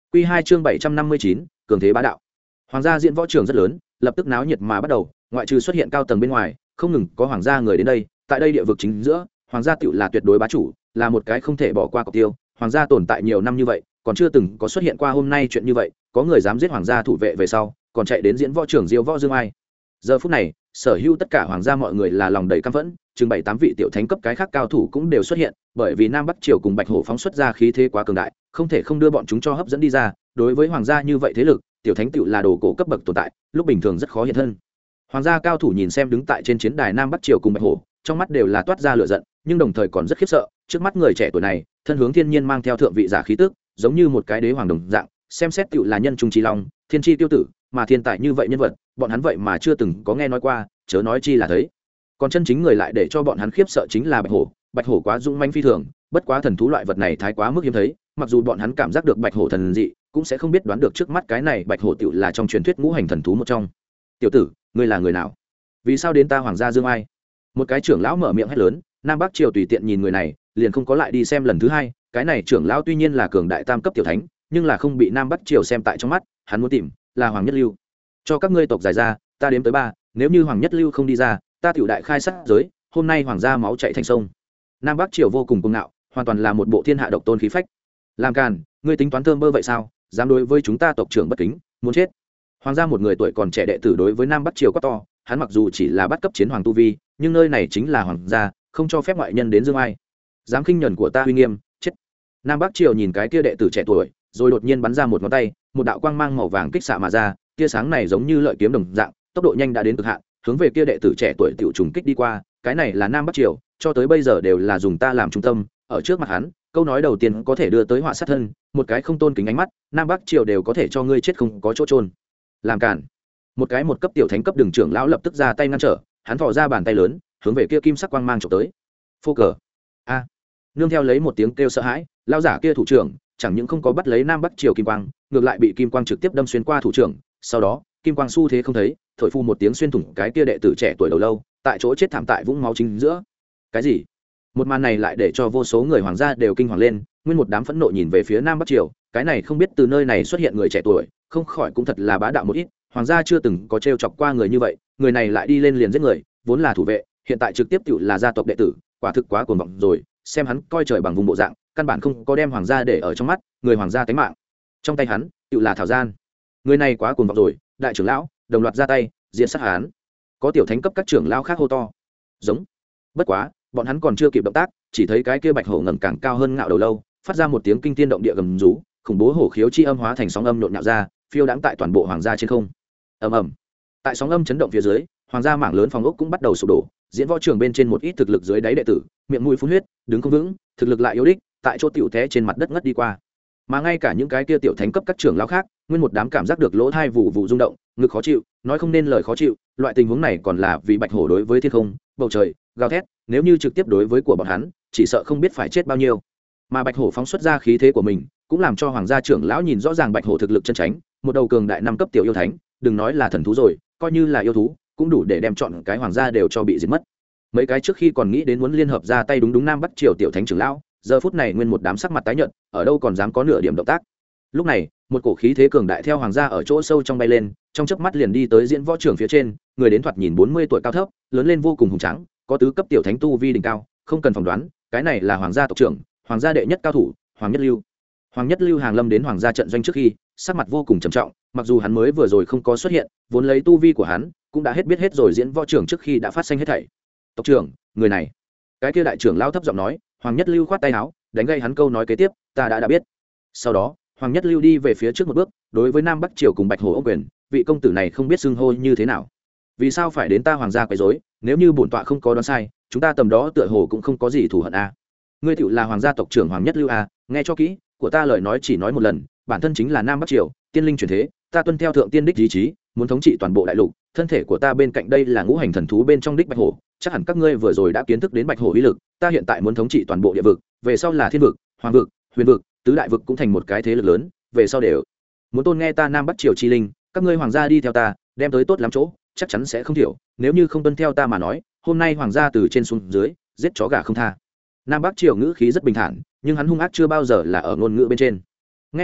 Quy 2 chương 759, cường thế bá đạo. Hoàng gia diễn võ trường rất lớn, lập tức náo nhiệt mà bắt đầu, ngoại trừ xuất hiện cao tầng bên ngoài, không ngừng có hoàng gia người đến đây, tại đây địa vực chính giữa, hoàng gia tựu là tuyệt đối bá chủ, là một cái không thể bỏ qua cọc tiêu. Hoàng gia tồn tại nhiều năm như vậy, còn chưa từng có xuất hiện qua hôm nay chuyện như vậy, có người dám giết hoàng gia thủ vệ về sau, còn chạy đến diễn võ trường diêu võ dương ai. Giờ phút này, sở hữu tất cả hoàng gia mọi người là lòng đầy căm phẫn, chừng 7-8 vị tiểu thánh cấp cái khác cao thủ cũng đều xuất hiện, bởi vì Nam Bắc Triều cùng Bạch Hổ phóng xuất ra khí thế quá cường đại, không thể không đưa bọn chúng cho hấp dẫn đi ra, đối với hoàng gia như vậy thế lực, tiểu thánh tựu là đồ cổ cấp bậc tồn tại, lúc bình thường rất khó hiện thân. Hoàng gia cao thủ nhìn xem đứng tại trên chiến đài Nam Bắc Triều cùng Bạch Hổ, trong mắt đều là toát ra lửa giận, nhưng đồng thời còn rất khiếp sợ, trước mắt người trẻ tuổi này, thân hướng thiên nhiên mang theo thượng vị giả khí tức, giống như một cái đế hoàng đồng dạng, xem xét tựu là nhân trung trí long, thiên chi tiêu tử, mà thiên tài như vậy nhân vật, bọn hắn vậy mà chưa từng có nghe nói qua, chớ nói chi là thấy. Còn chân chính người lại để cho bọn hắn khiếp sợ chính là Bạch Hổ quá dũng manh phi thường, bất quá thần thú loại vật này thái quá mức hiếm thấy, mặc dù bọn hắn cảm giác được Bạch Hổ thần dị, cũng sẽ không biết đoán được trước mắt cái này Bạch Hổ tựu là trong truyền thuyết ngũ hành thần thú một trong. Tiểu tử, ngươi là người nào? Vì sao đến ta hoàng gia dương ai? Một cái trưởng lão mở miệng hét lớn, Nam Bắc Triều tùy tiện nhìn người này, liền không có lại đi xem lần thứ hai. Cái này trưởng lão tuy nhiên là cường đại tam cấp tiểu thánh, nhưng là không bị Nam Bắc Triều xem tại trong mắt, hắn muốn tìm là Hoàng Nhất Lưu. Cho các ngươi tộc giải ra, ta đếm tới 3, nếu như Hoàng Nhất Lưu không đi ra, ta tiểu đại khai sát giới, hôm nay hoàng gia máu chảy thành sông. Nam Bắc Triều vô cùng cuồng ngạo, hoàn toàn là một bộ thiên hạ độc tôn khí phách. Làm càn, ngươi tính toán thơm bơ vậy sao? Dám đối với chúng ta tộc trưởng bất kính, muốn chết. Hoàng gia một người tuổi còn trẻ đệ tử đối với Nam Bắc Triều quá to, hắn mặc dù chỉ là bắt cấp chiến hoàng tu vi, nhưng nơi này chính là hoàng gia, không cho phép ngoại nhân đến dương ai. Dám khinh nhẫn của ta uy nghiêm, chết. Nam Bắc Triều nhìn cái kia đệ tử trẻ tuổi, rồi đột nhiên bắn ra một ngón tay, một đạo quang mang màu vàng kích xạ mà ra, tia sáng này giống như lợi kiếm đồng dạng, tốc độ nhanh đã đến cực hạn, hướng về kia đệ tử trẻ tuổi tiểu trùng kích đi qua. Cái này là Nam Bắc Triều, cho tới bây giờ đều là dùng ta làm trung tâm, ở trước mặt hắn, câu nói đầu tiên có thể đưa tới họa sát thân, một cái không tôn kính ánh mắt, Nam Bắc Triều đều có thể cho ngươi chết không có chỗ trôn. Làm cản. Một cái một cấp tiểu thánh cấp đường trưởng lão lập tức ra tay ngăn trở, hắn thò ra bàn tay lớn, hướng về kia kim sắc quang mang chụp tới. Phô cờ. A. Nương theo lấy một tiếng kêu sợ hãi, lão giả kia thủ trưởng chẳng những không có bắt lấy Nam Bắc Triều kim quang, ngược lại bị kim quang trực tiếp đâm xuyên qua thủ trưởng, sau đó, kim quang xu thế không thấy, thổi phu một tiếng xuyên thủng cái kia đệ tử trẻ tuổi đầu lâu, tại chỗ chết thảm tại vũng máu chính giữa. Cái gì? Một màn này lại để cho vô số người hoàng gia đều kinh hoàng lên, nguyên một đám phẫn nộ nhìn về phía Nam Bắc Triều, cái này không biết từ nơi này xuất hiện người trẻ tuổi, không khỏi cũng thật là bá đạo một ít, hoàng gia chưa từng có trêu chọc qua người như vậy, người này lại đi lên liền giết người, vốn là thủ vệ, hiện tại trực tiếp tựu là gia tộc đệ tử, quả thực quá cuồng vọng rồi, xem hắn coi trời bằng vùng bộ dạng, căn bản không có đem hoàng gia để ở trong mắt, người hoàng gia tánh mạng trong tay hắn tựu là thảo gian. Người này quá cuồng vọng rồi, đại trưởng lão đồng loạt ra tay diện sát hắn. Có tiểu thánh cấp các trưởng lão khác hô to giống. Bất quá bọn hắn còn chưa kịp động tác, chỉ thấy cái kia Bạch Hổ ngẩng càng cao hơn ngạo đầu lâu, phát ra một tiếng kinh thiên động địa gầm rú, khủng bố hổ khiếu chi âm hóa thành sóng âm nhộn nhạo ra, phiêu đãng tại toàn bộ hoàng gia trên không. Ầm ầm. Tại sóng âm chấn động phía dưới, hoàng gia mảng lớn phòng ốc cũng bắt đầu sụp đổ, diễn võ trường bên trên một ít thực lực dưới đáy đệ tử, miệng mũi phun huyết, đứng không vững, thực lực lại yếu đích, tại chỗ tiểu té trên mặt đất ngất đi qua. Mà ngay cả những cái kia tiểu thánh cấp các trưởng lão khác, nguyên một đám cảm giác được lỗ thai vụ vụ rung động, ngực khó chịu, nói không nên lời khó chịu, loại tình huống này còn là vì Bạch Hổ đối với thiên không, bầu trời, gào thét, nếu như trực tiếp đối với của bọn hắn, chỉ sợ không biết phải chết bao nhiêu. Mà Bạch Hổ phóng xuất ra khí thế của mình, cũng làm cho hoàng gia trưởng lão nhìn rõ ràng Bạch Hổ thực lực chân chính, một đầu cường đại 5 cấp tiểu yêu thánh, đừng nói là thần thú rồi, coi như là yêu thú, cũng đủ để đem chọn cái hoàng gia đều cho bị diệt mất. Mấy cái trước khi còn nghĩ đến muốn liên hợp ra tay đúng Nam Bắc Triều tiểu thánh trưởng lão, giờ phút này nguyên một đám sắc mặt tái nhợt, ở đâu còn dám có nửa điểm động tác. Lúc này, một cổ khí thế cường đại theo hoàng gia ở chỗ sâu trong bay lên, trong chớp mắt liền đi tới diễn võ trường phía trên, người đến thoạt nhìn 40 tuổi cao thấp, lớn lên vô cùng hùng tráng, có tứ cấp tiểu thánh tu vi đỉnh cao, không cần phỏng đoán, cái này là hoàng gia tộc trưởng, hoàng gia đệ nhất cao thủ, Hoàng Nhất Lưu. Hoàng Nhất Lưu hàng lâm đến hoàng gia trận doanh trước khi, sắc mặt vô cùng trầm trọng, mặc dù hắn mới vừa rồi không có xuất hiện, vốn lấy tu vi của hắn, cũng đã biết hết rồi diễn võ trường trước khi đã phát sinh hết thảy. Tộc trưởng, người này. Cái kia đại trưởng lão thấp giọng nói, Hoàng Nhất Lưu khoát tay áo, đánh gây hắn câu nói kế tiếp, ta đã biết. Sau đó, Hoàng Nhất Lưu đi về phía trước một bước, đối với Nam Bắc Triều cùng Bạch Hổ ô quyền, vị công tử này không biết xưng hô như thế nào, vì sao phải đến ta hoàng gia quấy rối, nếu như bổn tọa không có đoán sai, chúng ta tầm đó tựa hồ cũng không có gì thù hận a. Ngươi tựu là hoàng gia tộc trưởng Hoàng Nhất Lưu a, nghe cho kỹ, của ta lời nói chỉ nói một lần, bản thân chính là Nam Bắc Triều tiên linh chuyển thế, ta tuân theo thượng tiên đích ý chí, muốn thống trị toàn bộ đại lục, thân thể của ta bên cạnh đây là ngũ hành thần thú bên trong đích Bạch Hổ, chắc hẳn các ngươi vừa rồi đã kiến thức đến Bạch Hổ uy lực, ta hiện tại muốn thống trị toàn bộ địa vực, về sau là thiên vực, hoàng vực, huyền vực, tứ đại vực cũng thành một cái thế lực lớn, về sau đều muốn tôn nghe ta Nam Bắc Triều chi linh, các ngươi hoàng gia đi theo ta, đem tới tốt lắm chỗ, chắc chắn sẽ không thiểu, nếu như không tuân theo ta mà nói, hôm nay hoàng gia từ trên xuống dưới, giết chó gà không tha. Nam Bắc Triều ngữ khí rất bình thản, nhưng hắn hung ác chưa bao giờ là ở ngôn ngữ bên trên. Nghe vậy,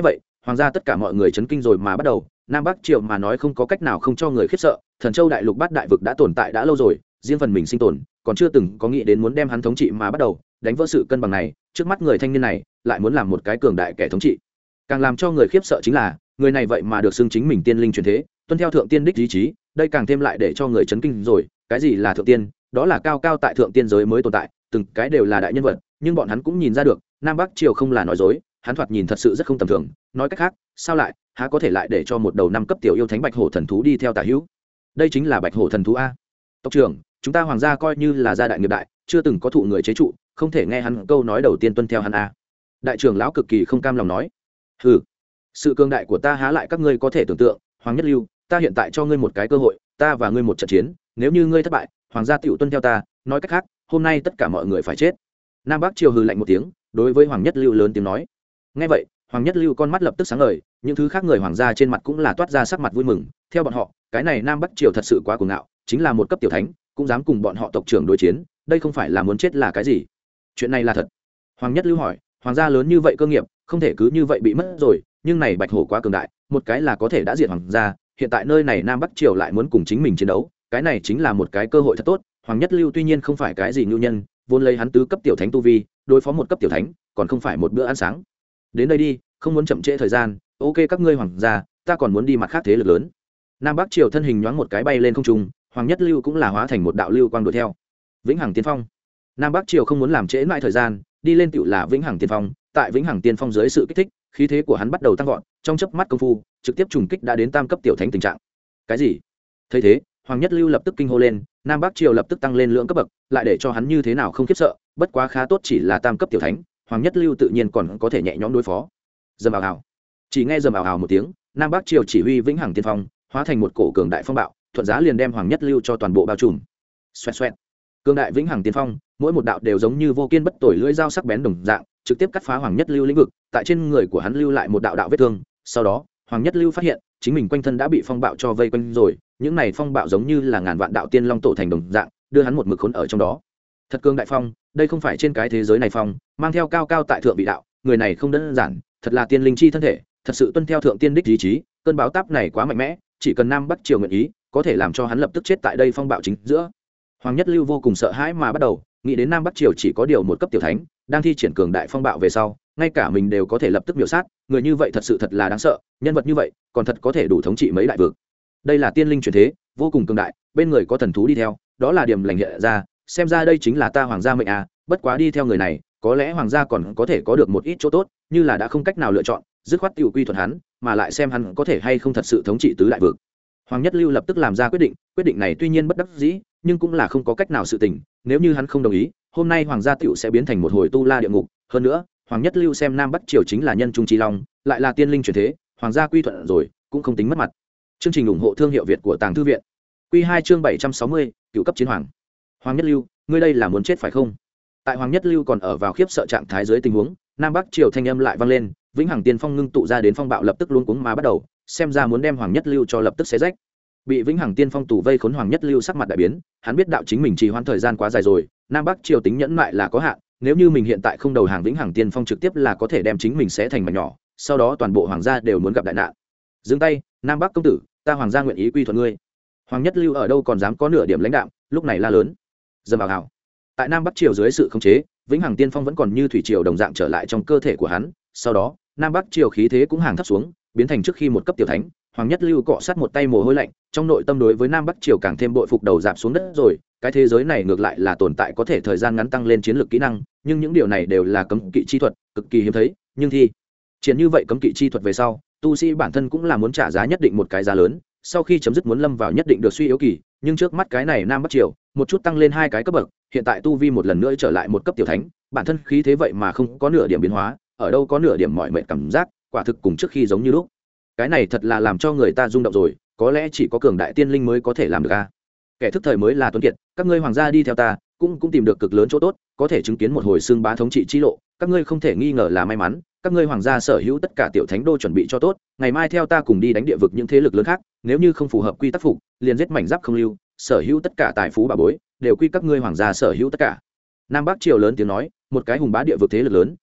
hoàng gia tất cả mọi người chấn kinh rồi mà bắt đầu. Nam Bắc Triều mà nói không có cách nào không cho người khiếp sợ, Thần Châu đại lục bát đại vực đã tồn tại đã lâu rồi, riêng phần mình sinh tồn, còn chưa từng có nghĩ đến muốn đem hắn thống trị mà bắt đầu, đánh vỡ sự cân bằng này, trước mắt người thanh niên này lại muốn làm một cái cường đại kẻ thống trị. Càng làm cho người khiếp sợ chính là, người này vậy mà được xưng chính mình tiên linh truyền thế, tuân theo thượng tiên đích ý chí, đây càng thêm lại để cho người chấn kinh rồi, cái gì là thượng tiên? Đó là cao cao tại thượng tiên giới mới tồn tại, từng cái đều là đại nhân vật, nhưng bọn hắn cũng nhìn ra được, Nam Bắc Triều không là nói dối, hắn thoạt nhìn thật sự rất không tầm thường, nói cách khác, sao lại, há có thể lại để cho một đầu năm cấp tiểu yêu thánh bạch hổ thần thú đi theo tả hữu? Đây chính là bạch hổ thần thú a. Tộc trưởng, chúng ta hoàng gia coi như là gia đại nghiệp đại, chưa từng có thụ người chế trụ, không thể nghe hắn câu nói đầu tiên tuân theo hắn a. Đại trưởng lão cực kỳ không cam lòng nói. Hừ, sự cường đại của ta há lại các ngươi có thể tưởng tượng, Hoàng Nhất Lưu, ta hiện tại cho ngươi một cái cơ hội, ta và ngươi một trận chiến, nếu như ngươi thất bại, hoàng gia tiểu tuân theo ta, nói cách khác, hôm nay tất cả mọi người phải chết. Nam Bắc Triều hừ lạnh một tiếng, đối với Hoàng Nhất Lưu lớn tiếng nói. Nghe vậy, Hoàng Nhất Lưu con mắt lập tức sáng ngời, những thứ khác người hoàng gia trên mặt cũng là toát ra sắc mặt vui mừng, theo bọn họ, cái này Nam Bắc Triều thật sự quá cuồng ngạo, chính là một cấp tiểu thánh, cũng dám cùng bọn họ tộc trưởng đối chiến, đây không phải là muốn chết là cái gì? Chuyện này là thật. Hoàng Nhất Lưu hỏi, hoàng gia lớn như vậy cơ nghiệp, không thể cứ như vậy bị mất rồi, nhưng này bạch hổ quá cường đại, một cái là có thể đã diệt hoàng gia, hiện tại nơi này Nam Bắc Triều lại muốn cùng chính mình chiến đấu, cái này chính là một cái cơ hội thật tốt. Hoàng Nhất Lưu tuy nhiên không phải cái gì nhu nhân, vốn lấy hắn tứ cấp tiểu thánh tu vi, đối phó một cấp tiểu thánh, còn không phải một bữa ăn sáng. Đến đây đi, không muốn chậm trễ thời gian, ok các ngươi hoàng gia, ta còn muốn đi mặt khác thế lực lớn. Nam Bắc Triều thân hình nhoáng một cái bay lên không trung, Hoàng Nhất Lưu cũng là hóa thành một đạo lưu quang đuổi theo. Vĩnh Hằng Tiên Phong. Nam Bắc Triều không muốn làm trễ mãi thời gian, đi lên tựu là Vĩnh Hằng Tiên Phong, tại Vĩnh Hằng Tiên Phong dưới sự kích thích, khí thế của hắn bắt đầu tăng vọt, trong chớp mắt công phu, trực tiếp trùng kích đã đến tam cấp tiểu thánh tình trạng. Cái gì? Thấy thế, Hoàng Nhất Lưu lập tức kinh hô lên, Nam Bắc Triều lập tức tăng lên lượng cấp bậc, lại để cho hắn như thế nào không khiếp sợ, bất quá khá tốt chỉ là tam cấp tiểu thánh, Hoàng Nhất Lưu tự nhiên còn có thể nhẹ nhõm đối phó. Rầm ào ào. Chỉ nghe rầm ào ào một tiếng, Nam Bắc Triều chỉ huy Vĩnh Hằng Tiên Phong, hóa thành một cổ cường đại phong bạo, thuận giá liền đem Hoàng Nhất Lưu cho toàn bộ bao trùm. Xoẹt xoẹt. Cường đại Vĩnh Hằng Tiên Phong, mỗi một đạo đều giống như vô kiên bất tồi lưỡi dao sắc bén đồng dạng, trực tiếp cắt phá Hoàng Nhất Lưu lĩnh vực, tại trên người của hắn lưu lại một đạo đạo vết thương, sau đó, Hoàng Nhất Lưu phát hiện, chính mình quanh thân đã bị phong bạo cho vây quanh rồi, những này phong bạo giống như là ngàn vạn đạo tiên long tổ thành đồng dạng, đưa hắn một mực khốn ở trong đó. Thật cường đại phong, đây không phải trên cái thế giới này phong, mang theo cao cao tại thượng vị đạo, người này không đơn giản, thật là tiên linh chi thân thể, thật sự tuân theo thượng tiên đích ý chí, cơn báo táp này quá mạnh mẽ, chỉ cần Nam Bắc Triều nguyện ý, có thể làm cho hắn lập tức chết tại đây phong bạo chính giữa. Hoàng Nhất Lưu vô cùng sợ hãi mà bắt đầu nghĩ đến Nam Bắc Triều chỉ có điều một cấp tiểu thánh, đang thi triển cường đại phong bạo về sau, ngay cả mình đều có thể lập tức miểu sát, người như vậy thật sự thật là đáng sợ, nhân vật như vậy còn thật có thể đủ thống trị mấy đại vực. Đây là tiên linh truyền thế, vô cùng cường đại, bên người có thần thú đi theo, đó là điểm lành hiện ra, xem ra đây chính là ta hoàng gia mệnh à, bất quá đi theo người này, có lẽ hoàng gia còn có thể có được một ít chỗ tốt, như là đã không cách nào lựa chọn, dứt khoát tiểu quy thuận hắn, mà lại xem hắn có thể hay không thật sự thống trị tứ đại vực. Hoàng Nhất Lưu lập tức làm ra quyết định này tuy nhiên bất đắc dĩ, nhưng cũng là không có cách nào sự tình, nếu như hắn không đồng ý, hôm nay hoàng gia tiểu sẽ biến thành một hồi tu la địa ngục, hơn nữa, Hoàng Nhất Lưu xem Nam Bắc Triều chính là nhân trung chi long, lại là tiên linh truyền thế, hoàng gia quy thuận rồi, cũng không tính mất mặt. Chương trình ủng hộ thương hiệu Việt của Tàng Thư viện. Quy 2 chương 760, cựu cấp chiến hoàng. Hoàng Nhất Lưu, ngươi đây là muốn chết phải không? Tại Hoàng Nhất Lưu còn ở vào khiếp sợ trạng thái dưới tình huống, Nam Bắc Triều thanh âm lại vang lên, Vĩnh Hằng Tiên Phong ngưng tụ ra đến phong bạo lập tức luống cuống mà bắt đầu, xem ra muốn đem Hoàng Nhất Lưu cho lập tức xé rách. Bị Vĩnh Hằng Tiên Phong tù vây khốn Hoàng Nhất Lưu sắc mặt đại biến, hắn biết đạo chính mình trì hoãn thời gian quá dài rồi, Nam Bắc Triều tính nhẫn mại là có hạn, nếu như mình hiện tại không đầu hàng Vĩnh Hằng Tiên Phong trực tiếp là có thể đem chính mình xé thành mảnh nhỏ, sau đó toàn bộ hoàng gia đều muốn gặp đại nạn. Dừng tay, Nam Bắc công tử, ta hoàng gia nguyện ý quy thuận ngươi. Hoàng Nhất Lưu ở đâu còn dám có nửa điểm lãnh đạm, lúc này la lớn. Dầm vào hào. Tại Nam Bắc Triều dưới sự khống chế, Vĩnh Hằng Tiên Phong vẫn còn như thủy triều đồng dạng trở lại trong cơ thể của hắn, sau đó, Nam Bắc Triều khí thế cũng hàng thấp xuống, biến thành trước khi một cấp tiểu thánh. Hoàng Nhất Lưu cọ sát một tay mồ hôi lạnh, trong nội tâm đối với Nam Bắc Triều càng thêm bội phục đầu dạp xuống đất rồi, cái thế giới này ngược lại là tồn tại có thể thời gian ngắn tăng lên chiến lược kỹ năng, nhưng những điều này đều là cấm kỵ chi thuật, cực kỳ hiếm thấy, nhưng thi triển như vậy cấm kỵ chi thuật về sau, tu sĩ bản thân cũng là muốn trả giá nhất định một cái giá lớn, sau khi chấm dứt muốn lâm vào nhất định được suy yếu kỳ, nhưng trước mắt cái này Nam Bắc Triều, một chút tăng lên hai cái cấp bậc, hiện tại tu vi một lần nữa trở lại một cấp tiểu thánh, bản thân khí thế vậy mà không có nửa điểm biến hóa, ở đâu có nửa điểm mỏi mệt cảm giác, quả thực cùng trước khi giống như lúc. Cái này thật là làm cho người ta rung động rồi, có lẽ chỉ có cường đại tiên linh mới có thể làm được a. Kẻ thức thời mới là tuấn kiệt, các ngươi hoàng gia đi theo ta, cũng tìm được cực lớn chỗ tốt, có thể chứng kiến một hồi xương bá thống trị chi lộ, các ngươi không thể nghi ngờ là may mắn, các ngươi hoàng gia sở hữu tất cả tiểu thánh đô chuẩn bị cho tốt, ngày mai theo ta cùng đi đánh địa vực những thế lực lớn khác, nếu như không phù hợp quy tắc phục, liền giết mảnh giáp không lưu, sở hữu tất cả tài phú bà bối đều quy các ngươi hoàng gia sở hữu tất cả. Nam Bắc Triều lớn tiếng nói, một cái hùng bá địa vực thế lực lớn,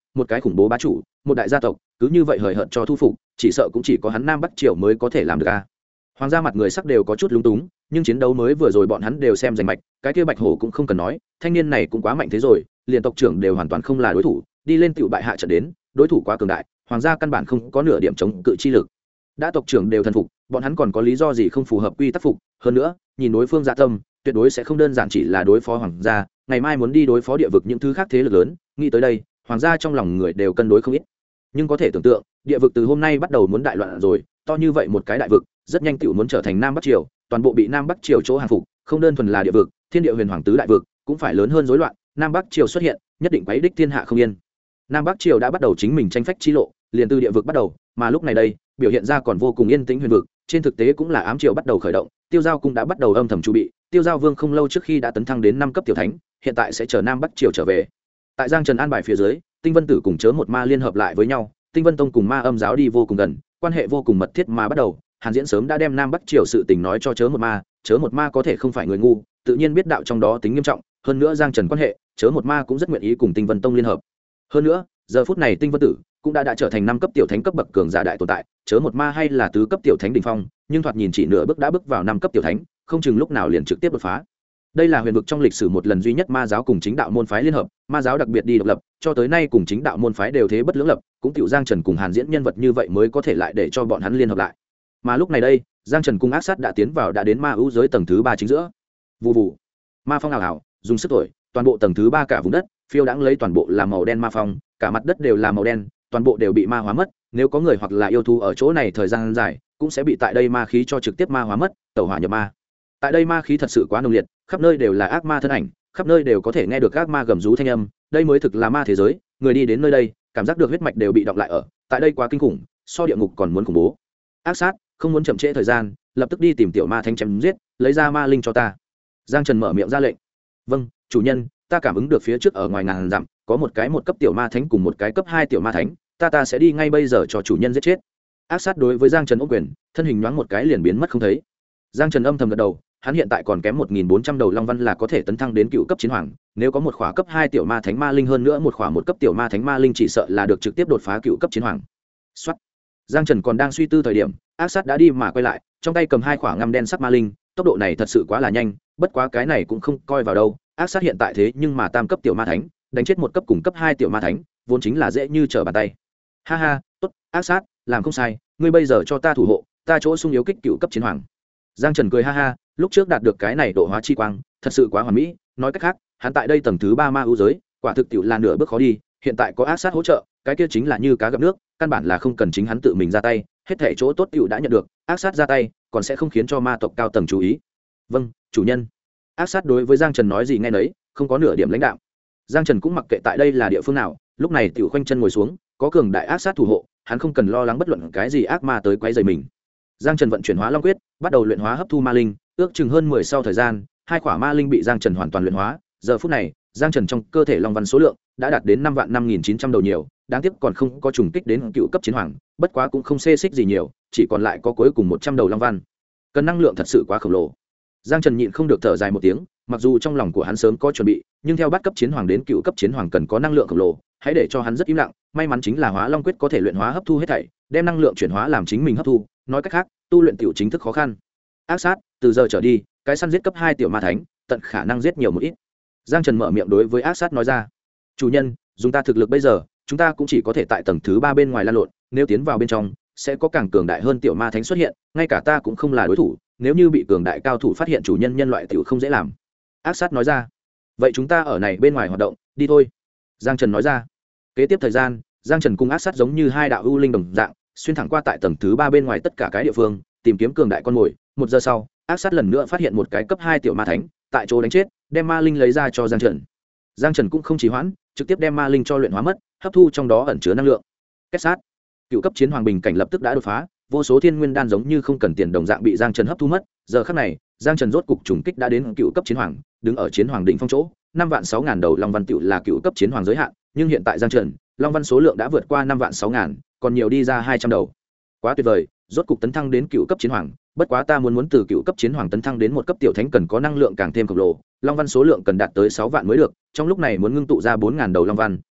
một cái khủng bố bá chủ, một đại gia tộc, cứ như vậy hời hợt cho thu phục, chỉ sợ cũng chỉ có hắn Nam Bắc Triều mới có thể làm được a. Hoàng gia mặt người sắc đều có chút lúng túng, nhưng chiến đấu mới vừa rồi bọn hắn đều xem rành mạch, cái kia Bạch Hổ cũng không cần nói, thanh niên này cũng quá mạnh thế rồi, liền tộc trưởng đều hoàn toàn không là đối thủ, đi lên tiểu bại hạ trận đến, đối thủ quá cường đại, hoàng gia căn bản không có nửa điểm chống cự chi lực. Đã tộc trưởng đều thần phục, bọn hắn còn có lý do gì không phù hợp quy tắc phục, hơn nữa, nhìn đối phương dạ tâm, tuyệt đối sẽ không đơn giản chỉ là đối phó hoàng gia, ngày mai muốn đi đối phó địa vực những thứ khác thế lực lớn, nghĩ tới đây, hoàng gia trong lòng người đều cân đối không ít. Nhưng có thể tưởng tượng, địa vực từ hôm nay bắt đầu muốn đại loạn rồi, to như vậy một cái đại vực, rất nhanh tiểu muốn trở thành Nam Bắc Triều, toàn bộ bị Nam Bắc Triều chỗ hàng phục, không đơn thuần là địa vực, thiên địa huyền hoàng tứ đại vực cũng phải lớn hơn rối loạn, Nam Bắc Triều xuất hiện, nhất định quấy đích thiên hạ không yên. Nam Bắc Triều đã bắt đầu chính mình tranh phách chi lộ, liền từ địa vực bắt đầu, mà lúc này đây, biểu hiện ra còn vô cùng yên tĩnh huyền vực, trên thực tế cũng là ám triều bắt đầu khởi động, Tiêu Giao cũng đã bắt đầu âm thầm chuẩn bị, Tiêu Giao Vương không lâu trước khi đã tấn thăng đến 5 cấp tiểu thánh, hiện tại sẽ chờ Nam Bắc Triều trở về. Tại Giang Trần an bài phía dưới, Tinh Vân Tử cùng Chớ Một Ma liên hợp lại với nhau, Tinh Vân Tông cùng Ma Âm giáo đi vô cùng gần, quan hệ vô cùng mật thiết mà bắt đầu. Hàn Diễn sớm đã đem Nam Bắc Triều sự tình nói cho Chớ Một Ma có thể không phải người ngu, tự nhiên biết đạo trong đó tính nghiêm trọng, hơn nữa Giang Trần quan hệ, Chớ Một Ma cũng rất nguyện ý cùng Tinh Vân Tông liên hợp. Hơn nữa, giờ phút này Tinh Vân Tử cũng đã trở thành 5 cấp tiểu thánh cấp bậc cường giả đại tồn tại, Chớ Một Ma hay là tứ cấp tiểu thánh đỉnh phong, nhưng thoạt nhìn chỉ nửa bước đã bước vào 5 cấp tiểu thánh, không chừng lúc nào liền trực tiếp đột phá. Đây là huyền vực trong lịch sử một lần duy nhất ma giáo cùng chính đạo môn phái liên hợp, ma giáo đặc biệt đi độc lập, cho tới nay cùng chính đạo môn phái đều thế bất lưỡng lập, cũng tiểu Giang Trần cùng Hàn Diễn nhân vật như vậy mới có thể lại để cho bọn hắn liên hợp lại. Mà lúc này đây, Giang Trần cùng ác sát đã tiến vào đã đến ma ưu giới tầng thứ 3 chính giữa. Vù vù, ma phong ảo ảo, dùng sức thổi, toàn bộ tầng thứ 3 cả vùng đất, phiêu đãng lấy toàn bộ là màu đen ma phong, cả mặt đất đều là màu đen, toàn bộ đều bị ma hóa mất, nếu có người hoặc là yêu thú ở chỗ này thời gian dài, cũng sẽ bị tại đây ma khí cho trực tiếp ma hóa mất, tẩu hỏa nhập ma. Tại đây ma khí thật sự quá nồng liệt, khắp nơi đều là ác ma thân ảnh, khắp nơi đều có thể nghe được ác ma gầm rú thanh âm, đây mới thực là ma thế giới, người đi đến nơi đây, cảm giác được huyết mạch đều bị đọng lại ở, tại đây quá kinh khủng, so địa ngục còn muốn khủng bố. Ác sát, không muốn chậm trễ thời gian, lập tức đi tìm tiểu ma thánh chém giết, lấy ra ma linh cho ta. Giang Trần mở miệng ra lệnh. Vâng, chủ nhân, ta cảm ứng được phía trước ở ngoài ngàn dặm, có một cái một cấp tiểu ma thánh cùng một cái cấp 2 tiểu ma thánh, ta sẽ đi ngay bây giờ cho chủ nhân giết chết. Ác sát đối với Giang Trần ôm quyền, thân hình nhoáng một cái liền biến mất không thấy. Giang Trần âm thầm gật đầu, hắn hiện tại còn kém 1400 đầu long văn là có thể tấn thăng đến cựu cấp chiến hoàng, nếu có một khỏa cấp 2 tiểu ma thánh ma linh hơn nữa một khỏa một cấp tiểu ma thánh ma linh chỉ sợ là được trực tiếp đột phá cựu cấp chiến hoàng. Soát. Giang Trần còn đang suy tư thời điểm, ác sát đã đi mà quay lại, trong tay cầm 2 khỏa ngăm đen sắc ma linh, tốc độ này thật sự quá là nhanh, bất quá cái này cũng không coi vào đâu, ác sát hiện tại thế nhưng mà tam cấp tiểu ma thánh, đánh chết một cấp cùng cấp 2 tiểu ma thánh, vốn chính là dễ như trở bàn tay. Ha ha, tốt, ác sát, làm không sai, ngươi bây giờ cho ta thủ hộ, ta chỗ sung yếu kích cựu cấp chiến hoàng. Giang Trần cười ha ha, lúc trước đạt được cái này độ hóa chi quang, thật sự quá hoàn mỹ, nói cách khác, hắn tại đây tầng thứ 3 ma ưu giới, quả thực tiểu là nửa bước khó đi, hiện tại có ác sát hỗ trợ, cái kia chính là như cá gặp nước, căn bản là không cần chính hắn tự mình ra tay, hết thảy chỗ tốt tiểu đã nhận được, ác sát ra tay, còn sẽ không khiến cho ma tộc cao tầng chú ý. Vâng, chủ nhân. Ác sát đối với Giang Trần nói gì nghe nấy, không có nửa điểm lãnh đạo. Giang Trần cũng mặc kệ tại đây là địa phương nào, lúc này tiểu khoanh chân ngồi xuống, có cường đại ác sát thủ hộ, hắn không cần lo lắng bất luận cái gì ác ma tới quấy rầy mình. Giang Trần vận chuyển hóa long quyết, bắt đầu luyện hóa hấp thu ma linh, ước chừng hơn 10 sau thời gian, 2 khỏa ma linh bị Giang Trần hoàn toàn luyện hóa, giờ phút này, Giang Trần trong cơ thể long văn số lượng đã đạt đến 5.5900 đầu nhiều, đáng tiếc còn không có trùng kích đến cựu cấp chiến hoàng, bất quá cũng không xê xích gì nhiều, chỉ còn lại có cuối cùng 100 đầu long văn. Cần năng lượng thật sự quá khổng lồ. Giang Trần nhịn không được thở dài một tiếng, mặc dù trong lòng của hắn sớm có chuẩn bị, nhưng theo bắt cấp chiến hoàng đến cựu cấp chiến hoàng cần có năng lượng khổng lồ, hãy để cho hắn rất im lặng, may mắn chính là hóa long quyết có thể luyện hóa hấp thu hết thảy, đem năng lượng chuyển hóa làm chính mình hấp thu, nói cách khác, tu luyện tiểu chính thức khó khăn. Ác sát, từ giờ trở đi, cái săn giết cấp 2 tiểu ma thánh, tận khả năng giết nhiều một ít. Giang Trần mở miệng đối với ác sát nói ra. Chủ nhân, dùng ta thực lực bây giờ, chúng ta cũng chỉ có thể tại tầng thứ 3 bên ngoài lan lộn, nếu tiến vào bên trong, sẽ có càng cường đại hơn tiểu ma thánh xuất hiện, ngay cả ta cũng không là đối thủ, nếu như bị cường đại cao thủ phát hiện chủ nhân nhân loại tiểu không dễ làm. Ác sát nói ra. Vậy chúng ta ở này bên ngoài hoạt động, đi thôi. Giang Trần nói ra. Kế tiếp thời gian, Giang Trần cùng ác sát giống như hai đạo ưu linh đồng dạng, xuyên thẳng qua tại tầng thứ 3 bên ngoài tất cả cái địa phương, tìm kiếm cường đại con mồi. 1 giờ sau, ác sát lần nữa phát hiện một cái cấp 2 tiểu ma thánh, tại chỗ đánh chết, đem ma linh lấy ra cho Giang Trần. Giang Trần cũng không trì hoãn, trực tiếp đem ma linh cho luyện hóa mất, hấp thu trong đó ẩn chứa năng lượng. Kết sát. Cựu cấp chiến hoàng bình cảnh lập tức đã đột phá, vô số thiên nguyên đan giống như không cần tiền đồng dạng bị Giang Trần hấp thu mất. Giờ khắc này, Giang Trần rốt cục trùng kích đã đến cựu cấp chiến hoàng, đứng ở chiến hoàng đỉnh phong chỗ, 5.6000 đầu long văn tiểu là cựu cấp chiến hoàng giới hạn, nhưng hiện tại Giang Trần, long văn số lượng đã vượt qua 5.6000, còn nhiều đi ra 200 đầu. Quá tuyệt vời, rốt cục tấn thăng đến cựu cấp chiến hoàng, bất quá ta muốn từ cựu cấp chiến hoàng tấn thăng đến một cấp tiểu thánh cần có năng lượng càng thêm khổng lồ, long văn số lượng cần đạt tới 6 vạn mới được, trong lúc này muốn ngưng tụ ra 4000 đầu long văn,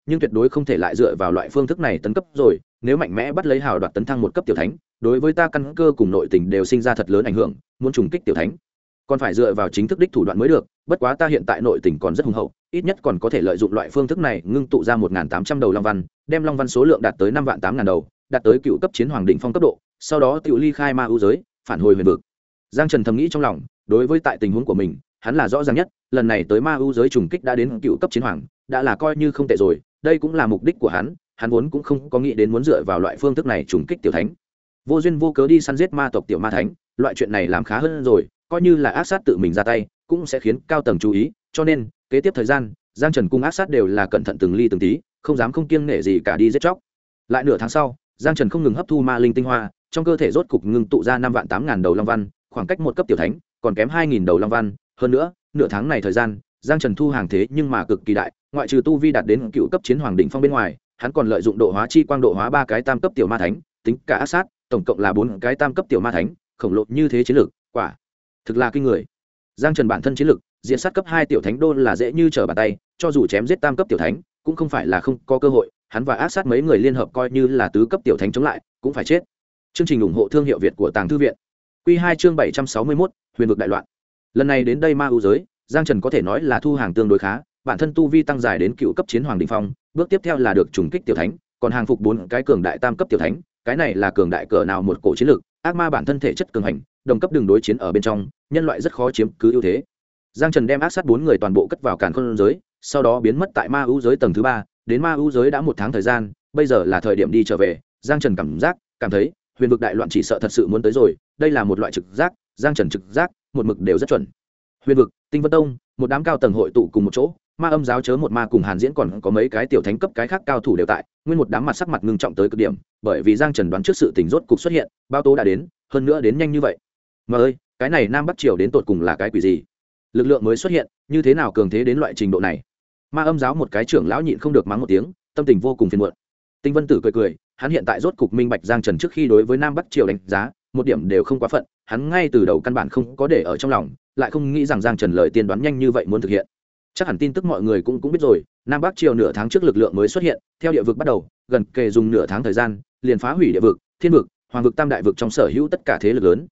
nhưng tuyệt đối không thể lại dựa vào loại phương thức này tấn cấp rồi, nếu mạnh mẽ bắt lấy hào đoạt tấn thăng một cấp tiểu thánh, đối với ta căn cơ cùng nội tình đều sinh ra thật lớn ảnh hưởng, muốn trùng kích tiểu thánh còn phải dựa vào chính thức đích thủ đoạn mới được. Bất quá ta hiện tại nội tình còn rất hùng hậu, ít nhất còn có thể lợi dụng loại phương thức này ngưng tụ ra 1.800 đầu long văn, đem long văn số lượng đạt tới 5.800.000 đầu, đạt tới cựu cấp chiến hoàng đỉnh phong cấp độ, sau đó tự ly khai ma ưu giới, phản hồi huyền vực. Giang Trần thầm nghĩ trong lòng, đối với tại tình huống của mình, hắn là rõ ràng nhất, lần này tới ma ưu giới trùng kích đã đến cựu cấp chiến hoàng, đã là coi như không tệ rồi, đây cũng là mục đích của hắn vốn cũng không có nghĩ đến muốn dựa vào loại phương thức này trùng kích tiểu thánh. Vô duyên vô cớ đi săn giết ma tộc tiểu ma thánh, loại chuyện này làm khá hơn rồi, coi như là ác sát tự mình ra tay, cũng sẽ khiến cao tầng chú ý, cho nên, kế tiếp thời gian, Giang Trần cùng ác sát đều là cẩn thận từng ly từng tí, không dám không kiêng nể gì cả đi giết chóc. Lại nửa tháng sau, Giang Trần không ngừng hấp thu ma linh tinh hoa, trong cơ thể rốt cục ngưng tụ ra 5.800.000 đầu long văn, khoảng cách một cấp tiểu thánh, còn kém 2.000 đầu long văn, hơn nữa, nửa tháng này thời gian, Giang Trần thu hàng thế nhưng mà cực kỳ đại, ngoại trừ tu vi đạt đến cựu cấp chiến hoàng đỉnh phong bên ngoài, hắn còn lợi dụng độ hóa chi quang độ hóa 3 cái tam cấp tiểu ma thánh, tính cả ác sát, tổng cộng là 4 cái tam cấp tiểu ma thánh, khổng lồ như thế chiến lược, quả thực là kinh người. Giang Trần bản thân chiến lược, diện sát cấp 2 tiểu thánh đô là dễ như trở bàn tay, cho dù chém giết tam cấp tiểu thánh, cũng không phải là không có cơ hội, hắn và ác sát mấy người liên hợp coi như là tứ cấp tiểu thánh chống lại, cũng phải chết. Chương trình ủng hộ thương hiệu Việt của Tàng Thư viện. Quy 2 chương 761, Huyền vực đại loạn. Lần này đến đây ma ưu giới, Giang Trần có thể nói là thu hàng tương đối khá, bản thân tu vi tăng dài đến cựu cấp chiến hoàng đỉnh phong, bước tiếp theo là được trùng kích tiểu thánh, còn hàng phục 4 cái cường đại tam cấp tiểu thánh, cái này là cường đại cỡ nào một cổ chiến lực, ác ma bản thân thể chất cường hành, đồng cấp đường đối chiến ở bên trong, nhân loại rất khó chiếm cứ ưu thế. Giang Trần đem ác sát 4 người toàn bộ cất vào càn khôn giới, sau đó biến mất tại ma ưu giới tầng thứ 3, đến ma ưu giới đã 1 tháng thời gian, bây giờ là thời điểm đi trở về. Giang Trần cảm thấy huyền vực đại loạn chỉ sợ thật sự muốn tới rồi, đây là một loại trực giác, Giang Trần trực giác một mực đều rất chuẩn. Huyền vực, Tinh Vân Tông, một đám cao tầng hội tụ cùng một chỗ, ma âm giáo chớ một ma cùng Hàn Diễn còn có mấy cái tiểu thánh cấp cái khác cao thủ đều tại, nguyên một đám mặt sắc mặt ngưng trọng tới cực điểm, bởi vì Giang Trần đoán trước sự tình rốt cục xuất hiện, báo tố đã đến, hơn nữa đến nhanh như vậy. Mà ơi, cái này Nam Bắc Triều đến tột cùng là cái quỷ gì? Lực lượng mới xuất hiện, như thế nào cường thế đến loại trình độ này? Ma âm giáo một cái trưởng lão nhịn không được mắng một tiếng, tâm tình vô cùng phiền muộn. Tinh Vân Tử cười, hắn hiện tại rốt cục minh bạch Giang Trần trước khi đối với Nam Bắc Triều đánh giá, một điểm đều không quá phận, hắn ngay từ đầu căn bản không có để ở trong lòng, lại không nghĩ rằng Giang Trần lời tiên đoán nhanh như vậy muốn thực hiện. Chắc hẳn tin tức mọi người cũng biết rồi, Nam Bắc Triều nửa tháng trước lực lượng mới xuất hiện, theo địa vực bắt đầu, gần kề dùng nửa tháng thời gian, liền phá hủy địa vực, thiên vực, hoàng vực tam đại vực trong sở hữu tất cả thế lực lớn,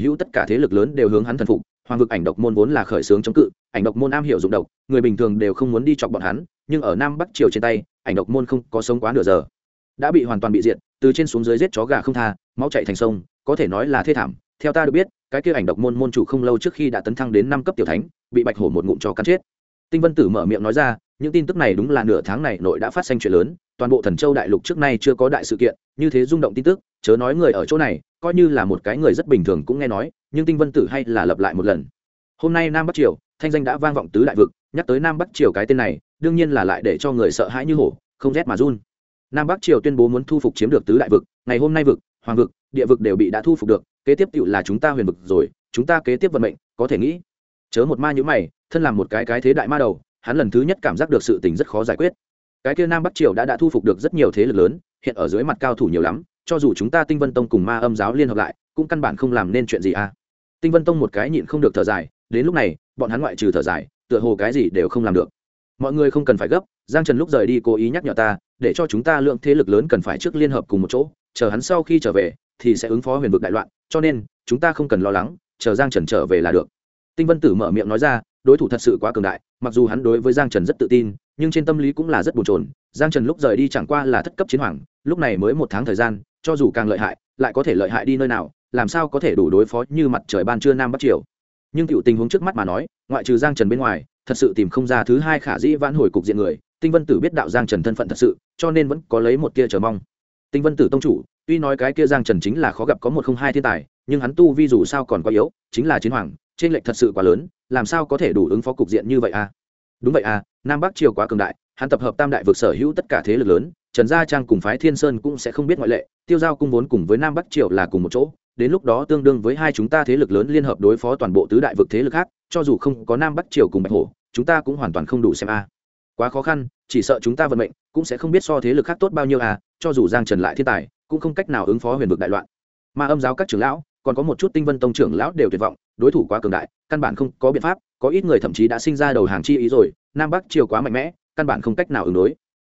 đều hướng hắn thần phục. Hoàng vực ảnh độc môn vốn là khởi xướng chống cự, ảnh độc môn am hiểu dụng độc, người bình thường đều không muốn đi chọc bọn hắn, nhưng ở Nam Bắc Triều trên tay, ảnh độc môn không có sống quá nửa giờ, đã bị hoàn toàn bị diệt, từ trên xuống dưới giết chó gà không tha, máu chảy thành sông, có thể nói là thê thảm. Theo ta được biết, cái kia ảnh độc môn môn chủ không lâu trước khi đã tấn thăng đến 5 cấp tiểu thánh, bị bạch hổ một ngụm cho cắn chết. Tinh Vân Tử mở miệng nói ra, những tin tức này đúng là nửa tháng này nội đã phát sinh chuyện lớn, toàn bộ Thần Châu đại lục trước nay chưa có đại sự kiện như thế rung động tin tức, chớ nói người ở chỗ này, coi như là một cái người rất bình thường cũng nghe nói, nhưng Tinh Vân Tử hay là lặp lại một lần. Hôm nay Nam Bắc Triều, thanh danh đã vang vọng tứ đại vực, nhắc tới Nam Bắc Triều cái tên này, đương nhiên là lại để cho người sợ hãi như hổ, không rét mà run. Nam Bắc Triều tuyên bố muốn thu phục chiếm được tứ đại vực, ngày hôm nay vực, hoàng vực, địa vực đều bị đã thu phục được, kế tiếp tựu là chúng ta huyền vực rồi, chúng ta kế tiếp vận mệnh, có thể nghĩ. Chớ một ma như mày, thân làm một cái thế đại ma đầu, hắn lần thứ nhất cảm giác được sự tình rất khó giải quyết. Cái kia Nam Bắc Triều đã thu phục được rất nhiều thế lực lớn, hiện ở dưới mặt cao thủ nhiều lắm, cho dù chúng ta Tinh Vân Tông cùng Ma Âm giáo liên hợp lại, cũng căn bản không làm nên chuyện gì a. Tinh Vân Tông một cái nhịn không được thở dài, đến lúc này, bọn hắn ngoại trừ thở dài, tựa hồ cái gì đều không làm được. Mọi người không cần phải gấp, Giang Trần lúc rời đi cố ý nhắc nhở ta, để cho chúng ta lượng thế lực lớn cần phải trước liên hợp cùng một chỗ, chờ hắn sau khi trở về thì sẽ ứng phó huyền vực đại loạn, cho nên chúng ta không cần lo lắng, chờ Giang Trần trở về là được. Tinh Vân Tử mở miệng nói ra, đối thủ thật sự quá cường đại, mặc dù hắn đối với Giang Trần rất tự tin, nhưng trên tâm lý cũng là rất bồn chồn. Giang Trần lúc rời đi chẳng qua là thất cấp chiến hoàng, lúc này mới 1 tháng thời gian, cho dù càng lợi hại, lại có thể lợi hại đi nơi nào, làm sao có thể đủ đối phó như mặt trời ban trưa Nam Bắc Triều. Nhưng tiểu tình huống trước mắt mà nói, ngoại trừ Giang Trần bên ngoài, thật sự tìm không ra thứ hai khả dĩ vãn hồi cục diện người. Tinh Vân Tử biết đạo Giang Trần thân phận thật sự, cho nên vẫn có lấy một tia chờ mong. Tinh Vân Tử tông chủ, tuy nói cái kia Giang Trần chính là khó gặp có 1 không 2 thiên tài, nhưng hắn tu vi dù sao còn quá yếu, chính là chiến hoàng, trên lệch thật sự quá lớn, làm sao có thể đủ ứng phó cục diện như vậy a? Đúng vậy a, Nam Bắc Triều quá cường đại, hắn tập hợp tam đại vực sở hữu tất cả thế lực lớn, Trần Gia Trang cùng phái Thiên Sơn cũng sẽ không biết ngoại lệ, Tiêu Giao cung vốn cùng với Nam Bắc Triều là cùng một chỗ, đến lúc đó tương đương với hai chúng ta thế lực lớn liên hợp đối phó toàn bộ tứ đại vực thế lực khác, cho dù không có Nam Bắc Triều cùng Bạch Hổ, chúng ta cũng hoàn toàn không đủ xem a. Quá khó khăn, chỉ sợ chúng ta vận mệnh cũng sẽ không biết so thế lực khác tốt bao nhiêu a, cho dù Giang Trần lại thiên tài, cũng không cách nào ứng phó huyền vực đại loạn. Ma Âm giáo các trưởng lão, còn có một chút Tinh Vân Tông trưởng lão đều tuyệt vọng, đối thủ quá cường đại, căn bản không có biện pháp, có ít người thậm chí đã sinh ra đầu hàng chi ý rồi, Nam Bắc Triều quá mạnh mẽ, căn bản không cách nào ứng đối.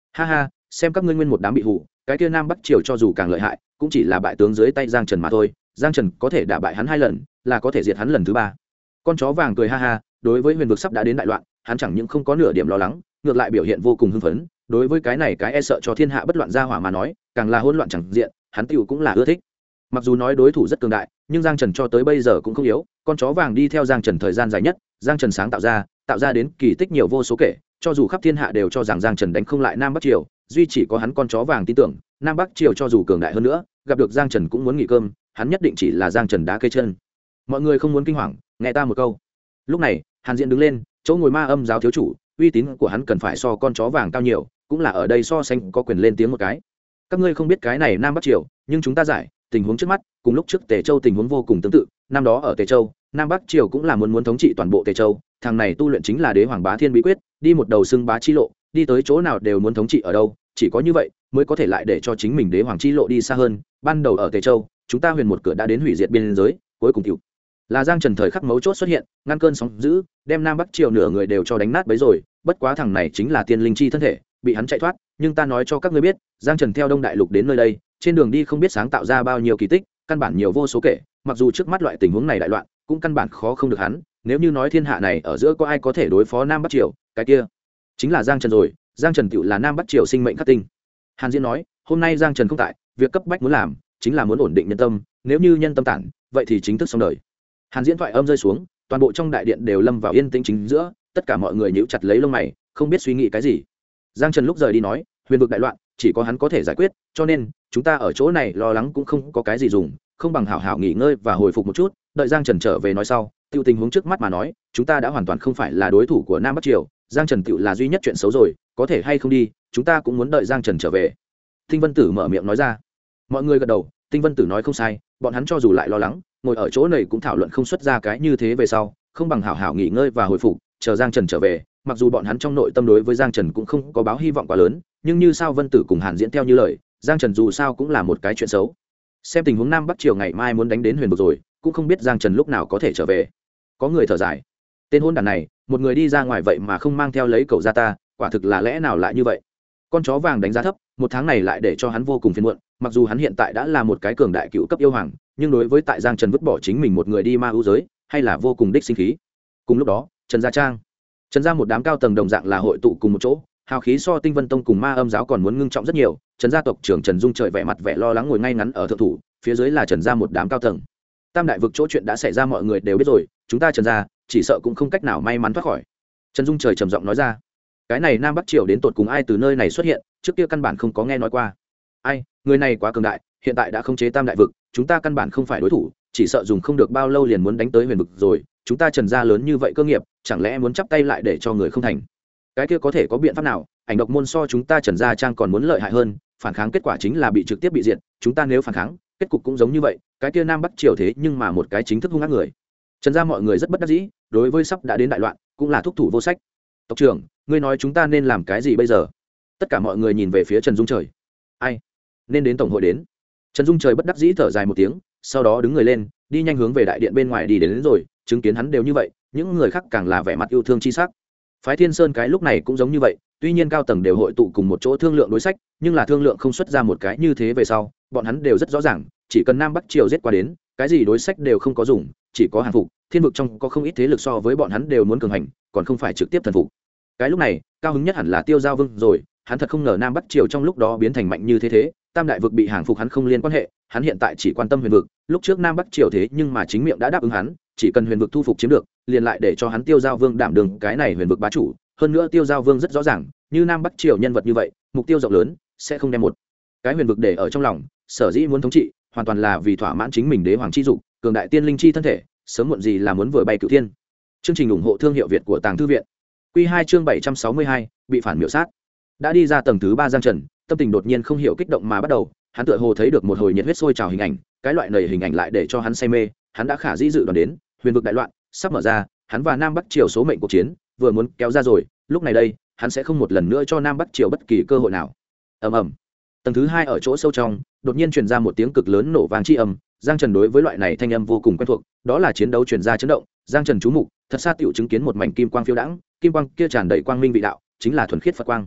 Ha ha, xem các ngươi nguyên một đám bị hủ, cái kia Nam Bắc Triều cho dù càng lợi hại cũng chỉ là bại tướng dưới tay Giang Trần mà thôi. Giang Trần có thể đả bại hắn 2 lần, là có thể diệt hắn lần thứ 3. Con chó vàng cười ha ha, đối với huyền vực sắp đã đến đại loạn, hắn chẳng những không có nửa điểm lo lắng, ngược lại biểu hiện vô cùng hưng phấn. Đối với cái này cái e sợ cho thiên hạ bất loạn gia hỏa mà nói, càng là hỗn loạn chẳng diện, hắn tiểu cũng là ưa thích. Mặc dù nói đối thủ rất cường đại, nhưng Giang Trần cho tới bây giờ cũng không yếu. Con chó vàng đi theo Giang Trần thời gian dài nhất, Giang Trần sáng tạo ra đến kỳ tích nhiều vô số kể, cho dù khắp thiên hạ đều cho rằng Giang Trần đánh không lại Nam Bắc Triều, duy chỉ có hắn con chó vàng tin tưởng, Nam Bắc Triều cho dù cường đại hơn nữa, gặp được Giang Trần cũng muốn nghỉ cơm, hắn nhất định chỉ là Giang Trần đá cây chân. Mọi người không muốn kinh hoàng, nghe ta một câu. Lúc này, Hàn Diễn đứng lên, chỗ ngồi Ma Âm giáo thiếu chủ, uy tín của hắn cần phải so con chó vàng cao nhiều, cũng là ở đây so sánh có quyền lên tiếng một cái. Các ngươi không biết cái này Nam Bắc Triều, nhưng chúng ta giải, tình huống trước mắt, cùng lúc trước Tề Châu tình huống vô cùng tương tự, năm đó ở Tề Châu, Nam Bắc Triều cũng là muốn thống trị toàn bộ Tề Châu, thằng này tu luyện chính là Đế Hoàng Bá Thiên bí quyết, đi một đầu xưng bá chi lộ, đi tới chỗ nào đều muốn thống trị ở đâu, chỉ có như vậy mới có thể lại để cho chính mình Đế Hoàng chi lộ đi xa hơn. Ban đầu ở Tề Châu, chúng ta huyền một cửa đã đến hủy diệt biên giới, cuối cùng tiểu là Giang Trần thời khắc mấu chốt xuất hiện, ngăn cơn sóng dữ, đem Nam Bắc Triều nửa người đều cho đánh nát bấy rồi. Bất quá thằng này chính là tiên linh chi thân thể, bị hắn chạy thoát, nhưng ta nói cho các ngươi biết, Giang Trần theo Đông Đại Lục đến nơi đây, trên đường đi không biết sáng tạo ra bao nhiêu kỳ tích, căn bản nhiều vô số kể. Mặc dù trước mắt loại tình huống này đại loạn, cũng căn bản khó không được hắn. Nếu như nói thiên hạ này ở giữa có ai có thể đối phó Nam Bắc Triều, cái kia chính là Giang Trần rồi. Giang Trần tựu là Nam Bắc Triều sinh mệnh khắc tinh. Hàn Diễn nói, hôm nay Giang Trần không tại, việc cấp bách muốn làm chính là muốn ổn định nhân tâm, nếu như nhân tâm tản, vậy thì chính thức xong đời. Hàn Diễn thoại âm rơi xuống, toàn bộ trong đại điện đều lâm vào yên tĩnh chính giữa, tất cả mọi người nhíu chặt lấy lông mày, không biết suy nghĩ cái gì. Giang Trần lúc rời đi nói, huyền vực đại loạn, chỉ có hắn có thể giải quyết, cho nên chúng ta ở chỗ này lo lắng cũng không có cái gì dùng, không bằng hảo hảo nghỉ ngơi và hồi phục một chút, đợi Giang Trần trở về nói sau. Tiêu tình huống trước mắt mà nói, chúng ta đã hoàn toàn không phải là đối thủ của Nam Bắc Triều, Giang Trần tựu là duy nhất chuyện xấu rồi, có thể hay không đi, chúng ta cũng muốn đợi Giang Trần trở về. Tinh Vân Tử mở miệng nói ra. Mọi người gật đầu, Tinh Vân Tử nói không sai, bọn hắn cho dù lại lo lắng, ngồi ở chỗ này cũng thảo luận không xuất ra cái như thế về sau, không bằng hảo hảo nghỉ ngơi và hồi phục, chờ Giang Trần trở về. Mặc dù bọn hắn trong nội tâm đối với Giang Trần cũng không có báo hy vọng quá lớn, nhưng như sao Vân Tử cùng Hàn Diễn theo như lời, Giang Trần dù sao cũng là một cái chuyện xấu. Xem tình huống Nam Bắc Triều ngày mai muốn đánh đến huyền vực rồi, cũng không biết Giang Trần lúc nào có thể trở về. Có người thở dài, tên hôn đàn này, một người đi ra ngoài vậy mà không mang theo lấy cậu ra ta, quả thực là lẽ nào lại như vậy. Con chó vàng đánh giá thấp, một tháng này lại để cho hắn vô cùng phiền muộn. Mặc dù hắn hiện tại đã là một cái cường đại cựu cấp yêu hoàng, nhưng đối với tại Giang Trần vứt bỏ chính mình một người đi ma ưu giới, hay là vô cùng đích sinh khí. Cùng lúc đó, Trần Gia Trang, Trần Gia một đám cao tầng đồng dạng là hội tụ cùng một chỗ, hào khí so Tinh Vân Tông cùng Ma Âm giáo còn muốn ngưng trọng rất nhiều. Trần gia tộc trưởng Trần Dung trời vẻ mặt vẻ lo lắng ngồi ngay ngắn ở thượng thủ, phía dưới là Trần gia một đám cao tầng. Tam đại vực chỗ chuyện đã xảy ra mọi người đều biết rồi, chúng ta Trần gia chỉ sợ cũng không cách nào may mắn thoát khỏi. Trần Dung trời trầm giọng nói ra, cái này Nam Bắc Triều đến tột cùng ai từ nơi này xuất hiện, trước kia căn bản không có nghe nói qua. Ai, người này quá cường đại, hiện tại đã khống chế Tam đại vực, chúng ta căn bản không phải đối thủ, chỉ sợ dùng không được bao lâu liền muốn đánh tới huyền vực rồi. Chúng ta Trần gia lớn như vậy cơ nghiệp, chẳng lẽ muốn chắp tay lại để cho người không thành? Cái kia có thể có biện pháp nào? Ảnh độc môn so chúng ta Trần gia Trang còn muốn lợi hại hơn, phản kháng kết quả chính là bị trực tiếp bị diệt, chúng ta nếu phản kháng, kết cục cũng giống như vậy. Cái kia Nam Bắc Triều thế nhưng mà một cái chính thức hung ác người. Trần gia mọi người rất bất đắc dĩ, đối với sắp đã đến đại loạn, cũng là thúc thủ vô sách. Tộc trưởng, ngươi nói chúng ta nên làm cái gì bây giờ? Tất cả mọi người nhìn về phía Trần Dung trời. Ai? Nên đến tổng hội đến. Trần Dung trời bất đắc dĩ thở dài một tiếng, sau đó đứng người lên, đi nhanh hướng về đại điện bên ngoài đi đến rồi, chứng kiến hắn đều như vậy, những người khác càng là vẻ mặt yêu thương chi sắc. Phái Thiên Sơn cái lúc này cũng giống như vậy, tuy nhiên cao tầng đều hội tụ cùng một chỗ thương lượng đối sách, nhưng là thương lượng không xuất ra một cái như thế về sau, bọn hắn đều rất rõ ràng, chỉ cần Nam Bắc Triều giết qua đến, cái gì đối sách đều không có dùng, chỉ có hàng phục. Thiên vực trong có không ít thế lực so với bọn hắn đều muốn cường hành, còn không phải trực tiếp thần phục. Cái lúc này, cao hứng nhất hẳn là Tiêu Giao Vương rồi, hắn thật không ngờ Nam Bắc Triều trong lúc đó biến thành mạnh như thế, Tam đại vực bị hàng phục hắn không liên quan hệ, hắn hiện tại chỉ quan tâm huyền vực. Lúc trước Nam Bắc Triều thế nhưng mà chính miệng đã đáp ứng hắn, chỉ cần huyền vực thu phục chiếm được, liền lại để cho hắn Tiêu Giao Vương đảm đương cái này huyền vực bá chủ. Hơn nữa Tiêu Giao Vương rất rõ ràng, như Nam Bắc Triều nhân vật như vậy, mục tiêu rộng lớn, sẽ không đem một cái huyền vực để ở trong lòng, sở dĩ muốn thống trị, hoàn toàn là vì thỏa mãn chính mình đế hoàng chi dục, cường đại tiên linh chi thân thể, sớm muộn gì là muốn vừa bay cửu thiên. Chương trình ủng hộ thương hiệu Việt của Tàng Thư viện. Quy 2 chương 762, bị phản miểu sát. Đã đi ra tầng thứ 3 Giang Trần, tâm tình đột nhiên không hiểu kích động mà bắt đầu, hắn tựa hồ thấy được một hồi nhiệt huyết sôi trào hình ảnh, cái loại này hình ảnh lại để cho hắn say mê, hắn đã khả dĩ dự đoán đến, huyền vực đại loạn sắp mở ra, hắn và Nam Bắc Triều số mệnh cuộc chiến vừa muốn kéo ra rồi, lúc này đây, hắn sẽ không một lần nữa cho Nam Bắc Triều bất kỳ cơ hội nào. Ầm ầm. Tầng thứ 2 ở chỗ sâu trong, đột nhiên truyền ra một tiếng cực lớn nổ vang chi âm, Giang Trần đối với loại này thanh âm vô cùng quen thuộc, đó là chiến đấu truyền ra chấn động, Giang Trần chú mục, thật xa tiểu chứng kiến một mảnh kim quang phiêu đãng, kim quang kia tràn đầy quang minh vị đạo, chính là thuần khiết Phật quang.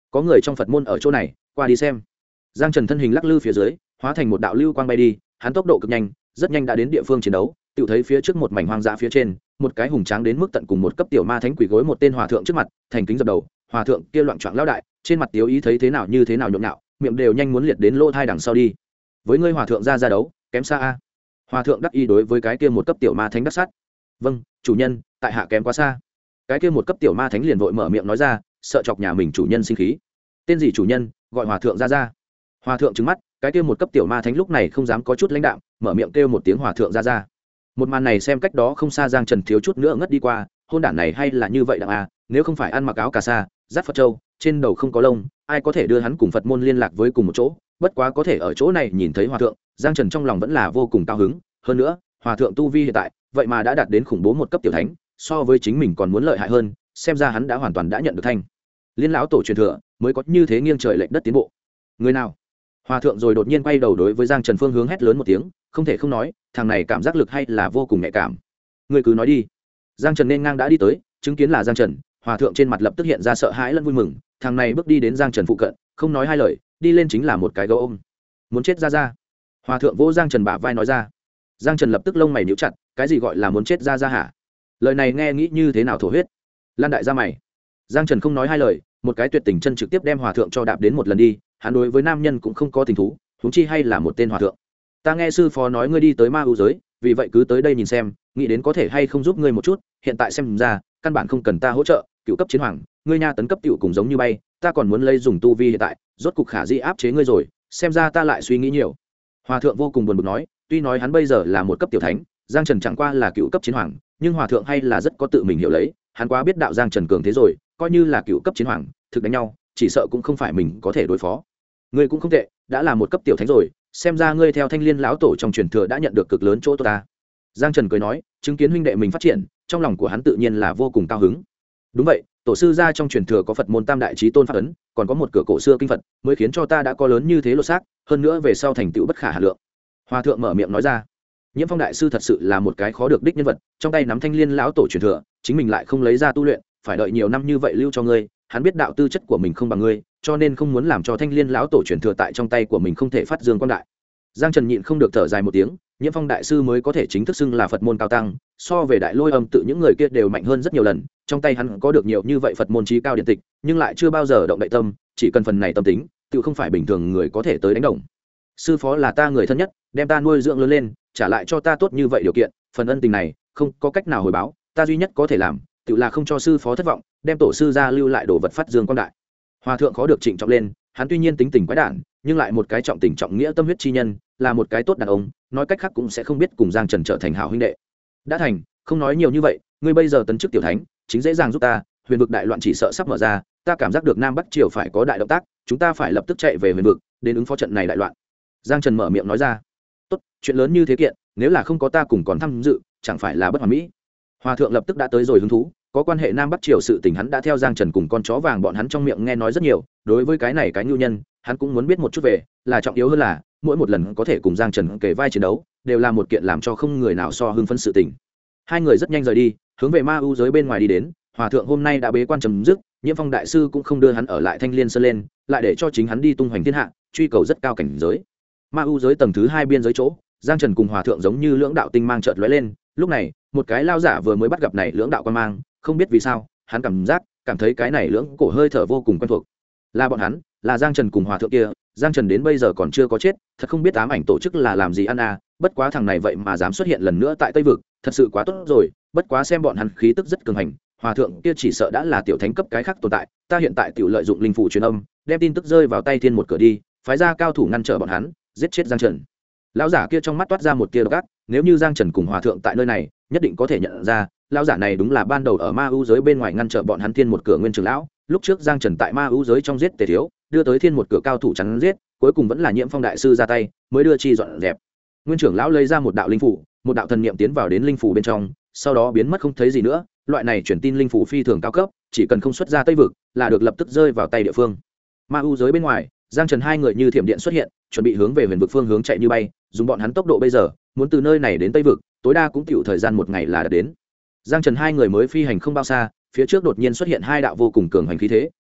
có người trong Phật môn ở chỗ này, qua đi xem. Giang Trần thân hình lắc lư phía dưới, hóa thành một đạo lưu quang bay đi, hắn tốc độ cực nhanh, rất nhanh đã đến địa phương chiến đấu, tự thấy phía trước một mảnh hoang dã phía trên, một cái hùng tráng đến mức tận cùng một cấp tiểu ma thánh quỳ gối một tên hòa thượng trước mặt, thành kính dập đầu. Hòa thượng kia loạn choạng lão đại, trên mặt tiếu ý thấy thế nào như thế nào nhộn nhạo, miệng đều nhanh muốn liệt đến lỗ thai đằng sau đi. Với ngươi hòa thượng ra đấu, kém xa a. Hòa thượng đắc ý đối với cái kia một cấp tiểu ma thánh đắc sát. Vâng, chủ nhân, tại hạ kém quá xa. Cái kia một cấp tiểu ma thánh liền vội mở miệng nói ra, sợ chọc nhà mình chủ nhân sinh khí. Tên gì chủ nhân, gọi hòa thượng ra. Hòa thượng trừng mắt, cái kia một cấp tiểu ma thánh lúc này không dám có chút lãnh đạm, mở miệng kêu một tiếng hòa thượng ra. Một màn này xem cách đó không xa, Giang Trần thiếu chút nữa ngất đi qua, hôn đản này hay là như vậy đặng a, nếu không phải ăn mặc áo cà sa, dắt Phật châu, trên đầu không có lông, ai có thể đưa hắn cùng Phật môn liên lạc với cùng một chỗ. Bất quá có thể ở chỗ này nhìn thấy hòa thượng, Giang Trần trong lòng vẫn là vô cùng cao hứng. Hơn nữa, hòa thượng tu vi hiện tại vậy mà đã đạt đến khủng bố một cấp tiểu thánh, so với chính mình còn muốn lợi hại hơn, xem ra hắn đã hoàn toàn đã nhận được thanh liên lão tổ truyền thừa, mới có như thế nghiêng trời lệch đất tiến bộ. Người nào? Hòa thượng rồi đột nhiên quay đầu đối với Giang Trần phương hướng hét lớn một tiếng, không thể không nói, thằng này cảm giác lực hay là vô cùng nhạy cảm. Người cứ nói đi. Giang Trần nên ngang đã đi tới, chứng kiến là Giang Trần, hòa thượng trên mặt lập tức hiện ra sợ hãi lẫn vui mừng. Thằng này bước đi đến Giang Trần phụ cận, không nói hai lời, đi lên chính là một cái gấu ôm. Muốn chết ra. Hòa thượng vỗ Giang Trần bả vai nói ra. Giang Trần lập tức lông mày nhíu chặt, cái gì gọi là muốn chết ra hả? Lời này nghe nghĩ như thế nào thổ huyết. Lan đại ra mày. Giang Trần không nói hai lời, một cái tuyệt tình chân trực tiếp đem hòa thượng cho đạp đến một lần đi. Hắn đối với nam nhân cũng không có tình thú, huống chi hay là một tên hòa thượng. Ta nghe sư phó nói ngươi đi tới ma ưu giới, vì vậy cứ tới đây nhìn xem, nghĩ đến có thể hay không giúp ngươi một chút. Hiện tại xem ra, căn bản không cần ta hỗ trợ. Cựu cấp chiến hoàng, ngươi nha tấn cấp tiểu cùng giống như bay, ta còn muốn lấy dùng tu vi hiện tại, rốt cục khả dĩ áp chế ngươi rồi. Xem ra ta lại suy nghĩ nhiều. Hòa thượng vô cùng buồn bực nói, tuy nói hắn bây giờ là một cấp tiểu thánh, Giang Trần chẳng qua là cựu cấp chiến hoàng, nhưng hòa thượng hay là rất có tự mình hiểu lấy, hắn quá biết đạo Giang Trần cường thế rồi, coi như là cựu cấp chiến hoàng, thực đánh nhau, chỉ sợ cũng không phải mình có thể đối phó. Ngươi cũng không tệ, đã là một cấp tiểu thánh rồi, xem ra ngươi theo Thanh Liên lão tổ trong truyền thừa đã nhận được cực lớn chỗ tốt ta. Giang Trần cười nói, chứng kiến huynh đệ mình phát triển, trong lòng của hắn tự nhiên là vô cùng cao hứng. Đúng vậy, tổ sư gia trong truyền thừa có Phật môn Tam đại chí tôn pháp ấn, còn có một cửa cổ xưa kinh Phật, mới khiến cho ta đã có lớn như thế lột xác, hơn nữa về sau thành tựu bất khả hà lượng. Hòa thượng mở miệng nói ra. Nhiễm Phong đại sư thật sự là một cái khó được đích nhân vật, trong tay nắm Thanh Liên lão tổ truyền thừa, chính mình lại không lấy ra tu luyện, phải đợi nhiều năm như vậy lưu cho ngươi, hắn biết đạo tư chất của mình không bằng ngươi, cho nên không muốn làm cho Thanh Liên lão tổ truyền thừa tại trong tay của mình không thể phát dương quang đại. Giang Trần nhịn không được thở dài một tiếng, Nhiễm Phong đại sư mới có thể chính thức xưng là Phật môn cao tăng, so về Đại Lôi Âm tự những người kia đều mạnh hơn rất nhiều lần, trong tay hắn có được nhiều như vậy Phật môn chí cao điện tịch, nhưng lại chưa bao giờ động đậy tâm, chỉ cần phần này tâm tính, tự không phải bình thường người có thể tới đánh đồng. Sư phó là ta người thân nhất, đem ta nuôi dưỡng lớn lên, trả lại cho ta tốt như vậy điều kiện, phần ân tình này không có cách nào hồi báo, ta duy nhất có thể làm, tự là không cho sư phó thất vọng, đem tổ sư gia lưu lại đồ vật phát dương quang đại. Hòa thượng khó được trịnh trọng lên, hắn tuy nhiên tính tình quái đản, nhưng lại một cái trọng tình trọng nghĩa tâm huyết chi nhân, là một cái tốt đàn ông, nói cách khác cũng sẽ không biết cùng Giang Trần trở thành hảo huynh đệ. Đã thành, không nói nhiều như vậy, ngươi bây giờ tấn chức tiểu thánh, chính dễ dàng giúp ta, huyền vực đại loạn chỉ sợ sắp mở ra, ta cảm giác được Nam Bắc triều phải có đại động tác, chúng ta phải lập tức chạy về huyền vực, đến ứng phó trận này đại loạn. Giang Trần mở miệng nói ra. Tốt, chuyện lớn như thế kiện, nếu là không có ta cùng còn tham dự, chẳng phải là bất hoàn mỹ. Hòa thượng lập tức đã tới rồi hứng thú, có quan hệ Nam Bắc triều sự tình hắn đã theo Giang Trần cùng con chó vàng bọn hắn trong miệng nghe nói rất nhiều, đối với cái này cái nhu nhân, hắn cũng muốn biết một chút về, là trọng yếu hơn là mỗi một lần có thể cùng Giang Trần kể vai chiến đấu, đều là một kiện làm cho không người nào so hưng phấn sự tình. Hai người rất nhanh rời đi, hướng về ma ưu giới bên ngoài đi đến. Hòa thượng hôm nay đã bế quan chấm dứt, Nhiễm Phong đại sư cũng không đưa hắn ở lại Thanh Liên Sơn lên, lại để cho chính hắn đi tung hoành thiên hạ, truy cầu rất cao cảnh giới. Ma ưu giới tầng thứ 2 biên giới chỗ, Giang Trần cùng hòa thượng giống như lưỡng đạo tinh mang chợt lóe lên, lúc này, một cái lao giả vừa mới bắt gặp này lưỡng đạo quan mang, không biết vì sao, hắn cảm thấy cái này lưỡng cổ hơi thở vô cùng quen thuộc. Là bọn hắn, là Giang Trần cùng hòa thượng kia. Giang Trần đến bây giờ còn chưa có chết, thật không biết ám ảnh tổ chức là làm gì ăn à, bất quá thằng này vậy mà dám xuất hiện lần nữa tại Tây vực, thật sự quá tốt rồi, bất quá xem bọn hắn khí tức rất cường hành, hòa thượng kia chỉ sợ đã là tiểu thánh cấp cái khác tồn tại, ta hiện tại tiểu lợi dụng linh phủ truyền âm, đem tin tức rơi vào tay thiên một cửa đi, phái ra cao thủ ngăn trở bọn hắn, giết chết Giang Trần. Lão giả kia trong mắt toát ra một tia độc ác, nếu như Giang Trần cùng hòa thượng tại nơi này, nhất định có thể nhận ra, lão giả này đúng là ban đầu ở ma ưu giới bên ngoài ngăn trở bọn hắn thiên một cửa nguyên trưởng lão, lúc trước Giang Trần tại ma ưu giới trong giết Tề Thiếu, đưa tới thiên một cửa cao thủ chắn giết, cuối cùng vẫn là Nhiễm Phong đại sư ra tay, mới đưa chi dọn dẹp. Nguyên trưởng lão lấy ra một đạo linh phủ, một đạo thần niệm tiến vào đến linh phủ bên trong, sau đó biến mất không thấy gì nữa, loại này truyền tin linh phủ phi thường cao cấp, chỉ cần không xuất ra Tây vực, là được lập tức rơi vào tay địa phương. Ma ưu giới bên ngoài, Giang Trần hai người như thiểm điện xuất hiện, chuẩn bị hướng về huyền vực phương hướng chạy như bay, dùng bọn hắn tốc độ bây giờ, muốn từ nơi này đến Tây vực, tối đa cũng tiểu thời gian một ngày là đã đến. Giang Trần hai người mới phi hành không bao xa, phía trước đột nhiên xuất hiện hai đạo vô cùng cường hành khí thế,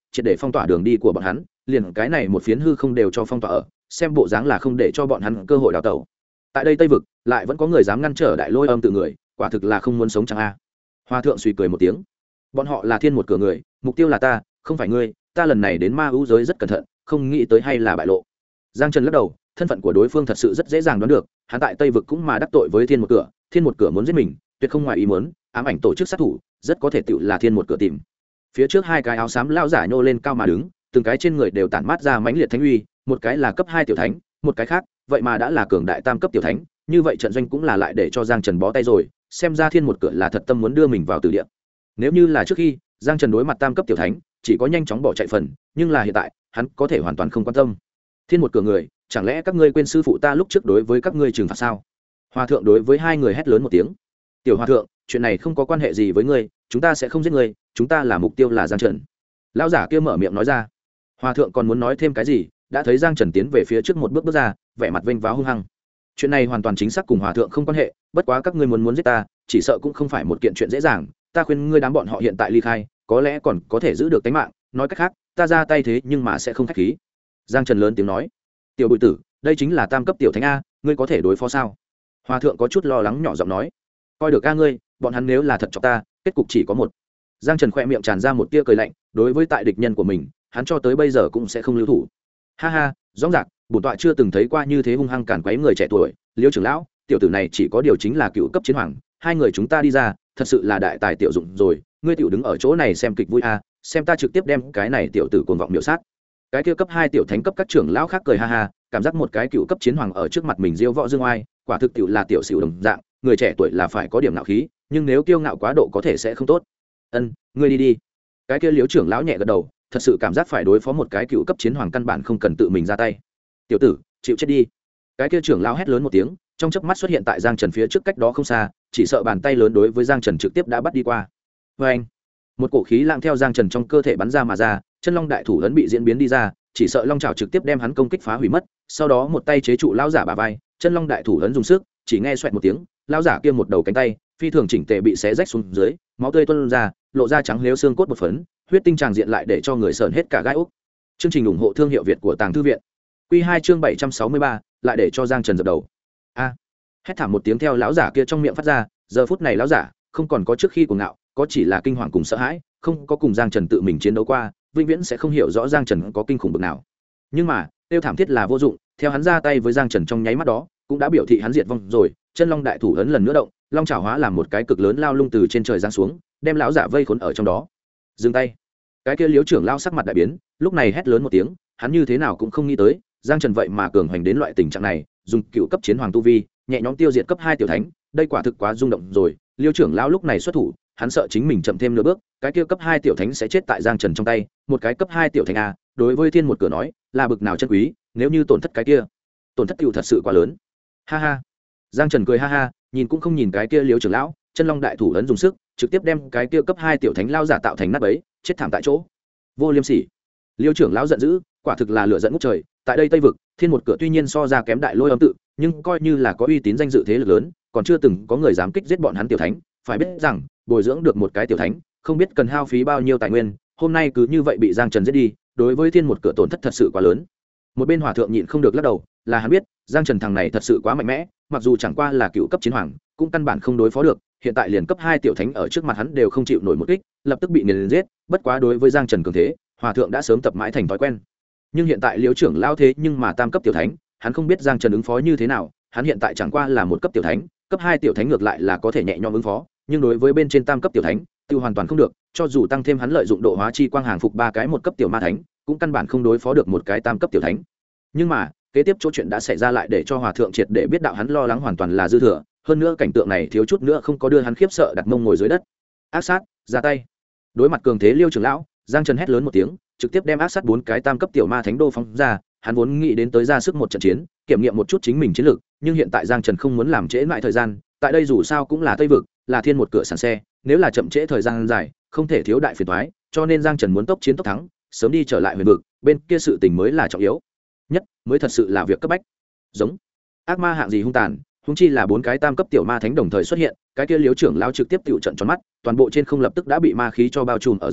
triệt để phong tỏa đường đi của bọn hắn, liền cái này một phiến hư không đều cho phong tỏa ở, xem bộ dáng là không để cho bọn hắn cơ hội đào tẩu. Tại đây Tây vực, lại vẫn có người dám ngăn trở Đại Lôi Âm tự người, quả thực là không muốn sống chẳng a. Hoa thượng suy cười một tiếng. Bọn họ là thiên một cửa người, mục tiêu là ta, không phải ngươi, ta lần này đến ma ưu giới rất cẩn thận, không nghĩ tới hay là bại lộ. Giang Trần lắc đầu, thân phận của đối phương thật sự rất dễ dàng đoán được, hắn tại Tây vực cũng mà đắc tội với thiên một cửa, thiên một cửa muốn giết mình, tuyệt không ngoài ý muốn, ám ảnh tổ chức sát thủ, rất có thể tựu là thiên một cửa tìm. Phía trước hai cái áo xám lao giả nhô lên cao mà đứng, từng cái trên người đều tản mát ra mãnh liệt thánh uy, một cái là cấp 2 tiểu thánh, một cái khác, vậy mà đã là cường đại tam cấp tiểu thánh, như vậy trận doanh cũng là lại để cho Giang Trần bó tay rồi, xem ra thiên một cửa là thật tâm muốn đưa mình vào tử địa. Nếu như là trước khi, Giang Trần đối mặt tam cấp tiểu thánh, chỉ có nhanh chóng bỏ chạy phần, nhưng là hiện tại, hắn có thể hoàn toàn không quan tâm. Thiên một cửa người, chẳng lẽ các ngươi quên sư phụ ta lúc trước đối với các ngươi trừng phạt sao? Hòa thượng đối với hai người hét lớn một tiếng. Tiểu hòa thượng, chuyện này không có quan hệ gì với ngươi, chúng ta sẽ không giết ngươi, chúng ta là mục tiêu là Giang Trần. Lão giả kia mở miệng nói ra. Hòa thượng còn muốn nói thêm cái gì, đã thấy Giang Trần tiến về phía trước một bước bước ra, vẻ mặt vênh váo hung hăng. Chuyện này hoàn toàn chính xác cùng hòa thượng không quan hệ, bất quá các ngươi muốn giết ta, chỉ sợ cũng không phải một kiện chuyện dễ dàng, ta khuyên ngươi đám bọn họ hiện tại ly khai, có lẽ còn có thể giữ được tính mạng, nói cách khác, ta ra tay thế nhưng mà sẽ không khách khí. Giang Trần lớn tiếng nói. Tiểu bụi tử, đây chính là tam cấp tiểu thánh a, ngươi có thể đối phó sao? Hòa thượng có chút lo lắng nhỏ giọng nói. Coi được ca ngươi, bọn hắn nếu là thật cho ta, kết cục chỉ có một. Giang Trần khẽ miệng tràn ra một tia cười lạnh, đối với tại địch nhân của mình, hắn cho tới bây giờ cũng sẽ không lưu thủ. Ha ha, rõ ràng, bổn tọa chưa từng thấy qua như thế hung hăng cản quấy người trẻ tuổi, Liêu trưởng lão, tiểu tử này chỉ có điều chính là cựu cấp chiến hoàng, hai người chúng ta đi ra, thật sự là đại tài tiểu dụng rồi, ngươi tiểu đứng ở chỗ này xem kịch vui a, xem ta trực tiếp đem cái này tiểu tử cuồng vọng miểu sát. Cái kia cấp 2 tiểu thánh cấp các trưởng lão khác cười ha ha, cảm giác một cái cựu cấp chiến hoàng ở trước mặt mình diêu võ dương oai, quả thực tiểu là tiểu xỉu đồng dạng, người trẻ tuổi là phải có điểm nạo khí, nhưng nếu kiêu ngạo quá độ có thể sẽ không tốt. Ngươi đi đi. Cái kia Liêu trưởng lão nhẹ gật đầu, thật sự cảm giác phải đối phó một cái cựu cấp chiến hoàng căn bản không cần tự mình ra tay. Tiểu tử, chịu chết đi. Cái kia trưởng lão hét lớn một tiếng, trong chớp mắt xuất hiện tại Giang Trần phía trước cách đó không xa, chỉ sợ bàn tay lớn đối với Giang Trần trực tiếp đã bắt đi qua. Anh, một cổ khí lang theo Giang Trần trong cơ thể bắn ra mà ra, chân long đại thủ ấn bị diễn biến đi ra, chỉ sợ long chảo trực tiếp đem hắn công kích phá hủy mất, sau đó một tay chế trụ lão giả bả vai, chân long đại thủ ấn dùng sức, chỉ nghe xoẹt một tiếng, lão giả kia một đầu cánh tay phi thường chỉnh tề bị xé rách xuống dưới, máu tươi tuôn ra, lộ ra trắng liếu xương cốt một phấn, huyết tinh tràng diện lại để cho người sờn hết cả gai ốc. Chương trình ủng hộ thương hiệu Việt của Tàng Thư viện. Quy 2 chương 763, lại để cho Giang Trần dập đầu. A! Hét thảm một tiếng theo lão giả kia trong miệng phát ra, giờ phút này lão giả không còn có trước khi cuồng ngạo, có chỉ là kinh hoàng cùng sợ hãi, không có cùng Giang Trần tự mình chiến đấu qua, vĩnh viễn sẽ không hiểu rõ Giang Trần có kinh khủng bực nào. Nhưng mà, tiêu thảm thiết là vô dụng, theo hắn ra tay với Giang Trần trong nháy mắt đó, cũng đã biểu thị hắn diệt vong rồi, chân long đại thủ ấn lần nữa động, long chảo hóa làm một cái cực lớn lao lung từ trên trời giáng xuống, đem lão giả vây khốn ở trong đó. Dừng tay. Cái kia Liễu trưởng lao sắc mặt đại biến, lúc này hét lớn một tiếng, hắn như thế nào cũng không nghĩ tới, Giang Trần vậy mà cường hành đến loại tình trạng này, dùng cựu cấp chiến hoàng tu vi, nhẹ nhõm tiêu diệt cấp 2 tiểu thánh, đây quả thực quá rung động rồi. Liêu trưởng lão lúc này xuất thủ, hắn sợ chính mình chậm thêm nửa bước, cái kia cấp 2 tiểu thánh sẽ chết tại Giang Trần trong tay, một cái cấp 2 tiểu thánh a, đối với thiên một cửa nói, là bực nào chân quý, nếu như tổn thất cái kia, tổn thất tiểu thật sự quá lớn. Ha ha. Giang Trần cười ha ha, nhìn cũng không nhìn cái kia Liêu trưởng lão, chân long đại thủ ấn dùng sức, trực tiếp đem cái kia cấp 2 tiểu thánh lao giả tạo thành nát bấy, chết thảm tại chỗ. Vô liêm sỉ. Liêu trưởng lão giận dữ, quả thực là lửa giận ngút trời, tại đây Tây vực, thiên một cửa tuy nhiên so ra kém Đại Lôi Âm tự, nhưng coi như là có uy tín danh dự thế lực lớn, còn chưa từng có người dám kích giết bọn hắn tiểu thánh, phải biết rằng, bồi dưỡng được một cái tiểu thánh, không biết cần hao phí bao nhiêu tài nguyên, hôm nay cứ như vậy bị Giang Trần giết đi, đối với thiên một cửa tổn thất thật sự quá lớn. Một bên hòa thượng nhịn không được lắc đầu, là hắn biết, Giang Trần thằng này thật sự quá mạnh mẽ, mặc dù chẳng qua là cựu cấp chiến hoàng, cũng căn bản không đối phó được, hiện tại liền cấp 2 tiểu thánh ở trước mặt hắn đều không chịu nổi một kích, lập tức bị nghiền giết, bất quá đối với Giang Trần cường thế, hòa thượng đã sớm tập mãi thành thói quen. Nhưng hiện tại Liễu trưởng lao thế nhưng mà tam cấp tiểu thánh, hắn không biết Giang Trần ứng phó như thế nào, hắn hiện tại chẳng qua là một cấp tiểu thánh, cấp 2 tiểu thánh ngược lại là có thể nhẹ nhõm ứng phó, nhưng đối với bên trên tam cấp tiểu thánh, tiêu hoàn toàn không được, cho dù tăng thêm hắn lợi dụng độ hóa chi quang hàng phục 3 cái một cấp tiểu ma thánh, cũng căn bản không đối phó được một cái tam cấp tiểu thánh. Nhưng mà, kế tiếp chỗ chuyện đã xảy ra lại để cho hòa thượng triệt để biết đạo hắn lo lắng hoàn toàn là dư thừa, hơn nữa cảnh tượng này thiếu chút nữa không có đưa hắn khiếp sợ đặt mông ngồi dưới đất. Ác sát, ra tay. Đối mặt cường thế Liêu trưởng lão, Giang Trần hét lớn một tiếng, trực tiếp đem ác sát 4 cái tam cấp tiểu ma thánh đô phóng ra, hắn vốn nghĩ đến tới ra sức một trận chiến, kiểm nghiệm một chút chính mình chiến lược, nhưng hiện tại Giang Trần không muốn làm trễ lại thời gian, tại đây dù sao cũng là Tây vực, là thiên một cửa sàn xe, nếu là chậm trễ thời gian dài, không thể thiếu đại phiền toái, cho nên Giang Trần muốn tốc chiến tốc thắng, sớm đi trở lại huyền vực, bên kia sự tình mới là trọng yếu nhất, mới thật sự là việc cấp bách. Giống ác ma hạng gì hung tàn, hung chi là 4 cái tam cấp tiểu ma thánh đồng thời xuất hiện, cái kia Liễu trưởng lão trực tiếp tiểu trận tròn mắt, toàn bộ trên không lập tức đã bị ma khí cho bao trùm ở rồi,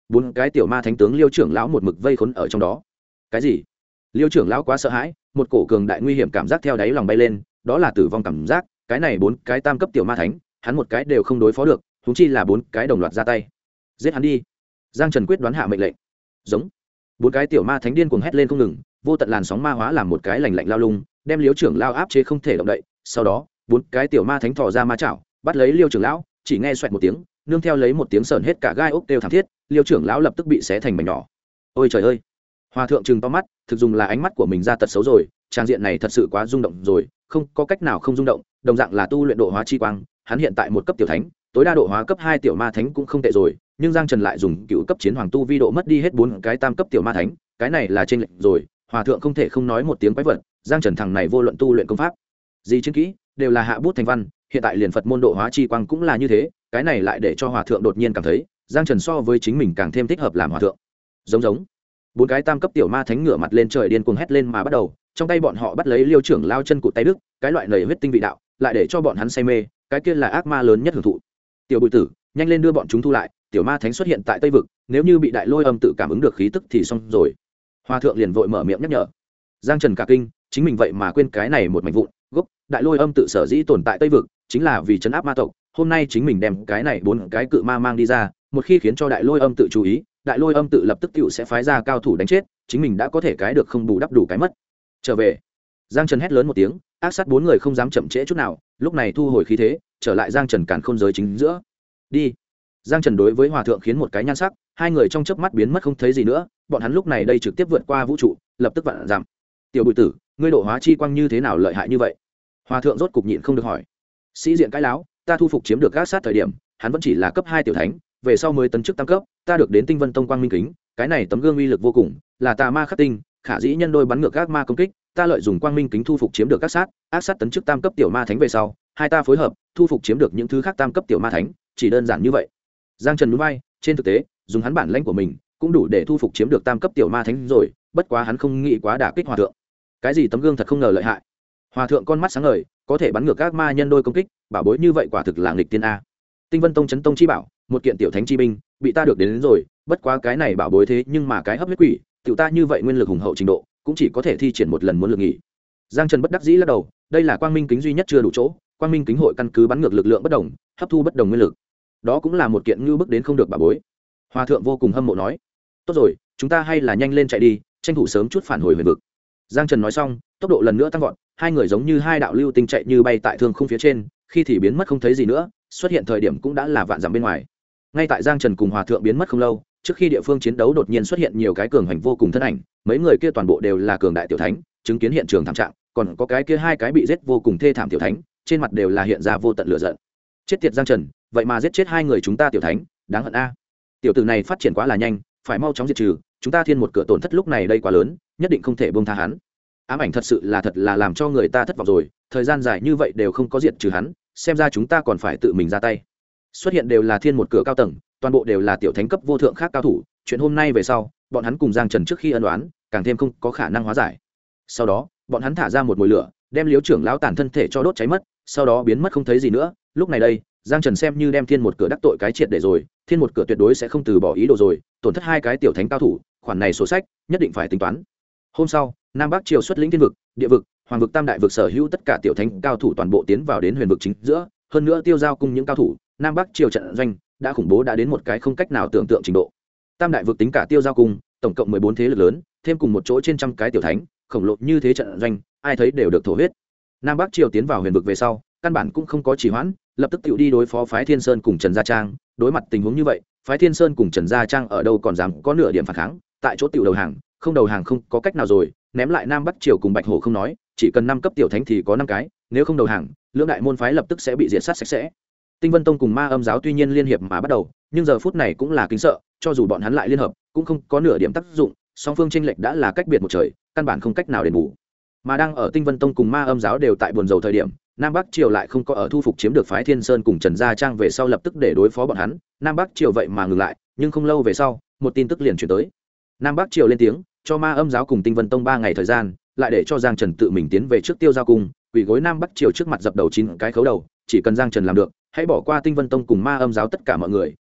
4 cái tiểu ma thánh tướng Liêu trưởng lão một mực vây khốn ở trong đó. Cái gì? Liêu trưởng lão quá sợ hãi, một cổ cường đại nguy hiểm cảm giác theo đáy lòng bay lên, đó là tử vong cảm giác. Cái này 4 cái tam cấp tiểu ma thánh, hắn một cái đều không đối phó được, huống chi là 4 cái đồng loạt ra tay. Giết hắn đi! Giang Trần quyết đoán hạ mệnh lệnh. Giống. 4 cái tiểu ma thánh điên cuồng hét lên không ngừng, vô tận làn sóng ma hóa làm một cái lạnh lạnh lao lung, đem Liêu trưởng lão áp chế không thể động đậy. Sau đó, 4 cái tiểu ma thánh thò ra ma chảo, bắt lấy Liêu trưởng lão, chỉ nghe xoẹt một tiếng, nương theo lấy một tiếng sờn hết cả gai ốc kêu thảm thiết, Liêu trưởng lão lập tức bị xé thành mảnh nhỏ. Ôi trời ơi! Hòa thượng trừng to mắt, thực dùng là ánh mắt của mình ra tật xấu rồi, trang diện này thật sự quá rung động rồi, không có cách nào không rung động, đồng dạng là tu luyện độ hóa chi quang, hắn hiện tại một cấp tiểu thánh, tối đa độ hóa cấp 2 tiểu ma thánh cũng không tệ rồi, nhưng Giang Trần lại dùng cựu cấp chiến hoàng tu vi độ mất đi hết 4 cái tam cấp tiểu ma thánh, cái này là trên lệnh rồi, hòa thượng không thể không nói một tiếng quái vật, Giang Trần thằng này vô luận tu luyện công pháp, gì chiến kỹ, đều là hạ bút thành văn, hiện tại liền Phật môn độ hóa chi quang cũng là như thế, cái này lại để cho hòa thượng đột nhiên cảm thấy, Giang Trần so với chính mình càng thêm thích hợp làm hòa thượng. Giống 4 cái tam cấp tiểu ma thánh ngửa mặt lên trời điên cuồng hét lên mà bắt đầu, trong tay bọn họ bắt lấy Liêu trưởng lao chân cụt tay đức, cái loại nầy huyết tinh vị đạo, lại để cho bọn hắn say mê, cái kia là ác ma lớn nhất hưởng thụ. Tiểu Bùi Tử, nhanh lên đưa bọn chúng thu lại, tiểu ma thánh xuất hiện tại Tây vực, nếu như bị đại lôi âm tự cảm ứng được khí tức thì xong rồi. Hòa thượng liền vội mở miệng nhắc nhở. Giang Trần cả kinh, chính mình vậy mà quên cái này một mảnh vụn, gốc, đại lôi âm tự sở dĩ tồn tại Tây vực, chính là vì trấn áp ma tộc, hôm nay chính mình đem cái này 4 cái cự ma mang đi ra, một khi khiến cho đại lôi âm tự chú ý, đại lôi âm tự lập tức tựu sẽ phái ra cao thủ đánh chết, chính mình đã có thể cái được không bù đắp đủ cái mất. Trở về. Giang Trần hét lớn một tiếng, ác sát 4 người không dám chậm trễ chút nào, lúc này thu hồi khí thế, trở lại Giang Trần càn khôn giới chính giữa. Đi. Giang Trần đối với hòa thượng khiến một cái nhan sắc, hai người trong chớp mắt biến mất không thấy gì nữa, bọn hắn lúc này đây trực tiếp vượt qua vũ trụ, lập tức vạn giảm. Tiểu Bùi Tử, ngươi độ hóa chi quang như thế nào lợi hại như vậy? Hòa thượng rốt cục nhịn không được hỏi. Sĩ diện cái láo, ta thu phục chiếm được ác sát thời điểm, hắn vẫn chỉ là cấp 2 tiểu thánh, về sau mới tấn chức tam cấp, ta được đến Tinh Vân Tông quang minh kính, cái này tấm gương uy lực vô cùng, là tà ma khắc tinh, khả dĩ nhân đôi bắn ngược các ma công kích, ta lợi dụng quang minh kính thu phục chiếm được ác sát tấn chức tam cấp tiểu ma thánh về sau, hai ta phối hợp, thu phục chiếm được những thứ khác tam cấp tiểu ma thánh, chỉ đơn giản như vậy. Giang Trần nhún vai, trên thực tế, dùng hắn bản lãnh của mình, cũng đủ để thu phục chiếm được tam cấp tiểu ma thánh rồi, bất quá hắn không nghĩ quá đả kích hòa thượng. Cái gì tấm gương thật không ngờ lợi hại. Hòa thượng con mắt sáng ngời, có thể bắn ngược các ma nhân đôi công kích, bảo bối như vậy quả thực là nghịch tiên a. Tinh Vân Tông chấn tông chi bảo, một kiện tiểu thánh chi binh, bị ta được đến rồi, bất quá cái này bảo bối thế nhưng mà cái hấp huyết quỷ, tiểu ta như vậy nguyên lực hùng hậu trình độ, cũng chỉ có thể thi triển một lần muốn lực nghỉ. Giang Trần bất đắc dĩ lắc đầu, đây là quang minh kính duy nhất chưa đủ chỗ, quang minh kính hội căn cứ bắn ngược lực lượng bất đồng, hấp thu bất đồng nguyên lực. Đó cũng là một kiện như bức đến không được bảo bối. Hòa thượng vô cùng hâm mộ nói, tốt rồi, chúng ta hay là nhanh lên chạy đi, tranh thủ sớm chút phản hồi huyền vực. Giang Trần nói xong, tốc độ lần nữa tăng vọt, hai người giống như hai đạo lưu tinh chạy như bay tại thương khung phía trên, khi thì biến mất không thấy gì nữa, xuất hiện thời điểm cũng đã là vạn dặm bên ngoài. Ngay tại Giang Trần cùng hòa thượng biến mất không lâu, trước khi địa phương chiến đấu đột nhiên xuất hiện nhiều cái cường hành vô cùng thân ảnh, mấy người kia toàn bộ đều là cường đại tiểu thánh, chứng kiến hiện trường thảm trạng, còn có cái kia hai cái bị giết vô cùng thê thảm tiểu thánh, trên mặt đều là hiện ra vô tận lửa giận. Chết tiệt Giang Trần, vậy mà giết chết hai người chúng ta tiểu thánh, đáng hận a. Tiểu tử này phát triển quá là nhanh, phải mau chóng diệt trừ, chúng ta thiên một cửa tổn thất lúc này đây quá lớn, nhất định không thể buông tha hắn. Ám ảnh thật sự là làm cho người ta thất vọng rồi, thời gian dài như vậy đều không có diệt trừ hắn, xem ra chúng ta còn phải tự mình ra tay. Xuất hiện đều là thiên một cửa cao tầng, toàn bộ đều là tiểu thánh cấp vô thượng khác cao thủ, chuyện hôm nay về sau, bọn hắn cùng Giang Trần trước khi ân oán, càng thêm không có khả năng hóa giải. Sau đó, bọn hắn thả ra một mồi lửa, đem Liễu trưởng lão tàn thân thể cho đốt cháy mất, sau đó biến mất không thấy gì nữa. Lúc này đây, Giang Trần xem như đem thiên một cửa đắc tội cái triệt để rồi, thiên một cửa tuyệt đối sẽ không từ bỏ ý đồ rồi, tổn thất hai cái tiểu thánh cao thủ, khoản này sổ sách nhất định phải tính toán. Hôm sau, Nam Bắc Triều xuất lĩnh thiên vực, địa vực, hoàng vực tam đại vực sở hữu tất cả tiểu thánh cao thủ toàn bộ tiến vào đến huyền vực chính giữa, hơn nữa tiêu giao cùng những cao thủ, Nam Bắc Triều trận doanh đã khủng bố đã đến một cái không cách nào tưởng tượng trình độ. Tam đại vực tính cả tiêu giao cung, tổng cộng 14 thế lực lớn, thêm cùng một chỗ trên trăm cái tiểu thánh, khổng lồ như thế trận doanh, ai thấy đều được thổ huyết. Nam Bắc Triều tiến vào huyền vực về sau, căn bản cũng không có trì hoãn, lập tức tự đi đối phó phái Thiên Sơn cùng Trần Gia Trang, đối mặt tình huống như vậy, phái Thiên Sơn cùng Trần Gia Trang ở đâu còn dám có nửa điểm phản kháng, tại chỗ tiểu đầu hàng, không đầu hàng không có cách nào rồi, ném lại Nam Bắc Triều cùng Bạch Hổ không nói, chỉ cần 5 cấp tiểu thánh thì có 5 cái, nếu không đầu hàng, lưỡng đại môn phái lập tức sẽ bị diệt sát sạch sẽ. Tinh Vân Tông cùng Ma Âm giáo tuy nhiên liên hiệp mà bắt đầu, nhưng giờ phút này cũng là kính sợ, cho dù bọn hắn lại liên hợp, cũng không có nửa điểm tác dụng, song phương chênh lệch đã là cách biệt một trời, căn bản không cách nào đền bù. Mà đang ở Tinh Vân Tông cùng Ma Âm giáo đều tại buồn rầu thời điểm, Nam Bắc Triều lại không có ở thu phục chiếm được phái Thiên Sơn cùng Trần Gia Trang về sau lập tức để đối phó bọn hắn, Nam Bắc Triều vậy mà ngừng lại, nhưng không lâu về sau, một tin tức liền truyền tới. Nam Bắc Triều lên tiếng, cho Ma Âm giáo cùng Tinh Vân Tông 3 ngày thời gian, lại để cho Giang Trần tự mình tiến về trước Tiêu Giao cung, quỳ gối Nam Bắc Triều trước mặt dập đầu 9 cái khấu đầu, chỉ cần Giang Trần làm được, hãy bỏ qua Tinh Vân Tông cùng Ma Âm giáo tất cả mọi người,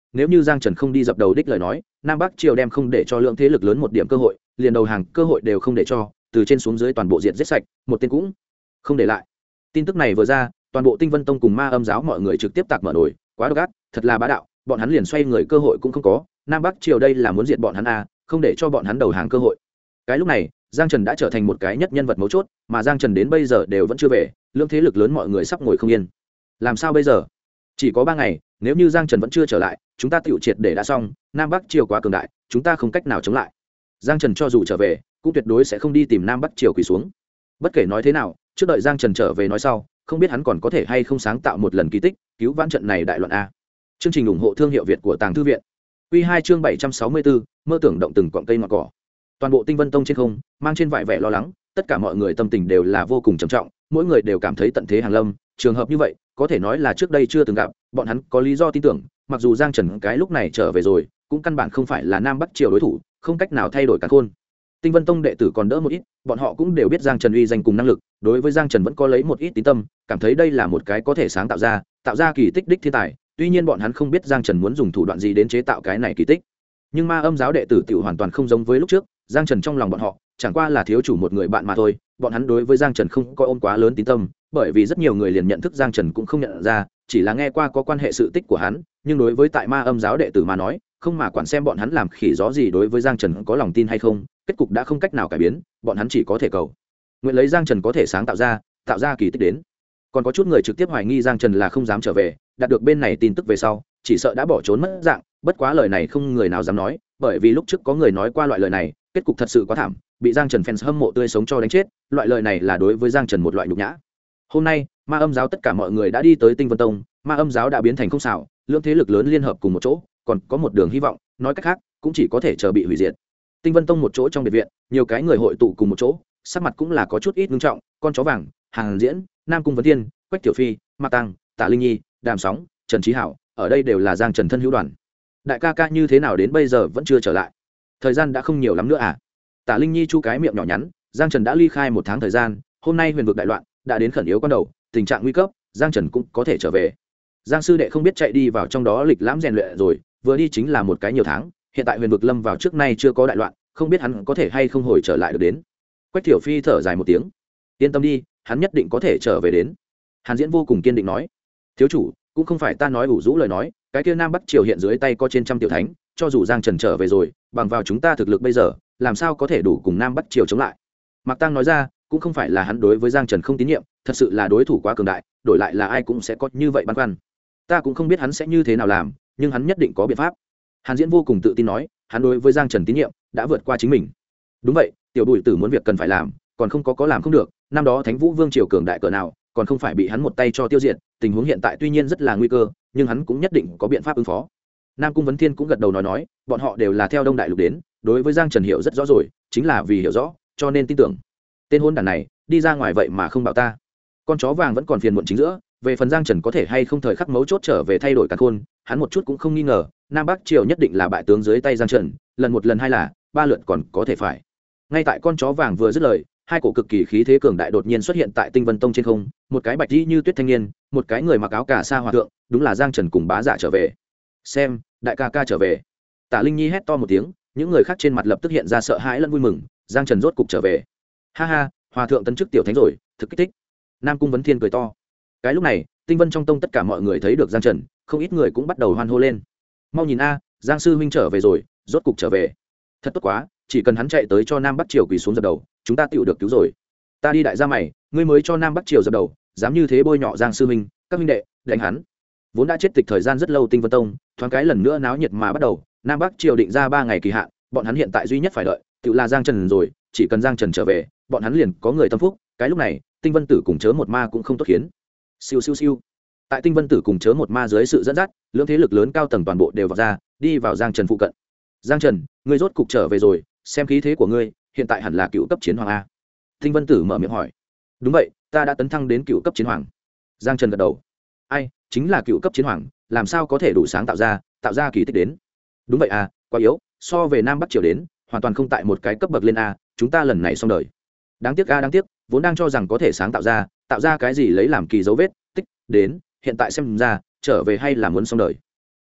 nếu như giang trần không đi dập đầu đích lời nói, nam bắc triều đem không để cho lượng thế lực lớn một điểm cơ hội, liền đầu hàng cơ hội đều không để cho, từ trên xuống dưới toàn bộ diệt giết sạch, một tên cũng không để lại. Tin tức này vừa ra, toàn bộ Tinh Vân Tông cùng Ma Âm giáo mọi người trực tiếp tạc mở nổi, quá độc ác, thật là bá đạo, bọn hắn liền xoay người cơ hội cũng không có, nam bắc triều đây là muốn diệt bọn hắn à, không để cho bọn hắn đầu hàng cơ hội. Cái lúc này, Giang Trần đã trở thành một cái nhất nhân vật mấu chốt, mà Giang Trần đến bây giờ đều vẫn chưa về, lượng thế lực lớn mọi người sắp ngồi không yên. Làm sao bây giờ? Chỉ có 3 ngày, nếu như Giang Trần vẫn chưa trở lại, chúng ta tiểu triệt để đã xong, nam bắc triều quá cường đại, chúng ta không cách nào chống lại. Giang Trần cho dù trở về, cũng tuyệt đối sẽ không đi tìm nam bắc triều quỳ xuống. Bất kể nói thế nào, trước đợi Giang Trần trở về nói sau, không biết hắn còn có thể hay không sáng tạo một lần kỳ tích, cứu vãn trận này đại loạn a. Chương trình ủng hộ thương hiệu Việt của Tàng Thư viện. Quy 2 chương 764, mơ tưởng động từng cọng cây ngọn cỏ. Toàn bộ Tinh Vân Tông trên không, mang trên vải vẻ lo lắng, tất cả mọi người tâm tình đều là vô cùng trầm trọng, mỗi người đều cảm thấy tận thế hàng lâm, trường hợp như vậy, có thể nói là trước đây chưa từng gặp, bọn hắn có lý do tin tưởng, mặc dù Giang Trần cái lúc này trở về rồi, cũng căn bản không phải là nam bắc triều đối thủ, không cách nào thay đổi càn khôn. Tinh Vân Tông đệ tử còn đỡ một ít, bọn họ cũng đều biết Giang Trần uy danh cùng năng lực, đối với Giang Trần vẫn có lấy một ít tín tâm, cảm thấy đây là một cái có thể sáng tạo ra kỳ tích đích thiên tài, tuy nhiên bọn hắn không biết Giang Trần muốn dùng thủ đoạn gì đến chế tạo cái này kỳ tích. Nhưng Ma Âm giáo đệ tử tiểu hoàn toàn không giống với lúc trước, Giang Trần trong lòng bọn họ chẳng qua là thiếu chủ một người bạn mà thôi, bọn hắn đối với Giang Trần không có ôm quá lớn tín tâm, bởi vì rất nhiều người liền nhận thức Giang Trần cũng không nhận ra, chỉ là nghe qua có quan hệ sự tích của hắn, nhưng đối với tại Ma Âm giáo đệ tử mà nói, không mà quản xem bọn hắn làm khỉ gió gì đối với Giang Trần có lòng tin hay không, kết cục đã không cách nào cải biến, bọn hắn chỉ có thể cầu nguyện lấy Giang Trần có thể sáng tạo ra kỳ tích đến. Còn có chút người trực tiếp hoài nghi Giang Trần là không dám trở về, đạt được bên này tin tức về sau, chỉ sợ đã bỏ trốn mất dạng, bất quá lời này không người nào dám nói, bởi vì lúc trước có người nói qua loại lời này, kết cục thật sự quá thảm, bị Giang Trần fans hâm mộ tươi sống cho đánh chết, loại lời này là đối với Giang Trần một loại nhục nhã. Hôm nay, Ma Âm giáo tất cả mọi người đã đi tới Tinh Vân Tông, Ma Âm giáo đã biến thành không xảo, lượng thế lực lớn liên hợp cùng một chỗ, còn có một đường hy vọng, nói cách khác, cũng chỉ có thể chờ bị hủy diệt. Tinh Vân Tông một chỗ trong biệt viện, nhiều cái người hội tụ cùng một chỗ, sắc mặt cũng là có chút ít nghiêm trọng, con chó vàng, Hàng Diễn, Nam Cung Vấn Thiên, Quách Tiểu Phi, Mạc Tăng, Tạ Linh Nhi, Đàm Sóng, Trần Chí Hảo, ở đây đều là Giang Trần thân hữu đoàn. Đại ca ca như thế nào đến bây giờ vẫn chưa trở lại? Thời gian đã không nhiều lắm nữa à? Tạ Linh Nhi chu cái miệng nhỏ nhắn, Giang Trần đã ly khai 1 tháng thời gian, hôm nay huyền vực đại loạn, đã đến khẩn yếu con đầu, tình trạng nguy cấp, Giang Trần cũng có thể trở về. Giang sư đệ không biết chạy đi vào trong đó lịch lãm rèn luyện rồi, vừa đi chính là một cái nhiều tháng, hiện tại huyền vực lâm vào trước nay chưa có đại loạn, không biết hắn có thể hay không hồi trở lại được đến. Quách Tiểu Phi thở dài một tiếng, yên tâm đi, hắn nhất định có thể trở về đến. Hàn Diễn vô cùng kiên định nói, thiếu chủ, cũng không phải ta nói ủ rũ lời nói, cái kia nam bắc triều hiện dưới tay có trên trăm tiểu thánh, cho dù Giang Trần trở về rồi, bằng vào chúng ta thực lực bây giờ, làm sao có thể đủ cùng nam bắc triều chống lại. Mạc Tăng nói ra, cũng không phải là hắn đối với Giang Trần không tín nhiệm, thật sự là đối thủ quá cường đại, đổi lại là ai cũng sẽ có như vậy băn khoăn. Ta cũng không biết hắn sẽ như thế nào làm, nhưng hắn nhất định có biện pháp. Hàn Diễn vô cùng tự tin nói, hắn đối với Giang Trần tín nhiệm đã vượt qua chính mình. Đúng vậy, tiểu Bùi Tử muốn việc cần phải làm, còn không có làm không được, năm đó Thánh Vũ Vương triều cường đại cỡ nào, còn không phải bị hắn một tay cho tiêu diệt, tình huống hiện tại tuy nhiên rất là nguy cơ, nhưng hắn cũng nhất định có biện pháp ứng phó. Nam Cung Vấn Thiên cũng gật đầu nói, bọn họ đều là theo Đông Đại Lục đến, đối với Giang Trần hiểu rất rõ rồi, chính là vì hiểu rõ, cho nên tin tưởng. Tên hôn đản này, đi ra ngoài vậy mà không bảo ta. Con chó vàng vẫn còn phiền muộn chính giữa, về phần Giang Trần có thể hay không thời khắc mấu chốt trở về thay đổi càn khôn, hắn một chút cũng không nghi ngờ, Nam Bắc triều nhất định là bại tướng dưới tay Giang Trần, lần 1 lần 2 là 3 lượt còn có thể phải. Ngay tại con chó vàng vừa dứt lời, hai cổ cực kỳ khí thế cường đại đột nhiên xuất hiện tại Tinh Vân Tông trên không, một cái bạch y như tuyết thanh niên, một cái người mặc áo cà sa hòa thượng, đúng là Giang Trần cùng bá giả trở về. Xem, đại ca ca trở về. Tạ Linh Nhi hét to một tiếng, những người khác trên mặt lập tức hiện ra sợ hãi lẫn vui mừng, Giang Trần rốt cục trở về. Ha ha, hòa thượng tấn chức tiểu thánh rồi, thực kích thích. Nam Cung Vấn Thiên cười to. Cái lúc này, Tinh Vân trong tông tất cả mọi người thấy được Giang Trần, không ít người cũng bắt đầu hoan hô lên. Mau nhìn a, Giang sư huynh trở về rồi, rốt cục trở về. Thật tốt quá, chỉ cần hắn chạy tới cho Nam Bắc triều quỳ xuống dập đầu, chúng ta tựu được cứu rồi. Ta đi đại gia mày, ngươi mới cho Nam Bắc triều dập đầu, dám như thế bôi nhọ Giang sư huynh, các huynh đệ, đánh hắn. Vốn đã chết tịch thời gian rất lâu Tinh Vân tông, thoáng cái lần nữa náo nhiệt mà bắt đầu, Nam Bắc triều định ra 3 ngày kỳ hạn, bọn hắn hiện tại duy nhất phải đợi, tựu là Giang Trần rồi, chỉ cần Giang Trần trở về, bọn hắn liền có người tâm phúc. Cái lúc này, Tinh Vân Tử cùng chớ một ma cũng không tốt khiến. Siêu siêu siêu. Tại Tinh Vân Tử cùng chớ một ma dưới sự dẫn dắt, lượng thế lực lớn cao tầng toàn bộ đều vào ra, đi vào Giang Trần phụ cận. Giang Trần, ngươi rốt cục trở về rồi, xem khí thế của ngươi, hiện tại hẳn là cựu cấp chiến hoàng a. Tinh Vân Tử mở miệng hỏi. Đúng vậy, ta đã tấn thăng đến cựu cấp chiến hoàng. Giang Trần gật đầu. Ai, chính là cựu cấp chiến hoàng, làm sao có thể đủ sáng tạo ra kỳ tích đến. Đúng vậy à, quá yếu, so về Nam Bắc triều đến, hoàn toàn không tại một cái cấp bậc lên a, chúng ta lần này xong đời. Đáng tiếc a, đáng tiếc, vốn đang cho rằng có thể sáng tạo ra cái gì lấy làm kỳ dấu vết tích đến, hiện tại xem ra trở về hay là muốn xong đời.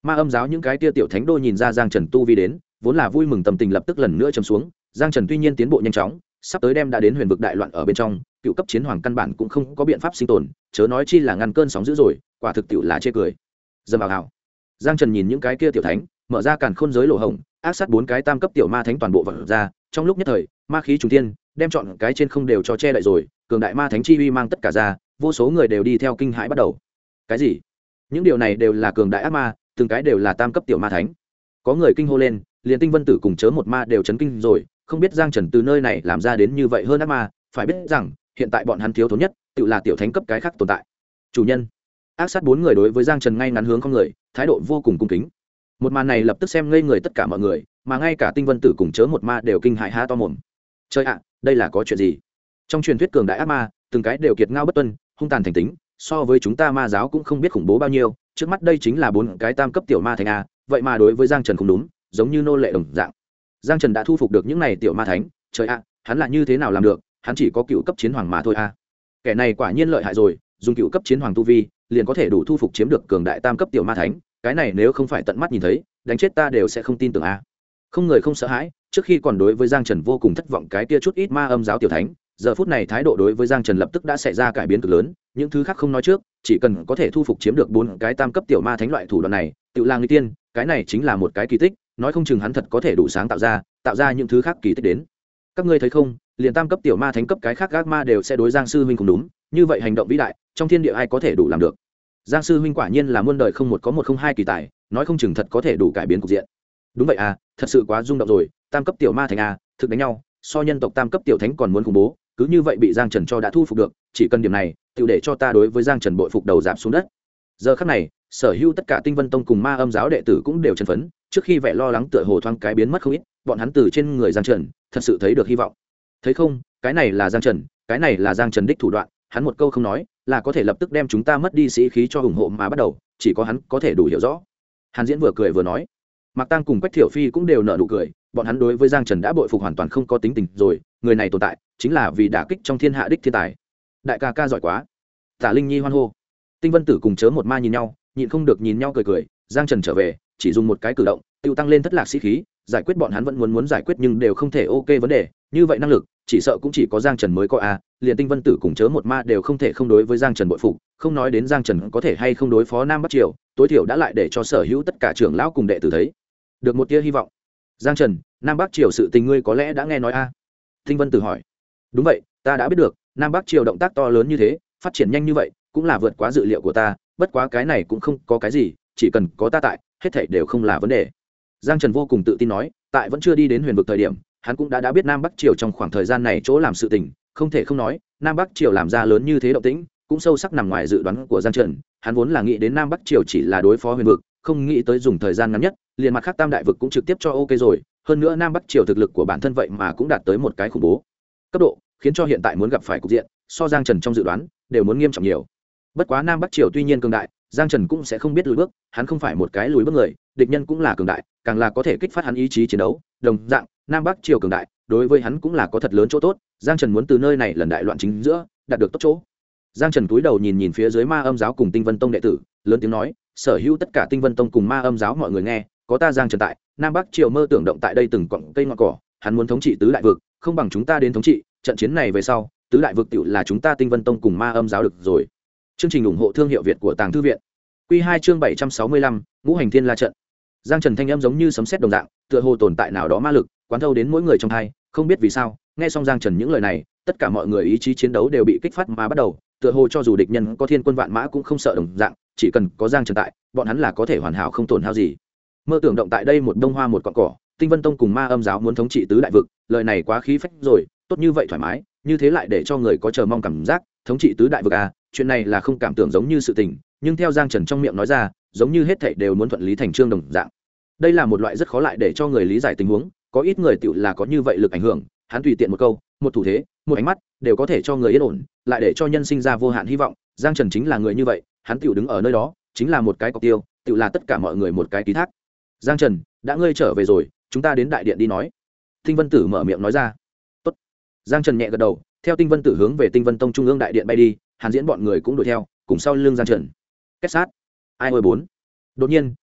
Ma âm giáo những cái tia tiểu thánh đô nhìn ra giang trần tu vi đến, vốn là vui mừng tâm tình lập tức lần nữa chầm xuống. Giang trần tuy nhiên tiến bộ nhanh chóng, sắp tới đem đã đến huyền vực đại loạn ở bên trong, cựu cấp chiến hoàng căn bản cũng không có biện pháp sinh tồn, chớ nói chi là ngăn cơn sóng dữ rồi, quả thực tiệu là chê cười. Dầm vào hào. Giang trần nhìn những cái kia tiểu thánh, mở ra càn khôn giới lỗ hổng, ác sát 4 cái tam cấp tiểu ma thánh toàn bộ vật ra, trong lúc nhất thời ma khí trùng thiên, đem chọn cái trên không đều cho che đậy rồi, cường đại ma thánh chi uy mang tất cả ra, vô số người đều đi theo kinh hãi bắt đầu. Cái gì? Những điều này đều là cường đại ác ma, từng cái đều là tam cấp tiểu ma thánh. Có người kinh hô lên, liền Tinh Vân Tử cùng chớ một ma đều chấn kinh rồi, không biết Giang Trần từ nơi này làm ra đến như vậy hơn ác ma, phải biết rằng hiện tại bọn hắn thiếu thốn nhất tự là tiểu thánh cấp cái khác tồn tại. Chủ nhân, ác sát 4 người đối với Giang Trần ngay ngắn hướng con người, thái độ vô cùng cung kính. Một màn này lập tức xem ngây người tất cả mọi người, mà ngay cả Tinh Vân Tử cùng chớ một ma đều kinh hãi há to mồm. Trời ạ, đây là có chuyện gì? Trong truyền thuyết cường đại ác ma, từng cái đều kiệt ngao bất tuân, hung tàn thành tính, so với chúng ta ma giáo cũng không biết khủng bố bao nhiêu, trước mắt đây chính là 4 cái tam cấp tiểu ma thánh a, vậy mà đối với Giang Trần không đúng, giống như nô lệ đồng dạng. Giang Trần đã thu phục được những này tiểu ma thánh, trời ạ, hắn là như thế nào làm được, hắn chỉ có cựu cấp chiến hoàng mà thôi a. Kẻ này quả nhiên lợi hại rồi, dùng cựu cấp chiến hoàng tu vi, liền có thể đủ thu phục chiếm được cường đại tam cấp tiểu ma thánh, cái này nếu không phải tận mắt nhìn thấy, đánh chết ta đều sẽ không tin tưởng a. Không người không sợ hãi, trước khi còn đối với Giang Trần vô cùng thất vọng cái kia chút ít ma âm giáo tiểu thánh, giờ phút này thái độ đối với Giang Trần lập tức đã xảy ra cải biến cực lớn, những thứ khác không nói trước, chỉ cần có thể thu phục chiếm được 4 cái tam cấp tiểu ma thánh loại thủ đoạn này, tự là người tiên, cái này chính là một cái kỳ tích, nói không chừng hắn thật có thể đủ sáng tạo ra những thứ khác kỳ tích đến. Các ngươi thấy không, liền tam cấp tiểu ma thánh cấp cái khác ác ma đều sẽ đối Giang sư huynh cùng đúng, như vậy hành động vĩ đại, trong thiên địa ai có thể đủ làm được. Giang sư huynh quả nhiên là muôn đời không một có một không hai kỳ tài, nói không chừng thật có thể đủ cải biến cục diện. Đúng vậy à, thật sự quá rung động rồi, tam cấp tiểu ma thánh à, thực đánh nhau, so nhân tộc tam cấp tiểu thánh còn muốn khủng bố, cứ như vậy bị Giang Trần cho đã thu phục được, chỉ cần điểm này, tự để cho ta đối với Giang Trần bội phục đầu giảm xuống đất. Giờ khắc này, sở hữu tất cả Tinh Vân Tông cùng Ma Âm giáo đệ tử cũng đều chấn phấn, trước khi vẻ lo lắng tựa hồ thoáng cái biến mất không ít, bọn hắn từ trên người Giang Trần, thật sự thấy được hy vọng. Thấy không, cái này là Giang Trần, cái này là Giang Trần đích thủ đoạn, hắn một câu không nói, là có thể lập tức đem chúng ta mất đi sĩ khí cho ủng hộ mà bắt đầu, chỉ có hắn có thể đủ hiểu rõ. Hàn Diễn vừa cười vừa nói, Mạc Tăng cùng Quách Thiểu Phi cũng đều nở nụ cười, bọn hắn đối với Giang Trần đã bội phục hoàn toàn không có tính tình rồi, người này tồn tại chính là vì đả kích trong thiên hạ đích thiên tài. Đại ca ca giỏi quá. Tả Linh Nhi hoan hô. Tinh Vân Tử cùng chớ một ma nhìn nhau, nhịn không được nhìn nhau cười cười, Giang Trần trở về, chỉ dùng một cái cử động, tiêu tăng lên thất lạc sĩ khí, giải quyết bọn hắn vẫn muốn giải quyết nhưng đều không thể ok vấn đề, như vậy năng lực, chỉ sợ cũng chỉ có Giang Trần mới có a, liền Tinh Vân Tử cùng chớ một ma đều không thể không đối với Giang Trần bội phục, không nói đến Giang Trần có thể hay không đối phó Nam Bắc Triều, tối thiểu đã lại để cho sở hữu tất cả trưởng lão cùng đệ tử thấy được một tia hy vọng. Giang Trần, Nam Bắc Triều sự tình ngươi có lẽ đã nghe nói a? Tinh Vân Tử hỏi. Đúng vậy, ta đã biết được, Nam Bắc Triều động tác to lớn như thế, phát triển nhanh như vậy, cũng là vượt quá dự liệu của ta, bất quá cái này cũng không có cái gì, chỉ cần có ta tại, hết thảy đều không là vấn đề. Giang Trần vô cùng tự tin nói, tại vẫn chưa đi đến huyền vực thời điểm, hắn cũng đã biết Nam Bắc Triều trong khoảng thời gian này chỗ làm sự tình, không thể không nói, Nam Bắc Triều làm ra lớn như thế động tĩnh, cũng sâu sắc nằm ngoài dự đoán của Giang Trần, hắn vốn là nghĩ đến Nam Bắc Triều chỉ là đối phó huyền vực, không nghĩ tới dùng thời gian ngắn nhất, liền mặt khác tam đại vực cũng trực tiếp cho ok rồi, hơn nữa Nam Bắc Triều thực lực của bản thân vậy mà cũng đạt tới một cái khủng bố cấp độ, khiến cho hiện tại muốn gặp phải cục diện, so Giang Trần trong dự đoán đều muốn nghiêm trọng nhiều. Bất quá Nam Bắc Triều tuy nhiên cường đại, Giang Trần cũng sẽ không biết lùi bước, hắn không phải một cái lùi bước người, địch nhân cũng là cường đại, càng là có thể kích phát hắn ý chí chiến đấu, đồng dạng, Nam Bắc Triều cường đại, đối với hắn cũng là có thật lớn chỗ tốt, Giang Trần muốn từ nơi này lần đại loạn chính giữa, đạt được tốt chỗ. Giang Trần cúi đầu nhìn phía dưới Ma Âm giáo cùng Tinh Vân Tông đệ tử, lớn tiếng nói, sở hữu tất cả Tinh Vân Tông cùng Ma Âm giáo mọi người nghe, có ta Giang Trần tại, Nam Bắc Triều mơ tưởng động tại đây từng cọng cây ngọn cỏ, hắn muốn thống trị tứ đại vực, không bằng chúng ta đến thống trị, trận chiến này về sau, tứ đại vực tiểu là chúng ta Tinh Vân Tông cùng Ma Âm giáo được rồi. Chương trình ủng hộ thương hiệu Việt của Tàng Thư viện. Quy 2 chương 765, Ngũ Hành Thiên La trận. Giang Trần thanh âm giống như sấm sét đồng dạng, tựa hồ tồn tại nào đó ma lực, quán thâu đến mỗi người trong hai, không biết vì sao, nghe xong Giang Trần những lời này, tất cả mọi người ý chí chiến đấu đều bị kích phát mà bắt đầu, tựa hồ cho dù địch nhân có thiên quân vạn mã cũng không sợ đồng dạng, chỉ cần có Giang Trần tại, bọn hắn là có thể hoàn hảo không tổn hao gì. Mơ tưởng động tại đây một đông hoa một cọng cỏ, Tinh Vân Tông cùng Ma Âm giáo muốn thống trị tứ đại vực, lời này quá khí phách rồi, tốt như vậy thoải mái, như thế lại để cho người có chờ mong cảm giác, thống trị tứ đại vực à, chuyện này là không cảm tưởng giống như sự tình, nhưng theo Giang Trần trong miệng nói ra, giống như hết thảy đều muốn thuận lý thành chương đồng dạng. Đây là một loại rất khó lại để cho người lý giải tình huống, có ít người tựu là có như vậy lực ảnh hưởng, hắn tùy tiện một câu, một thủ thế, một ánh mắt, đều có thể cho người yên ổn, lại để cho nhân sinh ra vô hạn hy vọng. Giang Trần chính là người như vậy, hắn tựu đứng ở nơi đó, chính là một cái cọc tiêu, tựu là tất cả mọi người một cái ký thác. Giang Trần, đã ngươi trở về rồi, chúng ta đến đại điện đi nói. Tinh Vân Tử mở miệng nói ra. Tốt. Giang Trần nhẹ gật đầu, theo Tinh Vân Tử hướng về Tinh Vân Tông trung ương đại điện bay đi, Hàn Diễn bọn người cũng đuổi theo, cùng sau lưng Giang Trần. Kết sát. Ai ơi bốn. Đột nhiên,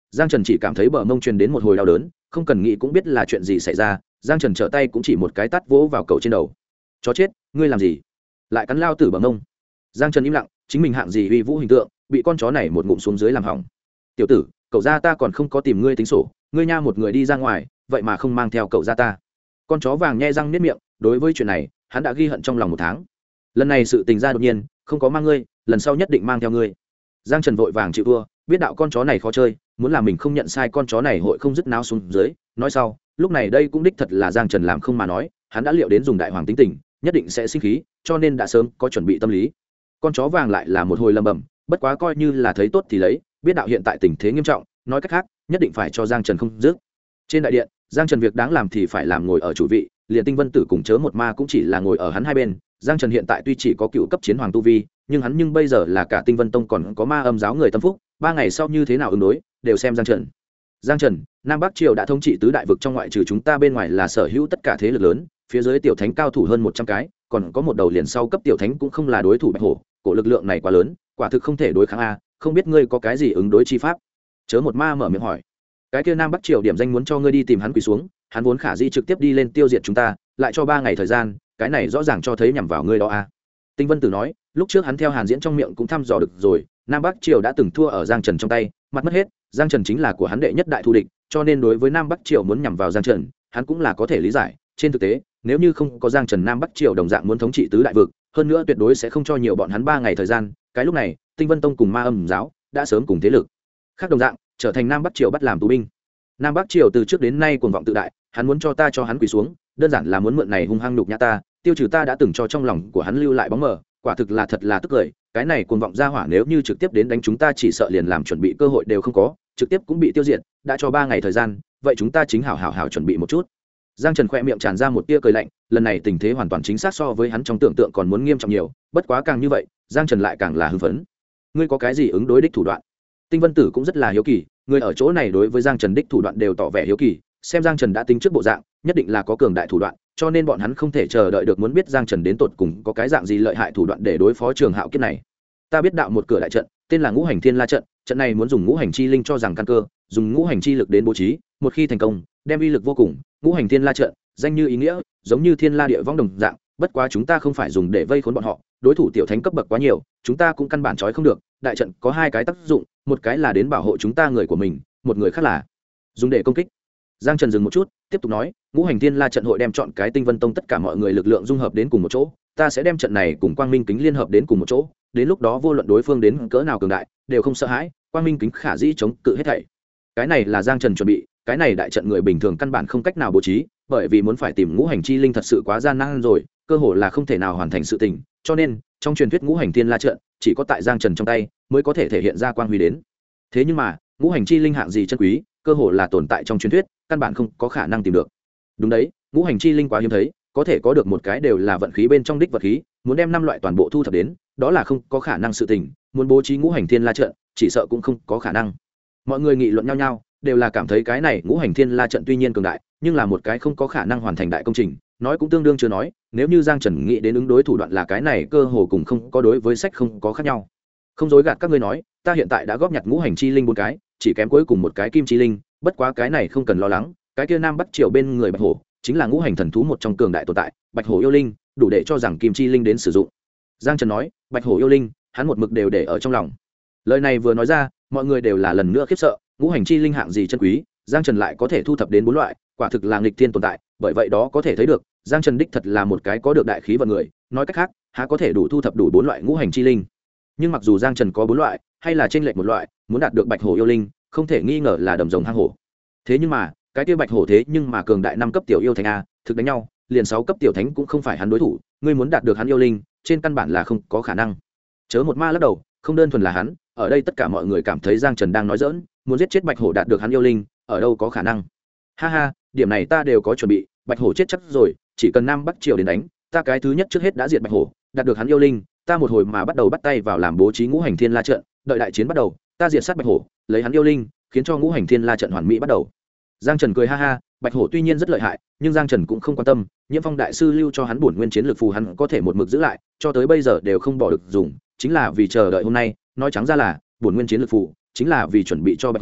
Giang Trần chỉ cảm thấy bờ mông truyền đến một hồi đau đớn, không cần nghĩ cũng biết là chuyện gì xảy ra. Giang Trần trở tay cũng chỉ một cái tát vỗ vào cậu trên đầu. Chó chết, ngươi làm gì? Lại cắn lao tử bờ mông. Giang Trần im lặng, chính mình hạng gì uy vũ hình tượng, bị con chó này một ngụm xuống dưới làm hỏng. Tiểu tử, cậu gia ta còn không có tìm ngươi tính sổ, ngươi nha một người đi ra ngoài, vậy mà không mang theo cậu gia ta. Con chó vàng nhe răng niết miệng, đối với chuyện này, hắn đã ghi hận trong lòng 1 tháng. Lần này sự tình ra đột nhiên, không có mang ngươi, lần sau nhất định mang theo ngươi. Giang Trần vội vàng chịu thua, biết đạo con chó này khó chơi, muốn làm mình không nhận sai con chó này hội không dứt náo xuống dưới. Nói sau, lúc này đây cũng đích thật là Giang Trần làm không mà nói, hắn đã liệu đến dùng đại hoàng tính tình, nhất định sẽ sinh khí, cho nên đã sớm có chuẩn bị tâm lý. Con chó vàng lại là một hồi lầm bầm, bất quá coi như là thấy tốt thì lấy, biết đạo hiện tại tình thế nghiêm trọng, nói cách khác, nhất định phải cho Giang Trần không dứt. Trên đại điện, Giang Trần việc đáng làm thì phải làm, ngồi ở chủ vị, liền Tinh Vân Tử cùng Chớ Một Ma cũng chỉ là ngồi ở hắn hai bên. Giang Trần hiện tại tuy chỉ có cựu cấp chiến hoàng tu vi, nhưng hắn nhưng bây giờ là cả Tinh Vân Tông còn có Ma Âm giáo người tâm phúc, 3 ngày sau như thế nào ứng đối, đều xem Giang Trần. Giang Trần, Nam Bắc Triều đã thống trị tứ đại vực, trong ngoại trừ chúng ta bên ngoài là sở hữu tất cả thế lực lớn, phía dưới tiểu thánh cao thủ hơn 100 cái, còn có một đầu liền sau cấp tiểu thánh cũng không là đối thủ Bạch Hổ, cổ lực lượng này quá lớn, quả thực không thể đối kháng a, không biết ngươi có cái gì ứng đối chi pháp? Chớ Một Ma mở miệng hỏi. Cái kia Nam Bắc Triều điểm danh muốn cho ngươi đi tìm hắn quỳ xuống, hắn vốn khả di trực tiếp đi lên tiêu diệt chúng ta, lại cho 3 ngày thời gian, cái này rõ ràng cho thấy nhằm vào ngươi đó a. Tinh Vân Tử nói, lúc trước hắn theo Hàn Diễn trong miệng cũng thăm dò được rồi, Nam Bắc Triều đã từng thua ở Giang Trần trong tay, mặt mất hết, Giang Trần chính là của hắn đệ nhất đại thù địch, cho nên đối với Nam Bắc Triều muốn nhằm vào Giang Trần, hắn cũng là có thể lý giải. Trên thực tế, nếu như không có Giang Trần, Nam Bắc Triều đồng dạng muốn thống trị tứ đại vực, hơn nữa tuyệt đối sẽ không cho nhiều bọn hắn 3 ngày thời gian. Cái lúc này, Tinh Vân Tông cùng Ma Âm giáo đã sớm cùng thế lực khác đồng dạng trở thành Nam Bắc Triều bắt làm tù binh. Nam Bắc Triều từ trước đến nay cuồng vọng tự đại, hắn muốn cho ta cho hắn quỳ xuống, đơn giản là muốn mượn này hung hăng nhục nhã ta, tiêu trừ ta đã từng cho trong lòng của hắn lưu lại bóng mờ. Quả thực là thật là tức cười, cái này cuồng vọng ra hỏa nếu như trực tiếp đến đánh chúng ta, chỉ sợ liền làm chuẩn bị cơ hội đều không có, trực tiếp cũng bị tiêu diệt. Đã cho 3 ngày thời gian, vậy chúng ta chính hảo chuẩn bị một chút. Giang Trần khẽ miệng tràn ra một tia cười lạnh, lần này tình thế hoàn toàn chính xác so với hắn trong tưởng tượng còn muốn nghiêm trọng nhiều, bất quá càng như vậy, Giang Trần lại càng là hưng phấn. Ngươi có cái gì ứng đối đích thủ đoạn? Tinh Vân Tử cũng rất là hiếu kỳ, người ở chỗ này đối với Giang Trần đích thủ đoạn đều tỏ vẻ hiếu kỳ, xem Giang Trần đã tính trước bộ dạng, nhất định là có cường đại thủ đoạn, cho nên bọn hắn không thể chờ đợi được muốn biết Giang Trần đến tột cùng có cái dạng gì lợi hại thủ đoạn để đối phó Trường Hạo kiếp này. Ta biết đạo một cửa đại trận, tên là Ngũ Hành Thiên La trận, trận này muốn dùng ngũ hành chi linh cho rằng căn cơ, dùng ngũ hành chi lực đến bố trí, một khi thành công, đem uy lực vô cùng. Ngũ Hành Thiên La trận, danh như ý nghĩa, giống như thiên la địa võng đồng dạng, bất quá chúng ta không phải dùng để vây khốn bọn họ, đối thủ tiểu thánh cấp bậc quá nhiều, chúng ta cũng căn bản trói không được. Đại trận có 2 cái tác dụng, một cái là đến bảo hộ chúng ta người của mình, một người khác là dùng để công kích. Giang Trần dừng một chút, tiếp tục nói, Ngũ Hành Thiên La trận hội đem chọn cái Tinh Vân Tông tất cả mọi người lực lượng dung hợp đến cùng một chỗ, ta sẽ đem trận này cùng Quang Minh kính liên hợp đến cùng một chỗ, đến lúc đó vô luận đối phương đến cỡ nào cường đại, đều không sợ hãi, Quang Minh kính khả dĩ chống cự hết thảy. Cái này là Giang Trần chuẩn bị, cái này đại trận người bình thường căn bản không cách nào bố trí, bởi vì muốn phải tìm ngũ hành chi linh thật sự quá gian nan rồi, cơ hội là không thể nào hoàn thành sự tình, cho nên trong truyền thuyết Ngũ Hành Thiên La trận chỉ có tại Giang Trần trong tay mới có thể thể hiện ra quang huy đến. Thế nhưng mà, ngũ hành chi linh hạng gì chân quý, cơ hội là tồn tại trong truyền thuyết, căn bản không có khả năng tìm được. Đúng đấy, ngũ hành chi linh quá hiếm thấy, có thể có được một cái đều là vận khí bên trong đích vật khí, muốn đem 5 loại toàn bộ thu thập đến, đó là không có khả năng sự tình, muốn bố trí Ngũ Hành Thiên La trận, chỉ sợ cũng không có khả năng. Mọi người nghị luận nhau nhau, đều là cảm thấy cái này Ngũ Hành Thiên La trận tuy nhiên cường đại, nhưng là một cái không có khả năng hoàn thành đại công trình, nói cũng tương đương chưa nói, nếu như Giang Trần nghĩ đến ứng đối thủ đoạn là cái này, cơ hồ cùng không có đối với sách không có khác nhau. Không dối gạt các ngươi nói, ta hiện tại đã góp nhặt ngũ hành chi linh 4 cái, chỉ kém cuối cùng một cái kim chi linh, bất quá cái này không cần lo lắng, cái kia Nam Bắc Triều bên người Bạch Hổ, chính là ngũ hành thần thú một trong cường đại tồn tại, Bạch Hổ yêu linh, đủ để cho rằng kim chi linh đến sử dụng. Giang Trần nói, Bạch Hổ yêu linh, hắn một mực đều để ở trong lòng. Lời này vừa nói ra, mọi người đều là lần nữa khiếp sợ, ngũ hành chi linh hạng gì chân quý, Giang Trần lại có thể thu thập đến 4 loại, quả thực là nghịch thiên tồn tại, bởi vậy đó có thể thấy được, Giang Trần đích thật là một cái có được đại khí vận người, nói cách khác, há có thể đủ thu thập đủ 4 loại ngũ hành chi linh. Nhưng mặc dù Giang Trần có 4 loại, hay là chênh lệch một loại, muốn đạt được Bạch Hổ yêu linh, không thể nghi ngờ là đầm rồng hang hổ. Thế nhưng mà, cái kia Bạch Hổ thế nhưng mà cường đại 5 cấp tiểu yêu thánh a, thực đánh nhau, liền 6 cấp tiểu thánh cũng không phải hắn đối thủ, ngươi muốn đạt được hắn yêu linh, trên căn bản là không có khả năng. Chớ một ma lắc đầu, không đơn thuần là hắn, ở đây tất cả mọi người cảm thấy Giang Trần đang nói giỡn, muốn giết chết Bạch Hổ đạt được hắn yêu linh, ở đâu có khả năng. Ha ha, điểm này ta đều có chuẩn bị, Bạch Hổ chết chắc rồi, chỉ cần Nam Bắc Triều đến đánh, ta cái thứ nhất trước hết đã diệt Bạch Hổ, đạt được hắn yêu linh, ta một hồi mà bắt đầu bắt tay vào làm bố trí ngũ hành thiên la trận, đợi đại chiến bắt đầu, ta diệt sát Bạch Hổ, lấy hắn yêu linh, khiến cho ngũ hành thiên la trận hoàn mỹ bắt đầu. Giang Trần cười ha ha, Bạch Hổ tuy nhiên rất lợi hại, nhưng Giang Trần cũng không quan tâm, Nhiễm Phong đại sư lưu cho hắn bổn nguyên chiến lực phù hắn có thể một mực giữ lại, cho tới bây giờ đều không bỏ được dùng, chính là vì chờ đợi hôm nay, nói trắng ra là bổn nguyên chiến lực phù chính là vì chuẩn bị cho Bạch Hổ,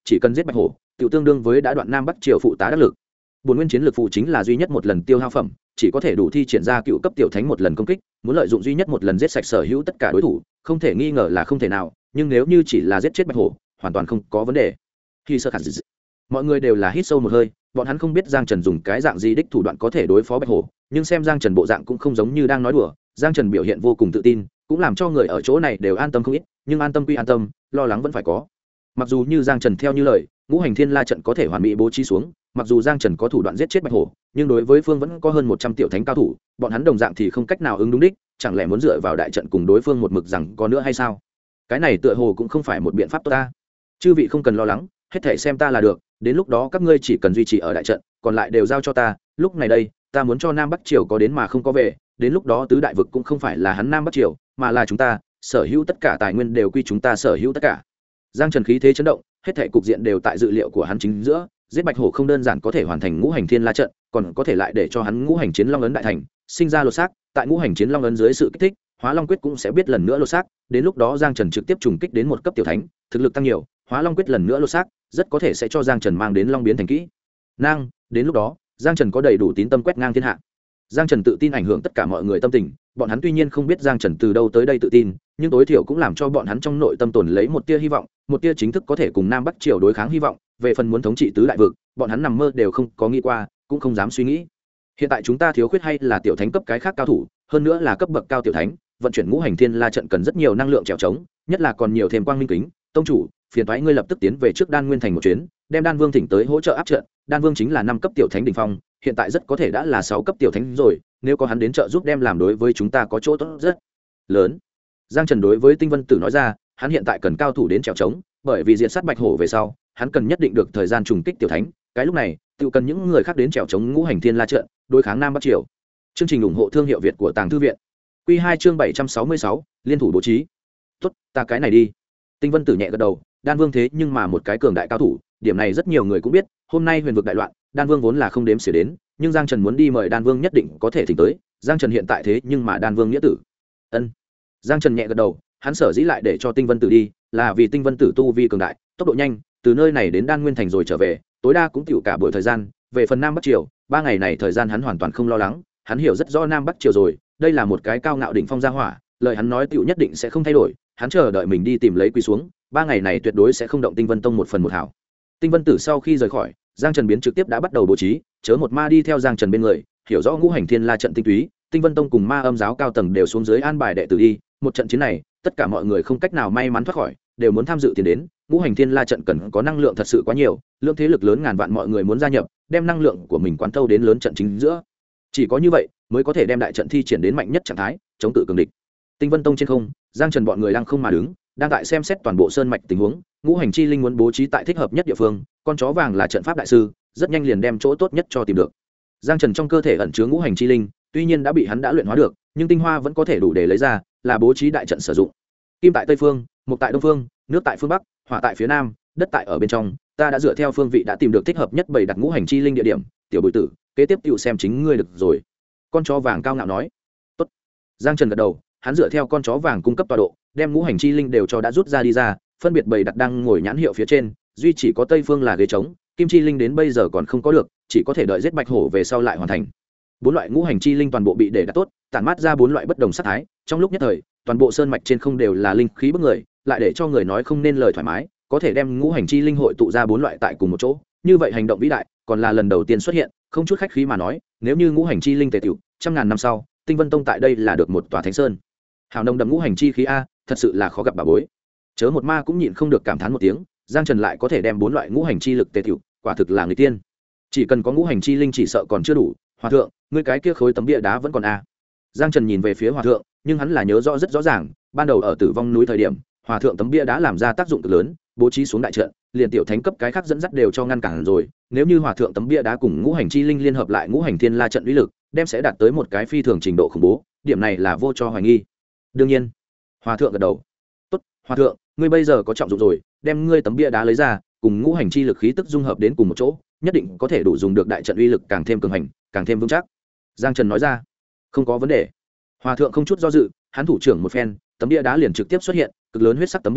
chỉ cần giết bạch hổ tự tương đương với đã đoạn nam bắc triều phụ tá đắc lực. Bổn nguyên chiến lược phụ chính là duy nhất một lần tiêu hao phẩm, chỉ có thể đủ thi triển ra cựu cấp tiểu thánh một lần công kích, muốn lợi dụng duy nhất một lần giết sạch sở hữu tất cả đối thủ không thể nghi ngờ là không thể nào, nhưng nếu như chỉ là giết chết bạch hổ hoàn toàn không có vấn đề. Khi sơ khả dị, mọi người đều là hít sâu một hơi, bọn hắn không biết Giang Trần dùng cái dạng gì đích thủ đoạn có thể đối phó bạch hổ, nhưng xem Giang Trần bộ dạng cũng không giống như đang nói đùa. Giang Trần biểu hiện vô cùng tự tin, cũng làm cho người ở chỗ này đều an tâm không ít, nhưng an tâm quy an tâm, lo lắng vẫn phải có. Mặc dù như Giang Trần theo như lời, ngũ hành thiên la trận có thể hoàn mỹ bố trí xuống, mặc dù Giang Trần có thủ đoạn giết chết bạch hổ, nhưng đối với phương vẫn có hơn 100 tiểu thánh cao thủ, bọn hắn đồng dạng thì không cách nào ứng đúng đích, chẳng lẽ muốn dựa vào đại trận cùng đối phương một mực rằng có nữa hay sao? Cái này tựa hồ cũng không phải một biện pháp tốt ta. Chư vị không cần lo lắng, hết thảy xem ta là được, đến lúc đó các ngươi chỉ cần duy trì ở đại trận, còn lại đều giao cho ta. Lúc này đây, ta muốn cho Nam Bắc Triều có đến mà không có về, đến lúc đó tứ đại vực cũng không phải là hắn Nam Bắc Triều, mà là chúng ta, sở hữu tất cả tài nguyên đều quy chúng ta sở hữu tất cả. Giang Trần khí thế chấn động, hết thảy cục diện đều tại dự liệu của hắn chính giữa, giết bạch hổ không đơn giản có thể hoàn thành ngũ hành thiên la trận, còn có thể lại để cho hắn ngũ hành chiến long ấn đại thành, sinh ra lột xác, tại ngũ hành chiến long ấn dưới sự kích thích, Hóa Long quyết cũng sẽ biết lần nữa lột xác, đến lúc đó Giang Trần trực tiếp trùng kích đến một cấp tiểu thánh, thực lực tăng nhiều, Hóa Long quyết lần nữa lột xác, rất có thể sẽ cho Giang Trần mang đến long biến thành kỹ năng, đến lúc đó, Giang Trần có đầy đủ tín tâm quét ngang thiên hạ. Giang Trần tự tin ảnh hưởng tất cả mọi người tâm tình, bọn hắn tuy nhiên không biết Giang Trần từ đâu tới đây tự tin, nhưng tối thiểu cũng làm cho bọn hắn trong nội tâm tồn lấy một tia hy vọng, một tia chính thức có thể cùng Nam Bắc Triều đối kháng hy vọng. Về phần muốn thống trị tứ đại vực, bọn hắn nằm mơ đều không có nghĩ qua, cũng không dám suy nghĩ. Hiện tại chúng ta thiếu khuyết hay là tiểu thánh cấp cái khác cao thủ, hơn nữa là cấp bậc cao tiểu thánh, vận chuyển ngũ hành thiên la trận cần rất nhiều năng lượng trèo trống, nhất là còn nhiều thêm quang minh kính. Tông chủ, phiền toái ngươi lập tức tiến về trước Đan Nguyên thành một chuyến, đem Đan Vương thỉnh tới hỗ trợ áp trận. Đan Vương chính là 5 cấp tiểu thánh đỉnh phong, hiện tại rất có thể đã là 6 cấp tiểu thánh rồi, nếu có hắn đến trợ giúp đem làm đối với chúng ta có chỗ tốt rất lớn. Giang Trần đối với Tinh Vân Tử nói ra, hắn hiện tại cần cao thủ đến trèo trống, bởi vì diệt sát bạch hổ về sau, hắn cần nhất định được thời gian trùng kích tiểu thánh, cái lúc này, tự cần những người khác đến trèo trống ngũ hành thiên la trận, đối kháng Nam Bắc Triều. Chương trình ủng hộ thương hiệu Việt của Tàng Thư viện. Quy 2 chương 766, liên thủ bố trí. Tốt, ta cái này đi. Tinh Vân Tử nhẹ gật đầu, Đan Vương thế nhưng mà một cái cường đại cao thủ, điểm này rất nhiều người cũng biết, hôm nay huyền vực đại loạn, Đan Vương vốn là không đếm xỉa đến, nhưng Giang Trần muốn đi mời Đan Vương nhất định có thể thỉnh tới, Giang Trần hiện tại thế nhưng mà Đan Vương nghĩa tử. Ân. Giang Trần nhẹ gật đầu, hắn sở dĩ lại để cho Tinh Vân Tử đi, là vì Tinh Vân Tử tu vi cường đại, tốc độ nhanh, từ nơi này đến Đan Nguyên thành rồi trở về, tối đa cũng tiểu cả buổi thời gian, về phần Nam Bắc Triều, 3 ngày này thời gian hắn hoàn toàn không lo lắng, hắn hiểu rất rõ Nam Bắc Triều rồi, đây là một cái cao ngạo đỉnh phong gia hỏa, lời hắn nói tiểu nhất định sẽ không thay đổi, hắn chờ đợi mình đi tìm lấy quỳ xuống, 3 ngày này tuyệt đối sẽ không động Tinh Vân Tông một phần một hảo. Tinh Vân Tử sau khi rời khỏi, Giang Trần biến trực tiếp đã bắt đầu bố trí, chớ một ma đi theo Giang Trần bên người, hiểu rõ ngũ hành thiên la trận tinh túy, Tinh Vân Tông cùng Ma Âm giáo cao tầng đều xuống dưới an bài đệ tử đi, một trận chiến này, tất cả mọi người không cách nào may mắn thoát khỏi, đều muốn tham dự tiền đến, ngũ hành thiên la trận cần có năng lượng thật sự quá nhiều, lượng thế lực lớn ngàn vạn mọi người muốn gia nhập, đem năng lượng của mình quán thâu đến lớn trận chính giữa. Chỉ có như vậy, mới có thể đem đại trận thi triển đến mạnh nhất trạng thái, chống cự cường địch. Tinh Vân Tông trên không, Giang Trần bọn người lăng không mà đứng, đang tại xem xét toàn bộ sơn mạch tình huống, ngũ hành chi linh muốn bố trí tại thích hợp nhất địa phương, con chó vàng là trận pháp đại sư, rất nhanh liền đem chỗ tốt nhất cho tìm được. Giang Trần trong cơ thể ẩn chứa ngũ hành chi linh, tuy nhiên đã bị hắn đã luyện hóa được, nhưng tinh hoa vẫn có thể đủ để lấy ra, là bố trí đại trận sử dụng. Kim tại tây phương, mộc tại đông phương, nước tại phương bắc, hỏa tại phía nam, đất tại ở bên trong, ta đã dựa theo phương vị đã tìm được thích hợp nhất bày đặt ngũ hành chi linh địa điểm, tiểu bội tử, kế tiếp tiểu xem chính ngươi được rồi. Con chó vàng cao ngạo nói. Tốt. Giang Trần gật đầu, hắn dựa theo con chó vàng cung cấp tọa độ, đem ngũ hành chi linh đều cho đã rút ra đi ra, phân biệt bày đặt đang ngồi nhãn hiệu phía trên, duy chỉ có tây phương là ghế trống, kim chi linh đến bây giờ còn không có được, chỉ có thể đợi giết bạch hổ về sau lại hoàn thành. 4 loại ngũ hành chi linh toàn bộ bị để đặt tốt, tản mát ra 4 loại bất đồng sắc thái, trong lúc nhất thời, toàn bộ sơn mạch trên không đều là linh khí bức người, lại để cho người nói không nên lời thoải mái, có thể đem ngũ hành chi linh hội tụ ra 4 loại tại cùng một chỗ, như vậy hành động vĩ đại, còn là lần đầu tiên xuất hiện, không chút khách khí mà nói, nếu như ngũ hành chi linh tề tiểu, trăm ngàn năm sau, Tinh Vân Tông tại đây là được một tòa thánh sơn. Hào nồng đậm ngũ hành chi khí a, thật sự là khó gặp bà bối. Chớ một ma cũng nhịn không được cảm thán một tiếng, Giang Trần lại có thể đem 4 loại ngũ hành chi lực tề tiểu, quả thực là người tiên. Chỉ cần có ngũ hành chi linh chỉ sợ còn chưa đủ, Hòa thượng, ngươi cái kia khối tấm bia đá vẫn còn a. Giang Trần nhìn về phía Hòa thượng, nhưng hắn là nhớ rõ rất rõ ràng, ban đầu ở Tử Vong núi thời điểm, Hòa thượng tấm bia đá làm ra tác dụng cực lớn, bố trí xuống đại trận, liền tiểu thánh cấp cái khác dẫn dắt đều cho ngăn cản rồi, nếu như Hòa thượng tấm bia đá cùng ngũ hành chi linh liên hợp lại ngũ hành thiên la trận uy lực, đem sẽ đạt tới một cái phi thường trình độ khủng bố, điểm này là vô cho hoài nghi. Đương nhiên, Hòa thượng gật đầu. Tốt, Hòa thượng, ngươi bây giờ có trọng dụng rồi, đem ngươi tấm bia đá lấy ra, cùng ngũ hành chi lực khí tức dung hợp đến cùng một chỗ, nhất định có thể đủ dùng được đại trận uy lực càng thêm cường hành, càng thêm vững chắc. Giang Trần nói ra. Không có vấn đề. Hòa thượng không chút do dự, hắn thủ trưởng một phen, tấm bia đá liền trực tiếp xuất hiện, cực lớn huyết sắc tấm bia đá,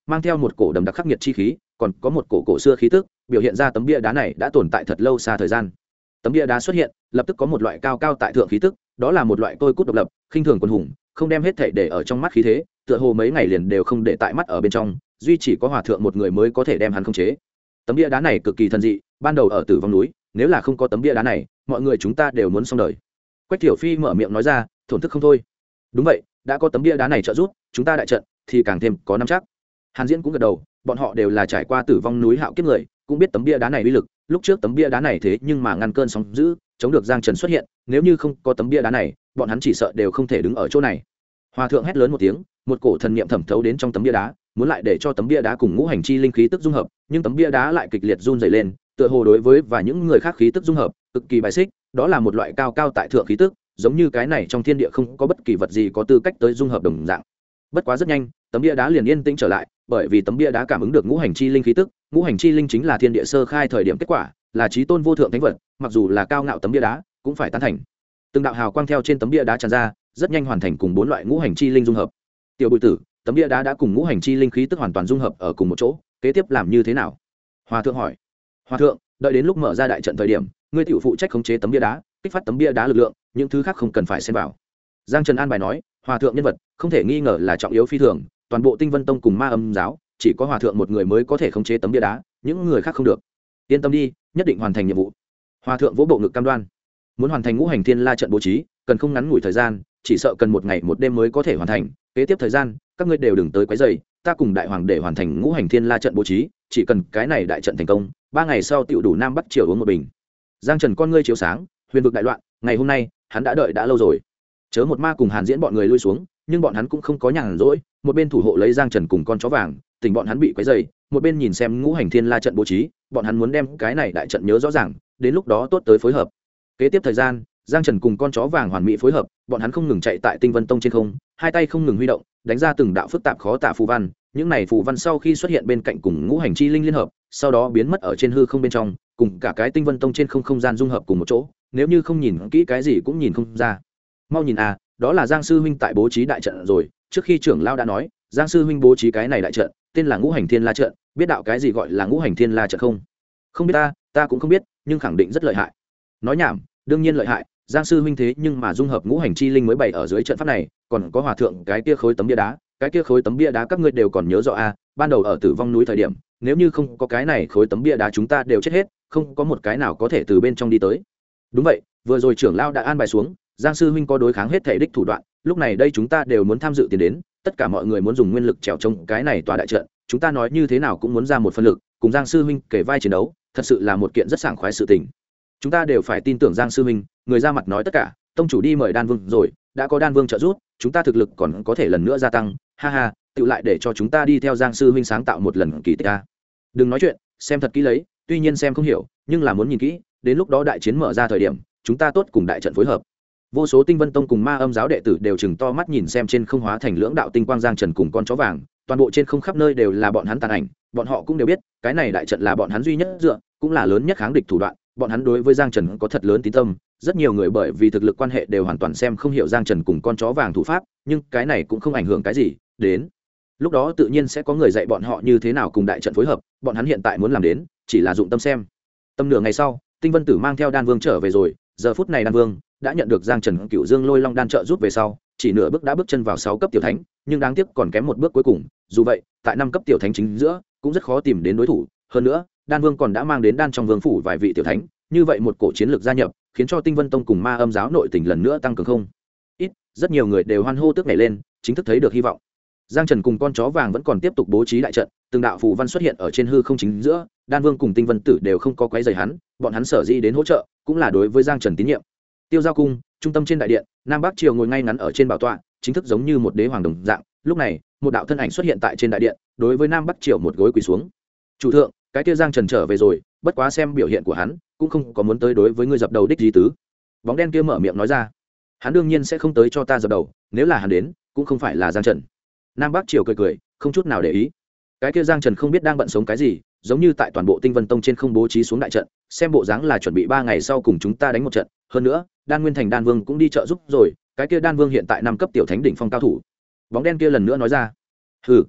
mang theo một cổ đầm đặc khắc nghiệt chi khí, còn có một cổ xưa khí tức, biểu hiện ra tấm bia đá này đã tồn tại thật lâu xa thời gian. Tấm bia đá xuất hiện, lập tức có một loại cao cao tại thượng khí tức, đó là một loại tôi cút độc lập, khinh thường quân hùng, không đem hết thảy để ở trong mắt khí thế, tựa hồ mấy ngày liền đều không để tại mắt ở bên trong, duy chỉ có hòa thượng một người mới có thể đem hắn khống chế. Tấm bia đá này cực kỳ thần dị, ban đầu ở Tử Vong núi, nếu là không có tấm bia đá này, mọi người chúng ta đều muốn xong đời. Quách Thiểu Phi mở miệng nói ra, thổn thức không thôi. Đúng vậy, đã có tấm bia đá này trợ giúp, chúng ta đại trận thì càng thêm có nắm chắc. Hàn Diễn cũng gật đầu, bọn họ đều là trải qua Tử Vong núi hạo kiếp người, cũng biết tấm bia đá này uy lực, lúc trước tấm bia đá này thế nhưng mà ngăn cơn sóng dữ, chống được Giang Trần xuất hiện, nếu như không có tấm bia đá này, bọn hắn chỉ sợ đều không thể đứng ở chỗ này. Hòa thượng hét lớn một tiếng, một cổ thần niệm thẩm thấu đến trong tấm bia đá, muốn lại để cho tấm bia đá cùng ngũ hành chi linh khí tức dung hợp, nhưng tấm bia đá lại kịch liệt run rẩy lên, tựa hồ đối với và những người khác khí tức dung hợp, cực kỳ bài xích, đó là một loại cao cao tại thượng khí tức, giống như cái này trong thiên địa không có bất kỳ vật gì có tư cách tới dung hợp đồng dạng. Bất quá rất nhanh, tấm bia đá liền yên tĩnh trở lại, bởi vì tấm bia đá cảm ứng được ngũ hành chi linh khí tức, ngũ hành chi linh chính là thiên địa sơ khai thời điểm kết quả, là chí tôn vô thượng thánh vật, mặc dù là cao ngạo tấm bia đá, cũng phải tán thành. Từng đạo hào quang theo trên tấm bia đá tràn ra, rất nhanh hoàn thành cùng bốn loại ngũ hành chi linh dung hợp. Tiểu Bùi Tử, tấm bia đá đã cùng ngũ hành chi linh khí tức hoàn toàn dung hợp ở cùng một chỗ, kế tiếp làm như thế nào? Hòa thượng hỏi. Hòa thượng, đợi đến lúc mở ra đại trận thời điểm, ngươi tiểu phụ trách khống chế tấm bia đá, kích phát tấm bia đá lực lượng, những thứ khác không cần phải xen vào. Giang Trần an bài nói, hòa thượng nhân vật không thể nghi ngờ là trọng yếu phi thường, toàn bộ Tinh Vân Tông cùng Ma Âm giáo chỉ có hòa thượng một người mới có thể khống chế tấm bia đá, những người khác không được. Yên tâm đi, nhất định hoàn thành nhiệm vụ. Hòa thượng vỗ bộ ngực cam đoan. Muốn hoàn thành ngũ hành thiên la trận bố trí, cần không ngắn ngủi thời gian, chỉ sợ cần một ngày một đêm mới có thể hoàn thành. Kế tiếp thời gian, các ngươi đều đừng tới quấy rầy, ta cùng đại hoàng để hoàn thành ngũ hành thiên la trận bố trí, chỉ cần cái này đại trận thành công, 3 ngày sau tiểu đủ Nam Bắc Triều uống một bình. Giang Trần con ngươi chiếu sáng, huyền vực đại loạn, ngày hôm nay, hắn đã đợi đã lâu rồi. Chớ một ma cùng Hàn Diễn bọn người lui xuống, nhưng bọn hắn cũng không có nhàn rỗi, một bên thủ hộ lấy Giang Trần cùng con chó vàng, tình bọn hắn bị quấy rầy, một bên nhìn xem ngũ hành thiên la trận bố trí, bọn hắn muốn đem cái này đại trận nhớ rõ ràng, đến lúc đó tốt tới phối hợp. Kế tiếp thời gian, Giang Trần cùng con chó vàng hoàn mỹ phối hợp, bọn hắn không ngừng chạy tại Tinh Vân Tông trên không, hai tay không ngừng huy động, đánh ra từng đạo phức tạp khó tả phù văn, những này phù văn sau khi xuất hiện bên cạnh cùng ngũ hành chi linh liên hợp, sau đó biến mất ở trên hư không bên trong, cùng cả cái Tinh Vân Tông trên không gian dung hợp cùng một chỗ, nếu như không nhìn kỹ cái gì cũng nhìn không ra. Mau nhìn à, đó là Giang sư huynh tại bố trí đại trận rồi, trước khi trưởng lão đã nói, Giang sư huynh bố trí cái này đại trận, tên là ngũ hành thiên la trận, biết đạo cái gì gọi là ngũ hành thiên la trận không? Không biết ta cũng không biết, nhưng khẳng định rất lợi hại. Nói nhảm, đương nhiên lợi hại, Giang sư huynh thế nhưng mà dung hợp ngũ hành chi linh mới bày ở dưới trận pháp này, còn có hòa thượng cái kia khối tấm bia đá, cái kia khối tấm bia đá các ngươi đều còn nhớ rõ à, ban đầu ở Tử Vong núi thời điểm, nếu như không có cái này khối tấm bia đá chúng ta đều chết hết, không có một cái nào có thể từ bên trong đi tới. Đúng vậy, vừa rồi trưởng lão đã an bài xuống, Giang sư huynh có đối kháng hết thể đích thủ đoạn, lúc này đây chúng ta đều muốn tham dự tiền đến, tất cả mọi người muốn dùng nguyên lực trèo trống cái này tòa đại trận, chúng ta nói như thế nào cũng muốn ra một phần lực, cùng Giang sư huynh kể vai chiến đấu, thật sự là một kiện rất sảng khoái sự tình. Chúng ta đều phải tin tưởng Giang sư huynh, người ra mặt nói tất cả, tông chủ đi mời Đan Vương rồi, đã có Đan Vương trợ giúp, chúng ta thực lực còn có thể lần nữa gia tăng, ha ha, tự lại để cho chúng ta đi theo Giang sư huynh sáng tạo một lần kỳ tích a. Đừng nói chuyện, xem thật kỹ lấy, tuy nhiên xem không hiểu, nhưng là muốn nhìn kỹ, đến lúc đó đại chiến mở ra thời điểm, chúng ta tốt cùng đại trận phối hợp. Vô số Tinh Vân Tông cùng Ma Âm giáo đệ tử đều chừng to mắt nhìn xem trên không hóa thành lưỡng đạo tinh quang Giang Trần cùng con chó vàng, toàn bộ trên không khắp nơi đều là bọn hắn tàn ảnh, bọn họ cũng đều biết, cái này đại trận là bọn hắn duy nhất dựa, cũng là lớn nhất kháng địch thủ đoạn, bọn hắn đối với Giang Trần có thật lớn tín tâm, rất nhiều người bởi vì thực lực quan hệ đều hoàn toàn xem không hiểu Giang Trần cùng con chó vàng thủ pháp, nhưng cái này cũng không ảnh hưởng cái gì, đến lúc đó tự nhiên sẽ có người dạy bọn họ như thế nào cùng đại trận phối hợp, bọn hắn hiện tại muốn làm đến, chỉ là dụng tâm xem. Tâm nửa ngày sau, Tinh Vân Tử mang theo Đan Vương trở về rồi, giờ phút này Đan Vương đã nhận được Giang Trần Cửu Dương Lôi Long đan trợ giúp về sau, chỉ nửa bước đã bước chân vào 6 cấp tiểu thánh, nhưng đáng tiếc còn kém một bước cuối cùng, dù vậy, tại 5 cấp tiểu thánh chính giữa, cũng rất khó tìm đến đối thủ, hơn nữa, Đan Vương còn đã mang đến đan trong vương phủ vài vị tiểu thánh, như vậy một cổ chiến lược gia nhập, khiến cho Tinh Vân Tông cùng Ma Âm giáo nội tình lần nữa tăng cường không ít, rất nhiều người đều hoan hô tước nhảy lên, chính thức thấy được hy vọng. Giang Trần cùng con chó vàng vẫn còn tiếp tục bố trí đại trận, từng đạo phù văn xuất hiện ở trên hư không chính giữa, Đan Vương cùng Tinh Vân Tử đều không có quấy rầy hắn, bọn hắn sở dĩ đến hỗ trợ, cũng là đối với Giang Trần tín nhiệm. Tiêu Giao cung, trung tâm trên đại điện, Nam Bắc Triều ngồi ngay ngắn ở trên bảo tọa, chính thức giống như một đế hoàng đồng dạng. Lúc này, một đạo thân ảnh xuất hiện tại trên đại điện, đối với Nam Bắc Triều một gối quỳ xuống. "Chủ thượng, cái kia Giang Trần trở về rồi, bất quá xem biểu hiện của hắn, cũng không có muốn tới đối với ngươi dập đầu đích gì tứ." Bóng đen kia mở miệng nói ra. "Hắn đương nhiên sẽ không tới cho ta dập đầu, nếu là hắn đến, cũng không phải là Giang Trần." Nam Bắc Triều cười cười, không chút nào để ý. Cái kia Giang Trần không biết đang bận sống cái gì, giống như tại toàn bộ Tinh Vân Tông trên không bố trí xuống đại trận, xem bộ dáng là chuẩn bị 3 ngày sau cùng chúng ta đánh một trận, hơn nữa, Đan Nguyên Thành Đan Vương cũng đi trợ giúp rồi, cái kia Đan Vương hiện tại 5 cấp tiểu thánh đỉnh phong cao thủ. Bóng đen kia lần nữa nói ra. "Hừ."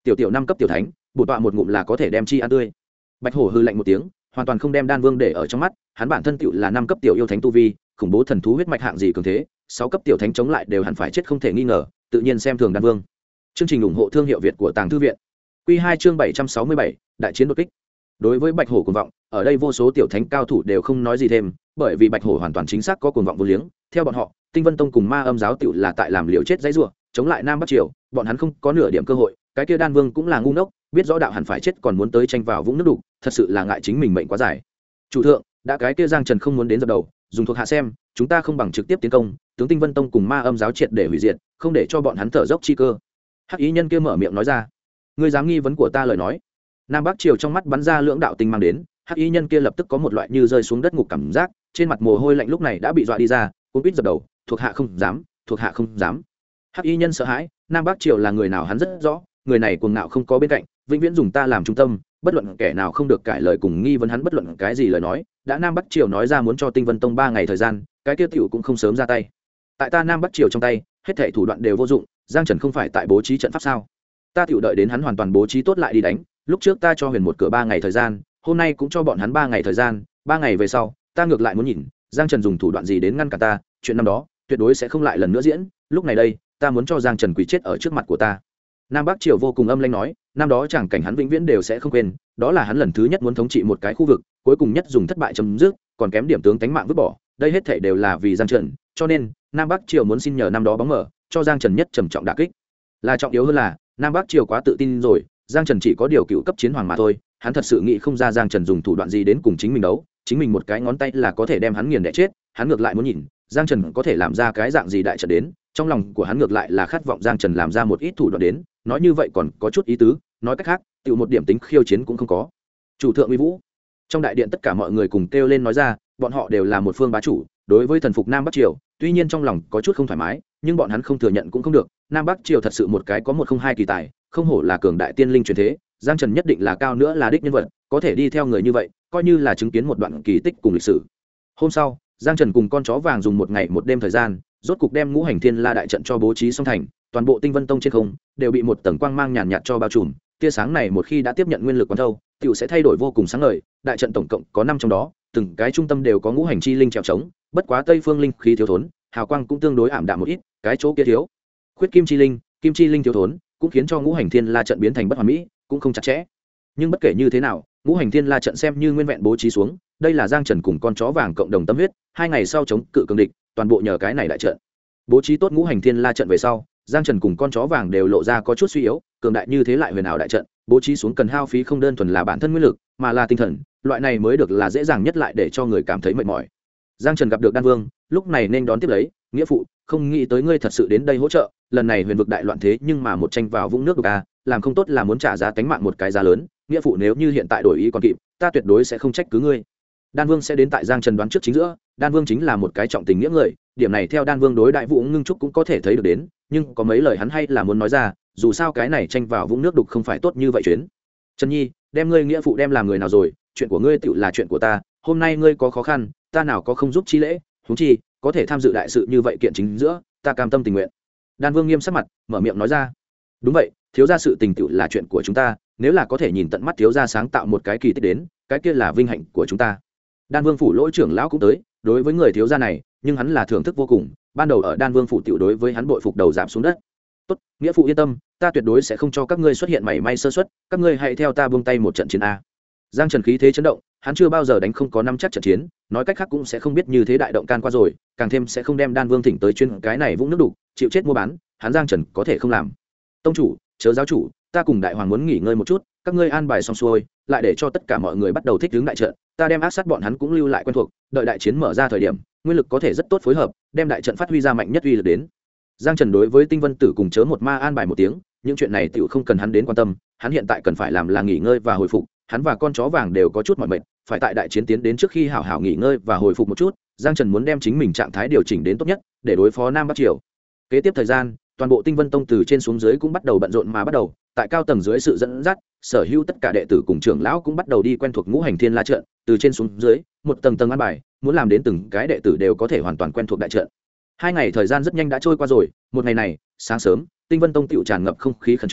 tiểu tiểu 5 cấp tiểu thánh bổn tọa một ngụm là có thể đem chi ăn tươi. Bạch hổ hư lạnh một tiếng, hoàn toàn không đem đan vương để ở trong mắt. Hắn bản thân tiểu là 5 cấp tiểu yêu thánh tu vi, khủng bố thần thú huyết mạch hạng gì cường thế, 6 cấp tiểu thánh chống lại đều hẳn phải chết không thể nghi ngờ, tự nhiên xem thường đan vương. Chương trình ủng hộ thương hiệu Việt của Tàng Thư viện. Quy 2 chương 767, đại chiến đột kích. Đối với Bạch hổ cuồng vọng, ở đây vô số tiểu thánh cao thủ đều không nói gì thêm, bởi vì Bạch hổ hoàn toàn chính xác có cuồng vọng vô liếng. Theo bọn họ, Tinh Vân Tông cùng Ma Âm giáo tiểu là tại làm liều chết dãy rủa, chống lại Nam Bắc Triều, bọn hắn không có nửa điểm cơ hội. Cái kia đan vương cũng là ngu ngốc, biết rõ đạo hẳn phải chết còn muốn tới tranh vào vũng nước đục, thật sự là ngại chính mình mệnh quá dài. Chủ thượng, đã cái kia Giang Trần không muốn đến dập đầu, dùng thuộc hạ xem, chúng ta không bằng trực tiếp tiến công, tướng Tinh Vân Tông cùng Ma Âm giáo triệt để hủy diệt, không để cho bọn hắn thở dốc chi cơ. Hắc ý nhân kia mở miệng nói ra. Ngươi dám nghi vấn của ta lời nói? Nam Bắc Triều trong mắt bắn ra lưỡng đạo tinh mang đến, Hắc ý nhân kia lập tức có một loại như rơi xuống đất ngục cảm giác, trên mặt mồ hôi lạnh lúc này đã bị dọa đi ra, cũng biết dập đầu, thuộc hạ không dám, thuộc hạ không dám. Hắc ý nhân sợ hãi, Nam Bắc Triều là người nào hắn rất rõ, người này cuồng ngạo không có bên cạnh, vĩnh viễn dùng ta làm trung tâm, bất luận kẻ nào không được cãi lời cùng nghi vấn hắn bất luận cái gì lời nói. Đã Nam Bắc Triều nói ra muốn cho Tinh Vân Tông 3 ngày thời gian, cái kia tiểu cũng không sớm ra tay. Tại ta Nam Bắc Triều trong tay, hết thảy thủ đoạn đều vô dụng, Giang Trần không phải tại bố trí trận pháp sao? Ta tiểu đợi đến hắn hoàn toàn bố trí tốt lại đi đánh, lúc trước ta cho Huyền một cửa 3 ngày thời gian, hôm nay cũng cho bọn hắn 3 ngày thời gian, 3 ngày về sau, ta ngược lại muốn nhìn, Giang Trần dùng thủ đoạn gì đến ngăn cản ta, chuyện năm đó, tuyệt đối sẽ không lại lần nữa diễn, lúc này đây, ta muốn cho Giang Trần quỳ chết ở trước mặt của ta. Nam Bắc Triều vô cùng âm lãnh nói, năm đó chẳng cảnh hắn vĩnh viễn đều sẽ không quên, đó là hắn lần thứ nhất muốn thống trị một cái khu vực, cuối cùng nhất dùng thất bại chấm dứt, còn kém điểm tướng tánh mạng vứt bỏ, đây hết thảy đều là vì Giang Trần, cho nên Nam Bắc Triều muốn xin nhờ năm đó bóng mở, cho Giang Trần nhất trầm trọng đả kích. Là trọng yếu hơn là, Nam Bắc Triều quá tự tin rồi, Giang Trần chỉ có điều cựu cấp chiến hoàng mà thôi, hắn thật sự nghĩ không ra Giang Trần dùng thủ đoạn gì đến cùng chính mình đấu, chính mình một cái ngón tay là có thể đem hắn nghiền đẻ chết, hắn ngược lại muốn nhìn, Giang Trần có thể làm ra cái dạng gì đại trận đến, trong lòng của hắn ngược lại là khát vọng Giang Trần làm ra một ít thủ đoạn đến, nói như vậy còn có chút ý tứ, nói cách khác, tự một điểm tính khiêu chiến cũng không có. Chủ thượng uy vũ. Trong đại điện tất cả mọi người cùng kêu lên nói ra, bọn họ đều là một phương bá chủ, đối với thần phục Nam Bắc Triều, tuy nhiên trong lòng có chút không thoải mái, nhưng bọn hắn không thừa nhận cũng không được, Nam Bắc Triều thật sự một cái có một không hai kỳ tài, không hổ là cường đại tiên linh truyền thế, Giang Trần nhất định là cao nữa là đích nhân vật, có thể đi theo người như vậy, coi như là chứng kiến một đoạn kỳ tích cùng lịch sử. Hôm sau, Giang Trần cùng con chó vàng dùng một ngày một đêm thời gian, rốt cục đem Ngũ Hành Thiên La đại trận cho bố trí xong thành, toàn bộ Tinh Vân Tông trên không đều bị một tầng quang mang nhàn nhạt cho bao trùm, tia sáng này một khi đã tiếp nhận nguyên lực quán thâu, tiểu sẽ thay đổi vô cùng sáng ngời, đại trận tổng cộng có 5 trong đó, từng cái trung tâm đều có ngũ hành chi linh trèo trống, bất quá Tây Phương linh khí thiếu thốn, hào quang cũng tương đối ảm đạm một ít, cái chỗ kia thiếu khuyết kim chi linh thiếu thốn, cũng khiến cho Ngũ Hành Thiên La trận biến thành bất hoàn mỹ, cũng không chặt chẽ. Nhưng bất kể như thế nào, Ngũ Hành Thiên La trận xem như nguyên vẹn bố trí xuống, đây là Giang Trần cùng con chó vàng cộng đồng tâm huyết, 2 ngày sau chống cự cường địch, toàn bộ nhờ cái này đại trận. Bố trí tốt Ngũ Hành Thiên La trận về sau, Giang Trần cùng con chó vàng đều lộ ra có chút suy yếu, cường đại như thế lại huyền ảo đại trận, bố trí xuống cần hao phí không đơn thuần là bản thân nguyên lực, mà là tinh thần, loại này mới được là dễ dàng nhất lại để cho người cảm thấy mệt mỏi. Giang Trần gặp được Đan Vương, lúc này nên đón tiếp lấy, nghĩa phụ, không nghĩ tới ngươi thật sự đến đây hỗ trợ, lần này huyền vực đại loạn thế nhưng mà một tranh vào vũng nước đục a, làm không tốt là muốn trả giá tánh mạng một cái giá lớn, nghĩa phụ nếu như hiện tại đổi ý còn kịp, ta tuyệt đối sẽ không trách cứ ngươi. Đan Vương sẽ đến tại Giang Trần đoán trước chính giữa, Đan Vương chính là một cái trọng tình nghĩa người, điểm này theo Đan Vương đối đại Vũ Ngưng Trúc cũng có thể thấy được đến, nhưng có mấy lời hắn hay là muốn nói ra, dù sao cái này tranh vào vũng nước đục không phải tốt như vậy chuyến. Trần Nhi, đem ngươi nghĩa phụ đem làm người nào rồi, chuyện của ngươi tựu là chuyện của ta, hôm nay ngươi có khó khăn, ta nào có không giúp chi lễ, huống chi có thể tham dự đại sự như vậy kiện chính giữa, ta cam tâm tình nguyện. Đan Vương nghiêm sắc mặt, mở miệng nói ra. Đúng vậy, thiếu gia sự tình tựu là chuyện của chúng ta, nếu là có thể nhìn tận mắt thiếu gia sáng tạo một cái kỳ tích đến, cái kia là vinh hạnh của chúng ta. Đan Vương phủ lỗi trưởng lão cũng tới, đối với người thiếu gia này, nhưng hắn là thưởng thức vô cùng, ban đầu ở Đan Vương phủ tiểu đối với hắn bội phục đầu giảm xuống đất. Tốt, nghĩa phụ yên tâm, ta tuyệt đối sẽ không cho các ngươi xuất hiện mảy may sơ suất, các ngươi hãy theo ta buông tay một trận chiến a. Giang Trần khí thế chấn động, hắn chưa bao giờ đánh không có năm chắc trận chiến, nói cách khác cũng sẽ không biết như thế đại động can qua rồi, càng thêm sẽ không đem Đan Vương thỉnh tới chuyên cái này vũng nước đục, chịu chết mua bán, hắn Giang Trần có thể không làm. Tông chủ, chớ giáo chủ, ta cùng đại hoàng muốn nghỉ ngơi một chút, các ngươi an bài xong xuôi, lại để cho tất cả mọi người bắt đầu thích ứng đại trận, ta đem ác sát bọn hắn cũng lưu lại quen thuộc, đợi đại chiến mở ra thời điểm, nguyên lực có thể rất tốt phối hợp, đem đại trận phát huy ra mạnh nhất uy lực đến. Giang Trần đối với Tinh Vân Tử cùng chớ một ma an bài một tiếng, những chuyện này tiểu không cần hắn đến quan tâm, hắn hiện tại cần phải làm là nghỉ ngơi và hồi phục, hắn và con chó vàng đều có chút mỏi mệt, phải tại đại chiến tiến đến trước khi hảo hảo nghỉ ngơi và hồi phục một chút. Giang Trần muốn đem chính mình trạng thái điều chỉnh đến tốt nhất, để đối phó Nam Bắc Triều. Kế tiếp thời gian, toàn bộ Tinh Vân Tông từ trên xuống dưới cũng bắt đầu bận rộn mà bắt đầu, tại cao tầng dưới sự dẫn dắt, sở hữu tất cả đệ tử cùng trưởng lão cũng bắt đầu đi quen thuộc Ngũ Hành Thiên La trận, từ trên xuống dưới, một tầng tầng an bài, muốn làm đến từng cái đệ tử đều có thể hoàn toàn quen thuộc đại trận. 2 ngày thời gian rất nhanh đã trôi qua rồi, một ngày này, sáng sớm, Tinh Vân Tông tiểu tràn ngập không khí khẩn trương,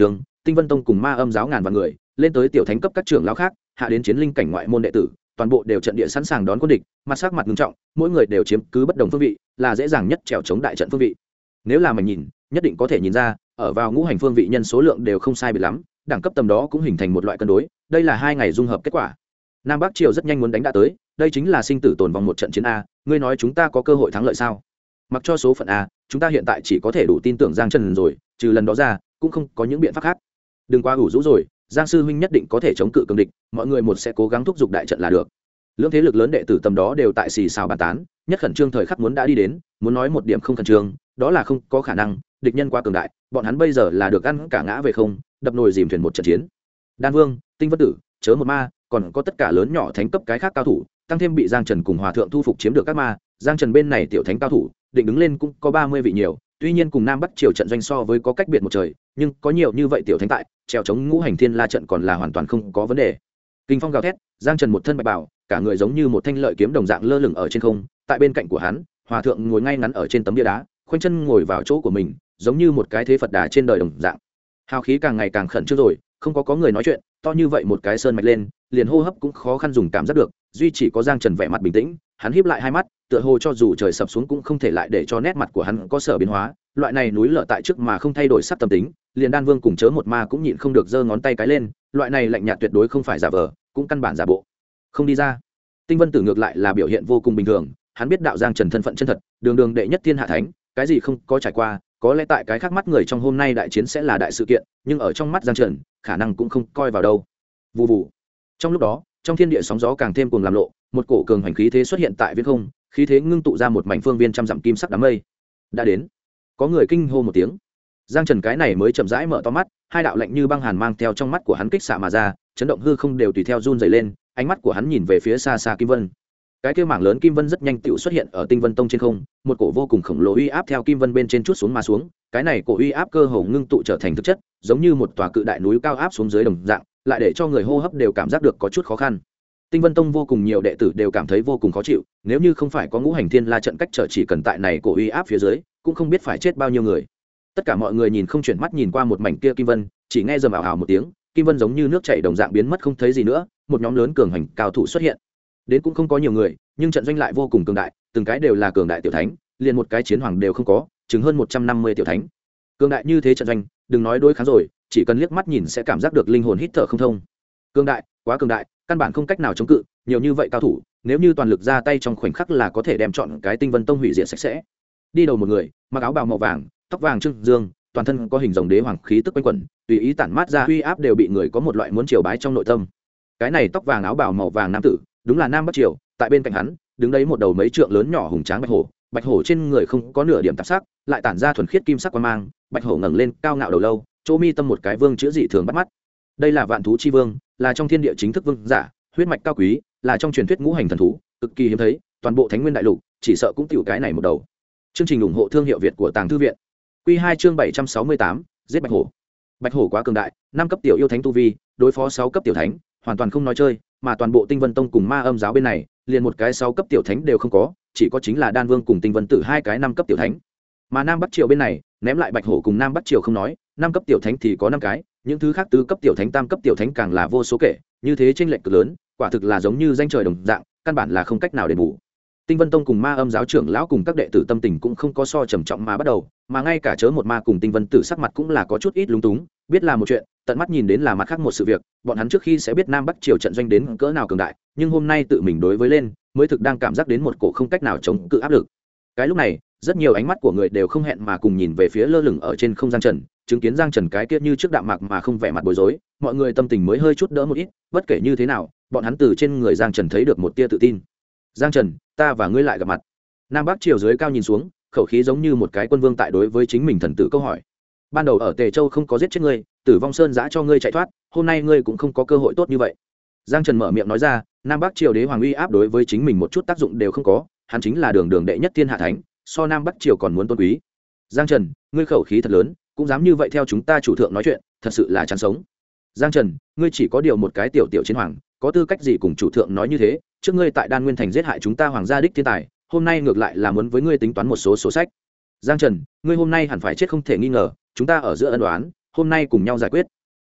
Tinh Vân Tông cùng Ma Âm giáo ngàn vạn người lên tới tiểu thánh cấp các trưởng lão khác, hạ đến chiến linh cảnh ngoại môn đệ tử, toàn bộ đều trận địa sẵn sàng đón quân địch, mặt sắc mặt nghiêm trọng, mỗi người đều chiếm cứ bất đồng phương vị, là dễ dàng nhất trèo chống đại trận phương vị. Nếu là mình nhìn, nhất định có thể nhìn ra, ở vào ngũ hành phương vị nhân số lượng đều không sai biệt lắm, đẳng cấp tầm đó cũng hình thành một loại cân đối, đây là 2 ngày dung hợp kết quả. Nam Bắc Triều rất nhanh muốn đánh đã tới, đây chính là sinh tử tồn vong một trận chiến a, ngươi nói chúng ta có cơ hội thắng lợi sao? Mặc cho số phận a, chúng ta hiện tại chỉ có thể đủ tin tưởng Giang Trần rồi, trừ lần đó ra, cũng không có những biện pháp khác. Đừng quá ủ rũ rồi, Giang sư huynh nhất định có thể chống cự cường địch, mọi người một sẽ cố gắng thúc giục đại trận là được. Lưỡng thế lực lớn đệ tử tầm đó đều tại xì xào bàn tán, nhất khẩn trương thời khắc muốn đã đi đến, muốn nói một điểm không khẩn trương, đó là không có khả năng, địch nhân quá cường đại, bọn hắn bây giờ là được ăn cả ngã về không, đập nồi dìm thuyền một trận chiến. Đan Vương, Tinh Vân Tử, Chớ Một Ma, còn có tất cả lớn nhỏ thánh cấp cái khác cao thủ, tăng thêm bị Giang Trần cùng Hòa thượng thu phục chiếm được các ma, Giang Trần bên này tiểu thánh cao thủ, định đứng lên cũng có 30 vị nhiều, tuy nhiên cùng Nam Bắc Triều trận doanh so với có cách biệt một trời, nhưng có nhiều như vậy tiểu thánh tại, trèo chống ngũ hành thiên la trận còn là hoàn toàn không có vấn đề. Kinh phong gào thét, Giang Trần một thân bạch bào, cả người giống như một thanh lợi kiếm đồng dạng lơ lửng ở trên không, tại bên cạnh của hắn, Hòa thượng ngồi ngay ngắn ở trên tấm bia đá, khoanh chân ngồi vào chỗ của mình, giống như một cái thế Phật đà trên đời đồng dạng. Hào khí càng ngày càng khẩn trương rồi, không có người nói chuyện, to như vậy một cái sơn mạch lên, liền hô hấp cũng khó khăn dùng cảm giác được, duy chỉ có Giang Trần vẻ mặt bình tĩnh, hắn híp lại hai mắt, tựa hồ cho dù trời sập xuống cũng không thể lại để cho nét mặt của hắn có sở biến hóa, loại này núi lở tại trước mà không thay đổi sắc tâm tính, liền Đan Vương cùng Chớ Một Ma cũng nhịn không được giơ ngón tay cái lên, loại này lạnh nhạt tuyệt đối không phải giả vờ, cũng căn bản giả bộ. Không đi ra. Tinh Vân Tử ngược lại là biểu hiện vô cùng bình thường, hắn biết đạo Giang Trần thân phận chân thật, đường đường đệ nhất thiên hạ thánh, cái gì không có trải qua, có lẽ tại cái khác mắt người trong hôm nay đại chiến sẽ là đại sự kiện, nhưng ở trong mắt Giang Trần, khả năng cũng không coi vào đâu. Vù vù. Trong lúc đó, trong thiên địa sóng gió càng thêm cuồng làm lộ, một cổ cường hành khí thế xuất hiện tại viễn không, khí thế ngưng tụ ra một mảnh phương viên trăm dặm kim sắc đám mây. Đã đến. Có người kinh hô một tiếng. Giang Trần cái này mới chậm rãi mở to mắt, hai đạo lạnh như băng hàn mang theo trong mắt của hắn kích xạ mà ra, chấn động hư không đều tùy theo run rẩy lên, ánh mắt của hắn nhìn về phía xa xa Kim Vân. Cái kia mảng lớn Kim Vân rất nhanh tựu xuất hiện ở Tinh Vân Tông trên không, một cổ vô cùng khổng lồ uy áp theo Kim Vân bên trên chút xuống mà xuống, cái này cổ uy áp cơ hồ ngưng tụ trở thành thực chất, giống như một tòa cự đại núi cao áp xuống dưới đồng dạng, lại để cho người hô hấp đều cảm giác được có chút khó khăn. Tinh Vân Tông vô cùng nhiều đệ tử đều cảm thấy vô cùng khó chịu, nếu như không phải có ngũ hành thiên la trận cách trở chỉ cần tại này cổ uy áp phía dưới, cũng không biết phải chết bao nhiêu người. Tất cả mọi người nhìn không chuyển mắt nhìn qua một mảnh kia Kim Vân, chỉ nghe rầm ảo ảo một tiếng, Kim Vân giống như nước chảy đồng dạng biến mất không thấy gì nữa, một nhóm lớn cường hành cao thủ xuất hiện. Đến cũng không có nhiều người, nhưng trận doanh lại vô cùng cường đại, từng cái đều là cường đại tiểu thánh, liền một cái chiến hoàng đều không có, chừng hơn 150 tiểu thánh. Cường đại như thế trận doanh, đừng nói đối kháng rồi, chỉ cần liếc mắt nhìn sẽ cảm giác được linh hồn hít thở không thông. Cường đại, quá cường đại, căn bản không cách nào chống cự, nhiều như vậy cao thủ, nếu như toàn lực ra tay trong khoảnh khắc là có thể đem chọn cái Tinh Vân Tông hủy diệt sạch sẽ. Đi đầu một người, mặc áo bào màu vàng, tóc vàng trưng dương, toàn thân có hình rồng đế hoàng khí tức quanh quẩn, tùy ý tản mát ra uy áp đều bị người có một loại muốn triều bái trong nội tâm. Cái này tóc vàng áo bào màu vàng nam tử, đúng là Nam Bắc Triều, tại bên cạnh hắn, đứng đấy một đầu mấy trượng lớn nhỏ hùng tráng bạch hổ trên người không có nửa điểm tạp sắc, lại tản ra thuần khiết kim sắc quang mang, bạch hổ ngẩng lên, cao ngạo đầu lâu, chỗ mi tâm một cái vương chữ dị thường bắt mắt. Đây là Vạn thú chi vương, là trong thiên địa chính thức vương giả, huyết mạch cao quý, là trong truyền thuyết ngũ hành thần thú, cực kỳ hiếm thấy, toàn bộ Thánh Nguyên đại lục, chỉ sợ cũng tiểu cái này một đầu. Chương trình ủng hộ thương hiệu Việt của Tàng Thư viện. Quy 2 chương 768, giết bạch hổ. Bạch hổ quá cường đại, 5 cấp tiểu yêu thánh tu vi, đối phó 6 cấp tiểu thánh, hoàn toàn không nói chơi, mà toàn bộ Tinh Vân Tông cùng Ma Âm giáo bên này, liền một cái 6 cấp tiểu thánh đều không có, chỉ có chính là Đan Vương cùng Tinh Vân Tử hai cái 5 cấp tiểu thánh. Mà Nam Bắc Triều bên này, ném lại bạch hổ cùng Nam Bắc Triều không nói, 5 cấp tiểu thánh thì có 5 cái, những thứ khác tứ cấp tiểu thánh, tam cấp tiểu thánh càng là vô số kể, như thế chênh lệch cực lớn, quả thực là giống như danh trời đồng dạng, căn bản là không cách nào đền bù. Tinh Vân Tông cùng Ma Âm giáo trưởng lão cùng các đệ tử tâm tình cũng không có so trầm trọng mà bắt đầu, mà ngay cả Chớ Một Ma cùng Tinh Vân Tử sắc mặt cũng là có chút ít lúng túng, biết là một chuyện, tận mắt nhìn đến là mặt khác một sự việc, bọn hắn trước khi sẽ biết Nam Bắc Triều trận doanh đến cỡ nào cường đại, nhưng hôm nay tự mình đối với lên, mới thực đang cảm giác đến một cổ không cách nào chống cự áp lực. Cái lúc này, rất nhiều ánh mắt của người đều không hẹn mà cùng nhìn về phía lơ lửng ở trên không Giang Trần, chứng kiến Giang Trần cái kia như trước đạm mạc mà không vẻ mặt bối rối, mọi người tâm tình mới hơi chút đỡ một ít, bất kể như thế nào, bọn hắn từ trên người Giang Trần thấy được một tia tự tin. Giang Trần, ta và ngươi lại gặp mặt. Nam Bắc Triều dưới cao nhìn xuống, khẩu khí giống như một cái quân vương tại đối với chính mình thần tử câu hỏi. Ban đầu ở Tề Châu không có giết chết ngươi, Tử Vong Sơn giã cho ngươi chạy thoát, hôm nay ngươi cũng không có cơ hội tốt như vậy. Giang Trần mở miệng nói ra, Nam Bắc Triều đế hoàng uy áp đối với chính mình một chút tác dụng đều không có, hắn chính là đường đường đệ nhất thiên hạ thánh, so Nam Bắc Triều còn muốn tôn quý. Giang Trần, ngươi khẩu khí thật lớn, cũng dám như vậy theo chúng ta chủ thượng nói chuyện, thật sự là chán sống. Giang Trần, ngươi chỉ có điều một cái tiểu tiểu chiến hoàng, có tư cách gì cùng chủ thượng nói như thế? Trước ngươi tại Đan Nguyên thành giết hại chúng ta hoàng gia đích thiên tài, hôm nay ngược lại là muốn với ngươi tính toán một số sổ sách. Giang Trần, ngươi hôm nay hẳn phải chết không thể nghi ngờ, chúng ta ở giữa ân oán, hôm nay cùng nhau giải quyết.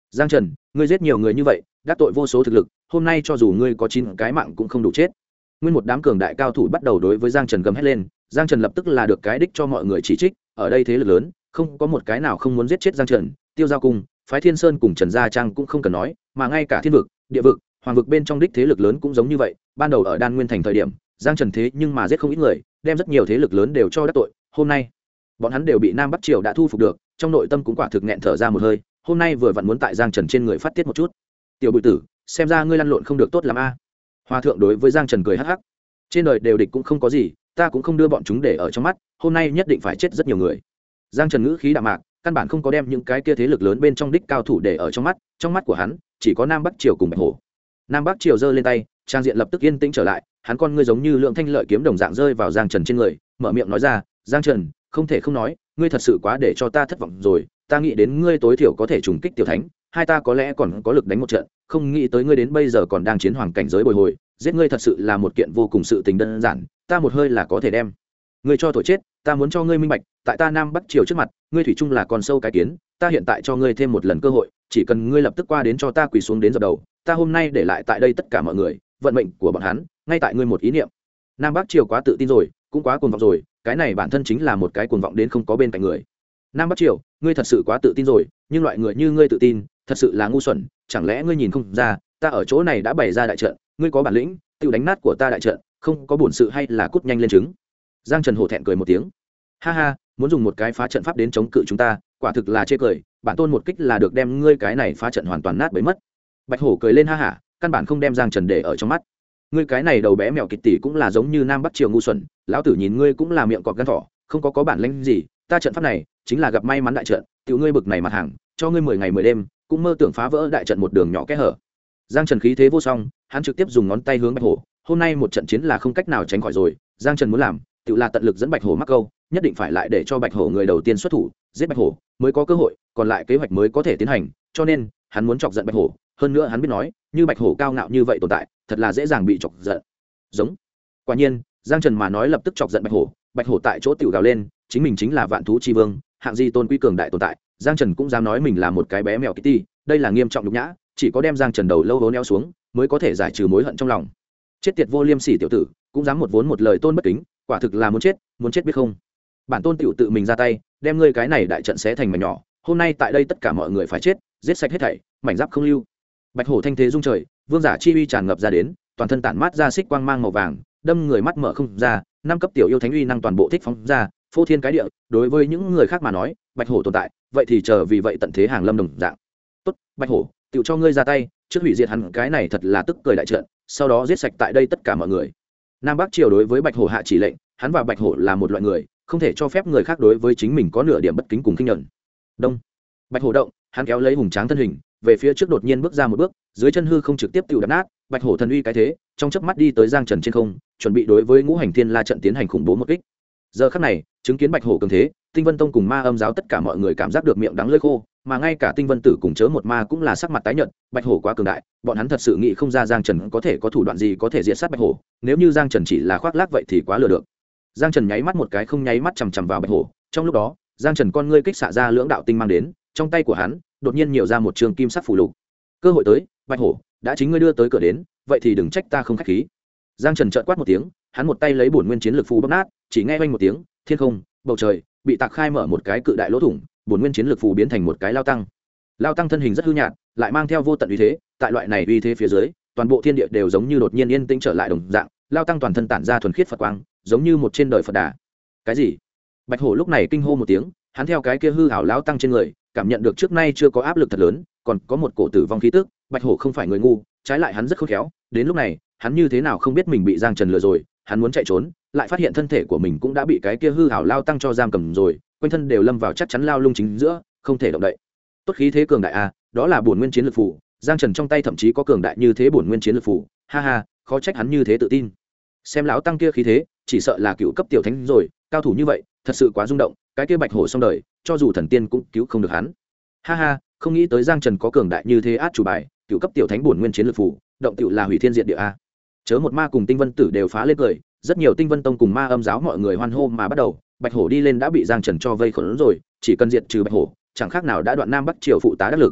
Giang Trần, ngươi giết nhiều người như vậy, đắc tội vô số thực lực, hôm nay cho dù ngươi có 9 cái mạng cũng không đủ chết. Nguyên một đám cường đại cao thủ bắt đầu đối với Giang Trần gầm hét lên. Giang Trần lập tức là được cái đích cho mọi người chỉ trích, ở đây thế lực lớn không có một cái nào không muốn giết chết Giang Trần. Tiêu Giao Cung, phái Thiên Sơn cùng Trần Gia Trang cũng không cần nói, mà ngay cả Thiên vực, Địa vực, Hoàng vực bên trong đích thế lực lớn cũng giống như vậy. Ban đầu ở Đan Nguyên thành thời điểm, Giang Trần thế nhưng mà giết không ít người, đem rất nhiều thế lực lớn đều cho đắc tội. Hôm nay bọn hắn đều bị Nam Bắc Triều đã thu phục được, trong nội tâm cũng quả thực nghẹn thở ra một hơi. Hôm nay vừa vặn muốn tại Giang Trần trên người phát tiết một chút. Tiểu Bùi Tử, xem ra ngươi lăn lộn không được tốt lắm a. Hòa thượng đối với Giang Trần cười hắc hắc. Trên đời đều địch cũng không có gì, ta cũng không đưa bọn chúng để ở trong mắt, hôm nay nhất định phải chết rất nhiều người. Giang Trần ngữ khí đạm mạc, căn bản không có đem những cái kia thế lực lớn bên trong đích cao thủ để ở trong mắt của hắn chỉ có Nam Bắc Triều cùng Bạch Hổ. Nam Bắc Triều giơ lên tay, trang diện lập tức yên tĩnh trở lại, hắn con ngươi giống như lượng thanh lợi kiếm đồng dạng rơi vào Giang Trần trên người, mở miệng nói ra, Giang Trần, không thể không nói, ngươi thật sự quá để cho ta thất vọng rồi, ta nghĩ đến ngươi tối thiểu có thể trùng kích tiểu thánh, hai ta có lẽ còn có lực đánh một trận, không nghĩ tới ngươi đến bây giờ còn đang chiến hoàng cảnh giới bồi hồi, giết ngươi thật sự là một kiện vô cùng sự tình đơn giản, ta một hơi là có thể đem ngươi cho thổi chết. Ta muốn cho ngươi minh bạch, tại ta Nam Bắc Triều trước mặt, ngươi thủy chung là con sâu cái kiến, ta hiện tại cho ngươi thêm một lần cơ hội, chỉ cần ngươi lập tức qua đến cho ta quỳ xuống đến dập đầu, ta hôm nay để lại tại đây tất cả mọi người, vận mệnh của bọn hắn ngay tại ngươi một ý niệm. Nam Bắc Triều quá tự tin rồi, cũng quá cuồng vọng rồi, cái này bản thân chính là một cái cuồng vọng đến không có bên cạnh người. Nam Bắc Triều, ngươi thật sự quá tự tin rồi, nhưng loại người như ngươi tự tin, thật sự là ngu xuẩn, chẳng lẽ ngươi nhìn không ra, ta ở chỗ này đã bày ra đại trận, ngươi có bản lĩnh, tự đánh nát của ta đại trận, không có bổn sự hay là cút nhanh lên trứng. Giang Trần hổ thẹn cười một tiếng, ha ha, muốn dùng một cái phá trận pháp đến chống cự chúng ta, quả thực là chê cười, bản tôn một kích là được đem ngươi cái này phá trận hoàn toàn nát bấy mất. Bạch Hổ cười lên ha hả, căn bản không đem Giang Trần để ở trong mắt. Ngươi cái này đầu bé mèo kịch tỷ cũng là giống như Nam Bắc Triều ngu xuẩn, lão tử nhìn ngươi cũng là miệng cọp gan thỏ, không có bản lĩnh gì, ta trận pháp này chính là gặp may mắn đại trận, tiểu ngươi bực này mặt hàng, cho ngươi 10 ngày 10 đêm, cũng mơ tưởng phá vỡ đại trận một đường nhỏ kẽ hở. Giang Trần khí thế vô song, hắn trực tiếp dùng ngón tay hướng Bạch Hổ, hôm nay một trận chiến là không cách nào tránh khỏi rồi, Giang Trần muốn làm, tự là tận lực dẫn Bạch Hổ mắc câu, nhất định phải lại để cho Bạch Hổ người đầu tiên xuất thủ, giết Bạch Hổ mới có cơ hội, còn lại kế hoạch mới có thể tiến hành, cho nên hắn muốn chọc giận Bạch Hổ, hơn nữa hắn biết nói, như Bạch Hổ cao ngạo như vậy tồn tại, thật là dễ dàng bị chọc giận. Giống. Quả nhiên, Giang Trần mà nói lập tức chọc giận Bạch Hổ tại chỗ tiểu gào lên, chính mình chính là vạn thú chi vương, hạng di tôn quý cường đại tồn tại, Giang Trần cũng dám nói mình là một cái bé mèo Kitty, đây là nghiêm trọng nhục nhã, chỉ có đem Giang Trần đầu lâu vốn neo xuống, mới có thể giải trừ mối hận trong lòng. Chết tiệt vô liêm sỉ tiểu tử, cũng dám một vốn một lời tôn bất kính, quả thực là muốn chết biết không? Bản tôn tiểu tự mình ra tay, đem ngươi cái này đại trận xé thành mảnh nhỏ, hôm nay tại đây tất cả mọi người phải chết, giết sạch hết thảy, mảnh giáp không lưu. Bạch Hổ thanh thế rung trời, vương giả chi uy tràn ngập ra đến, toàn thân tản mát ra xích quang mang màu vàng, đâm người mắt mở không ra, năm cấp tiểu yêu thánh uy năng toàn bộ thích phóng ra, phô thiên cái địa, đối với những người khác mà nói, Bạch Hổ tồn tại, vậy thì chờ vì vậy tận thế hàng lâm đồng dạng. Tốt, Bạch Hổ, tiểu cho ngươi ra tay, trước hủy diệt hắn cái này thật là tức cười đại trận, sau đó giết sạch tại đây tất cả mọi người. Nam Bắc Triều đối với Bạch Hổ hạ chỉ lệnh, hắn và Bạch Hổ là một loại người, không thể cho phép người khác đối với chính mình có nửa điểm bất kính cùng khinh nhẫn. Đông. Bạch Hổ động, hắn kéo lấy hùng tráng thân hình, về phía trước đột nhiên bước ra một bước, dưới chân hư không trực tiếp tiêu đập nát, Bạch Hổ thần uy cái thế, trong chớp mắt đi tới Giang Trần trên không, chuẩn bị đối với Ngũ Hành Thiên La trận tiến hành khủng bố một kích. Giờ khắc này, chứng kiến Bạch Hổ cường thế, Tinh Vân Tông cùng Ma Âm giáo tất cả mọi người cảm giác được miệng đắng lưỡi khô, mà ngay cả Tinh Vân Tử cùng Chớ Một Ma cũng là sắc mặt tái nhợt, Bạch Hổ quá cường đại, bọn hắn thật sự nghĩ không ra Giang Trần có thể có thủ đoạn gì có thể diệt sát Bạch Hổ, nếu như Giang Trần chỉ là khoác lác vậy thì quá lừa được. Giang Trần nháy mắt một cái không nháy mắt chằm chằm vào Bạch Hổ, trong lúc đó, Giang Trần con ngươi kích xạ ra lưỡng đạo tinh mang đến, trong tay của hắn đột nhiên nhiều ra một trường kim sắc phù lục. Cơ hội tới, Bạch Hổ, đã chính ngươi đưa tới cửa đến, vậy thì đừng trách ta không khách khí. Giang Trần trợn quát một tiếng, hắn một tay lấy bổn nguyên chiến lực phù bóp nát, chỉ nghe oanh một tiếng, thiên không, bầu trời bị tạc khai mở một cái cự đại lỗ thủng, bổn nguyên chiến lực phù biến thành một cái lao tăng. Lao tăng thân hình rất hư nhạt, lại mang theo vô tận uy thế, tại loại này uy thế phía dưới, toàn bộ thiên địa đều giống như đột nhiên yên tĩnh trở lại đồng dạng, lao tăng toàn thân tản ra thuần khiết Phật quang, giống như một trên đời Phật Đà. Cái gì? Bạch Hổ lúc này kinh hô một tiếng, hắn theo cái kia hư ảo lao tăng trên người, cảm nhận được trước nay chưa có áp lực thật lớn, còn có một cổ tử vong khí tức. Bạch Hổ không phải người ngu, trái lại hắn rất khôn khéo, đến lúc này, hắn như thế nào không biết mình bị Giang Trần lừa rồi, hắn muốn chạy trốn, lại phát hiện thân thể của mình cũng đã bị cái kia hư ảo lao tăng cho giam cầm rồi, quanh thân đều lâm vào chắc chắn lao lung chính giữa, không thể động đậy. Tốt khí thế cường đại a, đó là bổn nguyên chiến lực phù, Giang Trần trong tay thậm chí có cường đại như thế bổn nguyên chiến lực phù, ha ha, khó trách hắn như thế tự tin. Xem lão tăng kia khí thế, chỉ sợ là cựu cấp tiểu thánh rồi, cao thủ như vậy, thật sự quá rung động, cái kia Bạch Hổ xong đời, cho dù thần tiên cũng cứu không được hắn. Ha ha, không nghĩ tới Giang Trần có cường đại như thế át chủ bài, cựu cấp tiểu thánh bổn nguyên chiến lược phù, động tựu là hủy thiên diệt địa a. Chớ Một Ma cùng Tinh Vân Tử đều phá lên cười, rất nhiều Tinh Vân Tông cùng Ma Âm giáo mọi người hoan hô mà bắt đầu, Bạch Hổ đi lên đã bị Giang Trần cho vây khốn rồi, chỉ cần diệt trừ Bạch Hổ, chẳng khác nào đã đoạn Nam Bắc Triều phụ tá đắc lực.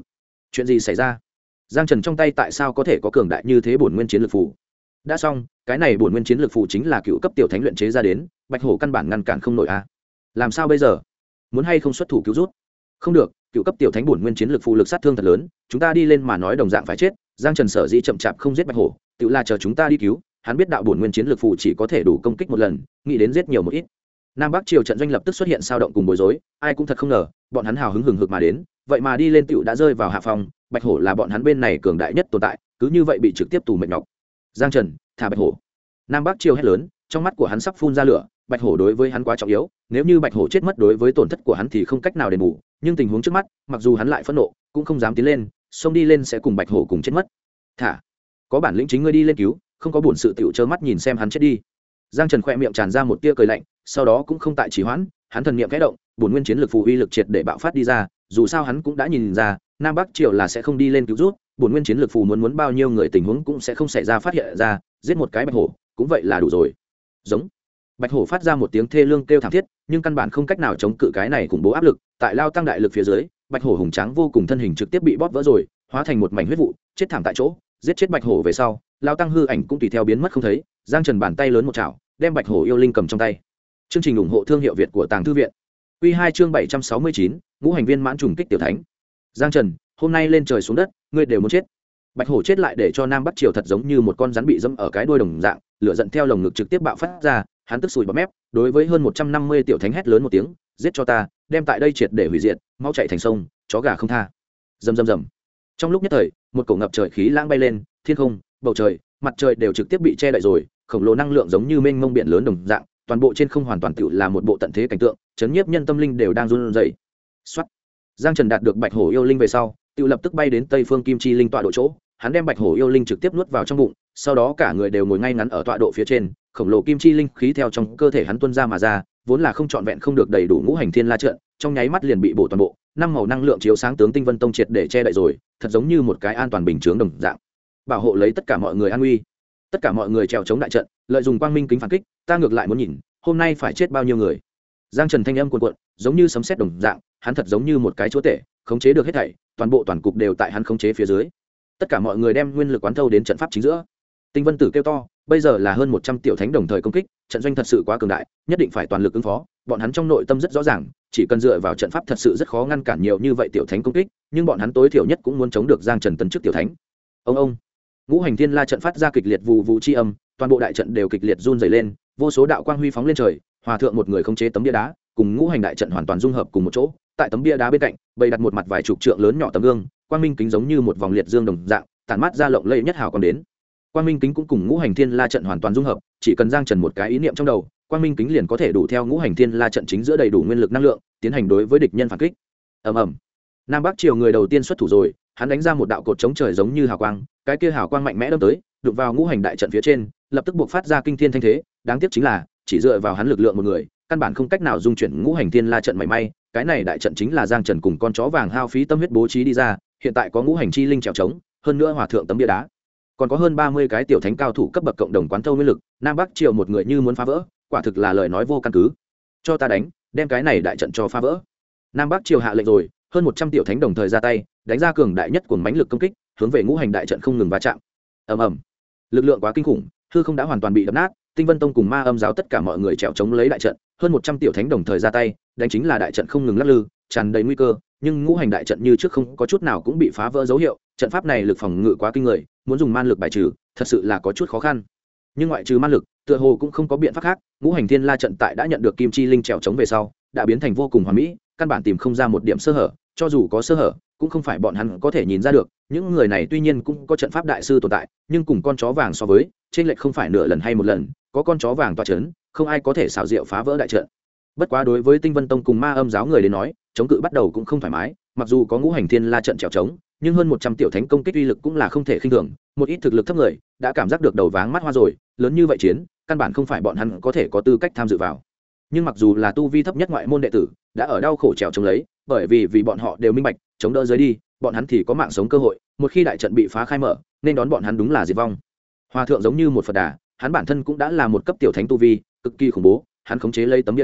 chuyện gì xảy ra? Giang Trần trong tay tại sao có thể có cường đại như thế bổn nguyên chiến lược phù? Đã xong, cái này bổn nguyên chiến lược phù chính là cựu cấp tiểu thánh luyện chế ra đến, bạch hổ căn bản ngăn cản không nổi a. Làm sao bây giờ? Muốn hay không xuất thủ cứu rút? Không được, cựu cấp tiểu thánh bổn nguyên chiến lược phù lực sát thương thật lớn, chúng ta đi lên mà nói đồng dạng phải chết. Giang Trần sở dĩ chậm chạp không giết bạch hổ, tự là chờ chúng ta đi cứu. Hắn biết đạo bổn nguyên chiến lược phù chỉ có thể đủ công kích một lần, nghĩ đến giết nhiều một ít. Nam Bắc triều trận doanh lập tức xuất hiện sao động cùng bối rối, ai cũng thật không ngờ, bọn hắn hào hứng hừng hực mà đến, vậy mà đi lên tiểu đã rơi vào hạ phòng, bạch hổ là bọn hắn bên này cường đại nhất tồn tại, cứ như vậy bị trực tiếp tù mệnh nhọc. Giang Trần, thả bạch hổ. Nam Bắc triều hét lớn, trong mắt của hắn sắp phun ra lửa, bạch hổ đối với hắn quá trọng yếu, nếu như bạch hổ chết mất đối với tổn thất của hắn thì không cách nào đền bù, nhưng tình huống trước mắt, mặc dù hắn lại phẫn nộ, cũng không dám tiến lên, xông đi lên sẽ cùng bạch hổ cùng chết mất. Thả, có bản lĩnh chính ngươi đi lên cứu, không có buồn sự tiểu trơ mắt nhìn xem hắn chết đi. Giang Trần khẽ miệng tràn ra một tia cười lạnh, sau đó cũng không tại trì hoãn, hắn thần niệm khẽ động, bổn nguyên chiến lực phù uy lực triệt để bạo phát đi ra, dù sao hắn cũng đã nhìn ra, Nam Bắc triều là sẽ không đi lên cứu rút, bổn nguyên chiến lực phù muốn bao nhiêu người tình huống cũng sẽ không xảy ra phát hiện ra, giết một cái bạch hổ, cũng vậy là đủ rồi. Giống. Bạch hổ phát ra một tiếng thê lương kêu thảm thiết, nhưng căn bản không cách nào chống cự cái này khủng bố áp lực, tại lao tăng đại lực phía dưới, bạch hổ hùng tráng vô cùng thân hình trực tiếp bị bóp vỡ rồi, hóa thành một mảnh huyết vụ, chết thảm tại chỗ. Giết chết bạch hổ về sau, lao tăng hư ảnh cũng tùy theo biến mất không thấy. Giang Trần bàn tay lớn một chảo, đem bạch hổ yêu linh cầm trong tay. Chương trình ủng hộ thương hiệu Việt của Tàng Thư viện. Quy 2 chương 769, ngũ hành viên mãn trùng kích tiểu thánh. Giang Trần, hôm nay lên trời xuống đất, ngươi đều muốn chết. Bạch hổ chết lại để cho Nam Bắc triều thật giống như một con rắn bị dẫm ở cái đuôi đồng dạng, lửa giận theo lồng ngực trực tiếp bạo phát ra, hắn tức sùi bọt mép, đối với hơn 150 tiểu thánh hét lớn một tiếng, giết cho ta, đem tại đây triệt để hủy diệt, máu chảy thành sông, chó gà không tha. Rầm rầm rầm. Trong lúc nhất thời, một cổ ngập trời khí lãng bay lên, thiên không, bầu trời, mặt trời đều trực tiếp bị che đậy rồi, khổng lồ năng lượng giống như mênh mông biển lớn đồng dạng, toàn bộ trên không hoàn toàn tựu là một bộ tận thế cảnh tượng, chấn nhiếp nhân tâm linh đều đang run rẩy. Soát. Giang Trần đạt được bạch hổ yêu linh về sau, tựu lập tức bay đến Tây Phương Kim Chi linh tọa độ chỗ, hắn đem bạch hổ yêu linh trực tiếp nuốt vào trong bụng, sau đó cả người đều ngồi ngay ngắn ở tọa độ phía trên, khổng lồ kim chi linh khí theo trong cơ thể hắn tuôn ra mà ra, vốn là không trọn vẹn không được đầy đủ ngũ hành thiên la trận, trong nháy mắt liền bị bổ toàn bộ, năm màu năng lượng chiếu sáng tướng Tinh Vân Tông triệt để che đậy rồi, thật giống như một cái an toàn bình chướng đồng dạng, bảo hộ lấy tất cả mọi người an nguy. Tất cả mọi người trèo chống đại trận, lợi dụng quang minh kính phản kích, ta ngược lại muốn nhìn, hôm nay phải chết bao nhiêu người. Giang Trần thanh âm cuồn cuộn, giống như sấm sét đồng dạng, hắn thật giống như một cái chúa tể, khống chế được hết thảy, toàn bộ toàn cục đều tại hắn khống chế phía dưới. Tất cả mọi người đem nguyên lực quán thâu đến trận pháp chính giữa. Tinh Vân Tử kêu to, bây giờ là hơn 100 tiểu thánh đồng thời công kích, trận doanh thật sự quá cường đại, nhất định phải toàn lực ứng phó. Bọn hắn trong nội tâm rất rõ ràng, chỉ cần dựa vào trận pháp thật sự rất khó ngăn cản nhiều như vậy tiểu thánh công kích, nhưng bọn hắn tối thiểu nhất cũng muốn chống được Giang Trần tấn chức tiểu thánh. Ông, ngũ hành thiên la trận phát ra kịch liệt vù vù chi âm, toàn bộ đại trận đều kịch liệt run rẩy lên, vô số đạo quang huy phóng lên trời, hòa thượng một người khống chế tấm bia đá, cùng ngũ hành đại trận hoàn toàn dung hợp cùng một chỗ. Tại tấm bia đá bên cạnh, bày đặt một mặt vài chục trượng lớn nhỏ tấm gương, quang minh kính giống như một vòng liệt dương đồng dạng, tản mát ra lộng lẫy nhất hào quang đến. Quang minh kính cũng cùng ngũ hành thiên la trận hoàn toàn dung hợp, chỉ cần Giang Trần một cái ý niệm trong đầu, quang minh kính liền có thể đủ theo ngũ hành thiên la trận chính giữa đầy đủ nguyên lực năng lượng, tiến hành đối với địch nhân phản kích. Ầm ầm. Nam Bắc triều người đầu tiên xuất thủ rồi, hắn đánh ra một đạo cột chống trời giống như hào quang, cái kia hào quang mạnh mẽ đâm tới, đụng vào ngũ hành đại trận phía trên, lập tức buộc phát ra kinh thiên thanh thế, đáng tiếc chính là, chỉ dựa vào hắn lực lượng một người, căn bản không cách nào dung chuyển ngũ hành thiên la trận mảy may, cái này đại trận chính là Giang Trần cùng con chó vàng hao phí tâm huyết bố trí đi ra, hiện tại có ngũ hành chi linh trèo trống, hơn nữa hòa thượng tấm bia đá, còn có hơn 30 cái tiểu thánh cao thủ cấp bậc cộng đồng quán thâu nguyên lực, Nam Bắc triều một người như muốn phá vỡ, quả thực là lời nói vô căn cứ. Cho ta đánh, đem cái này đại trận cho phá vỡ. Nam Bắc triều hạ lệnh rồi, hơn 100 tiểu thánh đồng thời ra tay, đánh ra cường đại nhất của mãnh lực công kích, hướng về ngũ hành đại trận không ngừng va chạm. Ầm ầm. Lực lượng quá kinh khủng, hư không đã hoàn toàn bị đập nát, Tinh Vân Tông cùng Ma Âm giáo tất cả mọi người trèo chống lấy đại trận, hơn 100 tiểu thánh đồng thời ra tay, đánh chính là đại trận không ngừng lắc lư, tràn đầy nguy cơ, nhưng ngũ hành đại trận như trước không có chút nào cũng bị phá vỡ dấu hiệu, trận pháp này lực phòng ngự quá kinh người, muốn dùng man lực bài trừ, thật sự là có chút khó khăn. Nhưng ngoại trừ man lực, tựa hồ cũng không có biện pháp khác, ngũ hành thiên la trận tại đã nhận được kim chi linh trèo chống về sau, đã biến thành vô cùng hoàn mỹ, căn bản tìm không ra một điểm sơ hở, cho dù có sơ hở, cũng không phải bọn hắn có thể nhìn ra được. Những người này tuy nhiên cũng có trận pháp đại sư tồn tại, nhưng cùng con chó vàng so với, trên lệch không phải nửa lần hay một lần, có con chó vàng tọa chấn, không ai có thể xảo diệu phá vỡ đại trận. Bất quá đối với Tinh Vân Tông cùng Ma Âm giáo người đến nói, chống cự bắt đầu cũng không thoải mái, mặc dù có ngũ hành thiên la trận trèo chống, nhưng hơn 100 tiểu thánh công kích uy lực cũng là không thể khinh thường, một ít thực lực thấp người đã cảm giác được đầu váng mắt hoa rồi, lớn như vậy chiến, căn bản không phải bọn hắn có thể có tư cách tham dự vào. Nhưng mặc dù là tu vi thấp nhất ngoại môn đệ tử, đã ở đau khổ trèo chống lấy, bởi vì bọn họ đều minh bạch, chống đỡ dưới đi, bọn hắn thì có mạng sống cơ hội, một khi đại trận bị phá khai mở, nên đón bọn hắn đúng là diệt vong. Hòa thượng giống như một Phật Đà, hắn bản thân cũng đã là một cấp tiểu thánh tu vi, cực kỳ khủng bố, hắn khống chế lấy tấm bia đá,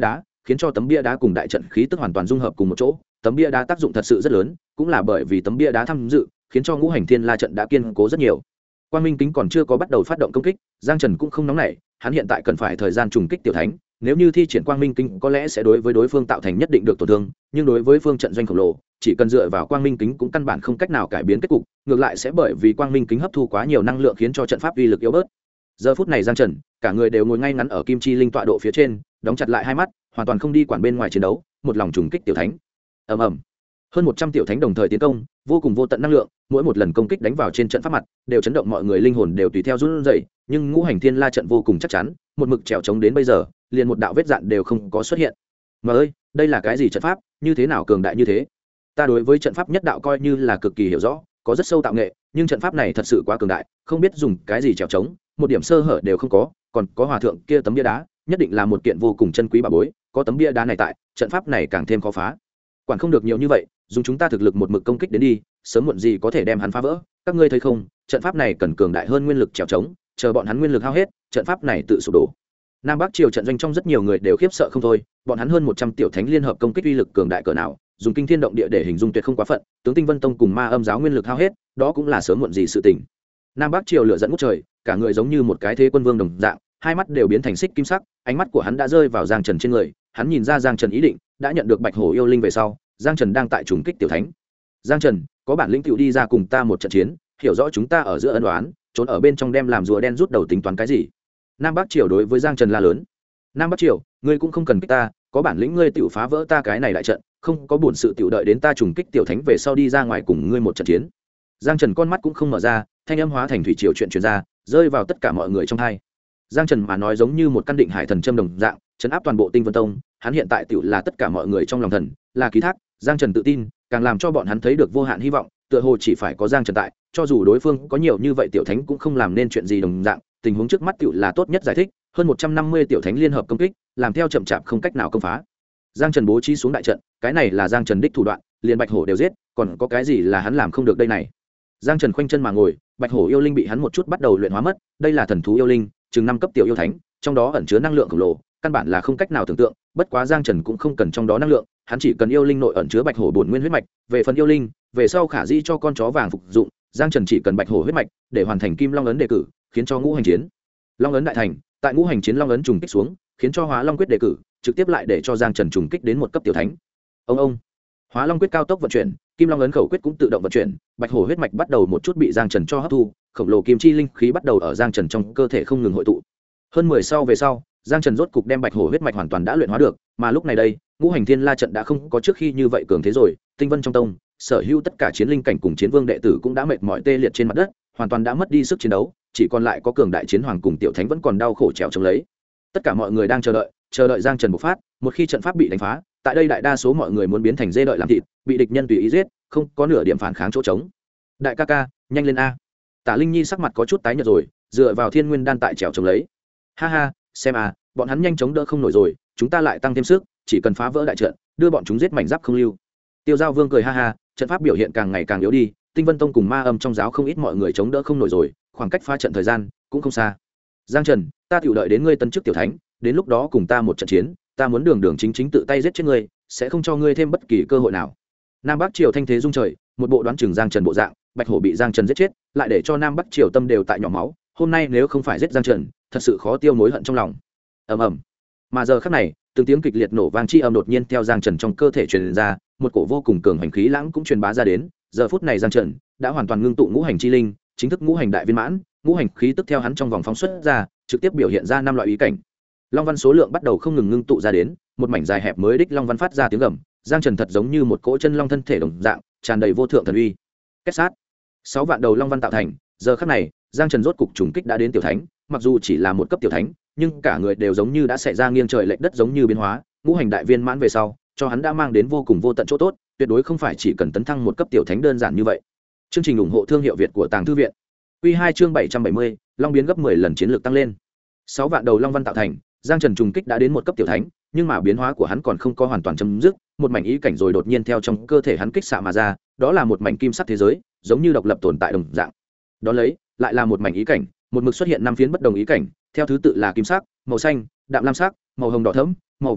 khiến cho tấm bia đá cùng đại trận khí tức hoàn toàn dung hợp cùng một chỗ. Tấm bia đá tác dụng thật sự rất lớn, cũng là bởi vì tấm bia đá tham dự, khiến cho ngũ hành thiên la trận đã kiên cố rất nhiều. Quang Minh Kính còn chưa có bắt đầu phát động công kích, Giang Trần cũng không nóng nảy, hắn hiện tại cần phải thời gian trùng kích tiểu thánh, nếu như thi triển Quang Minh Kính có lẽ sẽ đối với đối phương tạo thành nhất định được tổn thương, nhưng đối với phương trận doanh khổng lồ, chỉ cần dựa vào Quang Minh Kính cũng căn bản không cách nào cải biến kết cục, ngược lại sẽ bởi vì Quang Minh Kính hấp thu quá nhiều năng lượng khiến cho trận pháp uy lực yếu bớt. Giờ phút này Giang Trần, cả người đều ngồi ngay ngắn ở Kim Chi Linh tọa độ phía trên, đóng chặt lại hai mắt, hoàn toàn không đi quản bên ngoài chiến đấu, một lòng trùng kích tiểu thánh. Ầm ầm. Hơn 100 tiểu thánh đồng thời tiến công, vô cùng vô tận năng lượng, mỗi một lần công kích đánh vào trên trận pháp mặt, đều chấn động mọi người linh hồn đều tùy theo run rẩy, nhưng ngũ hành thiên la trận vô cùng chắc chắn, một mực trèo chống đến bây giờ, liền một đạo vết dạn đều không có xuất hiện. Mà ơi, đây là cái gì trận pháp, như thế nào cường đại như thế? Ta đối với trận pháp nhất đạo coi như là cực kỳ hiểu rõ, có rất sâu tạo nghệ, nhưng trận pháp này thật sự quá cường đại, không biết dùng cái gì trèo chống, một điểm sơ hở đều không có, còn có hòa thượng kia tấm bia đá, nhất định là một kiện vô cùng chân quý bảo bối, có tấm bia đá này tại, trận pháp này càng thêm khó phá. Quản không được nhiều như vậy, dùng chúng ta thực lực một mực công kích đến đi, sớm muộn gì có thể đem hắn phá vỡ, các ngươi thấy không, trận pháp này cần cường đại hơn nguyên lực trèo chống, chờ bọn hắn nguyên lực hao hết, trận pháp này tự sụp đổ. Nam Bắc triều trận doanh trong rất nhiều người đều khiếp sợ không thôi, bọn hắn hơn 100 tiểu thánh liên hợp công kích uy lực cường đại cỡ nào, dùng kinh thiên động địa để hình dung tuyệt không quá phận, tướng Tinh Vân Tông cùng Ma Âm giáo nguyên lực hao hết, đó cũng là sớm muộn gì sự tình. Nam Bắc triều lửa giận ngút trời, cả người giống như một cái thế quân vương đồng dạng, hai mắt đều biến thành xích kim sắc, ánh mắt của hắn đã rơi vào Giang Trần trên người, hắn nhìn ra Giang Trần ý định, đã nhận được Bạch Hổ yêu linh về sau, Giang Trần đang tại trùng kích tiểu thánh. Giang Trần, có bản lĩnh tiểu đi ra cùng ta một trận chiến, hiểu rõ chúng ta ở giữa ân oán, trốn ở bên trong đem làm rùa đen rút đầu tính toán cái gì? Nam Bắc triều đối với Giang Trần la lớn. Nam Bắc triều, ngươi cũng không cần kích ta, có bản lĩnh ngươi tiểu phá vỡ ta cái này đại trận, không có buồn sự tiểu đợi đến ta trùng kích tiểu thánh về sau đi ra ngoài cùng ngươi một trận chiến. Giang Trần con mắt cũng không mở ra, thanh âm hóa thành thủy triều chuyện truyền ra, rơi vào tất cả mọi người trong tai. Giang Trần mà nói giống như một căn định hải thần châm đồng dạng, trấn áp toàn bộ Tinh Vân Tông, hắn hiện tại tiểu là tất cả mọi người trong lòng thần, là ký thác. Giang Trần tự tin, càng làm cho bọn hắn thấy được vô hạn hy vọng, tựa hồ chỉ phải có Giang Trần tại, cho dù đối phương có nhiều như vậy tiểu thánh cũng không làm nên chuyện gì đồng dạng, tình huống trước mắt tiểu là tốt nhất giải thích, hơn 150 tiểu thánh liên hợp công kích, làm theo chậm chạp không cách nào công phá. Giang Trần bố trí xuống đại trận, cái này là Giang Trần đích thủ đoạn, liền Bạch Hổ đều giết, còn có cái gì là hắn làm không được đây này. Giang Trần khoanh chân mà ngồi, Bạch Hổ yêu linh bị hắn một chút bắt đầu luyện hóa mất, đây là thần thú yêu linh, chừng 5 cấp tiểu yêu thánh, trong đó ẩn chứa năng lượng khổng lồ, căn bản là không cách nào tưởng tượng, bất quá Giang Trần cũng không cần trong đó năng lượng, hắn chỉ cần yêu linh nội ẩn chứa Bạch Hổ bổn nguyên huyết mạch, về phần yêu linh, về sau khả dĩ cho con chó vàng phục dụng, Giang Trần chỉ cần Bạch Hổ huyết mạch để hoàn thành Kim Long ấn đề cử, khiến cho ngũ hành chiến Long ấn đại thành, tại ngũ hành chiến Long ấn trùng kích xuống, khiến cho Hóa Long quyết đề cử, trực tiếp lại để cho Giang Trần trùng kích đến một cấp tiểu thánh. Ông Hóa Long quyết cao tốc vận chuyển, Kim Long ấn khẩu quyết cũng tự động vận chuyển, Bạch Hổ huyết mạch bắt đầu một chút bị Giang Trần cho hấp thu, khổng lồ kim chi linh khí bắt đầu ở Giang Trần trong cơ thể không ngừng hội tụ. Hơn 10 sau về sau, Giang Trần rốt cục đem Bạch Hổ huyết mạch hoàn toàn đã luyện hóa được, mà lúc này đây, ngũ hành thiên la trận đã không có trước khi như vậy cường thế rồi, Tinh Vân trong tông, sở hữu tất cả chiến linh cảnh cùng chiến vương đệ tử cũng đã mệt mỏi tê liệt trên mặt đất, hoàn toàn đã mất đi sức chiến đấu, chỉ còn lại có cường đại chiến hoàng cùng tiểu thánh vẫn còn đau khổ trèo chống lấy. Tất cả mọi người đang chờ đợi Giang Trần bộc phát, một khi trận pháp bị đánh phá, tại đây đại đa số mọi người muốn biến thành dê đợi làm thịt, bị địch nhân tùy ý giết, không có nửa điểm phản kháng chỗ trống. Đại ca ca, nhanh lên a. Tả Linh Nhi sắc mặt có chút tái nhợt rồi, dựa vào Thiên Nguyên đan tại trèo chống lấy. Ha ha, xem à, bọn hắn nhanh chóng đỡ không nổi rồi, chúng ta lại tăng thêm sức, chỉ cần phá vỡ đại trận, đưa bọn chúng giết mảnh giáp không lưu. Tiêu Giao Vương cười ha ha, trận pháp biểu hiện càng ngày càng yếu đi, Tinh Vân Tông cùng Ma Âm trong giáo không ít mọi người chống đỡ không nổi rồi, khoảng cách phá trận thời gian cũng không xa. Giang Trần, ta tiểu đợi đến ngươi tân chức tiểu thánh, đến lúc đó cùng ta một trận chiến, ta muốn đường đường chính chính tự tay giết chết ngươi, sẽ không cho ngươi thêm bất kỳ cơ hội nào. Nam Bắc triều thanh thế rung trời, một bộ đoán chừng Giang Trần bộ dạng, Bạch Hổ bị Giang Trần giết chết, lại để cho Nam Bắc triều tâm đều tại nhỏ máu, hôm nay nếu không phải giết Giang Trần, thật sự khó tiêu mối hận trong lòng. Ầm ầm. Mà giờ khắc này, từng tiếng kịch liệt nổ vang chi âm đột nhiên theo Giang Trần trong cơ thể truyền ra, một cổ vô cùng cường hành khí lãng cũng truyền bá ra đến, giờ phút này Giang Trần đã hoàn toàn ngưng tụ ngũ hành chi linh, chính thức ngũ hành đại viên mãn, ngũ hành khí tức theo hắn trong vòng phóng xuất ra, trực tiếp biểu hiện ra 5 loại ý cảnh. Long văn số lượng bắt đầu không ngừng ngưng tụ ra đến, một mảnh dài hẹp mới đích long văn phát ra tiếng gầm, Giang Trần thật giống như một cỗ chân long thân thể đồng dạng, tràn đầy vô thượng thần uy. Kết sát. 6 vạn đầu long văn tạo thành, giờ khắc này, Giang Trần rốt cục trùng kích đã đến tiểu thánh, mặc dù chỉ là một cấp tiểu thánh, nhưng cả người đều giống như đã xảy ra nghiêng trời lệch đất giống như biến hóa, ngũ hành đại viên mãn về sau, cho hắn đã mang đến vô cùng vô tận chỗ tốt, tuyệt đối không phải chỉ cần tấn thăng một cấp tiểu thánh đơn giản như vậy. Chương trình ủng hộ thương hiệu Việt của Tàng Thư viện. Quy 2 chương 770, long biến gấp 10 lần chiến lược tăng lên. 6 vạn đầu long văn tạo thành, Giang Trần trùng kích đã đến một cấp tiểu thánh, nhưng mà biến hóa của hắn còn không có hoàn toàn chấm dứt, một mảnh ý cảnh rồi đột nhiên theo trong cơ thể hắn kích xạ mà ra, đó là một mảnh kim sắc thế giới, giống như độc lập tồn tại đồng dạng. Đó lấy, lại là một mảnh ý cảnh, một mực xuất hiện 5 phiến bất đồng ý cảnh, theo thứ tự là kim sắc, màu xanh, đạm lam sắc, màu hồng đỏ thẫm, màu vàng đất,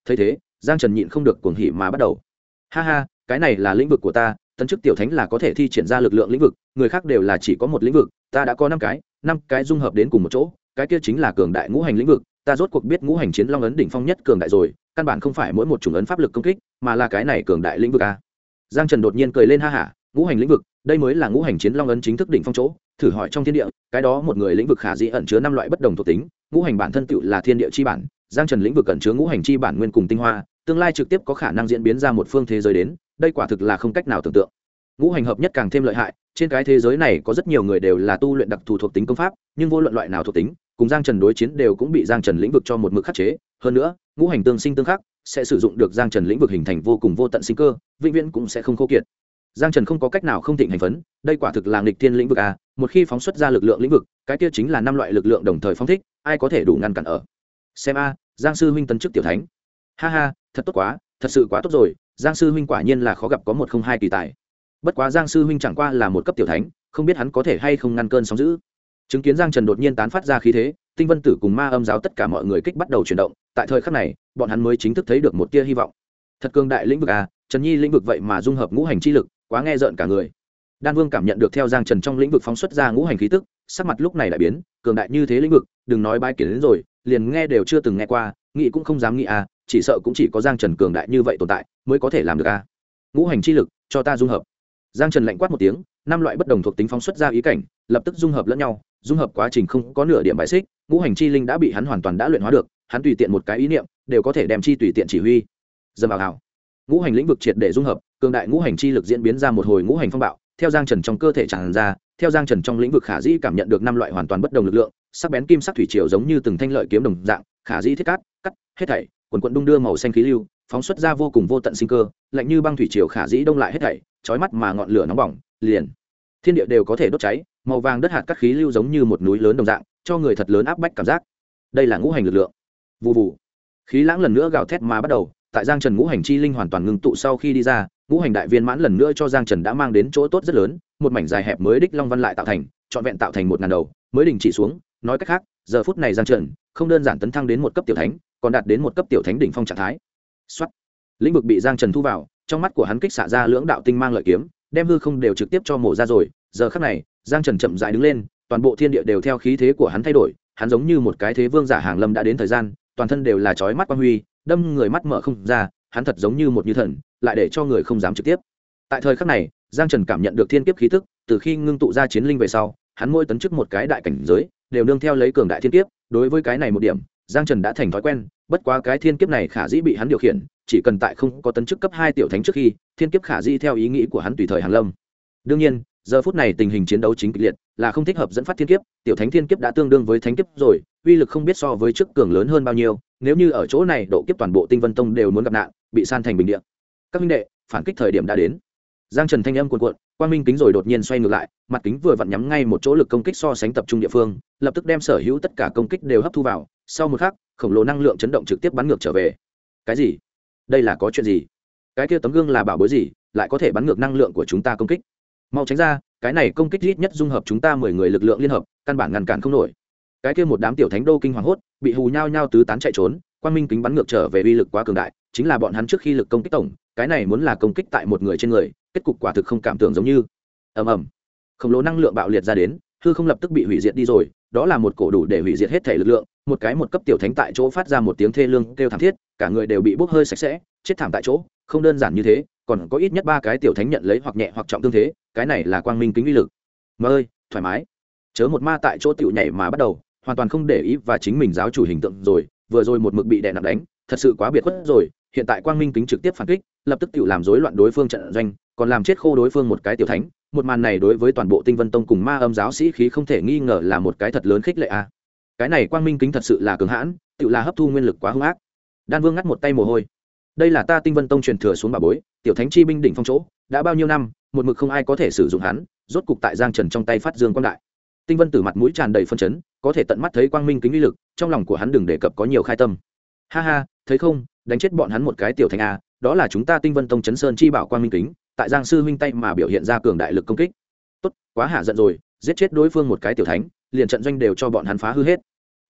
thấy thế giang trần nhịn không được cuồng hỉ mà bắt đầu. Ha ha, cái này là lĩnh vực của ta, tấn chức tiểu thánh là có thể thi triển ra lực lượng lĩnh vực, người khác đều là chỉ có một lĩnh vực, ta đã có 5 cái dung hợp đến cùng một chỗ, cái kia chính là cường đại ngũ hành lĩnh vực, ta rốt cuộc biết ngũ hành chiến long ấn đỉnh phong nhất cường đại rồi, căn bản không phải mỗi một chủng ấn pháp lực công kích, mà là cái này cường đại lĩnh vực a. Giang Trần đột nhiên cười lên ha hả, ngũ hành lĩnh vực, đây mới là ngũ hành chiến long ấn chính thức đỉnh phong chỗ, thử hỏi trong thiên địa, cái đó một người lĩnh vực khả dĩ ẩn chứa 5 loại bất đồng thuộc tính, ngũ hành bản thân tựu là thiên địa chi bản, Giang Trần lĩnh vực ẩn chứa ngũ hành chi bản nguyên cùng tinh hoa, tương lai trực tiếp có khả năng diễn biến ra một phương thế giới đến, đây quả thực là không cách nào tưởng tượng. Ngũ hành hợp nhất càng thêm lợi hại, trên cái thế giới này có rất nhiều người đều là tu luyện đặc thù thuộc tính công pháp, nhưng vô luận loại nào thuộc tính, cùng Giang Trần đối chiến đều cũng bị Giang Trần lĩnh vực cho một mực khắc chế, hơn nữa, ngũ hành tương sinh tương khắc, sẽ sử dụng được Giang Trần lĩnh vực hình thành vô cùng vô tận sinh cơ, vĩnh viễn cũng sẽ không khô kiệt. Giang Trần không có cách nào không thịnh hành phấn, đây quả thực là nghịch thiên lĩnh vực a, một khi phóng xuất ra lực lượng lĩnh vực, cái kia chính là 5 loại lực lượng đồng thời phóng thích, ai có thể đủ ngăn cản ở. Xem a, Giang sư huynh tấn chức tiểu thánh. Ha ha, thật tốt quá, thật sự quá tốt rồi, Giang sư huynh quả nhiên là khó gặp có một không hai kỳ tài. Bất quá Giang sư huynh chẳng qua là một cấp tiểu thánh, không biết hắn có thể hay không ngăn cơn sóng dữ. Chứng kiến Giang Trần đột nhiên tán phát ra khí thế, Tinh Vân Tử cùng Ma Âm giáo tất cả mọi người kích bắt đầu chuyển động, tại thời khắc này, bọn hắn mới chính thức thấy được một tia hy vọng. Thật cường đại lĩnh vực a, Trần Nhi lĩnh vực vậy mà dung hợp ngũ hành chi lực, quá nghe rợn cả người. Đan Vương cảm nhận được theo Giang Trần trong lĩnh vực phóng xuất ra ngũ hành khí tức, sắc mặt lúc này đại biến, cường đại như thế lĩnh vực, đừng nói bái kiến đến rồi, liền nghe đều chưa từng nghe qua, nghĩ cũng không dám nghĩ a, chỉ sợ cũng chỉ có Giang Trần cường đại như vậy tồn tại mới có thể làm được a. Ngũ hành chi lực, cho ta dung hợp. Giang Trần lạnh quát một tiếng, 5 loại bất đồng thuộc tính phóng xuất ra ý cảnh, lập tức dung hợp lẫn nhau, dung hợp quá trình không có nửa điểm bài xích, ngũ hành chi linh đã bị hắn hoàn toàn đã luyện hóa được, hắn tùy tiện một cái ý niệm đều có thể đem chi tùy tiện chỉ huy. Dầm vào hào. Ngũ hành lĩnh vực triệt để dung hợp, cường đại ngũ hành chi lực diễn biến ra một hồi ngũ hành phong bạo, theo Giang Trần trong cơ thể tràn ra, theo Giang Trần trong lĩnh vực khả dĩ cảm nhận được 5 loại hoàn toàn bất đồng lực lượng, sắc bén kim sắc thủy triều giống như từng thanh lợi kiếm đồng dạng, khả dĩ thiết cắt, cắt, hết thảy, quần quần đung đưa màu xanh khí lưu, phóng xuất ra vô cùng vô tận sinh cơ, lạnh như băng thủy triều khả dĩ đông lại hết thảy, chói mắt mà ngọn lửa nóng bỏng, liền thiên địa đều có thể đốt cháy, màu vàng đất hạt các khí lưu giống như một núi lớn đồng dạng, cho người thật lớn áp bách cảm giác. Đây là ngũ hành lực lượng. Vù vù. Khí lãng lần nữa gào thét mà bắt đầu, tại Giang Trần ngũ hành chi linh hoàn toàn ngưng tụ sau khi đi ra, ngũ hành đại viên mãn lần nữa cho Giang Trần đã mang đến chỗ tốt rất lớn, một mảnh dài hẹp mới đích long văn lại tạo thành, trọn vẹn tạo thành 1000 đầu, mới đình chỉ xuống, nói cách khác, giờ phút này Giang Trần không đơn giản tấn thăng đến một cấp tiểu thánh, còn đạt đến một cấp tiểu thánh đỉnh phong trạng thái. Soát. Lĩnh vực bị Giang Trần thu vào, trong mắt của hắn kích xạ ra lưỡng đạo tinh mang lợi kiếm, đem hư không đều trực tiếp cho mổ ra rồi. Giờ khắc này, Giang Trần chậm rãi đứng lên, toàn bộ thiên địa đều theo khí thế của hắn thay đổi, hắn giống như một cái thế vương giả hàng lâm đã đến thời gian, toàn thân đều là chói mắt quang huy, đâm người mắt mở không ra, hắn thật giống như một như thần, lại để cho người không dám trực tiếp. Tại thời khắc này, Giang Trần cảm nhận được thiên kiếp khí tức, từ khi ngưng tụ ra chiến linh về sau, hắn mỗi tấn chức một cái đại cảnh giới, đều nương theo lấy cường đại thiên kiếp, đối với cái này một điểm, Giang Trần đã thành thói quen, bất quá cái thiên kiếp này khả dĩ bị hắn điều khiển, chỉ cần tại không có tấn chức cấp 2 tiểu thánh trước khi, thiên kiếp khả dĩ theo ý nghĩ của hắn tùy thời hàng lâm. Đương nhiên, giờ phút này tình hình chiến đấu chính kịch liệt, là không thích hợp dẫn phát thiên kiếp, tiểu thánh thiên kiếp đã tương đương với thánh kiếp rồi, uy lực không biết so với trước cường lớn hơn bao nhiêu, nếu như ở chỗ này độ kiếp toàn bộ Tinh Vân Tông đều muốn gặp nạn, bị san thành bình địa. Các huynh đệ, phản kích thời điểm đã đến. Giang Trần thanh âm cuồn cuộn, quang minh kính rồi đột nhiên xoay ngược lại, mặt kính vừa vặn nhắm ngay một chỗ lực công kích so sánh tập trung địa phương, lập tức đem sở hữu tất cả công kích đều hấp thu vào, sau một khắc, khổng lồ năng lượng chấn động trực tiếp bắn ngược trở về. Cái gì? Đây là có chuyện gì? Cái kia tấm gương là bảo bối gì, lại có thể bắn ngược năng lượng của chúng ta công kích? Mau tránh ra, cái này công kích ít nhất dung hợp chúng ta 10 người lực lượng liên hợp, căn bản ngăn cản không nổi. Cái kia một đám tiểu thánh đô kinh hoàng hốt, bị hù nhao nhao tứ tán chạy trốn, quang minh kính bắn ngược trở về uy lực quá cường đại, chính là bọn hắn trước khi lực công kích tổng, cái này muốn là công kích tại một người trên người, kết cục quả thực không cảm tưởng giống như. Ầm ầm. Khổng lồ năng lượng bạo liệt ra đến, hư không lập tức bị hủy diệt đi rồi, đó là một cổ đủ để hủy diệt hết thể lực lượng, một cái một cấp tiểu thánh tại chỗ phát ra một tiếng thê lương kêu thảm thiết, cả người đều bị bốc hơi sạch sẽ, chết thảm tại chỗ, không đơn giản như thế, còn có ít nhất 3 cái tiểu thánh nhận lấy hoặc nhẹ hoặc trọng thương thế, cái này là quang minh kính uy lực. Mà ơi, thoải mái. Chớ một ma tại chỗ tiểu nhảy mà bắt đầu, hoàn toàn không để ý và chính mình giáo chủ hình tượng rồi, vừa rồi một mực bị đè nặng đánh, thật sự quá biệt khuất rồi, hiện tại quang minh kính trực tiếp phản kích, lập tức tiểu làm rối loạn đối phương trận doanh, còn làm chết khô đối phương một cái tiểu thánh, một màn này đối với toàn bộ Tinh Vân Tông cùng Ma Âm giáo sĩ khí không thể nghi ngờ là một cái thật lớn khích lệ a. Cái này quang minh kính thật sự là cường hãn, tiểu là hấp thu nguyên lực quá hung ác. Đan Vương ngắt một tay mồ hôi. Đây là ta Tinh Vân Tông truyền thừa xuống bà bối, tiểu thánh chi binh đỉnh phong chỗ, đã bao nhiêu năm, một mực không ai có thể sử dụng hắn, rốt cục tại Giang Trần trong tay phát dương quang đại. Tinh Vân Tử mặt mũi tràn đầy phân chấn, có thể tận mắt thấy quang minh kính uy lực, trong lòng của hắn đừng đề cập có nhiều khai tâm. Ha ha, thấy không, đánh chết bọn hắn một cái tiểu thánh a, đó là chúng ta Tinh Vân Tông Chấn Sơn chi bảo quang minh kính, tại Giang sư huynh tay mà biểu hiện ra cường đại lực công kích. Tốt, quá hạ giận rồi, giết chết đối phương một cái tiểu thánh, liền trận doanh đều cho bọn hắn phá hư hết.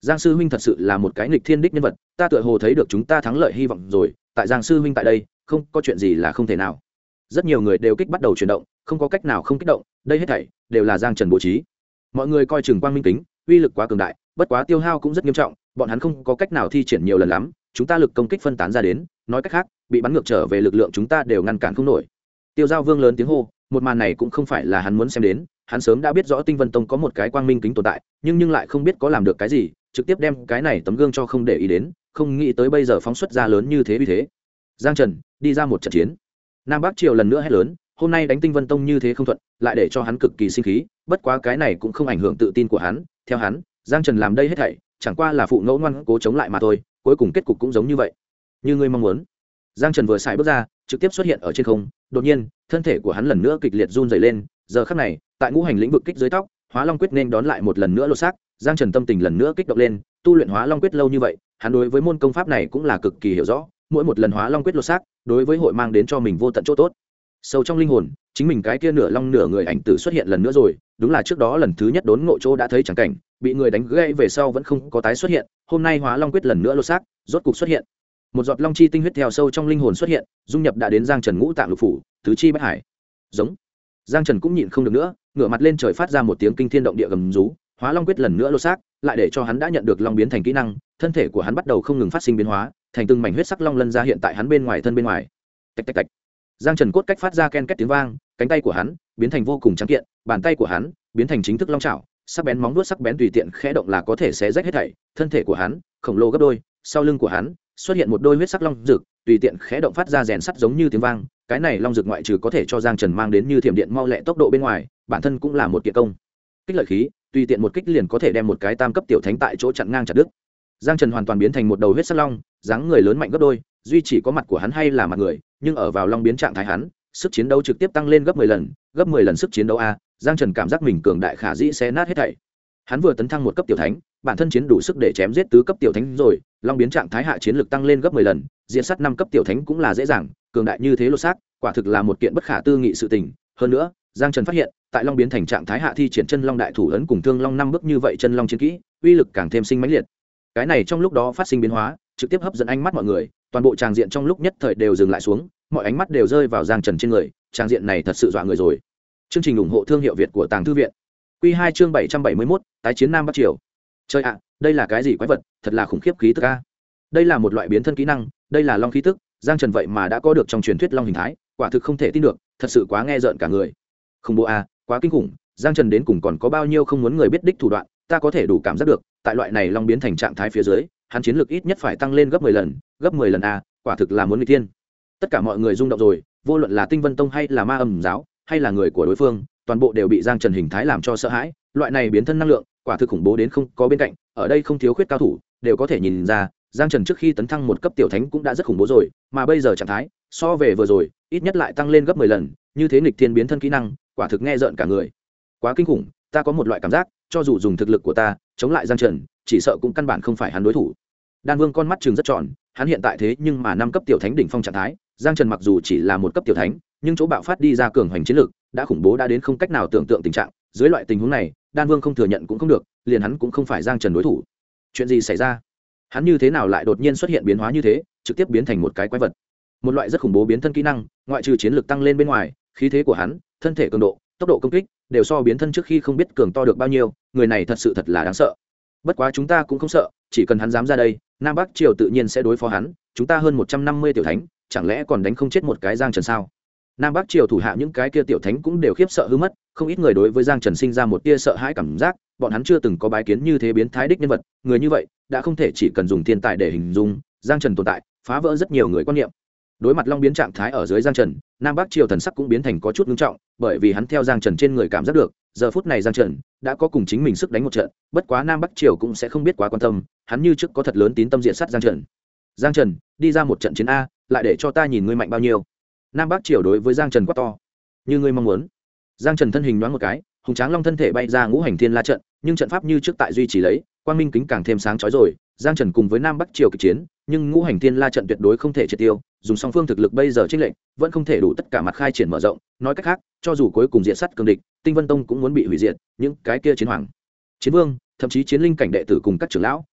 Giang sư huynh thật sự là một cái nghịch thiên đích nhân vật, ta tựa hồ thấy được chúng ta thắng lợi hy vọng rồi, tại Giang sư huynh tại đây không có chuyện gì là không thể nào. Rất nhiều người đều kích bắt đầu chuyển động, không có cách nào không kích động, đây hết thảy đều là Giang Trần bố trí. Mọi người coi chừng quang minh kính uy lực quá cường đại, bất quá tiêu hao cũng rất nghiêm trọng, bọn hắn không có cách nào thi triển nhiều lần lắm, chúng ta lực công kích phân tán ra đến, nói cách khác bị bắn ngược trở về lực lượng chúng ta đều ngăn cản không nổi. Tiêu Giao Vương lớn tiếng hô, một màn này cũng không phải là hắn muốn xem đến, hắn sớm đã biết rõ Tinh Vân Tông có một cái quang minh kính tồn tại, nhưng lại không biết có làm được cái gì, trực tiếp đem cái này tấm gương cho không để ý đến, không nghĩ tới bây giờ phóng xuất ra lớn như thế uy thế. Giang Trần đi ra một trận chiến. Nam Bắc Triều lần nữa hét lớn, hôm nay đánh Tinh Vân Tông như thế không thuận, lại để cho hắn cực kỳ sinh khí, bất quá cái này cũng không ảnh hưởng tự tin của hắn, theo hắn, Giang Trần làm đây hết thảy, chẳng qua là phụ ngẫu ngoan cố chống lại mà thôi, cuối cùng kết cục cũng giống như vậy. Như ngươi mong muốn. Giang Trần vừa xài bước ra, trực tiếp xuất hiện ở trên không, đột nhiên, thân thể của hắn lần nữa kịch liệt run rẩy lên, giờ khắc này, tại ngũ hành lĩnh vực kích dưới tóc, Hóa Long quyết nên đón lại một lần nữa lột xác, Giang Trần tâm tình lần nữa kích động lên, tu luyện Hóa Long quyết lâu như vậy, hắn đối với môn công pháp này cũng là cực kỳ hiểu rõ, mỗi một lần Hóa Long quyết lột xác, đối với hội mang đến cho mình vô tận chỗ tốt. Sâu trong linh hồn, chính mình cái kia nửa long nửa người ảnh tử xuất hiện lần nữa rồi, đúng là trước đó lần thứ nhất đốn ngộ chỗ đã thấy chẳng cảnh, bị người đánh gãy về sau vẫn không có tái xuất hiện, hôm nay Hóa Long quyết lần nữa lột xác, rốt cục xuất hiện. Một giọt long chi tinh huyết theo sâu trong linh hồn xuất hiện, dung nhập đã đến Giang Trần ngũ tạng lục phủ, tứ chi bách hải. Giống. Giang Trần cũng nhịn không được nữa, ngửa mặt lên trời phát ra một tiếng kinh thiên động địa gầm rú, Hóa Long quyết lần nữa lột xác, lại để cho hắn đã nhận được long biến thành kỹ năng, thân thể của hắn bắt đầu không ngừng phát sinh biến hóa, thành từng mảnh huyết sắc long lân ra hiện tại hắn bên ngoài thân bên ngoài. Tạch tạch tạch. Giang Trần cốt cách phát ra ken két tiếng vang, cánh tay của hắn biến thành vô cùng trắng kiện, bàn tay của hắn biến thành chính thức long chảo, sắc bén móng vuốt sắc bén tùy tiện khẽ động là có thể xé rách hết thảy, thân thể của hắn khổng lồ gấp đôi, sau lưng của hắn xuất hiện một đôi huyết sắc long rực, tùy tiện khẽ động phát ra rèn sắt giống như tiếng vang, cái này long rực ngoại trừ có thể cho Giang Trần mang đến như thiểm điện mau lẹ tốc độ bên ngoài, bản thân cũng là một kiện công kích lợi khí, tùy tiện một kích liền có thể đem một cái tam cấp tiểu thánh tại chỗ chặn ngang chặt đứt. Giang Trần hoàn toàn biến thành một đầu huyết sắc long, dáng người lớn mạnh gấp đôi, duy chỉ có mặt của hắn hay là mặt người, nhưng ở vào long biến trạng thái hắn, sức chiến đấu trực tiếp tăng lên gấp 10 lần, gấp 10 lần sức chiến đấu a, Giang Trần cảm giác mình cường đại khả dĩ xé nát hết thảy. Hắn vừa tấn thăng một cấp tiểu thánh, bản thân chiến đủ sức để chém giết tứ cấp tiểu thánh rồi, long biến trạng thái hạ chiến lực tăng lên gấp 10 lần, diễn sát 5 cấp tiểu thánh cũng là dễ dàng, cường đại như thế lột xác, quả thực là một kiện bất khả tư nghị sự tình. Hơn nữa, Giang Trần phát hiện, tại long biến thành trạng thái hạ thi triển chân long đại thủ ấn cùng thương long 5 bước như vậy chân long chiến kỹ, uy lực càng thêm sinh mãnh liệt. Cái này trong lúc đó phát sinh biến hóa, trực tiếp hấp dẫn ánh mắt mọi người, toàn bộ tràng diện trong lúc nhất thời đều dừng lại xuống, mọi ánh mắt đều rơi vào Giang Trần trên người, tràng diện này thật sự dọa người rồi. Chương trình ủng hộ thương hiệu Việt của Tàng Thư viện. Quy 2 chương 771, tái chiến Nam Bắc Triều. Chơi ạ, đây là cái gì quái vật, thật là khủng khiếp khí tức a. Đây là một loại biến thân kỹ năng, đây là long khí tức, Giang Trần vậy mà đã có được trong truyền thuyết long hình thái, quả thực không thể tin được, thật sự quá nghe rợn cả người. Không bộ a, quá kinh khủng, Giang Trần đến cùng còn có bao nhiêu không muốn người biết đích thủ đoạn, ta có thể đủ cảm giác được, tại loại này long biến thành trạng thái phía dưới, hắn chiến lực ít nhất phải tăng lên gấp 10 lần, gấp 10 lần a, quả thực là muốn nghịch thiên. Tất cả mọi người rung động rồi, vô luận là Tinh Vân Tông hay là Ma Âm giáo, hay là người của đối phương, toàn bộ đều bị Giang Trần hình thái làm cho sợ hãi, loại này biến thân năng lượng, quả thực khủng bố đến không có bên cạnh, ở đây không thiếu khuyết cao thủ, đều có thể nhìn ra, Giang Trần trước khi tấn thăng một cấp tiểu thánh cũng đã rất khủng bố rồi, mà bây giờ trạng thái, so về vừa rồi, ít nhất lại tăng lên gấp 10 lần, như thế nghịch thiên biến thân kỹ năng, quả thực nghe rợn cả người. Quá kinh khủng, ta có một loại cảm giác, cho dù dùng thực lực của ta chống lại Giang Trần, chỉ sợ cũng căn bản không phải hắn đối thủ. Đan Vương con mắt trừng rất tròn, hắn hiện tại thế nhưng mà 5 cấp tiểu thánh đỉnh phong trạng thái, Giang Trần mặc dù chỉ là một cấp tiểu thánh, nhưng chỗ bạo phát đi ra cường hoành chiến lực, đã khủng bố đã đến không cách nào tưởng tượng tình trạng, dưới loại tình huống này, Đan Vương không thừa nhận cũng không được, liền hắn cũng không phải Giang Trần đối thủ. Chuyện gì xảy ra? Hắn như thế nào lại đột nhiên xuất hiện biến hóa như thế, trực tiếp biến thành một cái quái vật? Một loại rất khủng bố biến thân kỹ năng, ngoại trừ chiến lực tăng lên bên ngoài, khí thế của hắn, thân thể cường độ, tốc độ công kích đều so biến thân trước khi không biết cường to được bao nhiêu, người này thật sự thật là đáng sợ. Bất quá chúng ta cũng không sợ, chỉ cần hắn dám ra đây, Nam Bắc Triều tự nhiên sẽ đối phó hắn, chúng ta hơn 150 tiểu thánh, chẳng lẽ còn đánh không chết một cái Giang Trần sao? Nam Bắc Triều thủ hạ những cái kia tiểu thánh cũng đều khiếp sợ hư mất, không ít người đối với Giang Trần sinh ra một tia sợ hãi cảm giác, bọn hắn chưa từng có bái kiến như thế biến thái đích nhân vật, người như vậy đã không thể chỉ cần dùng thiên tài để hình dung, Giang Trần tồn tại, phá vỡ rất nhiều người quan niệm. Đối mặt long biến trạng thái ở dưới Giang Trần, Nam Bắc Triều thần sắc cũng biến thành có chút nghiêm trọng, bởi vì hắn theo Giang Trần trên người cảm giác được, giờ phút này Giang Trần đã có cùng chính mình sức đánh một trận, bất quá Nam Bắc Triều cũng sẽ không biết quá quan tâm, hắn như trước có thật lớn tín tâm diện sát Giang Trần. Giang Trần, đi ra một trận chiến a, lại để cho ta nhìn ngươi mạnh bao nhiêu. Nam Bắc Triều đối với Giang Trần quát to. Như ngươi mong muốn. Giang Trần thân hình nhoáng một cái, hùng tráng long thân thể bay ra ngũ hành thiên la trận, nhưng trận pháp như trước tại duy trì lấy, quang minh kính càng thêm sáng chói rồi. Giang Trần cùng với Nam Bắc Triều kịch chiến, nhưng ngũ hành thiên la trận tuyệt đối không thể triệt tiêu, dùng song phương thực lực bây giờ chênh lệch, vẫn không thể đủ tất cả mặt khai triển mở rộng, nói cách khác, cho dù cuối cùng diệt sát cường địch, Tinh Vân Tông cũng muốn bị hủy diệt, những cái kia chiến hoàng, chiến vương, thậm chí chiến linh cảnh đệ tử cùng các trưởng lão,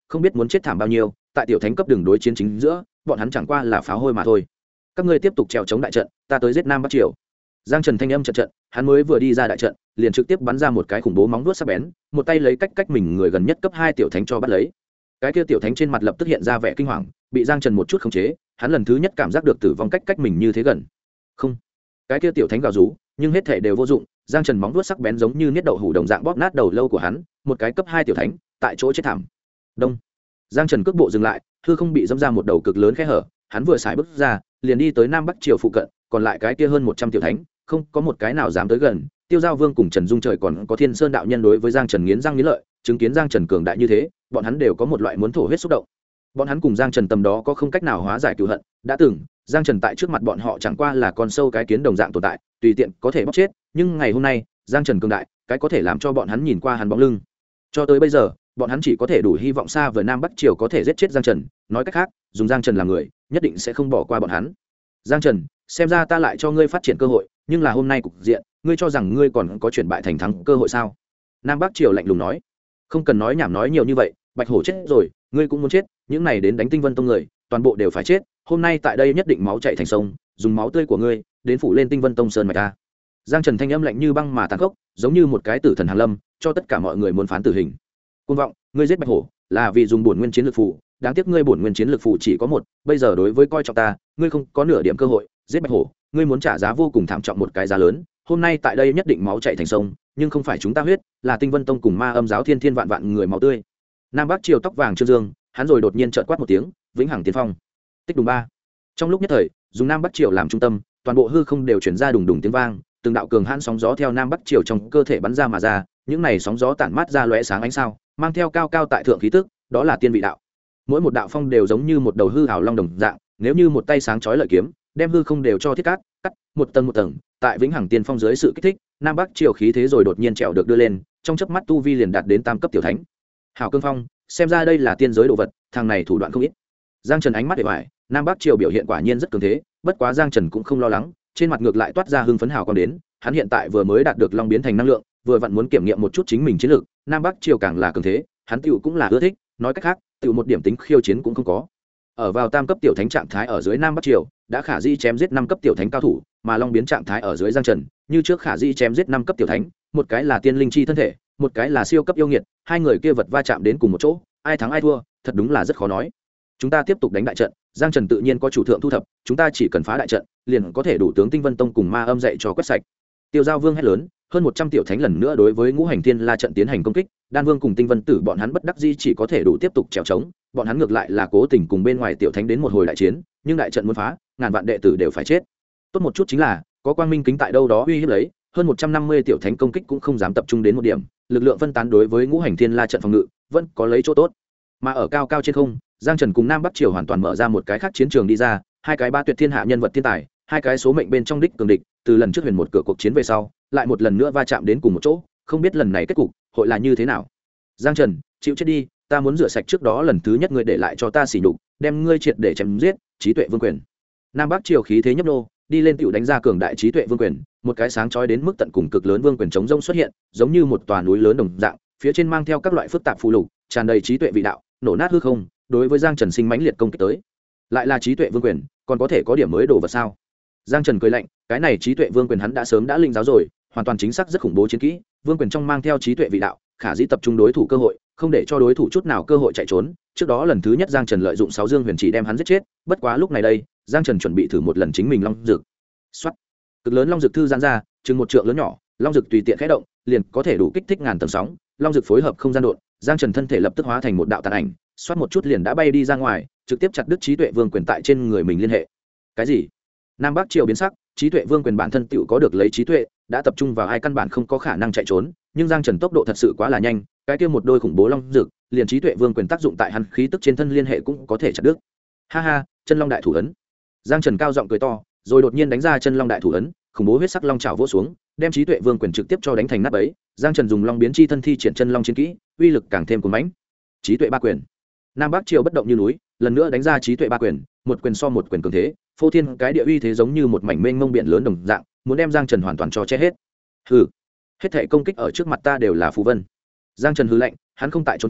không biết muốn chết thảm bao nhiêu. Tại tiểu thánh cấp đường đối chiến chính giữa, bọn hắn chẳng qua là pháo hôi mà thôi. Các ngươi tiếp tục trèo chống đại trận, ta tới giết Nam Bắc Triều. Giang Trần thanh âm trận, hắn mới vừa đi ra đại trận, liền trực tiếp bắn ra một cái khủng bố móng vuốt sắc bén, một tay lấy cách mình người gần nhất cấp 2 tiểu thánh cho bắt lấy. Cái kia tiểu thánh trên mặt lập tức hiện ra vẻ kinh hoàng, bị Giang Trần một chút khống chế, hắn lần thứ nhất cảm giác được tử vong cách mình như thế gần. Không, cái kia tiểu thánh gào rú, nhưng hết thể đều vô dụng. Giang Trần móng vuốt sắc bén giống như niết đậu hủ đồng dạng bóp nát đầu lâu của hắn, một cái cấp 2 tiểu thánh, tại chỗ chết thảm. Đông. Giang Trần cước bộ dừng lại, hư không bị dẫm ra một đầu cực lớn khe hở, hắn vừa xài bước ra, liền đi tới Nam Bắc Triều phụ cận, còn lại cái kia hơn 100 tiểu thánh, không có một cái nào dám tới gần. Tiêu Giao Vương cùng Trần Dung Trời còn có Thiên Sơn đạo nhân đối với Giang Trần nghiến răng nghiến lợi, chứng kiến Giang Trần cường đại như thế, bọn hắn đều có một loại muốn thổ huyết xúc động. Bọn hắn cùng Giang Trần tầm đó có không cách nào hóa giải cừu hận, đã từng, Giang Trần tại trước mặt bọn họ chẳng qua là con sâu cái kiến đồng dạng tồn tại, tùy tiện có thể bóc chết, nhưng ngày hôm nay, Giang Trần cường đại, cái có thể làm cho bọn hắn nhìn qua hắn bóng lưng. Cho tới bây giờ, bọn hắn chỉ có thể đủ hy vọng xa vời Nam Bắc Triều có thể giết chết Giang Trần, nói cách khác, dùng Giang Trần làm người, nhất định sẽ không bỏ qua bọn hắn. Giang Trần, xem ra ta lại cho ngươi phát triển cơ hội, nhưng là hôm nay cục diện, ngươi cho rằng ngươi còn có chuyển bại thành thắng cơ hội sao? Nam Bắc Triều lạnh lùng nói. Không cần nói nhảm nói nhiều như vậy, Bạch Hổ chết rồi, ngươi cũng muốn chết, những này đến đánh Tinh Vân Tông người, toàn bộ đều phải chết, hôm nay tại đây nhất định máu chảy thành sông, dùng máu tươi của ngươi đến phủ lên Tinh Vân Tông sơn mạch ta. Giang Trần thanh âm lạnh như băng mà tàn khốc, giống như một cái tử thần hàn lâm, cho tất cả mọi người muốn phán tử hình. Côn vọng, ngươi giết Bạch Hổ là vì dùng bổn nguyên chiến lực phù, đáng tiếc ngươi bổn nguyên chiến lực phù chỉ có một, bây giờ đối với coi trọng ta, ngươi không có nửa điểm cơ hội, giết Bạch Hổ, ngươi muốn trả giá vô cùng thảm trọng một cái giá lớn, hôm nay tại đây nhất định máu chảy thành sông, nhưng không phải chúng ta huyết, là Tinh Vân Tông cùng Ma Âm giáo thiên thiên vạn vạn người máu tươi. Nam Bắc Triều tóc vàng Trương Dương, hắn rồi đột nhiên chợt quát một tiếng, vĩnh hằng tiên phong. Tích đùng ba. Trong lúc nhất thời, dùng Nam Bắc Triều làm trung tâm, toàn bộ hư không đều chuyển ra đùng đùng tiếng vang, từng đạo cường hãn sóng gió theo Nam Bắc Triều trong cơ thể bắn ra mà ra, những này sóng gió tản mát ra lóe sáng ánh sao, mang theo cao cao tại thượng khí tức, đó là tiên vị đạo. Mỗi một đạo phong đều giống như một đầu hư ảo long đồng dạng, nếu như một tay sáng chói lợi kiếm, đem hư không đều cho thiết cắt, cắt một tầng, tại vĩnh hằng tiên phong dưới sự kích thích, Nam Bắc Triều khí thế rồi đột nhiên trèo được đưa lên, trong chớp mắt tu vi liền đạt đến tam cấp tiểu thánh. Hảo Cương Phong, xem ra đây là tiên giới đồ vật, thằng này thủ đoạn không ít. Giang Trần ánh mắt để hoài, Nam Bắc Triều biểu hiện quả nhiên rất cường thế, bất quá Giang Trần cũng không lo lắng, trên mặt ngược lại toát ra hưng phấn hào quang đến, hắn hiện tại vừa mới đạt được long biến thành năng lượng, vừa vặn muốn kiểm nghiệm một chút chính mình chiến lược, Nam Bắc Triều càng là cường thế, hắn tiểu cũng là ưa thích, nói cách khác, tiểu một điểm tính khiêu chiến cũng không có. Ở vào tam cấp tiểu thánh trạng thái ở dưới Nam Bắc Triều, đã khả di chém giết 5 cấp tiểu thánh cao thủ, mà long biến trạng thái ở dưới Giang Trần, như trước khả di chém giết 5 cấp tiểu thánh, một cái là tiên linh chi thân thể, một cái là siêu cấp yêu nghiệt, hai người kia vật va chạm đến cùng một chỗ, ai thắng ai thua, thật đúng là rất khó nói. Chúng ta tiếp tục đánh đại trận, Giang Trần tự nhiên có chủ thượng thu thập, chúng ta chỉ cần phá đại trận, liền có thể đủ tướng Tinh Vân Tông cùng Ma Âm dạy cho quét sạch. Tiêu Giao Vương hét lớn, hơn 100 tiểu thánh lần nữa đối với Ngũ Hành Thiên La trận tiến hành công kích, Đan Vương cùng Tinh Vân Tử bọn hắn bất đắc dĩ chỉ có thể đủ tiếp tục trèo trống, bọn hắn ngược lại là cố tình cùng bên ngoài tiểu thánh đến một hồi đại chiến, nhưng đại trận muốn phá, ngàn vạn đệ tử đều phải chết. Tốt một chút chính là, có quang minh kính tại đâu đó uy hiếp lấy, hơn 150 tiểu thánh công kích cũng không dám tập trung đến một điểm, lực lượng phân tán đối với Ngũ Hành Thiên La trận phòng ngự, vẫn có lấy chỗ tốt. Mà ở cao cao trên không, Giang Trần cùng Nam Bắc Triều hoàn toàn mở ra một cái khác chiến trường đi ra, hai cái ba tuyệt thiên hạ nhân vật thiên tài, hai cái số mệnh bên trong đích cường địch, từ lần trước huyền một cửa cuộc chiến về sau, lại một lần nữa va chạm đến cùng một chỗ, không biết lần này kết cục hội là như thế nào. Giang Trần, chịu chết đi, ta muốn rửa sạch trước đó lần thứ nhất ngươi để lại cho ta sỉ nhục, đem ngươi triệt để chém giết, trí tuệ vương quyền. Nam Bắc Triều khí thế nhấp nô, đi lên tiểu đánh ra cường đại trí tuệ vương quyền, một cái sáng chói đến mức tận cùng cực lớn vương quyền chống rông xuất hiện, giống như một tòa núi lớn đồng dạng, phía trên mang theo các loại phức tạp phù lục, tràn đầy trí tuệ vị đạo, nổ nát hư không, đối với Giang Trần sinh mãnh liệt công kích tới. Lại là trí tuệ vương quyền, còn có thể có điểm mới đồ vật sao? Giang Trần cười lạnh, cái này trí tuệ vương quyền hắn đã sớm đã linh giáo rồi, hoàn toàn chính xác rất khủng bố chiến kỹ, vương quyền trong mang theo trí tuệ vị đạo, khả dĩ tập trung đối thủ cơ hội, không để cho đối thủ chút nào cơ hội chạy trốn. Trước đó lần thứ nhất Giang Trần lợi dụng 6 dương huyền chỉ đem hắn giết chết, bất quá lúc này đây, Giang Trần chuẩn bị thử một lần chính mình long dược. Soát. Cực lớn long dược thư giãn ra, chừng một trượng lớn nhỏ, long dược tùy tiện khẽ động, liền có thể đủ kích thích ngàn tầng sóng, long dược phối hợp không gian độn, Giang Trần thân thể lập tức hóa thành một đạo tàn ảnh, xoát một chút liền đã bay đi ra ngoài, trực tiếp chặt đứt trí tuệ vương quyền tại trên người mình liên hệ. Cái gì? Nam Bắc Triều biến sắc, trí tuệ vương quyền bản thân tựu có được lấy trí tuệ, đã tập trung vào ai căn bản không có khả năng chạy trốn, nhưng Giang Trần tốc độ thật sự quá là nhanh, cái kia một đôi khủng bố long dược, liền trí tuệ vương quyền tác dụng tại hắn khí tức trên thân liên hệ cũng có thể chặt đứt. Ha ha, chân long đại thủ ấn. Giang Trần cao giọng cười to, rồi đột nhiên đánh ra chân long đại thủ ấn, khủng bố huyết sắc long trảo vỗ xuống, đem trí tuệ vương quyền trực tiếp cho đánh thành nát bấy. Giang Trần dùng long biến chi thân thi triển chân long chiến kỹ, uy lực càng thêm cuồng mãnh. Trí tuệ ba quyền. Nam Bắc Triều bất động như núi, lần nữa đánh ra trí tuệ ba quyền, một quyền so một quyền cường thế, phô thiên cái địa uy thế giống như một mảnh mênh mông biển lớn đồng dạng, muốn đem Giang Trần hoàn toàn cho che hết. Hừ, hết thảy công kích ở trước mặt ta đều là phù vân. Giang Trần hừ lạnh, hắn không tại trốn tránh,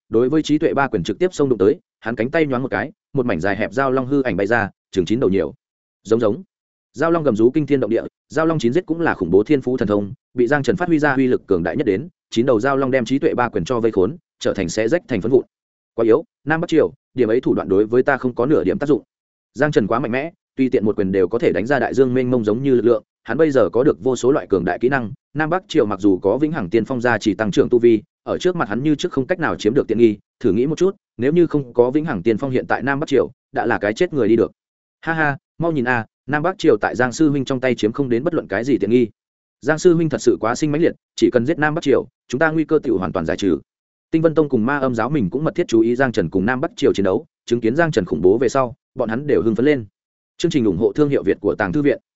đối với trí tuệ ba quyền trực tiếp xông đụng tới, hắn cánh tay nhoáng một cái, một mảnh dài hẹp giao long hư ảnh bay ra, chừng 9 đầu nhiều. Giống giao long gầm rú kinh thiên động địa, giao long chín giết cũng là khủng bố thiên phú thần thông, bị Giang Trần phát huy ra uy lực cường đại nhất đến, 9 đầu giao long đem trí tuệ ba quyền cho vây khốn, trở thành xé rách thành phấn vụn. Quá yếu, Nam Bắc Triều, điểm ấy thủ đoạn đối với ta không có nửa điểm tác dụng. Giang Trần quá mạnh mẽ, tùy tiện một quyền đều có thể đánh ra đại dương mênh mông giống như lực lượng, hắn bây giờ có được vô số loại cường đại kỹ năng, Nam Bắc Triều mặc dù có vĩnh hằng tiên phong gia chỉ tăng trưởng tu vi, ở trước mặt hắn như trước không cách nào chiếm được tiện nghi, thử nghĩ một chút, nếu như không có vĩnh hằng tiên phong hiện tại Nam Bắc Triều, đã là cái chết người đi được. Ha ha, mau nhìn a, Nam Bắc Triều tại Giang sư huynh trong tay chiếm không đến bất luận cái gì tiện nghi. Giang sư huynh thật sự quá sinh mãnh liệt, chỉ cần giết Nam Bắc Triều, chúng ta nguy cơ tiểu hoàn toàn giải trừ. Tinh Vân Tông cùng Ma Âm giáo mình cũng mật thiết chú ý Giang Trần cùng Nam Bắc Triều chiến đấu, chứng kiến Giang Trần khủng bố về sau, bọn hắn đều hưng phấn lên. Chương trình ủng hộ thương hiệu Việt của Tàng Thư viện.